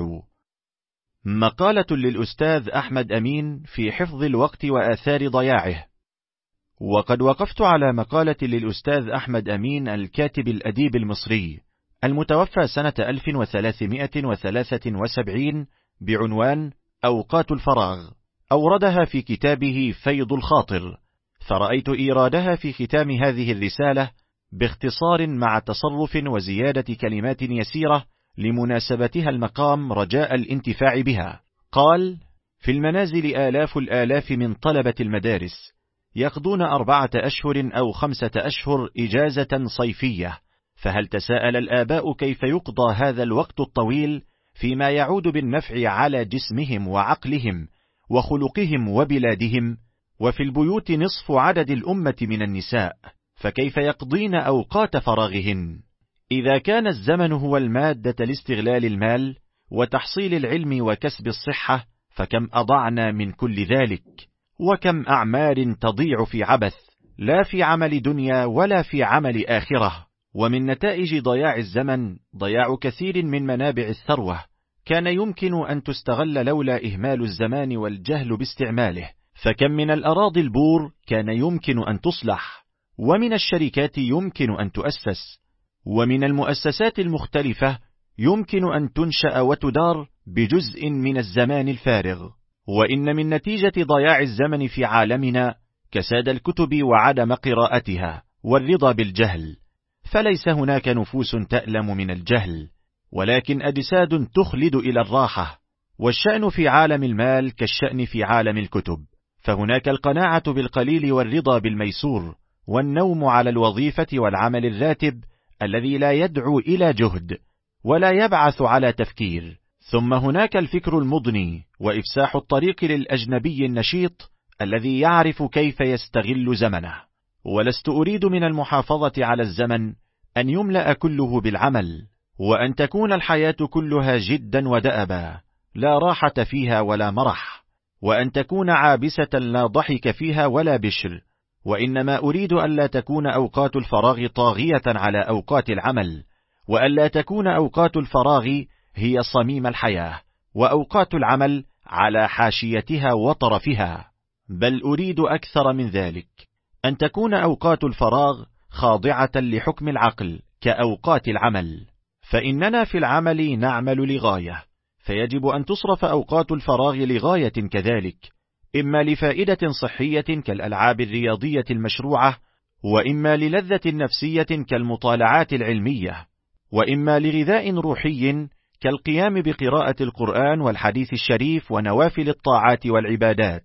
مقالة للأستاذ أحمد أمين في حفظ الوقت وآثار ضياعه. وقد وقفت على مقالة للأستاذ أحمد أمين الكاتب الأديب المصري المتوفى سنة ألف وثلاثمائة وثلاثة وسبعين بعنوان أوقات الفراغ، أوردها في كتابه فيض الخاطر، فرأيت إيرادها في ختام هذه الرسالة باختصار مع تصرف وزيادة كلمات يسيرة لمناسبتها المقام رجاء الانتفاع بها. قال: في المنازل آلاف الآلاف من طلبة المدارس يقضون أربعة أشهر أو خمسة أشهر إجازة صيفية، فهل تساءل الآباء كيف يقضى هذا الوقت الطويل فيما يعود بالنفع على جسمهم وعقلهم وخلقهم وبلادهم؟ وفي البيوت نصف عدد الأمة من النساء، فكيف يقضين أوقات فراغهن؟ إذا كان الزمن هو المادة لاستغلال المال وتحصيل العلم وكسب الصحة، فكم أضعنا من كل ذلك، وكم أعمال تضيع في عبث، لا في عمل دنيا ولا في عمل آخرة. ومن نتائج ضياع الزمن ضياع كثير من منابع الثروة كان يمكن أن تستغل لولا إهمال الزمان والجهل باستعماله، فكم من الأراضي البور كان يمكن أن تصلح، ومن الشركات يمكن أن تؤسس، ومن المؤسسات المختلفة يمكن أن تنشأ وتدار بجزء من الزمان الفارغ. وإن من نتيجة ضياع الزمن في عالمنا كساد الكتب وعدم قراءتها والرضا بالجهل، فليس هناك نفوس تألم من الجهل، ولكن أجساد تخلد إلى الراحة. والشأن في عالم المال كالشأن في عالم الكتب، فهناك القناعة بالقليل والرضا بالميسور، والنوم على الوظيفة والعمل الراتب الذي لا يدعو إلى جهد ولا يبعث على تفكير. ثم هناك الفكر المضني وإفساح الطريق للأجنبي النشيط الذي يعرف كيف يستغل زمنه. ولست أريد من المحافظة على الزمن أن يملأ كله بالعمل، وأن تكون الحياة كلها جدا ودأبا لا راحة فيها ولا مرح، وأن تكون عابسة لا ضحك فيها ولا بشر. وإنما أريد ألا تكون أوقات الفراغ طاغية على أوقات العمل، وألا تكون أوقات الفراغ هي صميم الحياة، وأوقات العمل على حاشيتها وطرفها. بل أريد أكثر من ذلك، أن تكون أوقات الفراغ خاضعة لحكم العقل كأوقات العمل. فإننا في العمل نعمل لغاية، فيجب أن تصرف أوقات الفراغ لغاية كذلك، إما لفائدة صحية كالألعاب الرياضية المشروعة، وإما للذة نفسية كالمطالعات العلمية، وإما لغذاء روحي كالقيام بقراءة القرآن والحديث الشريف ونوافل الطاعات والعبادات.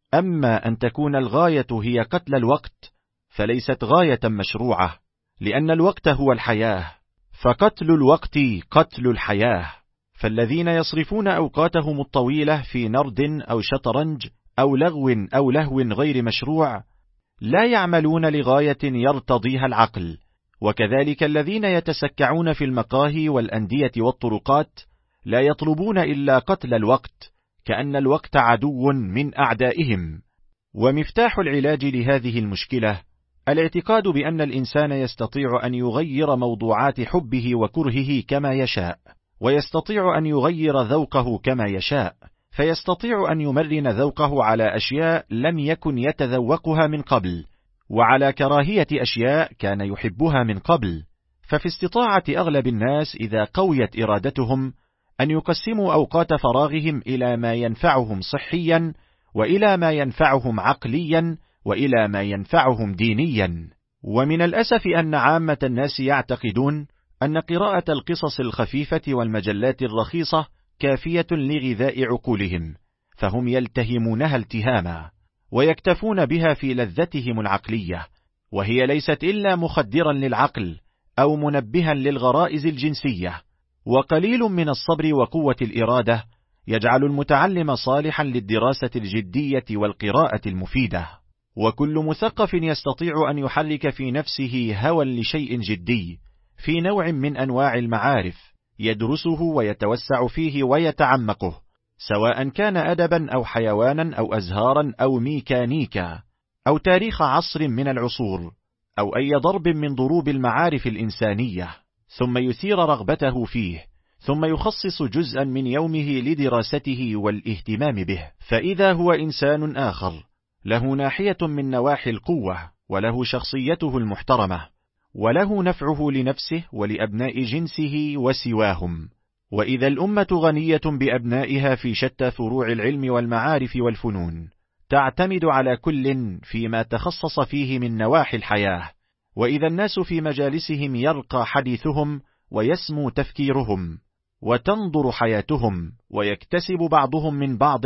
أما أن تكون الغاية هي قتل الوقت فليست غاية مشروعة، لأن الوقت هو الحياة، فقتل الوقت قتل الحياة. فالذين يصرفون أوقاتهم الطويلة في نرد أو شطرنج أو لغو أو لهو غير مشروع لا يعملون لغاية يرتضيها العقل. وكذلك الذين يتسكعون في المقاهي والأندية والطرقات لا يطلبون إلا قتل الوقت، كأن الوقت عدو من أعدائهم. ومفتاح العلاج لهذه المشكلة الاعتقاد بأن الإنسان يستطيع أن يغير موضوعات حبه وكرهه كما يشاء، ويستطيع أن يغير ذوقه كما يشاء، فيستطيع أن يمرن ذوقه على أشياء لم يكن يتذوقها من قبل، وعلى كراهية أشياء كان يحبها من قبل. ففي استطاعة أغلب الناس إذا قويت إرادتهم أن يقسموا أوقات فراغهم إلى ما ينفعهم صحيا، وإلى ما ينفعهم عقليا، وإلى ما ينفعهم دينيا. ومن الأسف أن عامة الناس يعتقدون أن قراءة القصص الخفيفة والمجلات الرخيصة كافية لغذاء عقولهم، فهم يلتهمونها التهاما ويكتفون بها في لذتهم العقلية، وهي ليست إلا مخدرا للعقل أو منبها للغرائز الجنسية. وقليل من الصبر وقوة الإرادة يجعل المتعلم صالحا للدراسة الجدية والقراءة المفيدة. وكل مثقف يستطيع أن يحرك في نفسه هوى لشيء جدي في نوع من أنواع المعارف يدرسه ويتوسع فيه ويتعمقه، سواء كان أدبا أو حيوانا أو أزهارا أو ميكانيكا أو تاريخ عصر من العصور أو أي ضرب من ضروب المعارف الإنسانية، ثم يثير رغبته فيه، ثم يخصص جزءا من يومه لدراسته والاهتمام به. فإذا هو إنسان آخر له ناحية من نواحي القوة، وله شخصيته المحترمة، وله نفعه لنفسه ولأبناء جنسه وسواهم. وإذا الأمة غنية بأبنائها في شتى فروع العلم والمعارف والفنون، تعتمد على كل فيما تخصص فيه من نواحي الحياة، وإذا الناس في مجالسهم يرقى حديثهم ويسمو تفكيرهم وتنظر حياتهم، ويكتسب بعضهم من بعض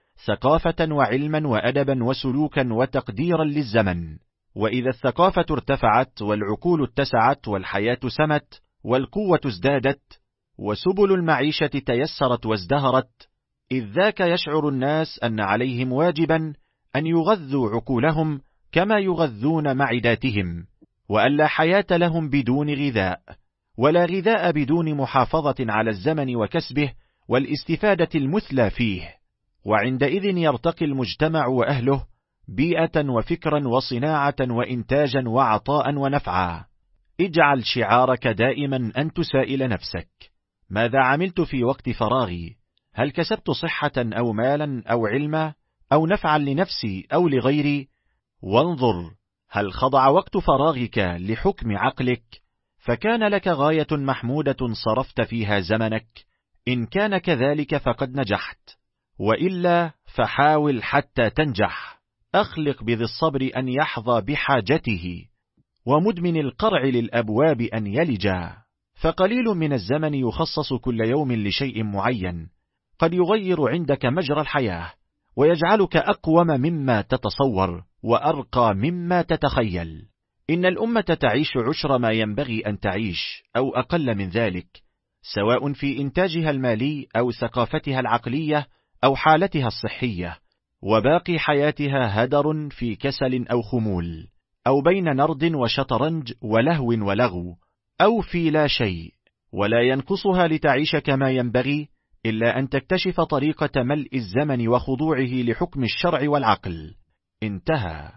ثقافة وعلما وأدبا وسلوكا وتقديرا للزمن. وإذا الثقافة ارتفعت والعقول اتسعت والحياة سمت والقوة ازدادت وسبل المعيشة تيسرت وازدهرت، إذ ذاك يشعر الناس أن عليهم واجبا أن يغذوا عقولهم كما يغذون معداتهم، وأن لا حياة لهم بدون غذاء، ولا غذاء بدون محافظة على الزمن وكسبه والاستفادة المثلى فيه. وعندئذ يرتقي المجتمع وأهله بيئة وفكرا وصناعة وإنتاجا وعطاء ونفعا. اجعل شعارك دائما أن تسائل نفسك: ماذا عملت في وقت فراغي؟ هل كسبت صحة أو مالا أو علما أو نفعا لنفسي أو لغيري؟ وانظر هل خضع وقت فراغك لحكم عقلك، فكان لك غاية محمودة صرفت فيها زمنك؟ إن كان كذلك فقد نجحت، وإلا فحاول حتى تنجح. أخلق بذي الصبر أن يحظى بحاجته، ومدمن القرع للأبواب أن يلجا. فقليل من الزمن يخصص كل يوم لشيء معين قد يغير عندك مجرى الحياة، ويجعلك أقوم مما تتصور وأرقى مما تتخيل. إن الأمة تعيش عشر ما ينبغي أن تعيش أو أقل من ذلك، سواء في إنتاجها المالي أو ثقافتها العقلية أو حالتها الصحية، وباقي حياتها هدر في كسل أو خمول، أو بين نرد وشطرنج ولهو ولغو، أو في لا شيء، ولا ينقصها لتعيش كما ينبغي إلا أن تكتشف طريقة ملء الزمن وخضوعه لحكم الشرع والعقل. انتهى.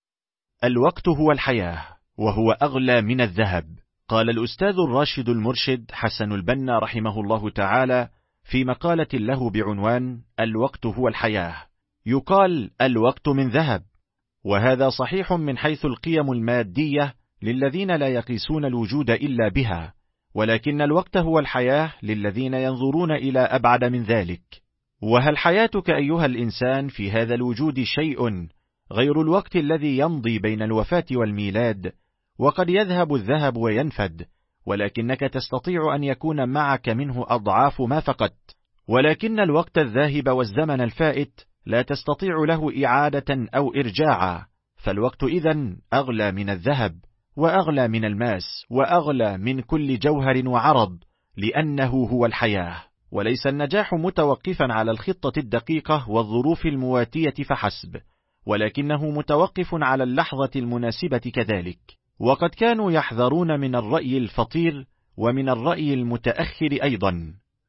الوقت هو الحياة، وهو أغلى من الذهب. قال الأستاذ الراشد المرشد حسن البنا رحمه الله تعالى في مقالة له بعنوان الوقت هو الحياة: يقال الوقت من ذهب، وهذا صحيح من حيث القيم المادية للذين لا يقيسون الوجود إلا بها، ولكن الوقت هو الحياة للذين ينظرون إلى أبعد من ذلك. وهل حياتك أيها الإنسان في هذا الوجود شيء غير الوقت الذي يمضي بين الوفاة والميلاد؟ وقد يذهب الذهب وينفد، ولكنك تستطيع أن يكون معك منه أضعاف ما فقدت. ولكن الوقت الذاهب والزمن الفائت لا تستطيع له إعادة أو إرجاعا، فالوقت إذن أغلى من الذهب، وأغلى من الماس، وأغلى من كل جوهر وعرض، لأنه هو الحياة. وليس النجاح متوقفا على الخطة الدقيقة والظروف المواتية فحسب، ولكنه متوقف على اللحظة المناسبة كذلك. وقد كانوا يحذرون من الرأي الفطير ومن الرأي المتأخر أيضا.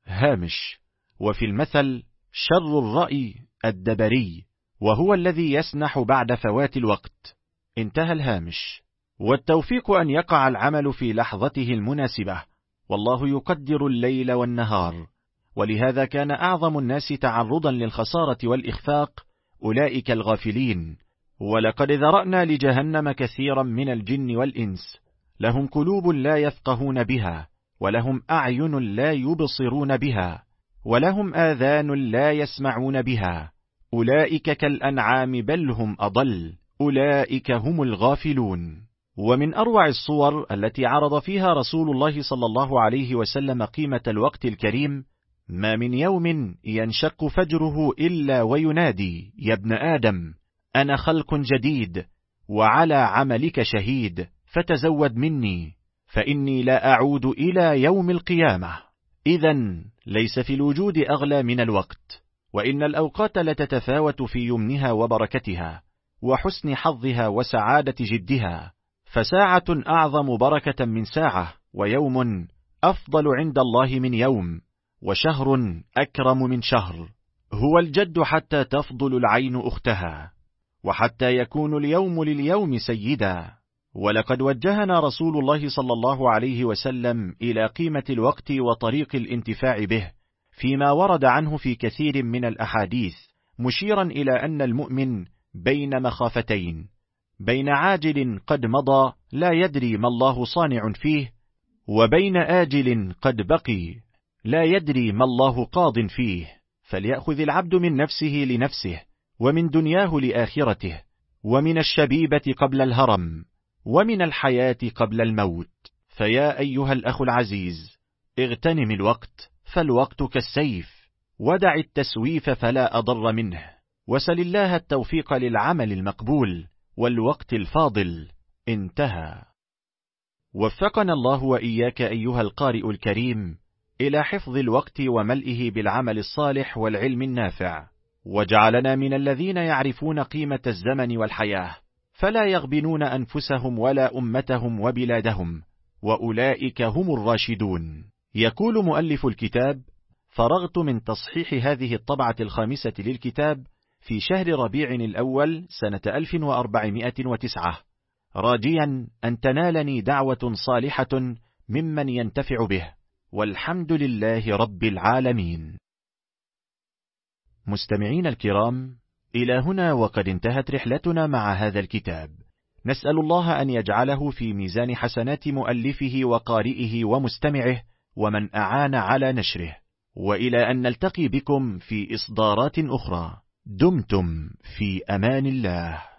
هامش: وفي المثل شر الرأي الدبري، وهو الذي يسنح بعد فوات الوقت. انتهى الهامش. والتوفيق أن يقع العمل في لحظته المناسبة، والله يقدر الليل والنهار، ولهذا كان أعظم الناس تعرضا للخسارة والإخفاق أولئك الغافلين. ولقد ذرأنا لجهنم كثيرا من الجن والإنس، لهم قلوب لا يفقهون بها، ولهم أعين لا يبصرون بها، ولهم آذان لا يسمعون بها، أولئك كالأنعام بل هم أضل، أولئك هم الغافلون. ومن أروع الصور التي عرض فيها رسول الله صلى الله عليه وسلم قيمة الوقت الكريم: ما من يوم ينشق فجره إلا وينادي: يا ابن آدم، أنا خلق جديد، وعلى عملك شهيد، فتزود مني، فإني لا أعود إلى يوم القيامة. إذن ليس في الوجود أغلى من الوقت، وإن الأوقات لتتفاوت في يمنها وبركتها، وحسن حظها وسعادة جدها، فساعة أعظم بركة من ساعة، ويوم أفضل عند الله من يوم، وشهر أكرم من شهر. هو الجد حتى تفضل العين أختها، وحتى يكون اليوم لليوم سيدا. ولقد وجهنا رسول الله صلى الله عليه وسلم إلى قيمة الوقت وطريق الانتفاع به، فيما ورد عنه في كثير من الأحاديث، مشيرا إلى أن المؤمن بين مخافتين: بين عاجل قد مضى لا يدري ما الله صانع فيه، وبين آجل قد بقي لا يدري ما الله قاض فيه. فليأخذ العبد من نفسه لنفسه، ومن دنياه لآخرته، ومن الشبيبة قبل الهرم، ومن الحياة قبل الموت. فيا أيها الأخ العزيز، اغتنم الوقت، فالوقت كالسيف، ودع التسويف فلا أضر منه، وسل الله التوفيق للعمل المقبول والوقت الفاضل. انتهى. وفقنا الله وإياك أيها القارئ الكريم إلى حفظ الوقت وملئه بالعمل الصالح والعلم النافع، وجعلنا من الذين يعرفون قيمة الزمن والحياة، فلا يغبنون أنفسهم ولا أمتهم وبلادهم، وأولئك هم الراشدون. يقول مؤلف الكتاب: فرغت من تصحيح هذه الطبعة الخامسة للكتاب في شهر ربيع الأول سنة ألف وأربعمائة وتسعة، راجيا أن تنالني دعوة صالحة ممن ينتفع به، والحمد لله رب العالمين. مستمعين الكرام، إلى هنا وقد انتهت رحلتنا مع هذا الكتاب، نسأل الله أن يجعله في ميزان حسنات مؤلفه وقارئه ومستمعه ومن أعان على نشره، وإلى أن نلتقي بكم في إصدارات أخرى، دمتم في أمان الله.